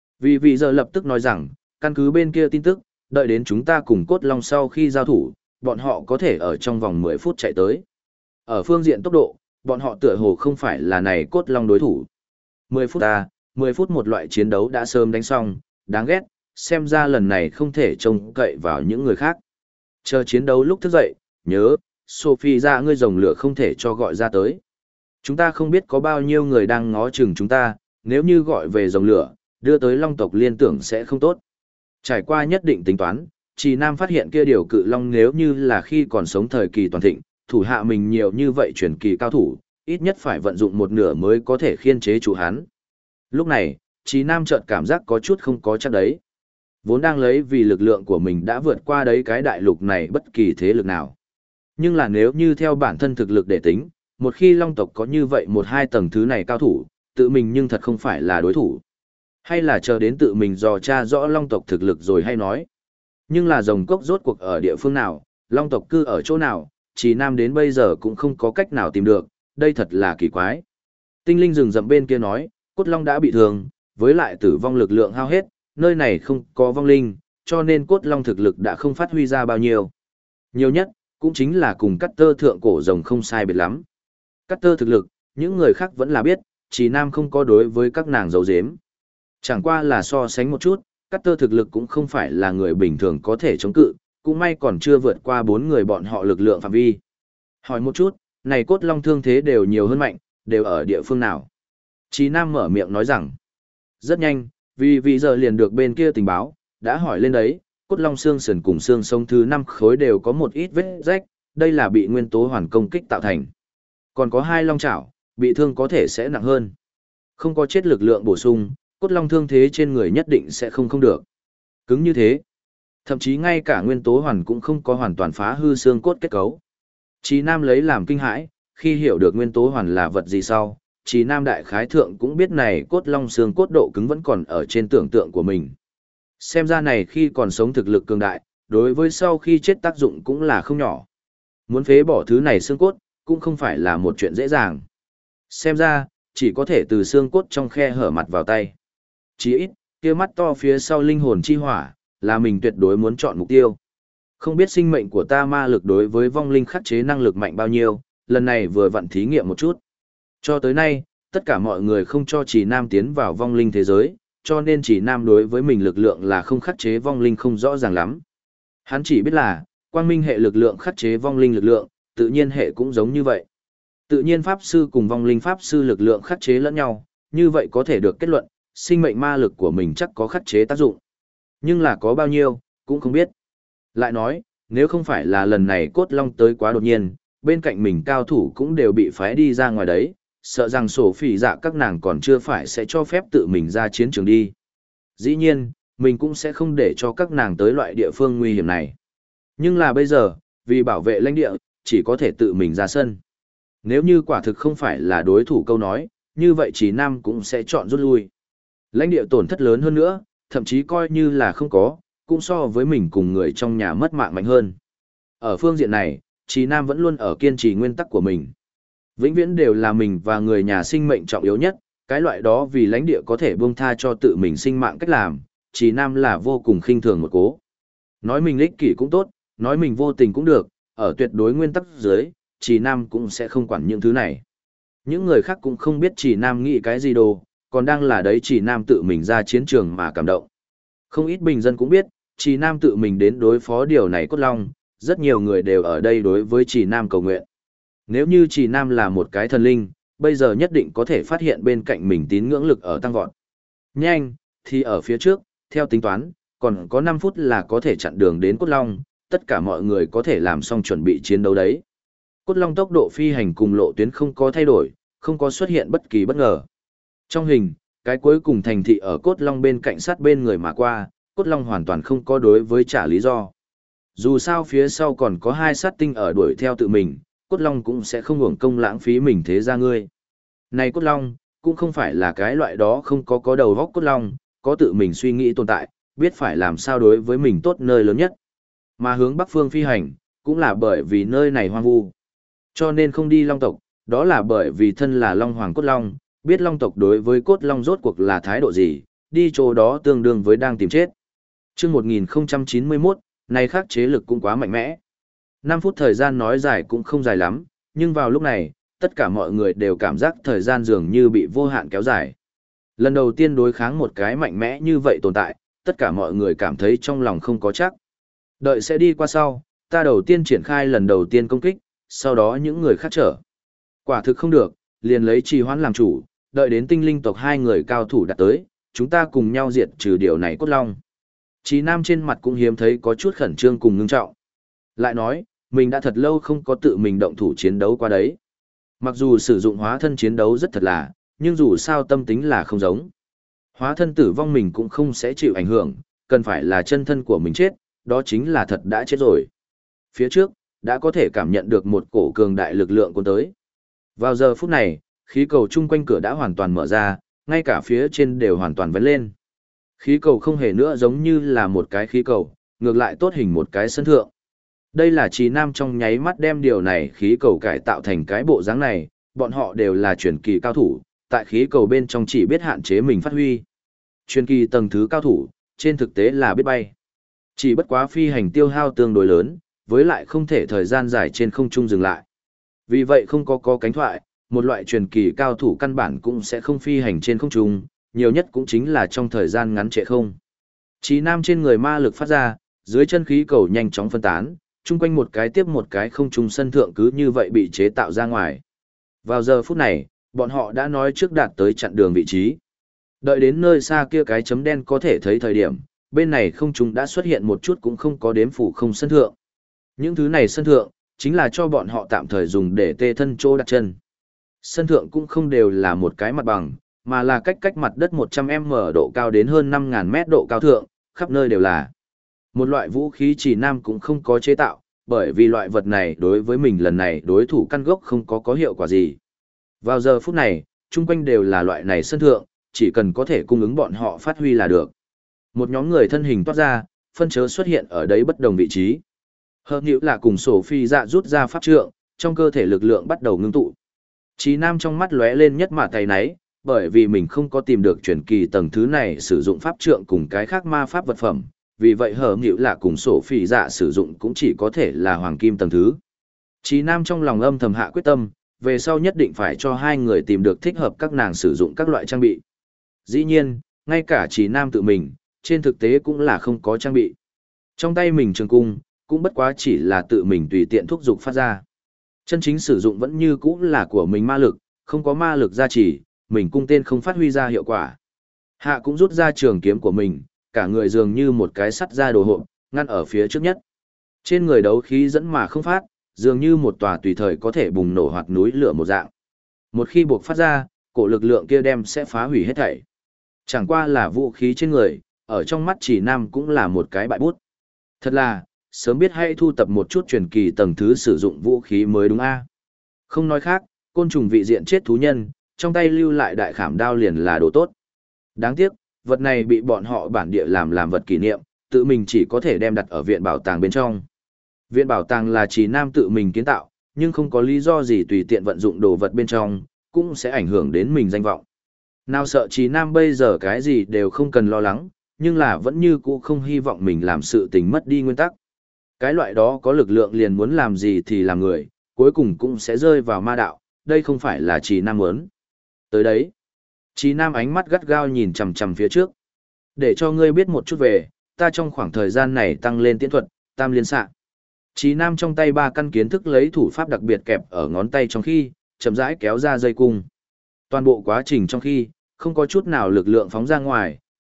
Vì giờ lập tức nói rằng, căn cứ bên kia tin tức, đợi đến chúng ta cùng cốt long sau khi giao thủ, bọn họ có thể ở trong vòng 10 phút chạy tới. Ở phương diện tốc độ, bọn họ tựa hồ không phải là này cốt long đối thủ. 10 phút 10 phút một loại chiến đấu đã sớm đánh xong, đáng ghét, xem ra lần này không thể trông cậy vào những người khác. Chờ chiến đấu lúc thức dậy, nhớ, Sophie ra ngươi rồng lửa không thể cho gọi ra tới. Chúng ta không biết có bao nhiêu người đang ngó chừng chúng ta, nếu như gọi về rồng lửa, đưa tới long tộc liên tưởng sẽ không tốt. Trải qua nhất định tính toán, Trì Nam phát hiện kia điều cự long nếu như là khi còn sống thời kỳ toàn thịnh, thủ hạ mình nhiều như vậy truyền kỳ cao thủ, ít nhất phải vận dụng một nửa mới có thể khiên chế chủ hắn. Lúc này, Trì Nam chợt cảm giác có chút không có chắc đấy. Vốn đang lấy vì lực lượng của mình đã vượt qua đấy cái đại lục này bất kỳ thế lực nào. Nhưng là nếu như theo bản thân thực lực để tính, một khi long tộc có như vậy một hai tầng thứ này cao thủ, tự mình nhưng thật không phải là đối thủ. Hay là chờ đến tự mình dò tra rõ long tộc thực lực rồi hay nói. Nhưng là rồng cốc rốt cuộc ở địa phương nào, long tộc cư ở chỗ nào, Trì Nam đến bây giờ cũng không có cách nào tìm được, đây thật là kỳ quái. Tinh linh rừng rậm bên kia nói, cốt long đã bị thương, với lại tử vong lực lượng hao hết, nơi này không có vong linh, cho nên cốt long thực lực đã không phát huy ra bao nhiêu. Nhiều nhất, cũng chính là cùng cắt tơ thượng cổ rồng không sai biệt lắm. Cắt tơ thực lực, những người khác vẫn là biết, Trì Nam không có đối với các nàng giấu giếm. Chẳng qua là so sánh một chút, cắt tơ thực lực cũng không phải là người bình thường có thể chống cự, cũng may còn chưa vượt qua 4 người bọn họ lực lượng phạm vi. Hỏi một chút, này cốt long thương thế đều nhiều hơn mạnh, đều ở địa phương nào? Trì Nam mở miệng nói rằng, rất nhanh, vì giờ liền được bên kia tình báo, đã hỏi lên đấy, cốt long xương sườn cùng xương sống thứ 5 khối đều có một ít vết rách, đây là bị nguyên tố hoàn công kích tạo thành. Còn có 2 long chảo, bị thương có thể sẽ nặng hơn. Không có chết lực lượng bổ sung, cốt long thương thế trên người nhất định sẽ không được. Cứng như thế. Thậm chí ngay cả nguyên tố hoàn cũng không có hoàn toàn phá hư xương cốt kết cấu. Chí Nam lấy làm kinh hãi, khi hiểu được nguyên tố hoàn là vật gì sau, Chí Nam đại khái thượng cũng biết này cốt long xương cốt độ cứng vẫn còn ở trên tưởng tượng của mình. Xem ra này khi còn sống thực lực cường đại, đối với sau khi chết tác dụng cũng là không nhỏ. Muốn phế bỏ thứ này xương cốt, cũng không phải là một chuyện dễ dàng. Xem ra, chỉ có thể từ xương cốt trong khe hở mặt vào tay. Chỉ ít, kia mắt to phía sau linh hồn chi hỏa, là mình tuyệt đối muốn chọn mục tiêu. Không biết sinh mệnh của ta ma lực đối với vong linh khắc chế năng lực mạnh bao nhiêu, lần này vừa vặn thí nghiệm một chút. Cho tới nay, tất cả mọi người không cho Trì Nam tiến vào vong linh thế giới, cho nên Trì Nam đối với mình lực lượng là không khắc chế vong linh không rõ ràng lắm. Hắn chỉ biết là, quang minh hệ lực lượng khắc chế vong linh lực lượng, tự nhiên hệ cũng giống như vậy. Tự nhiên pháp sư cùng vong linh pháp sư lực lượng khắc chế lẫn nhau, như vậy có thể được kết luận, sinh mệnh ma lực của mình chắc có khắc chế tác dụng. Nhưng là có bao nhiêu, cũng không biết. Lại nói, nếu không phải là lần này cốt long tới quá đột nhiên, bên cạnh mình cao thủ cũng đều bị phái đi ra ngoài đấy, sợ rằng sổ phỉ dạ các nàng còn chưa phải sẽ cho phép tự mình ra chiến trường đi. Dĩ nhiên, mình cũng sẽ không để cho các nàng tới loại địa phương nguy hiểm này. Nhưng là bây giờ, vì bảo vệ lãnh địa, chỉ có thể tự mình ra sân. Nếu như quả thực không phải là đối thủ câu nói, như vậy Trì Nam cũng sẽ chọn rút lui. Lãnh địa tổn thất lớn hơn nữa, thậm chí coi như là không có, cũng so với mình cùng người trong nhà mất mạng mạnh hơn. Ở phương diện này, Trì Nam vẫn luôn ở kiên trì nguyên tắc của mình. Vĩnh viễn đều là mình và người nhà sinh mệnh trọng yếu nhất, cái loại đó vì lãnh địa có thể buông tha cho tự mình sinh mạng cách làm, Trì Nam là vô cùng khinh thường một cố. Nói mình ích kỷ cũng tốt, nói mình vô tình cũng được, ở tuyệt đối nguyên tắc dưới, Trì Nam cũng sẽ không quản những thứ này. Những người khác cũng không biết Trì Nam nghĩ cái gì đồ, còn đang là đấy Trì Nam tự mình ra chiến trường mà cảm động. Không ít bình dân cũng biết, Trì Nam tự mình đến đối phó điều này cốt long, rất nhiều người đều ở đây đối với Trì Nam cầu nguyện. Nếu như Trì Nam là một cái thần linh, bây giờ nhất định có thể phát hiện bên cạnh mình tín ngưỡng lực ở tăng vọt. Nhanh, thì ở phía trước, theo tính toán, còn có 5 phút là có thể chặn đường đến Cốt Long, tất cả mọi người có thể làm xong chuẩn bị chiến đấu đấy. Cốt Long tốc độ phi hành cùng lộ tuyến không có thay đổi, không có xuất hiện bất kỳ bất ngờ. Trong hình, cái cuối cùng thành thị ở Cốt Long bên cạnh sát bên người mà qua, Cốt Long hoàn toàn không có đối với trả lý do. Dù sao phía sau còn có 2 sát tinh ở đuổi theo tự mình, Cốt Long cũng sẽ không uổng công lãng phí mình thế ra ngươi. Này Cốt Long, cũng không phải là cái loại đó không có đầu góc Cốt Long, có tự mình suy nghĩ tồn tại, biết phải làm sao đối với mình tốt nơi lớn nhất. Mà hướng Bắc phương phi hành, cũng là bởi vì nơi này hoang vu. Cho nên không đi Long tộc, đó là bởi vì thân là Long Hoàng Cốt Long, biết Long tộc đối với Cốt Long rốt cuộc là thái độ gì, đi chỗ đó tương đương với đang tìm chết. Chương 1091, này khác chế lực cũng quá mạnh mẽ. 5 phút thời gian nói dài cũng không dài lắm, nhưng vào lúc này, tất cả mọi người đều cảm giác thời gian dường như bị vô hạn kéo dài. Lần đầu tiên đối kháng một cái mạnh mẽ như vậy tồn tại, tất cả mọi người cảm thấy trong lòng không có chắc. Đợi sẽ đi qua sau, ta đầu tiên triển khai lần đầu tiên công kích, sau đó những người khác trở. Quả thực không được, liền lấy trì hoãn làm chủ, đợi đến tinh linh tộc 2 người cao thủ đạt tới, chúng ta cùng nhau diệt trừ điều này Cốt Long. Chí Nam trên mặt cũng hiếm thấy có chút khẩn trương cùng ngưng trọng. Lại nói, mình đã thật lâu không có tự mình động thủ chiến đấu qua đấy. Mặc dù sử dụng hóa thân chiến đấu rất thật là, nhưng dù sao tâm tính là không giống. Hóa thân tử vong mình cũng không sẽ chịu ảnh hưởng, cần phải là chân thân của mình chết, đó chính là thật đã chết rồi. Phía trước, đã có thể cảm nhận được một cổ cường đại lực lượng cuốn tới. Vào giờ phút này, khí cầu chung quanh cửa đã hoàn toàn mở ra, ngay cả phía trên đều hoàn toàn vén lên. Khí cầu không hề nữa giống như là một cái khí cầu, ngược lại tốt hình một cái sân thượng. Đây là Trì Nam trong nháy mắt đem điều này khí cầu cải tạo thành cái bộ dáng này, bọn họ đều là truyền kỳ cao thủ, tại khí cầu bên trong chỉ biết hạn chế mình phát huy. Truyền kỳ tầng thứ cao thủ, trên thực tế là biết bay. Chỉ bất quá phi hành tiêu hao tương đối lớn, với lại không thể thời gian dài trên không trung dừng lại. Vì vậy không có cánh thoại, một loại truyền kỳ cao thủ căn bản cũng sẽ không phi hành trên không trung, nhiều nhất cũng chính là trong thời gian ngắn trễ không. Chí Nam trên người ma lực phát ra, dưới chân khí cầu nhanh chóng phân tán, chung quanh một cái tiếp một cái không trung sân thượng cứ như vậy bị chế tạo ra ngoài. Vào giờ phút này, bọn họ đã nói trước đạt tới chặn đường vị trí. Đợi đến nơi xa kia cái chấm đen có thể thấy thời điểm, bên này không trung đã xuất hiện một chút cũng không có đếm phủ không sân thượng. Những thứ này sân thượng, chính là cho bọn họ tạm thời dùng để tê thân chỗ đặt chân. Sân thượng cũng không đều là một cái mặt bằng, mà là cách mặt đất 100m độ cao đến hơn 5.000 mét độ cao thượng, khắp nơi đều là. Một loại vũ khí Chỉ Nam cũng không có chế tạo, bởi vì loại vật này đối với mình lần này đối thủ căn gốc không có hiệu quả gì. Vào giờ phút này, chung quanh đều là loại này sân thượng, chỉ cần có thể cung ứng bọn họ phát huy là được. Một nhóm người thân hình toát ra, phân chớ xuất hiện ở đấy bất đồng vị trí. Hợp nhữ là cùng sổ phi dạ rút ra pháp trượng, trong cơ thể lực lượng bắt đầu ngưng tụ. Chí Nam trong mắt lóe lên nhất mà tay náy, bởi vì mình không có tìm được truyền kỳ tầng thứ này sử dụng pháp trượng cùng cái khác ma pháp vật phẩm, vì vậy hở nhữ là cùng sổ phi dạ sử dụng cũng chỉ có thể là hoàng kim tầng thứ. Chí Nam trong lòng âm thầm hạ quyết tâm, về sau nhất định phải cho 2 người tìm được thích hợp các nàng sử dụng các loại trang bị. Dĩ nhiên, ngay cả Chí Nam tự mình, trên thực tế cũng là không có trang bị. Trong tay mình trường cung, cũng bất quá chỉ là tự mình tùy tiện thúc dục phát ra. Chân chính sử dụng vẫn như cũ là của mình ma lực, không có ma lực gia trì, mình cung tên không phát huy ra hiệu quả. Hạ cũng rút ra trường kiếm của mình, cả người dường như một cái sắt ra đồ hộp, ngăn ở phía trước nhất. Trên người đấu khí dẫn mà không phát, dường như một tòa tùy thời có thể bùng nổ hoặc núi lửa một dạng. Một khi buộc phát ra, cổ lực lượng kia đem sẽ phá hủy hết thảy. Chẳng qua là vũ khí trên người, ở trong mắt Chỉ Nam cũng là một cái bại bút. Thật là, sớm biết hãy thu tập một chút truyền kỳ tầng thứ sử dụng vũ khí mới đúng a. Không nói khác, côn trùng vị diện chết thú nhân, trong tay lưu lại đại khảm đao liền là đồ tốt. Đáng tiếc, vật này bị bọn họ bản địa làm vật kỷ niệm, tự mình chỉ có thể đem đặt ở viện bảo tàng bên trong. Viện bảo tàng là Chỉ Nam tự mình kiến tạo, nhưng không có lý do gì tùy tiện vận dụng đồ vật bên trong, cũng sẽ ảnh hưởng đến mình danh vọng. Nào sợ Chỉ Nam bây giờ cái gì đều không cần lo lắng, nhưng là vẫn như cũ không hy vọng mình làm sự tình mất đi nguyên tắc. Cái loại đó có lực lượng liền muốn làm gì thì làm người, cuối cùng cũng sẽ rơi vào ma đạo, đây không phải là Chỉ Nam muốn. Tới đấy, Chỉ Nam ánh mắt gắt gao nhìn chằm chằm phía trước. Để cho ngươi biết một chút về, ta trong khoảng thời gian này tăng lên tiễn thuật, tam liên xạ. Chỉ Nam trong tay 3 căn kiến thức lấy thủ pháp đặc biệt kẹp ở ngón tay trong khi, chậm rãi kéo ra dây cung. Toàn bộ quá trình trong khi, không có chút nào lực lượng phóng ra ngoài,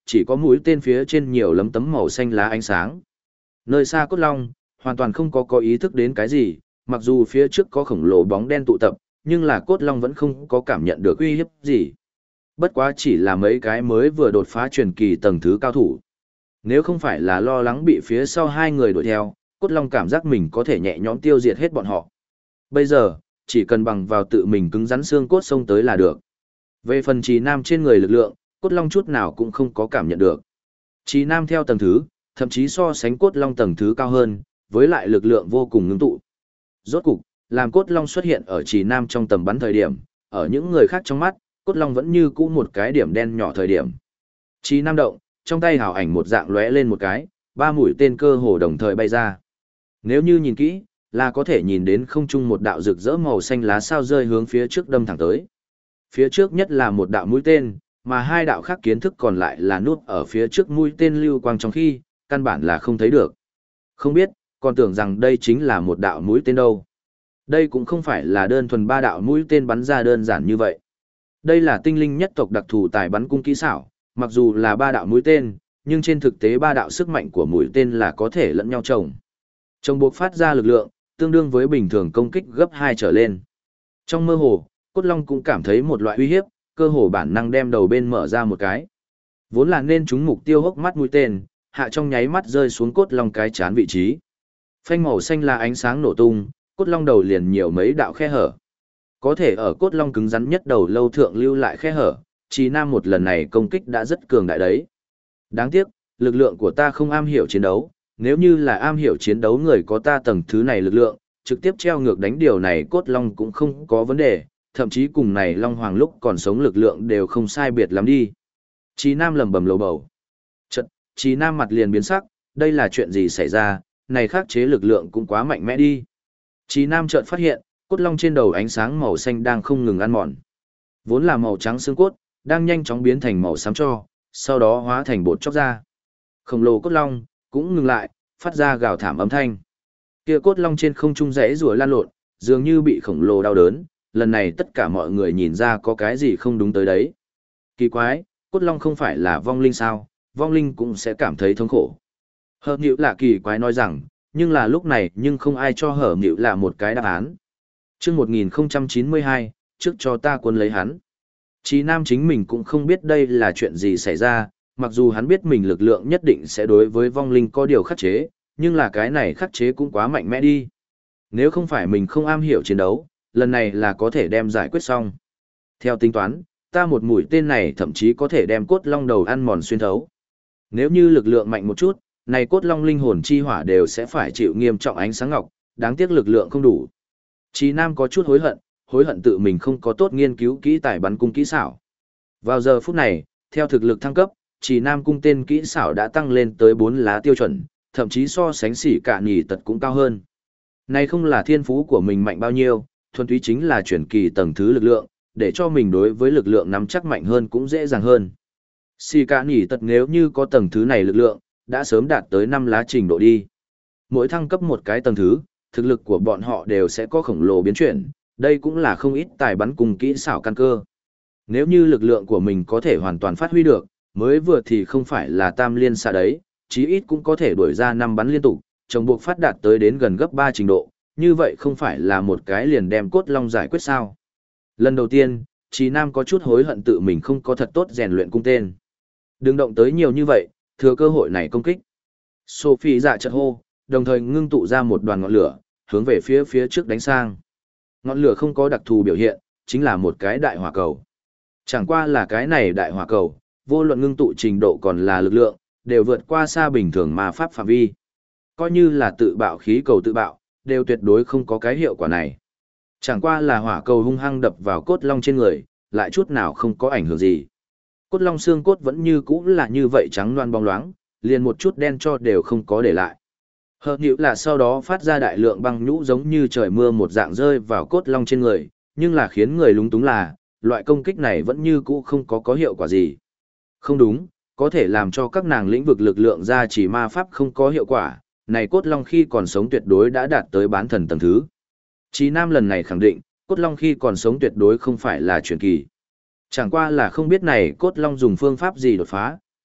chỉ có mũi tên phía trên nhiều lấm tấm màu xanh lá ánh sáng. Nơi xa cốt long, hoàn toàn không có ý thức đến cái gì, mặc dù phía trước có khổng lồ bóng đen tụ tập, nhưng là cốt long vẫn không có cảm nhận được uy hiếp gì. Bất quá chỉ là mấy cái mới vừa đột phá truyền kỳ tầng thứ cao thủ. Nếu không phải là lo lắng bị phía sau hai người đuổi theo, cốt long cảm giác mình có thể nhẹ nhõm tiêu diệt hết bọn họ. Bây giờ, chỉ cần bằng vào tự mình cứng rắn xương cốt xông tới là được. Về phần Trì Nam trên người lực lượng, cốt long chút nào cũng không có cảm nhận được. Trì Nam theo tầng thứ, thậm chí so sánh cốt long tầng thứ cao hơn, với lại lực lượng vô cùng ngưng tụ. Rốt cục, làm cốt long xuất hiện ở Trì Nam trong tầm bắn thời điểm, ở những người khác trong mắt, cốt long vẫn như cũ một cái điểm đen nhỏ thời điểm. Trì Nam động, trong tay hào ảnh một dạng lóe lên một cái, ba mũi tên cơ hồ đồng thời bay ra. Nếu như nhìn kỹ, là có thể nhìn đến không trung một đạo rực rỡ màu xanh lá sao rơi hướng phía trước đâm thẳng tới. Phía trước nhất là một đạo mũi tên, mà hai đạo khác kiến thức còn lại là nút ở phía trước mũi tên lưu quang trong khi, căn bản là không thấy được. Không biết, còn tưởng rằng đây chính là một đạo mũi tên đâu. Đây cũng không phải là đơn thuần ba đạo mũi tên bắn ra đơn giản như vậy. Đây là tinh linh nhất tộc đặc thù tài bắn cung kỹ xảo, mặc dù là ba đạo mũi tên, nhưng trên thực tế ba đạo sức mạnh của mũi tên là có thể lẫn nhau chồng. Chồng buộc phát ra lực lượng, tương đương với bình thường công kích gấp 2 trở lên. Trong mơ hồ, cốt long cũng cảm thấy một loại uy hiếp, cơ hồ bản năng đem đầu bên mở ra một cái. Vốn là nên trúng mục tiêu hốc mắt mũi tên, hạ trong nháy mắt rơi xuống cốt long cái chán vị trí. Phanh màu xanh là ánh sáng nổ tung, cốt long đầu liền nhiều mấy đạo khe hở. Có thể ở cốt long cứng rắn nhất đầu lâu thượng lưu lại khe hở, Trì Nam một lần này công kích đã rất cường đại đấy. Đáng tiếc, lực lượng của ta không am hiểu chiến đấu, nếu như là am hiểu chiến đấu người có ta tầng thứ này lực lượng, trực tiếp treo ngược đánh điều này cốt long cũng không có vấn đề, thậm chí cùng này long hoàng lúc còn sống lực lượng đều không sai biệt lắm đi. Trì Nam lẩm bẩm lầu bầu. Chợt, Trì Nam mặt liền biến sắc, đây là chuyện gì xảy ra, này khắc chế lực lượng cũng quá mạnh mẽ đi. Trì Nam chợt phát hiện, cốt long trên đầu ánh sáng màu xanh đang không ngừng ăn mòn. Vốn là màu trắng xương cốt, đang nhanh chóng biến thành màu xám cho, sau đó hóa thành bột chóc ra. Khổng lồ cốt long cũng ngừng lại, phát ra gào thảm âm thanh. Kia cốt long trên không trung rẽ rùa lan lộn, dường như bị khổng lồ đau đớn, lần này tất cả mọi người nhìn ra có cái gì không đúng tới đấy. Kỳ quái, cốt long không phải là vong linh sao, vong linh cũng sẽ cảm thấy thống khổ. Hở Nhựu là kỳ quái nói rằng, nhưng là lúc này nhưng không ai cho Hở Nhựu là một cái đáp án. Trước 1092, trước cho ta quân lấy hắn. Chí Nam chính mình cũng không biết đây là chuyện gì xảy ra, mặc dù hắn biết mình lực lượng nhất định sẽ đối với vong linh có điều khắc chế, nhưng là cái này khắc chế cũng quá mạnh mẽ đi. Nếu không phải mình không am hiểu chiến đấu, lần này là có thể đem giải quyết xong. Theo tính toán, ta một mũi tên này thậm chí có thể đem cốt long đầu ăn mòn xuyên thấu. Nếu như lực lượng mạnh một chút, này cốt long linh hồn chi hỏa đều sẽ phải chịu nghiêm trọng ánh sáng ngọc, đáng tiếc lực lượng không đủ. Chí Nam có chút hối hận tự mình không có tốt nghiên cứu kỹ tài bắn cung kỹ xảo. Vào giờ phút này, theo thực lực thăng cấp, Chí Nam cung tên kỹ xảo đã tăng lên tới 4 lá tiêu chuẩn, thậm chí so sánh xỉ cả nhì tật cũng cao hơn. Này không là thiên phú của mình mạnh bao nhiêu, thuần túy chính là chuyển kỳ tầng thứ lực lượng, để cho mình đối với lực lượng nắm chắc mạnh hơn cũng dễ dàng hơn. Xỉ cả nhì tật nếu như có tầng thứ này lực lượng, đã sớm đạt tới 5 lá trình độ đi. Mỗi thăng cấp một cái tầng thứ, thực lực của bọn họ đều sẽ có khổng lồ biến chuyển, đây cũng là không ít tài bắn cùng kỹ xảo căn cơ. Nếu như lực lượng của mình có thể hoàn toàn phát huy được, mới vừa thì không phải là tam liên xạ đấy, chí ít cũng có thể đuổi ra 5 bắn liên tục, chồng buộc phát đạt tới đến gần gấp 3 trình độ, như vậy không phải là một cái liền đem cốt long giải quyết sao. Lần đầu tiên, Chí Nam có chút hối hận tự mình không có thật tốt rèn luyện cung tên. Đừng động tới nhiều như vậy, thừa cơ hội này công kích. Sophie dạ chợt hô, đồng thời ngưng tụ ra một đoàn ngọn lửa, hướng về phía trước đánh sang. Ngọn lửa không có đặc thù biểu hiện, chính là một cái đại hỏa cầu. Chẳng qua là cái này đại hỏa cầu, vô luận ngưng tụ trình độ còn là lực lượng, đều vượt qua xa bình thường ma pháp phạm vi. Coi như là tự bạo khí cầu tự bạo, đều tuyệt đối không có cái hiệu quả này. Chẳng qua là hỏa cầu hung hăng đập vào cốt long trên người, lại chút nào không có ảnh hưởng gì. Cốt long xương cốt vẫn như cũ là như vậy trắng loan bóng loáng, liền một chút đen cho đều không có để lại. Hở Nhựu là sau đó phát ra đại lượng băng nhũ giống như trời mưa một dạng rơi vào cốt long trên người, nhưng là khiến người lúng túng là, loại công kích này vẫn như cũ không có hiệu quả gì. Không đúng, có thể làm cho các nàng lĩnh vực lực lượng ra chỉ ma pháp không có hiệu quả, này cốt long khi còn sống tuyệt đối đã đạt tới bán thần tầng thứ. Chí Nam lần này khẳng định, cốt long khi còn sống tuyệt đối không phải là truyền kỳ. Chẳng qua là không biết này cốt long dùng phương pháp gì đột phá,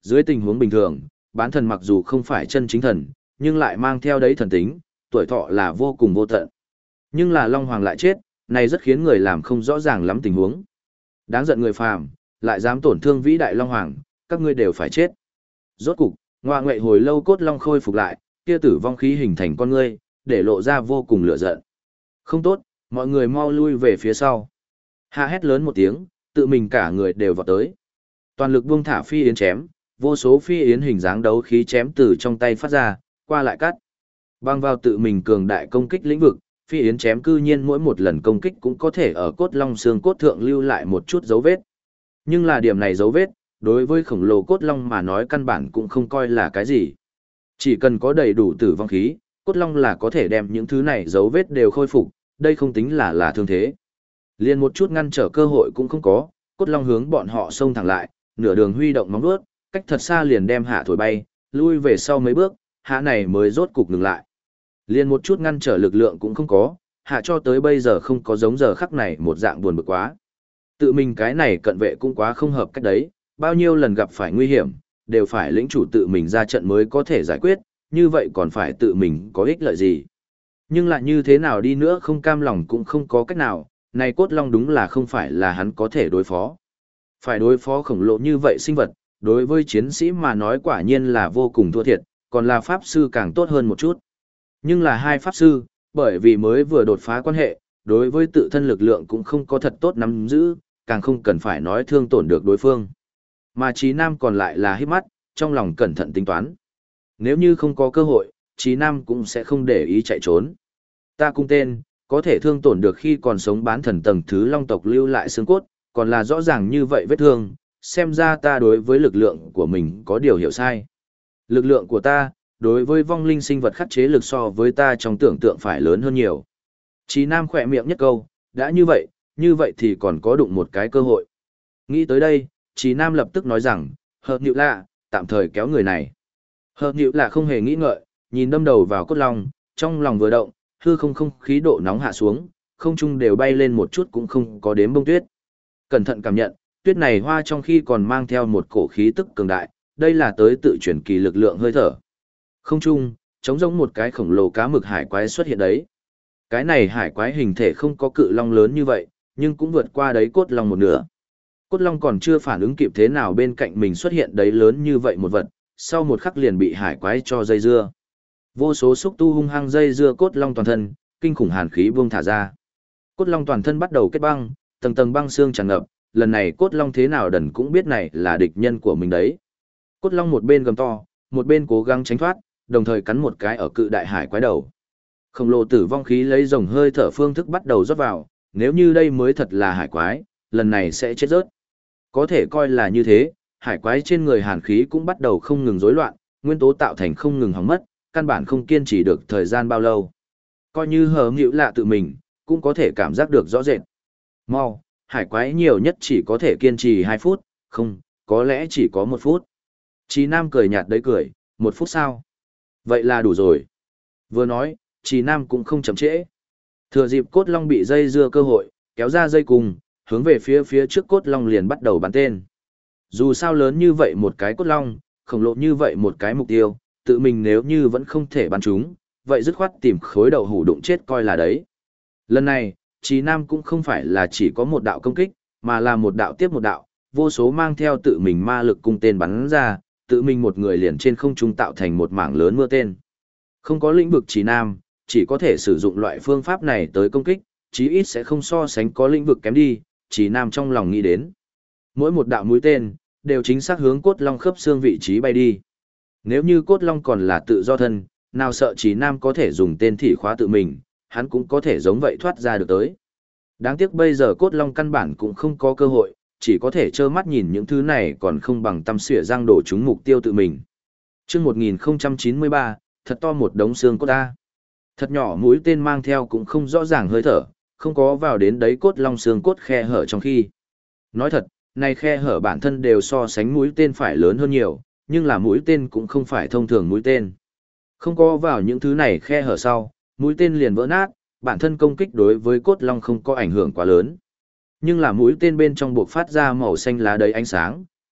Dưới tình huống bình thường, bán thần mặc dù không phải chân chính thần, nhưng lại mang theo đấy thần tính, tuổi thọ là vô cùng vô tận. Nhưng là Long Hoàng lại chết, này rất khiến người làm không rõ ràng lắm tình huống. Đáng giận người phàm, lại dám tổn thương vĩ đại Long Hoàng, các ngươi đều phải chết. Rốt cục, ngoa ngoại hồi lâu cốt long khôi phục lại, kia tử vong khí hình thành con ngươi, để lộ ra vô cùng lửa giận. Không tốt, mọi người mau lui về phía sau. Hạ hét lớn một tiếng, tự mình cả người đều vọt tới. Toàn lực buông thả phi yến chém, vô số phi yến hình dáng đấu khí chém từ trong tay phát ra, qua lại cắt. Băng vào tự mình cường đại công kích lĩnh vực, phi yến chém cư nhiên mỗi một lần công kích cũng có thể ở cốt long xương cốt thượng lưu lại một chút dấu vết. Nhưng là điểm này dấu vết, đối với khổng lồ cốt long mà nói căn bản cũng không coi là cái gì. Chỉ cần có đầy đủ tử vong khí, cốt long là có thể đem những thứ này dấu vết đều khôi phục, đây không tính là thương thế. Liền một chút ngăn trở cơ hội cũng không có, cốt long hướng bọn họ xông thẳng lại, nửa đường huy động móng vuốt, cách thật xa liền đem hạ thổi bay, lui về sau mấy bước, hạ này mới rốt cục ngừng lại. Liền một chút ngăn trở lực lượng cũng không có, hạ cho tới bây giờ không có giống giờ khắc này một dạng buồn bực quá. Tự mình cái này cận vệ cũng quá không hợp cách đấy, bao nhiêu lần gặp phải nguy hiểm, đều phải lĩnh chủ tự mình ra trận mới có thể giải quyết, như vậy còn phải tự mình có ích lợi gì. Nhưng lại như thế nào đi nữa không cam lòng cũng không có cách nào, này cốt long đúng là không phải là hắn có thể đối phó. Phải đối phó khổng lồ như vậy sinh vật, đối với chiến sĩ mà nói quả nhiên là vô cùng thua thiệt, còn là pháp sư càng tốt hơn một chút. Nhưng là hai pháp sư, bởi vì mới vừa đột phá quan hệ, đối với tự thân lực lượng cũng không có thật tốt nắm giữ, càng không cần phải nói thương tổn được đối phương. Mà Trí Nam còn lại là hít mắt, trong lòng cẩn thận tính toán. Nếu như không có cơ hội, Trí Nam cũng sẽ không để ý chạy trốn. Ta cung tên, có thể thương tổn được khi còn sống bán thần tầng thứ long tộc lưu lại xương cốt, còn là rõ ràng như vậy vết thương, xem ra ta đối với lực lượng của mình có điều hiểu sai. Lực lượng của ta, đối với vong linh sinh vật khắc chế lực so với ta trong tưởng tượng phải lớn hơn nhiều. Trí Nam khỏe miệng nhất câu, đã như vậy thì còn có đụng một cái cơ hội. Nghĩ tới đây, Trí Nam lập tức nói rằng, hợp nhịu lạ, tạm thời kéo người này. Hợp nhịu lạ không hề nghĩ ngợi, nhìn đâm đầu vào cốt long, trong lòng vừa động, hư không khí độ nóng hạ xuống, không trung đều bay lên một chút cũng không có đếm bông tuyết. Cẩn thận cảm nhận, tuyết này hoa trong khi còn mang theo một cổ khí tức cường đại, đây là tới tự chuyển kỳ lực lượng hơi thở. Không trung, trống giống một cái khổng lồ cá mực hải quái xuất hiện đấy. Cái này hải quái hình thể không có cự long lớn như vậy, nhưng cũng vượt qua đấy cốt long một nửa. Cốt long còn chưa phản ứng kịp thế nào bên cạnh mình xuất hiện đấy lớn như vậy một vật, sau một khắc liền bị hải quái cho dây dưa. Vô số xúc tu hung hăng dây dưa cốt long toàn thân, kinh khủng hàn khí buông thả ra. Cốt long toàn thân bắt đầu kết băng, tầng tầng băng xương tràn ngập, lần này cốt long thế nào đần cũng biết này là địch nhân của mình đấy. Cốt long một bên gầm to, một bên cố gắng tránh thoát, đồng thời cắn một cái ở cự đại hải quái đầu. Khổng lồ tử vong khí lấy dòng hơi thở phương thức bắt đầu rót vào, nếu như đây mới thật là hải quái, lần này sẽ chết rớt. Có thể coi là như thế, hải quái trên người hàn khí cũng bắt đầu không ngừng rối loạn, nguyên tố tạo thành không ngừng hỏng mất, căn bản không kiên trì được thời gian bao lâu. Coi như hờ nghịu lạ tự mình, cũng có thể cảm giác được rõ rệt. Mau, hải quái nhiều nhất chỉ có thể kiên trì 2 phút, không, có lẽ chỉ có 1 phút. Chí Nam cười nhạt đấy cười, 1 phút sao? Vậy là đủ rồi. Vừa nói, Chí Nam cũng không chậm trễ. Thừa dịp cốt long bị dây dưa cơ hội, kéo ra dây cùng, hướng về phía trước cốt long liền bắt đầu bắn tên. Dù sao lớn như vậy một cái cốt long, khổng lồ như vậy một cái mục tiêu, tự mình nếu như vẫn không thể bắn chúng, vậy dứt khoát tìm khối đầu hủ đụng chết coi là đấy. Lần này, Chí Nam cũng không phải là chỉ có một đạo công kích, mà là một đạo tiếp một đạo, vô số mang theo tự mình ma lực cung tên bắn ra, tự mình một người liền trên không trung tạo thành một mảng lớn mưa tên. Không có lĩnh vực Chí Nam, chỉ có thể sử dụng loại phương pháp này tới công kích, chí ít sẽ không so sánh có lĩnh vực kém đi, Chí Nam trong lòng nghĩ đến. Mỗi một đạo mũi tên, đều chính xác hướng cốt long khớp xương vị trí bay đi. Nếu như cốt long còn là tự do thân, nào sợ Chí Nam có thể dùng tên thị khóa tự mình, hắn cũng có thể giống vậy thoát ra được tới. Đáng tiếc bây giờ cốt long căn bản cũng không có cơ hội, chỉ có thể trơ mắt nhìn những thứ này còn không bằng tăm xỉa răng đổ trúng mục tiêu tự mình. Trước 1093, thật to một đống xương cốt ta. Thật nhỏ mũi tên mang theo cũng không rõ ràng hơi thở, không có vào đến đấy cốt long xương cốt khe hở trong khi. Nói thật, này khe hở bản thân đều so sánh mũi tên phải lớn hơn nhiều, nhưng là mũi tên cũng không phải thông thường mũi tên. Không có vào những thứ này khe hở sau, mũi tên liền vỡ nát, bản thân công kích đối với cốt long không có ảnh hưởng quá lớn. Nhưng là mũi tên bên trong buộc phát ra màu xanh lá đầy ánh sáng,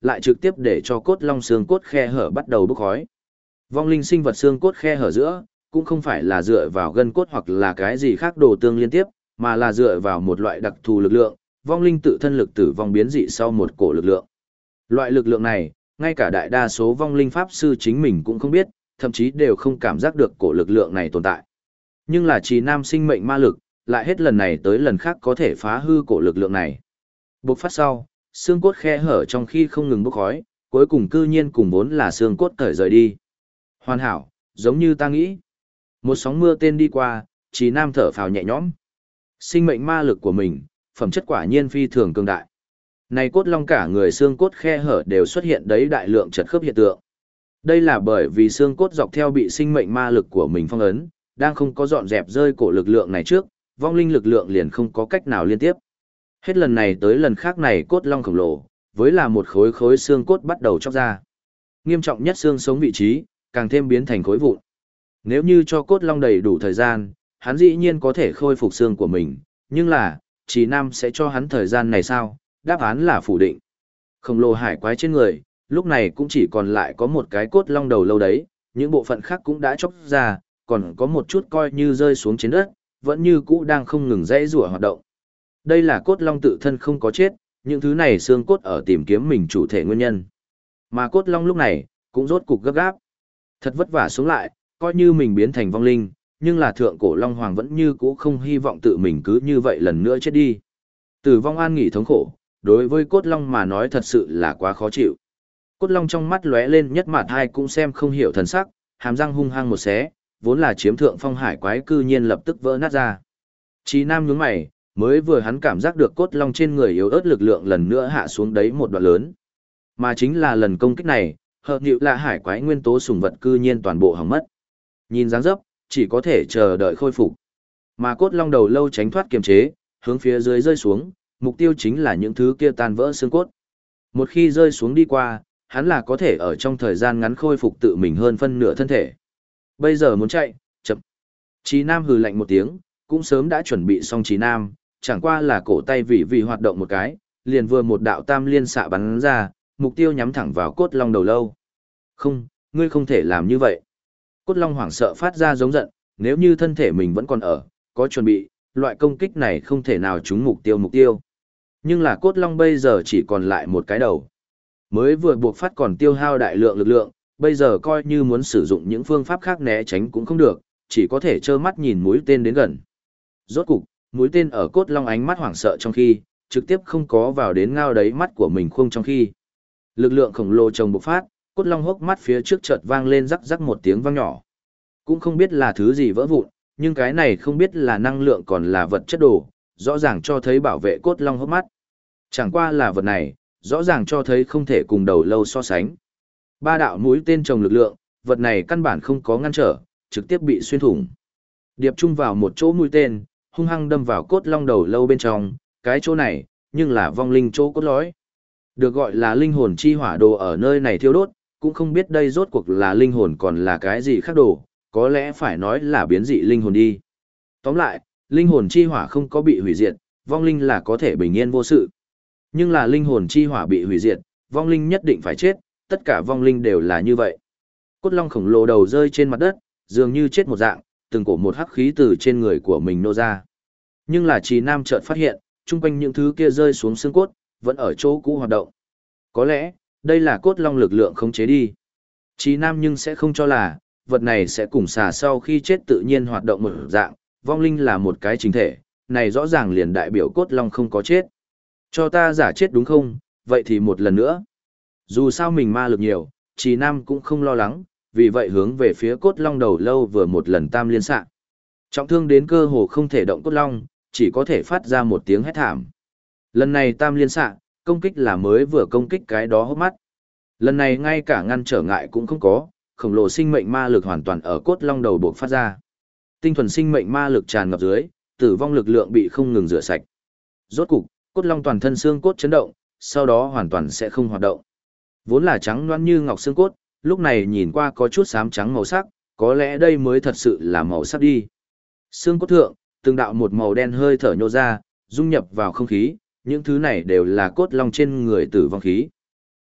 lại trực tiếp để cho cốt long xương cốt khe hở bắt đầu bốc khói. Vong linh sinh vật xương cốt khe hở giữa, cũng không phải là dựa vào gân cốt hoặc là cái gì khác đồ tương liên tiếp, mà là dựa vào một loại đặc thù lực lượng, vong linh tự thân lực tử vong biến dị sau một cổ lực lượng. Loại lực lượng này, ngay cả đại đa số vong linh pháp sư chính mình cũng không biết, thậm chí đều không cảm giác được cổ lực lượng này tồn tại. Nhưng là Trì Nam sinh mệnh ma lực, lại hết lần này tới lần khác có thể phá hư cổ lực lượng này. Bộc phát sau, xương cốt khe hở trong khi không ngừng bốc khói, cuối cùng cư nhiên cùng vốn là xương cốt cởi rời đi. Hoàn hảo, giống như ta nghĩ. Một sóng mưa tên đi qua, Trì Nam thở phào nhẹ nhõm. Sinh mệnh ma lực của mình, phẩm chất quả nhiên phi thường cường đại. Này cốt long cả người xương cốt khe hở đều xuất hiện đấy đại lượng chật khớp hiện tượng. Đây là bởi vì xương cốt dọc theo bị sinh mệnh ma lực của mình phong ấn, đang không có dọn dẹp rơi cổ lực lượng này trước, vong linh lực lượng liền không có cách nào liên tiếp. Hết lần này tới lần khác này cốt long khổng lồ, với là một khối khối xương cốt bắt đầu chóc ra. Nghiêm trọng nhất xương sống vị trí, càng thêm biến thành khối vụn. Nếu như cho cốt long đầy đủ thời gian, hắn dĩ nhiên có thể khôi phục xương của mình, nhưng là, Trì Nam sẽ cho hắn thời gian này sao? Đáp án là phủ định. Khổng lồ hải quái trên người, lúc này cũng chỉ còn lại có một cái cốt long đầu lâu đấy, những bộ phận khác cũng đã chóc ra, còn có một chút coi như rơi xuống trên đất, vẫn như cũ đang không ngừng dãy rủa hoạt động. Đây là cốt long tự thân không có chết, những thứ này xương cốt ở tìm kiếm mình chủ thể nguyên nhân. Mà cốt long lúc này, cũng rốt cục gấp gáp. Thật vất vả xuống lại, coi như mình biến thành vong linh, nhưng là thượng cổ long hoàng vẫn như cũ không hy vọng tự mình cứ như vậy lần nữa chết đi. Tử vong an nghỉ thống khổ, đối với cốt long mà nói thật sự là quá khó chịu. Cốt long trong mắt lóe lên nhất mặt hai cũng xem không hiểu thần sắc, hàm răng hung hăng một xé, vốn là chiếm thượng phong hải quái cư nhiên lập tức vỡ nát ra. Chí Nam nhướng mày, mới vừa hắn cảm giác được cốt long trên người yếu ớt lực lượng lần nữa hạ xuống đấy một đoạn lớn. Mà chính là lần công kích này, hợp nhịu là hải quái nguyên tố sủng vật cư nhiên toàn bộ hỏng mất. Nhìn dáng dấp, chỉ có thể chờ đợi khôi phục. Mà cốt long đầu lâu tránh thoát kiềm chế, hướng phía dưới rơi xuống, mục tiêu chính là những thứ kia tan vỡ xương cốt. Một khi rơi xuống đi qua, hắn là có thể ở trong thời gian ngắn khôi phục tự mình hơn phân nửa thân thể. Bây giờ muốn chạy, chậm. Chí Nam hừ lạnh một tiếng, cũng sớm đã chuẩn bị xong Chí Nam, chẳng qua là cổ tay vì hoạt động một cái, liền vừa một đạo tam liên xạ bắn ra, mục tiêu nhắm thẳng vào cốt long đầu lâu. Không, ngươi không thể làm như vậy. Cốt long hoảng sợ phát ra giống giận, nếu như thân thể mình vẫn còn ở, có chuẩn bị, loại công kích này không thể nào trúng mục tiêu. Nhưng là cốt long bây giờ chỉ còn lại một cái đầu. Mới vừa buộc phát còn tiêu hao đại lượng lực lượng, bây giờ coi như muốn sử dụng những phương pháp khác né tránh cũng không được, chỉ có thể trơ mắt nhìn mũi tên đến gần. Rốt cục, mũi tên ở cốt long ánh mắt hoảng sợ trong khi, trực tiếp không có vào đến ngao đấy mắt của mình khung trong khi. Lực lượng khổng lồ chồng bộc phát, cốt long hốc mắt phía trước chợt vang lên rắc rắc một tiếng vang nhỏ. Cũng không biết là thứ gì vỡ vụn, nhưng cái này không biết là năng lượng còn là vật chất đồ, rõ ràng cho thấy bảo vệ cốt long hốc mắt. Chẳng qua là vật này, rõ ràng cho thấy không thể cùng đầu lâu so sánh. Ba đạo mũi tên trồng lực lượng, vật này căn bản không có ngăn trở, trực tiếp bị xuyên thủng. Điệp chung vào một chỗ mũi tên, hung hăng đâm vào cốt long đầu lâu bên trong, cái chỗ này, nhưng là vong linh chỗ cốt lõi. Được gọi là linh hồn chi hỏa đồ ở nơi này thiêu đốt, cũng không biết đây rốt cuộc là linh hồn còn là cái gì khác đồ, có lẽ phải nói là biến dị linh hồn đi. Tóm lại, linh hồn chi hỏa không có bị hủy diệt, vong linh là có thể bình yên vô sự. Nhưng là linh hồn chi hỏa bị hủy diệt, vong linh nhất định phải chết, tất cả vong linh đều là như vậy. Cốt long khổng lồ đầu rơi trên mặt đất, dường như chết một dạng, từng cổ một hắc khí từ trên người của mình nô ra. Nhưng là Trì Nam chợt phát hiện, chung quanh những thứ kia rơi xuống xương cốt, vẫn ở chỗ cũ hoạt động. Có lẽ, đây là cốt long lực lượng khống chế đi. Trì Nam nhưng sẽ không cho là, vật này sẽ cùng xà sau khi chết tự nhiên hoạt động một dạng, vong linh là một cái chính thể, này rõ ràng liền đại biểu cốt long không có chết. Cho ta giả chết đúng không, vậy thì một lần nữa. Dù sao mình ma lực nhiều, Trì Nam cũng không lo lắng, vì vậy hướng về phía cốt long đầu lâu vừa một lần tam liên xạ. Trọng thương đến cơ hồ không thể động cốt long, chỉ có thể phát ra một tiếng hét thảm. Lần này tam liên xạ, công kích là mới vừa công kích cái đó hốc mắt. Lần này ngay cả ngăn trở ngại cũng không có, khổng lồ sinh mệnh ma lực hoàn toàn ở cốt long đầu buộc phát ra. Tinh thuần sinh mệnh ma lực tràn ngập dưới, tử vong lực lượng bị không ngừng rửa sạch. Rốt cục, cốt long toàn thân xương cốt chấn động, sau đó hoàn toàn sẽ không hoạt động. Vốn là trắng loãng như ngọc xương cốt, lúc này nhìn qua có chút xám trắng màu sắc, có lẽ đây mới thật sự là màu sắc đi. Xương cốt thượng, từng đạo một màu đen hơi thở nhô ra, dung nhập vào không khí, những thứ này đều là cốt long trên người tử vong khí.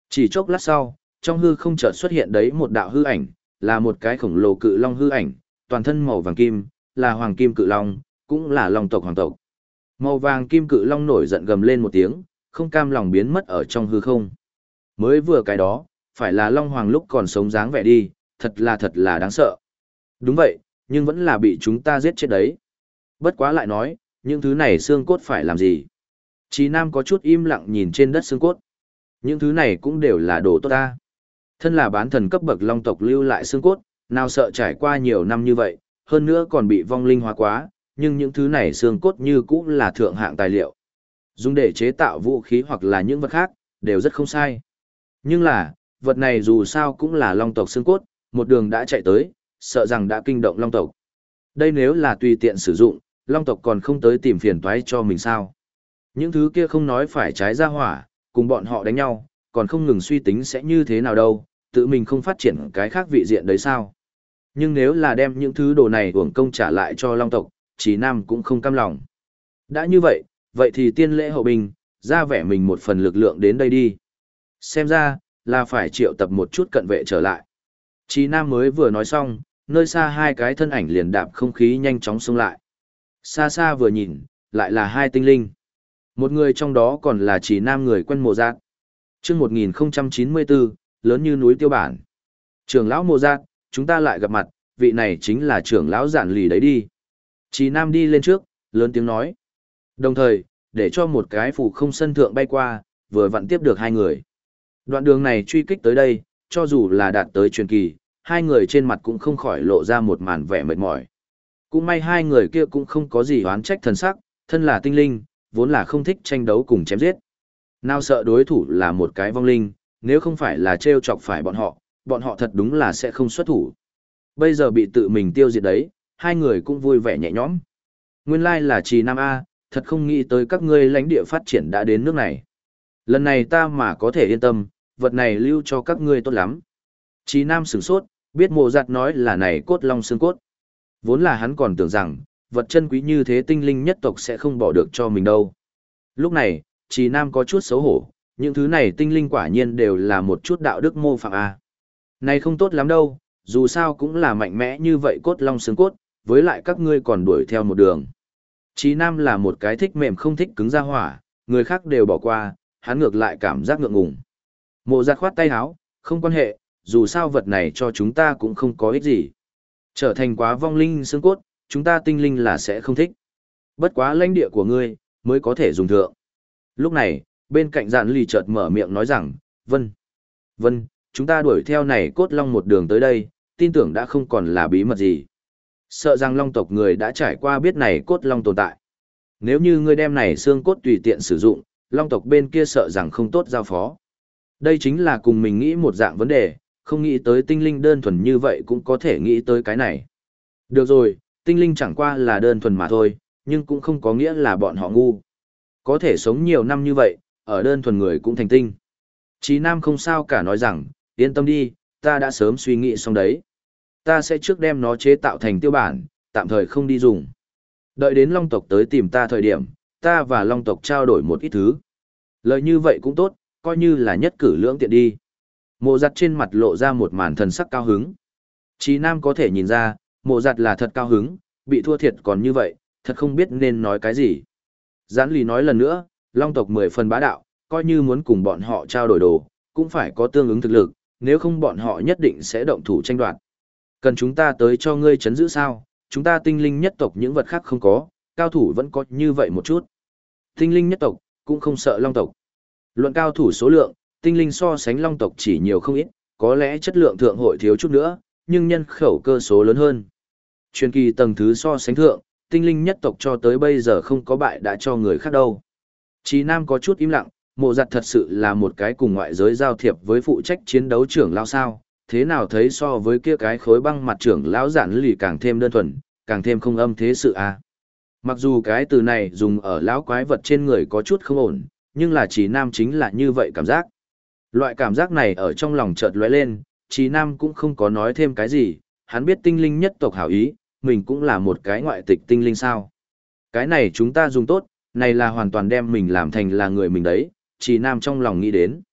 Chỉ chốc lát sau, trong hư không chợt xuất hiện đấy một đạo hư ảnh, là một cái khổng lồ cự long hư ảnh, toàn thân màu vàng kim, là hoàng kim cự long, cũng là long tộc hoàng tộc. Màu vàng kim cự long nổi giận gầm lên một tiếng, không cam lòng biến mất ở trong hư không. Mới vừa cái đó, phải là long hoàng lúc còn sống dáng vẻ đi, thật là đáng sợ. Đúng vậy, nhưng vẫn là bị chúng ta giết chết đấy. Bất quá lại nói, những thứ này xương cốt phải làm gì? Chí Nam có chút im lặng nhìn trên đất xương cốt. Những thứ này cũng đều là đồ tốt ta. Thân là bán thần cấp bậc long tộc lưu lại xương cốt, nào sợ trải qua nhiều năm như vậy, hơn nữa còn bị vong linh hóa quá, nhưng những thứ này xương cốt như cũng là thượng hạng tài liệu. Dùng để chế tạo vũ khí hoặc là những vật khác, đều rất không sai. Nhưng là, vật này dù sao cũng là long tộc xương cốt, một đường đã chạy tới, sợ rằng đã kinh động long tộc. Đây nếu là tùy tiện sử dụng, long tộc còn không tới tìm phiền toái cho mình sao. Những thứ kia không nói phải trái ra hỏa, cùng bọn họ đánh nhau, còn không ngừng suy tính sẽ như thế nào đâu, tự mình không phát triển cái khác vị diện đấy sao. Nhưng nếu là đem những thứ đồ này uổng công trả lại cho long tộc, Chí Nam cũng không cam lòng. Đã như vậy, vậy thì tiên lễ hậu binh, ra vẻ mình một phần lực lượng đến đây đi. Xem ra, là phải triệu tập một chút cận vệ trở lại. Chí Nam mới vừa nói xong, nơi xa hai cái thân ảnh liền đạp không khí nhanh chóng xông lại. Xa xa vừa nhìn, lại là hai tinh linh. Một người trong đó còn là Chí Nam người quen Mộ Giác. Chương 1094, lớn như núi tiêu bản. Trưởng lão Mộ Giác, chúng ta lại gặp mặt, vị này chính là trưởng lão Giản Lì đấy đi. Chí Nam đi lên trước, lớn tiếng nói. Đồng thời, để cho một cái phù không sân thượng bay qua, vừa vặn tiếp được hai người. Đoạn đường này truy kích tới đây, cho dù là đạt tới truyền kỳ, hai người trên mặt cũng không khỏi lộ ra một màn vẻ mệt mỏi. Cũng may hai người kia cũng không có gì oán trách thần sắc, thân là tinh linh, vốn là không thích tranh đấu cùng chém giết. Nào sợ đối thủ là một cái vong linh, nếu không phải là trêu chọc phải bọn họ thật đúng là sẽ không xuất thủ. Bây giờ bị tự mình tiêu diệt đấy, hai người cũng vui vẻ nhẹ nhõm. Nguyên lai là Trì Nam A, thật không nghĩ tới các ngươi lãnh địa phát triển đã đến nước này. Lần này ta mà có thể yên tâm, vật này lưu cho các ngươi tốt lắm. Trì Nam sửng sốt, biết Mộ Giặt nói là này cốt long xương cốt. Vốn là hắn còn tưởng rằng, vật chân quý như thế tinh linh nhất tộc sẽ không bỏ được cho mình đâu. Lúc này, Trì Nam có chút xấu hổ, những thứ này tinh linh quả nhiên đều là một chút đạo đức mô phạm A. Này không tốt lắm đâu, dù sao cũng là mạnh mẽ như vậy cốt long xương cốt, với lại các ngươi còn đuổi theo một đường. Trì Nam là một cái thích mềm không thích cứng ra hỏa, người khác đều bỏ qua, hắn ngược lại cảm giác ngượng ngùng. Mộ Giặt khoát tay áo, không quan hệ, dù sao vật này cho chúng ta cũng không có ích gì. Trở thành quá vong linh xương cốt, chúng ta tinh linh là sẽ không thích. Bất quá lãnh địa của ngươi, mới có thể dùng thượng. Lúc này, bên cạnh Dạn Lì chợt mở miệng nói rằng, Vân, chúng ta đuổi theo này cốt long một đường tới đây, tin tưởng đã không còn là bí mật gì. Sợ rằng long tộc người đã trải qua biết này cốt long tồn tại. Nếu như ngươi đem này xương cốt tùy tiện sử dụng, long tộc bên kia sợ rằng không tốt giao phó. Đây chính là cùng mình nghĩ một dạng vấn đề, không nghĩ tới tinh linh đơn thuần như vậy cũng có thể nghĩ tới cái này. Được rồi, tinh linh chẳng qua là đơn thuần mà thôi, nhưng cũng không có nghĩa là bọn họ ngu. Có thể sống nhiều năm như vậy, ở đơn thuần người cũng thành tinh. Chí Nam không sao cả nói rằng, yên tâm đi, ta đã sớm suy nghĩ xong đấy. Ta sẽ trước đem nó chế tạo thành tiêu bản, tạm thời không đi dùng. Đợi đến long tộc tới tìm ta thời điểm, ta và long tộc trao đổi một ít thứ. Lời như vậy cũng tốt, coi như là nhất cử lưỡng tiện đi. Mộ Giặt trên mặt lộ ra một màn thần sắc cao hứng. Chí Nam có thể nhìn ra, Mộ Giặt là thật cao hứng, bị thua thiệt còn như vậy, thật không biết nên nói cái gì. Giản Lì nói lần nữa, long tộc 10 phần bá đạo, coi như muốn cùng bọn họ trao đổi đồ, cũng phải có tương ứng thực lực, nếu không bọn họ nhất định sẽ động thủ tranh đoạt. Cần chúng ta tới cho ngươi chấn giữ sao, chúng ta tinh linh nhất tộc những vật khác không có, cao thủ vẫn có như vậy một chút. Tinh linh nhất tộc, cũng không sợ long tộc. Luận cao thủ số lượng, tinh linh so sánh long tộc chỉ nhiều không ít, có lẽ chất lượng thượng hội thiếu chút nữa, nhưng nhân khẩu cơ số lớn hơn. Truyền kỳ tầng thứ so sánh thượng, tinh linh nhất tộc cho tới bây giờ không có bại đã cho người khác đâu. Chí Nam có chút im lặng, Mộ Giặt thật sự là một cái cùng ngoại giới giao thiệp với phụ trách chiến đấu trưởng lão sao, thế nào thấy so với kia cái khối băng mặt trưởng lão Giản Lì càng thêm đơn thuần, càng thêm không âm thế sự a. Mặc dù cái từ này dùng ở lão quái vật trên người có chút không ổn, nhưng là Chí Nam chính là như vậy cảm giác. Loại cảm giác này ở trong lòng chợt lóe lên, Chí Nam cũng không có nói thêm cái gì, hắn biết tinh linh nhất tộc hảo ý, mình cũng là một cái ngoại tịch tinh linh sao. Cái này chúng ta dùng tốt, này là hoàn toàn đem mình làm thành là người mình đấy, Chí Nam trong lòng nghĩ đến.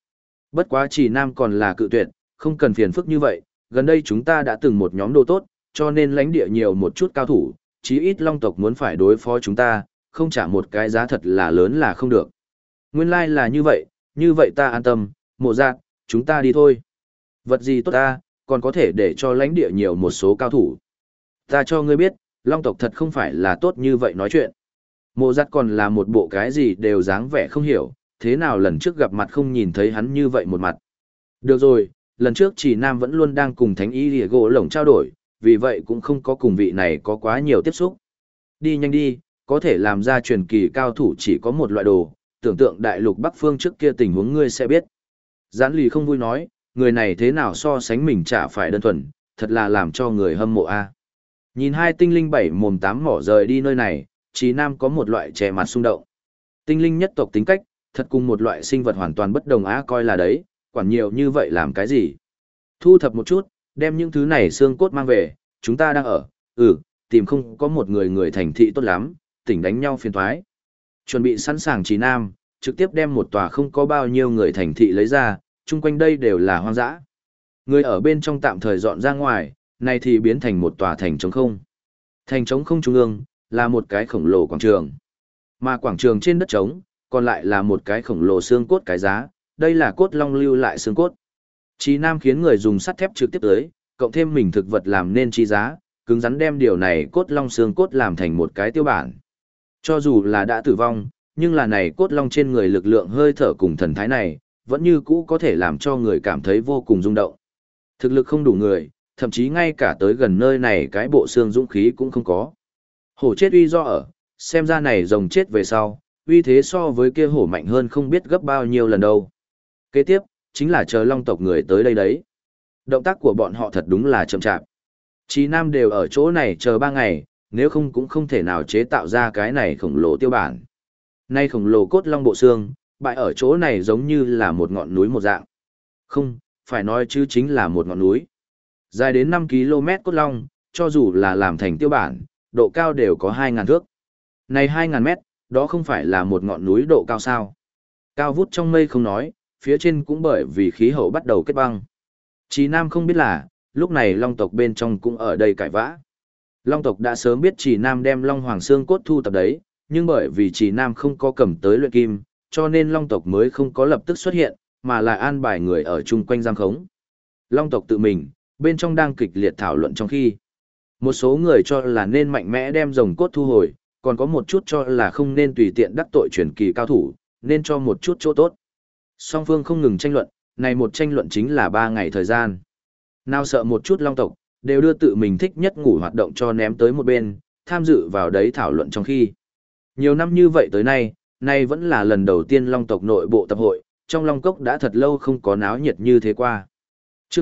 Bất quá chỉ nam còn là cự tuyệt, không cần phiền phức như vậy, gần đây chúng ta đã từng một nhóm đồ tốt, cho nên lãnh địa nhiều một chút cao thủ, chí ít long tộc muốn phải đối phó chúng ta, không trả một cái giá thật là lớn là không được. Nguyên lai là như vậy ta an tâm, Mộ Giác, chúng ta đi thôi. Vật gì tốt ta, còn có thể để cho lãnh địa nhiều một số cao thủ. Ta cho ngươi biết, long tộc thật không phải là tốt như vậy nói chuyện. Mộ Giác còn là một bộ cái gì đều dáng vẻ không hiểu, thế nào lần trước gặp mặt không nhìn thấy hắn như vậy một mặt. Được rồi, lần trước chỉ Nam vẫn luôn đang cùng Thánh Y Lìa Gỗ Lổng trao đổi, vì vậy cũng không có cùng vị này có quá nhiều tiếp xúc. Đi nhanh đi, có thể làm ra truyền kỳ cao thủ chỉ có một loại đồ, tưởng tượng đại lục Bắc Phương trước kia tình huống ngươi sẽ biết. Giản Lì không vui nói, người này thế nào so sánh mình chả phải đơn thuần, thật là làm cho người hâm mộ a. Nhìn hai tinh linh bảy mồm tám mỏ rời đi nơi này, Chí Nam có một loại trẻ mặt xung động. Tinh linh nhất tộc tính cách, thật cùng một loại sinh vật hoàn toàn bất đồng á coi là đấy, quản nhiều như vậy làm cái gì. Thu thập một chút, đem những thứ này xương cốt mang về, chúng ta đang ở, tìm không có một người thành thị tốt lắm, tỉnh đánh nhau phiền thoái. Chuẩn bị sẵn sàng Chí Nam, trực tiếp đem một tòa không có bao nhiêu người thành thị lấy ra, chung quanh đây đều là hoang dã. Người ở bên trong tạm thời dọn ra ngoài, này thì biến thành một tòa thành trống không. Thành trống không trung ương, là một cái khổng lồ quảng trường. Mà quảng trường trên đất trống, còn lại là một cái khổng lồ xương cốt cái giá, đây là cốt long lưu lại xương cốt. Chí Nam khiến người dùng sắt thép trực tiếp tới, cộng thêm mình thực vật làm nên chi giá, cứng rắn đem điều này cốt long xương cốt làm thành một cái tiêu bản. Cho dù là đã tử vong, nhưng là này cốt long trên người lực lượng hơi thở cùng thần thái này, vẫn như cũ có thể làm cho người cảm thấy vô cùng rung động. Thực lực không đủ người, thậm chí ngay cả tới gần nơi này cái bộ xương dũng khí cũng không có. Hổ chết uy do ở, xem ra này rồng chết về sau, uy thế so với kia hổ mạnh hơn không biết gấp bao nhiêu lần đâu. Kế tiếp, chính là chờ long tộc người tới đây đấy. Động tác của bọn họ thật đúng là chậm chạp. Chí Nam đều ở chỗ này chờ 3 ngày, nếu không cũng không thể nào chế tạo ra cái này khổng lồ tiêu bản. Nay khổng lồ cốt long bộ xương, bại ở chỗ này giống như là một ngọn núi một dạng. Không, phải nói chứ chính là một ngọn núi. Dài đến 5 km cốt long, cho dù là làm thành tiêu bản, độ cao đều có 2.000 thước. Này 2.000 mét, đó không phải là một ngọn núi độ cao sao. Cao vút trong mây không nói, phía trên cũng bởi vì khí hậu bắt đầu kết băng. Chí Nam không biết là, lúc này long tộc bên trong cũng ở đây cãi vã. Long tộc đã sớm biết Chí Nam đem long hoàng xương cốt thu tập đấy, nhưng bởi vì Chí Nam không có cầm tới luyện kim, cho nên long tộc mới không có lập tức xuất hiện, mà là an bài người ở chung quanh giam khống. Long tộc tự mình, bên trong đang kịch liệt thảo luận trong khi. Một số người cho là nên mạnh mẽ đem rồng cốt thu hồi, còn có một chút cho là không nên tùy tiện đắc tội truyền kỳ cao thủ, nên cho một chút chỗ tốt. Song phương không ngừng tranh luận, này một tranh luận chính là 3 ngày thời gian. Nào sợ một chút long tộc, đều đưa tự mình thích nhất ngủ hoạt động cho ném tới một bên, tham dự vào đấy thảo luận trong khi. Nhiều năm như vậy tới nay, nay vẫn là lần đầu tiên long tộc nội bộ tập hội, trong long cốc đã thật lâu không có náo nhiệt như thế qua. Trước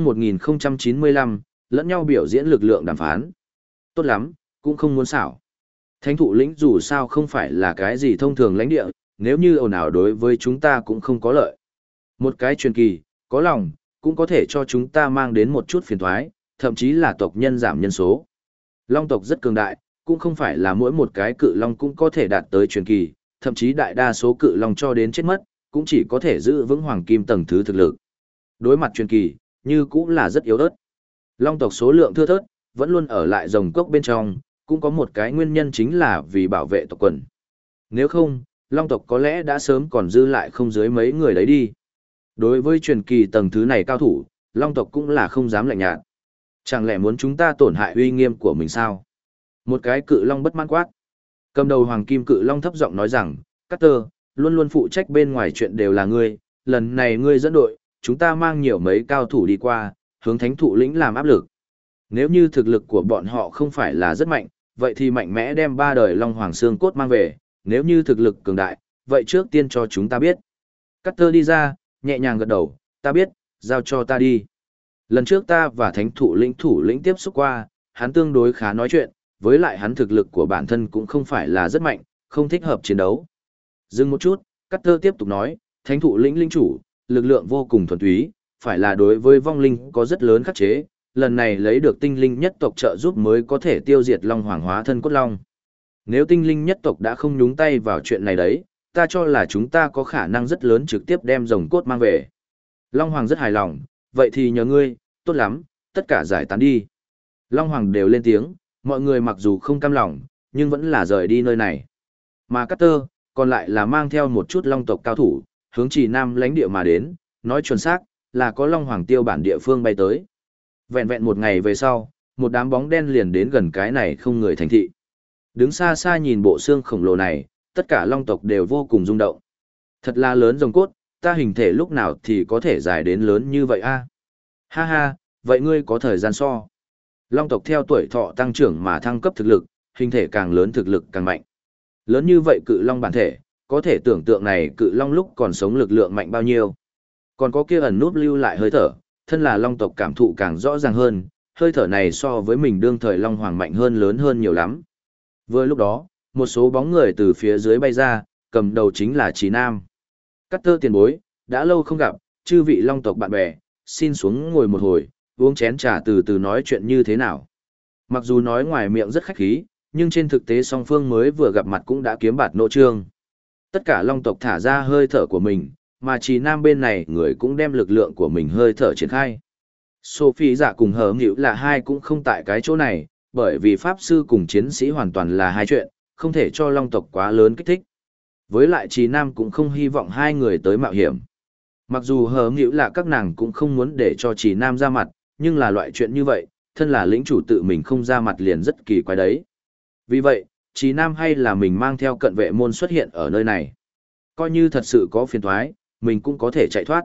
1095, lẫn nhau biểu diễn lực lượng đàm phán. Tốt lắm, cũng không muốn xảo. Thánh thụ lĩnh dù sao không phải là cái gì thông thường lãnh địa, nếu như ồn ào đối với chúng ta cũng không có lợi. Một cái truyền kỳ, có lòng, cũng có thể cho chúng ta mang đến một chút phiền toái, thậm chí là tộc nhân giảm nhân số. Long tộc rất cường đại, cũng không phải là mỗi một cái cự long cũng có thể đạt tới truyền kỳ, thậm chí đại đa số cự long cho đến chết mất, cũng chỉ có thể giữ vững hoàng kim tầng thứ thực lực. Đối mặt truyền kỳ, như cũng là rất yếu ớt. Long tộc số lượng thưa thớt, vẫn luôn ở lại rồng cốc bên trong, cũng có một cái nguyên nhân chính là vì bảo vệ tộc quần. Nếu không, long tộc có lẽ đã sớm còn dư lại không dưới mấy người đấy đi. Đối với truyền kỳ tầng thứ này cao thủ, long tộc cũng là không dám lạnh nhạt. Chẳng lẽ muốn chúng ta tổn hại uy nghiêm của mình sao? Một cái cự long bất mãn quát. Cầm đầu hoàng kim cự long thấp giọng nói rằng, Carter, luôn luôn phụ trách bên ngoài chuyện đều là ngươi, lần này ngươi dẫn đội, chúng ta mang nhiều mấy cao thủ đi qua, hướng thánh thụ lĩnh làm áp lực. Nếu như thực lực của bọn họ không phải là rất mạnh, vậy thì mạnh mẽ đem 3 đời long hoàng xương cốt mang về, nếu như thực lực cường đại, vậy trước tiên cho chúng ta biết. Carter đi ra, nhẹ nhàng gật đầu, ta biết, giao cho ta đi. Lần trước ta và thánh thủ lĩnh tiếp xúc qua, hắn tương đối khá nói chuyện, với lại hắn thực lực của bản thân cũng không phải là rất mạnh, không thích hợp chiến đấu. Dừng một chút, Carter tiếp tục nói, thánh thụ lĩnh chủ, lực lượng vô cùng thuần túy, phải là đối với vong linh có rất lớn khắc chế, lần này lấy được tinh linh nhất tộc trợ giúp mới có thể tiêu diệt long hoàng hóa thân cốt long. Nếu tinh linh nhất tộc đã không nhúng tay vào chuyện này đấy, ta cho là chúng ta có khả năng rất lớn trực tiếp đem rồng cốt mang về. Long Hoàng rất hài lòng, vậy thì nhờ ngươi, tốt lắm, tất cả giải tán đi. Long Hoàng đều lên tiếng, mọi người mặc dù không cam lòng, nhưng vẫn là rời đi nơi này. Mà Carter, còn lại là mang theo một chút Long tộc cao thủ, hướng Trì Nam lãnh địa mà đến, nói chuẩn xác, là có Long Hoàng tiêu bản địa phương bay tới. Vẹn vẹn một ngày về sau, một đám bóng đen liền đến gần cái này không người thành thị. Đứng xa xa nhìn bộ xương khổng lồ này, tất cả Long tộc đều vô cùng rung động. Thật là lớn rồng cốt, ta hình thể lúc nào thì có thể dài đến lớn như vậy a? Ha ha, vậy ngươi có thời gian so. Long tộc theo tuổi thọ tăng trưởng mà thăng cấp thực lực, hình thể càng lớn thực lực càng mạnh. Lớn như vậy cự long bản thể, có thể tưởng tượng này cự long lúc còn sống lực lượng mạnh bao nhiêu. Còn có kia ẩn núp lưu lại hơi thở, thân là long tộc cảm thụ càng rõ ràng hơn, hơi thở này so với mình đương thời long hoàng mạnh hơn lớn hơn nhiều lắm. Vừa lúc đó, một số bóng người từ phía dưới bay ra, cầm đầu chính là Trí Nam. Carter tiền bối, đã lâu không gặp, chư vị long tộc bạn bè, xin xuống ngồi một hồi, uống chén trà từ từ nói chuyện như thế nào. Mặc dù nói ngoài miệng rất khách khí, nhưng trên thực tế song phương mới vừa gặp mặt cũng đã kiếm bạt nộ trương. Tất cả long tộc thả ra hơi thở của mình, mà Trí Nam bên này người cũng đem lực lượng của mình hơi thở triển khai. Sophie giả cùng hờ nghịu là hai cũng không tại cái chỗ này, bởi vì pháp sư cùng chiến sĩ hoàn toàn là hai chuyện, không thể cho long tộc quá lớn kích thích. Với lại Trí Nam cũng không hy vọng hai người tới mạo hiểm. Mặc dù hờ nghịu là các nàng cũng không muốn để cho Trí Nam ra mặt, nhưng là loại chuyện như vậy, thân là lĩnh chủ tự mình không ra mặt liền rất kỳ quái đấy. Vì vậy, Trí Nam hay là mình mang theo cận vệ môn xuất hiện ở nơi này. Coi như thật sự có phiền toái, mình cũng có thể chạy thoát.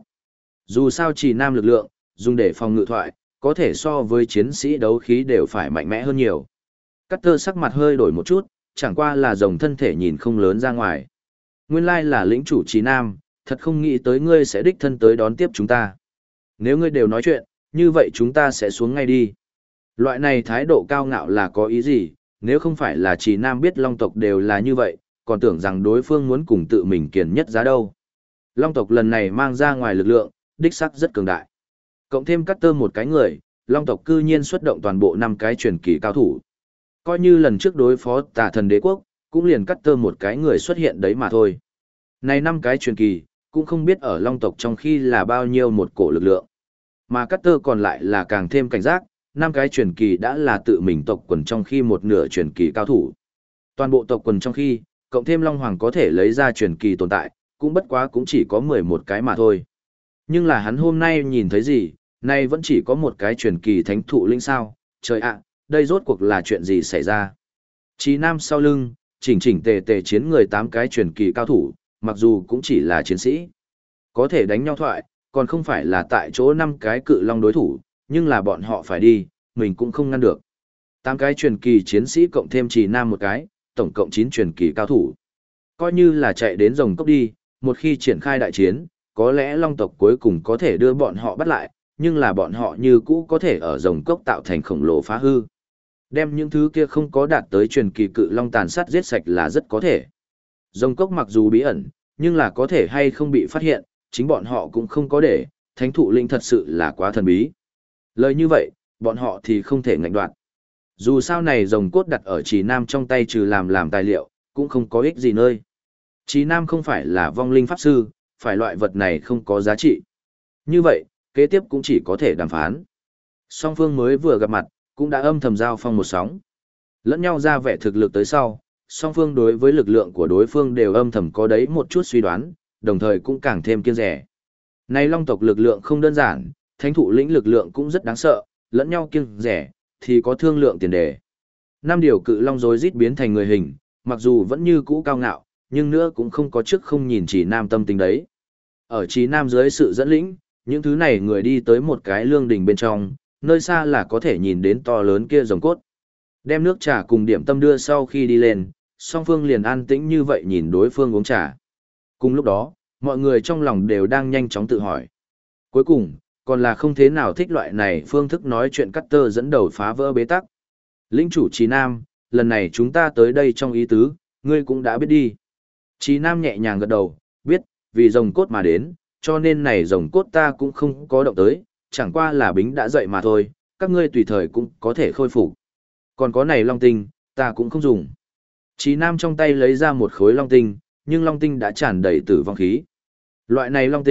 Dù sao Trí Nam lực lượng, dùng để phòng ngự thoại, có thể so với chiến sĩ đấu khí đều phải mạnh mẽ hơn nhiều. Carter sắc mặt hơi đổi một chút, chẳng qua là rồng thân thể nhìn không lớn ra ngoài. Nguyên lai là lĩnh chủ Trí Nam, thật không nghĩ tới ngươi sẽ đích thân tới đón tiếp chúng ta. Nếu ngươi đều nói chuyện, như vậy chúng ta sẽ xuống ngay đi. Loại này thái độ cao ngạo là có ý gì, nếu không phải là Trí Nam biết long tộc đều là như vậy, còn tưởng rằng đối phương muốn cùng tự mình kiền nhất giá đâu. Long tộc lần này mang ra ngoài lực lượng, đích sắc rất cường đại. Cộng thêm Carter một cái người, long tộc cư nhiên xuất động toàn bộ 5 cái truyền kỳ cao thủ. Coi như lần trước đối phó tà thần đế quốc, cũng liền Carter một cái người xuất hiện đấy mà thôi. Này 5 cái truyền kỳ, cũng không biết ở long tộc trong khi là bao nhiêu một cổ lực lượng. Mà Carter còn lại là càng thêm cảnh giác, 5 cái truyền kỳ đã là tự mình tộc quần trong khi một nửa truyền kỳ cao thủ. Toàn bộ tộc quần trong khi, cộng thêm Long Hoàng có thể lấy ra truyền kỳ tồn tại, cũng bất quá cũng chỉ có 11 cái mà thôi. Nhưng là hắn hôm nay nhìn thấy gì, nay vẫn chỉ có một cái truyền kỳ thánh thụ linh sao, trời ạ, đây rốt cuộc là chuyện gì xảy ra. Trí Nam sau lưng, chỉnh chỉnh tề tề chiến người 8 cái truyền kỳ cao thủ, mặc dù cũng chỉ là chiến sĩ. Có thể đánh nhau thoại, còn không phải là tại chỗ 5 cái cự long đối thủ, nhưng là bọn họ phải đi, mình cũng không ngăn được. 8 cái truyền kỳ chiến sĩ cộng thêm Trí Nam một cái, tổng cộng 9 truyền kỳ cao thủ. Coi như là chạy đến rồng cốc đi, một khi triển khai đại chiến, có lẽ long tộc cuối cùng có thể đưa bọn họ bắt lại, nhưng là bọn họ như cũ có thể ở rồng cốc tạo thành khổng lồ phá hư. Đem những thứ kia không có đạt tới truyền kỳ cự long tàn sát giết sạch là rất có thể. Rồng cốc mặc dù bí ẩn, nhưng là có thể hay không bị phát hiện, chính bọn họ cũng không có để, thánh thụ linh thật sự là quá thần bí. Lời như vậy, bọn họ thì không thể ngạnh đoạt. Dù sao này rồng cốt đặt ở Trí Nam trong tay trừ làm tài liệu, cũng không có ích gì nơi. Trí Nam không phải là vong linh pháp sư, phải loại vật này không có giá trị. Như vậy, kế tiếp cũng chỉ có thể đàm phán. Song phương mới vừa gặp mặt, cũng đã âm thầm giao phong một sóng. Lẫn nhau ra vẻ thực lực tới sau, song phương đối với lực lượng của đối phương đều âm thầm có đấy một chút suy đoán, đồng thời cũng càng thêm kiêng rẻ. Này long tộc lực lượng không đơn giản, thánh thụ lĩnh lực lượng cũng rất đáng sợ, lẫn nhau kiêng rẻ, thì có thương lượng tiền đề. 5 điều cự long rối rít biến thành người hình, mặc dù vẫn như cũ cao ngạo, nhưng nữa cũng không có trước không nhìn Trí Nam tâm tính đấy. Ở Trí Nam dưới sự dẫn lĩnh, những thứ này người đi tới một cái lương đình bên trong, nơi xa là có thể nhìn đến to lớn kia rồng cốt. Đem nước trà cùng điểm tâm đưa sau khi đi lên, song phương liền an tĩnh như vậy nhìn đối phương uống trà. Cùng lúc đó, mọi người trong lòng đều đang nhanh chóng tự hỏi. Cuối cùng, còn là không thế nào thích loại này phương thức nói chuyện Carter dẫn đầu phá vỡ bế tắc. Lĩnh chủ Trí Nam, lần này chúng ta tới đây trong ý tứ, ngươi cũng đã biết đi. Trí Nam nhẹ nhàng gật đầu, biết, vì rồng cốt mà đến, cho nên này rồng cốt ta cũng không có động tới, chẳng qua là bính đã dậy mà thôi, các ngươi tùy thời cũng có thể khôi phục. Còn có này long tinh, ta cũng không dùng. Trí Nam trong tay lấy ra một khối long tinh, nhưng long tinh đã tràn đầy tử vong khí. Loại này long tinh,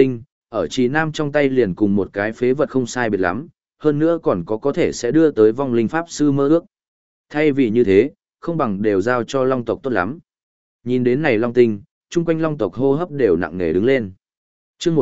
ở Trì Nam trong tay liền cùng một cái phế vật không sai biệt lắm, hơn nữa còn có thể sẽ đưa tới vong linh pháp sư mơ ước. Thay vì như thế, không bằng đều giao cho long tộc tốt lắm. Nhìn đến này long tinh, chung quanh long tộc hô hấp đều nặng nề đứng lên. Chương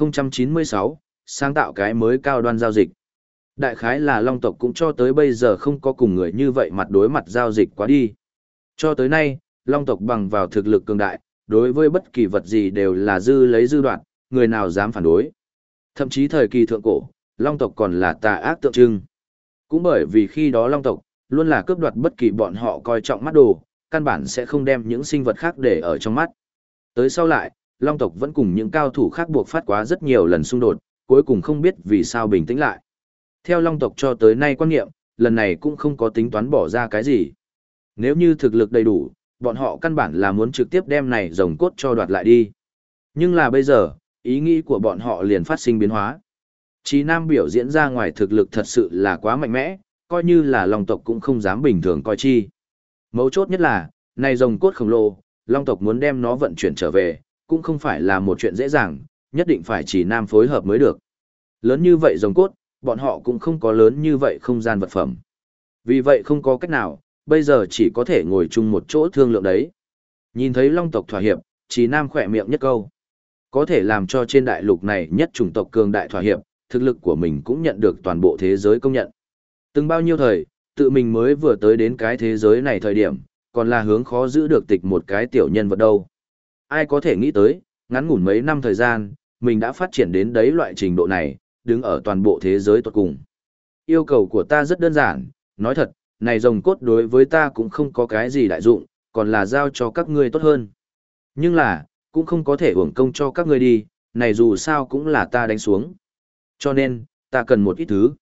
1096, sáng tạo cái mới cao đoan giao dịch. Đại khái là long tộc cũng cho tới bây giờ không có cùng người như vậy mặt đối mặt giao dịch quá đi. Cho tới nay, long tộc bằng vào thực lực cường đại, đối với bất kỳ vật gì đều là dư lấy dư đoạn, người nào dám phản đối. Thậm chí thời kỳ thượng cổ, long tộc còn là tà ác tượng trưng. Cũng bởi vì khi đó long tộc, luôn là cướp đoạt bất kỳ bọn họ coi trọng mắt đồ, căn bản sẽ không đem những sinh vật khác để ở trong mắt. Tới sau lại, long tộc vẫn cùng những cao thủ khác buộc phát quá rất nhiều lần xung đột, cuối cùng không biết vì sao bình tĩnh lại. Theo long tộc cho tới nay quan niệm, lần này cũng không có tính toán bỏ ra cái gì. Nếu như thực lực đầy đủ, bọn họ căn bản là muốn trực tiếp đem này rồng cốt cho đoạt lại đi. Nhưng là bây giờ, ý nghĩ của bọn họ liền phát sinh biến hóa. Chí Nam biểu diễn ra ngoài thực lực thật sự là quá mạnh mẽ, coi như là long tộc cũng không dám bình thường coi chi. Mấu chốt nhất là, này rồng cốt khổng lồ, long tộc muốn đem nó vận chuyển trở về, cũng không phải là một chuyện dễ dàng, nhất định phải Chí Nam phối hợp mới được. Lớn như vậy rồng cốt, bọn họ cũng không có lớn như vậy không gian vật phẩm. Vì vậy không có cách nào, bây giờ chỉ có thể ngồi chung một chỗ thương lượng đấy. Nhìn thấy long tộc thỏa hiệp, Chí Nam khỏe miệng nhất câu. Có thể làm cho trên đại lục này nhất chủng tộc cường đại thỏa hiệp, thực lực của mình cũng nhận được toàn bộ thế giới công nhận. Từng bao nhiêu thời, tự mình mới vừa tới đến cái thế giới này thời điểm, còn là hướng khó giữ được tịch một cái tiểu nhân vật đâu. Ai có thể nghĩ tới, ngắn ngủn mấy năm thời gian, mình đã phát triển đến đấy loại trình độ này, đứng ở toàn bộ thế giới tuột cùng. Yêu cầu của ta rất đơn giản, nói thật, này rồng cốt đối với ta cũng không có cái gì đại dụng, còn là giao cho các ngươi tốt hơn. Nhưng là, cũng không có thể uổng công cho các ngươi đi, này dù sao cũng là ta đánh xuống. Cho nên, ta cần một ít thứ.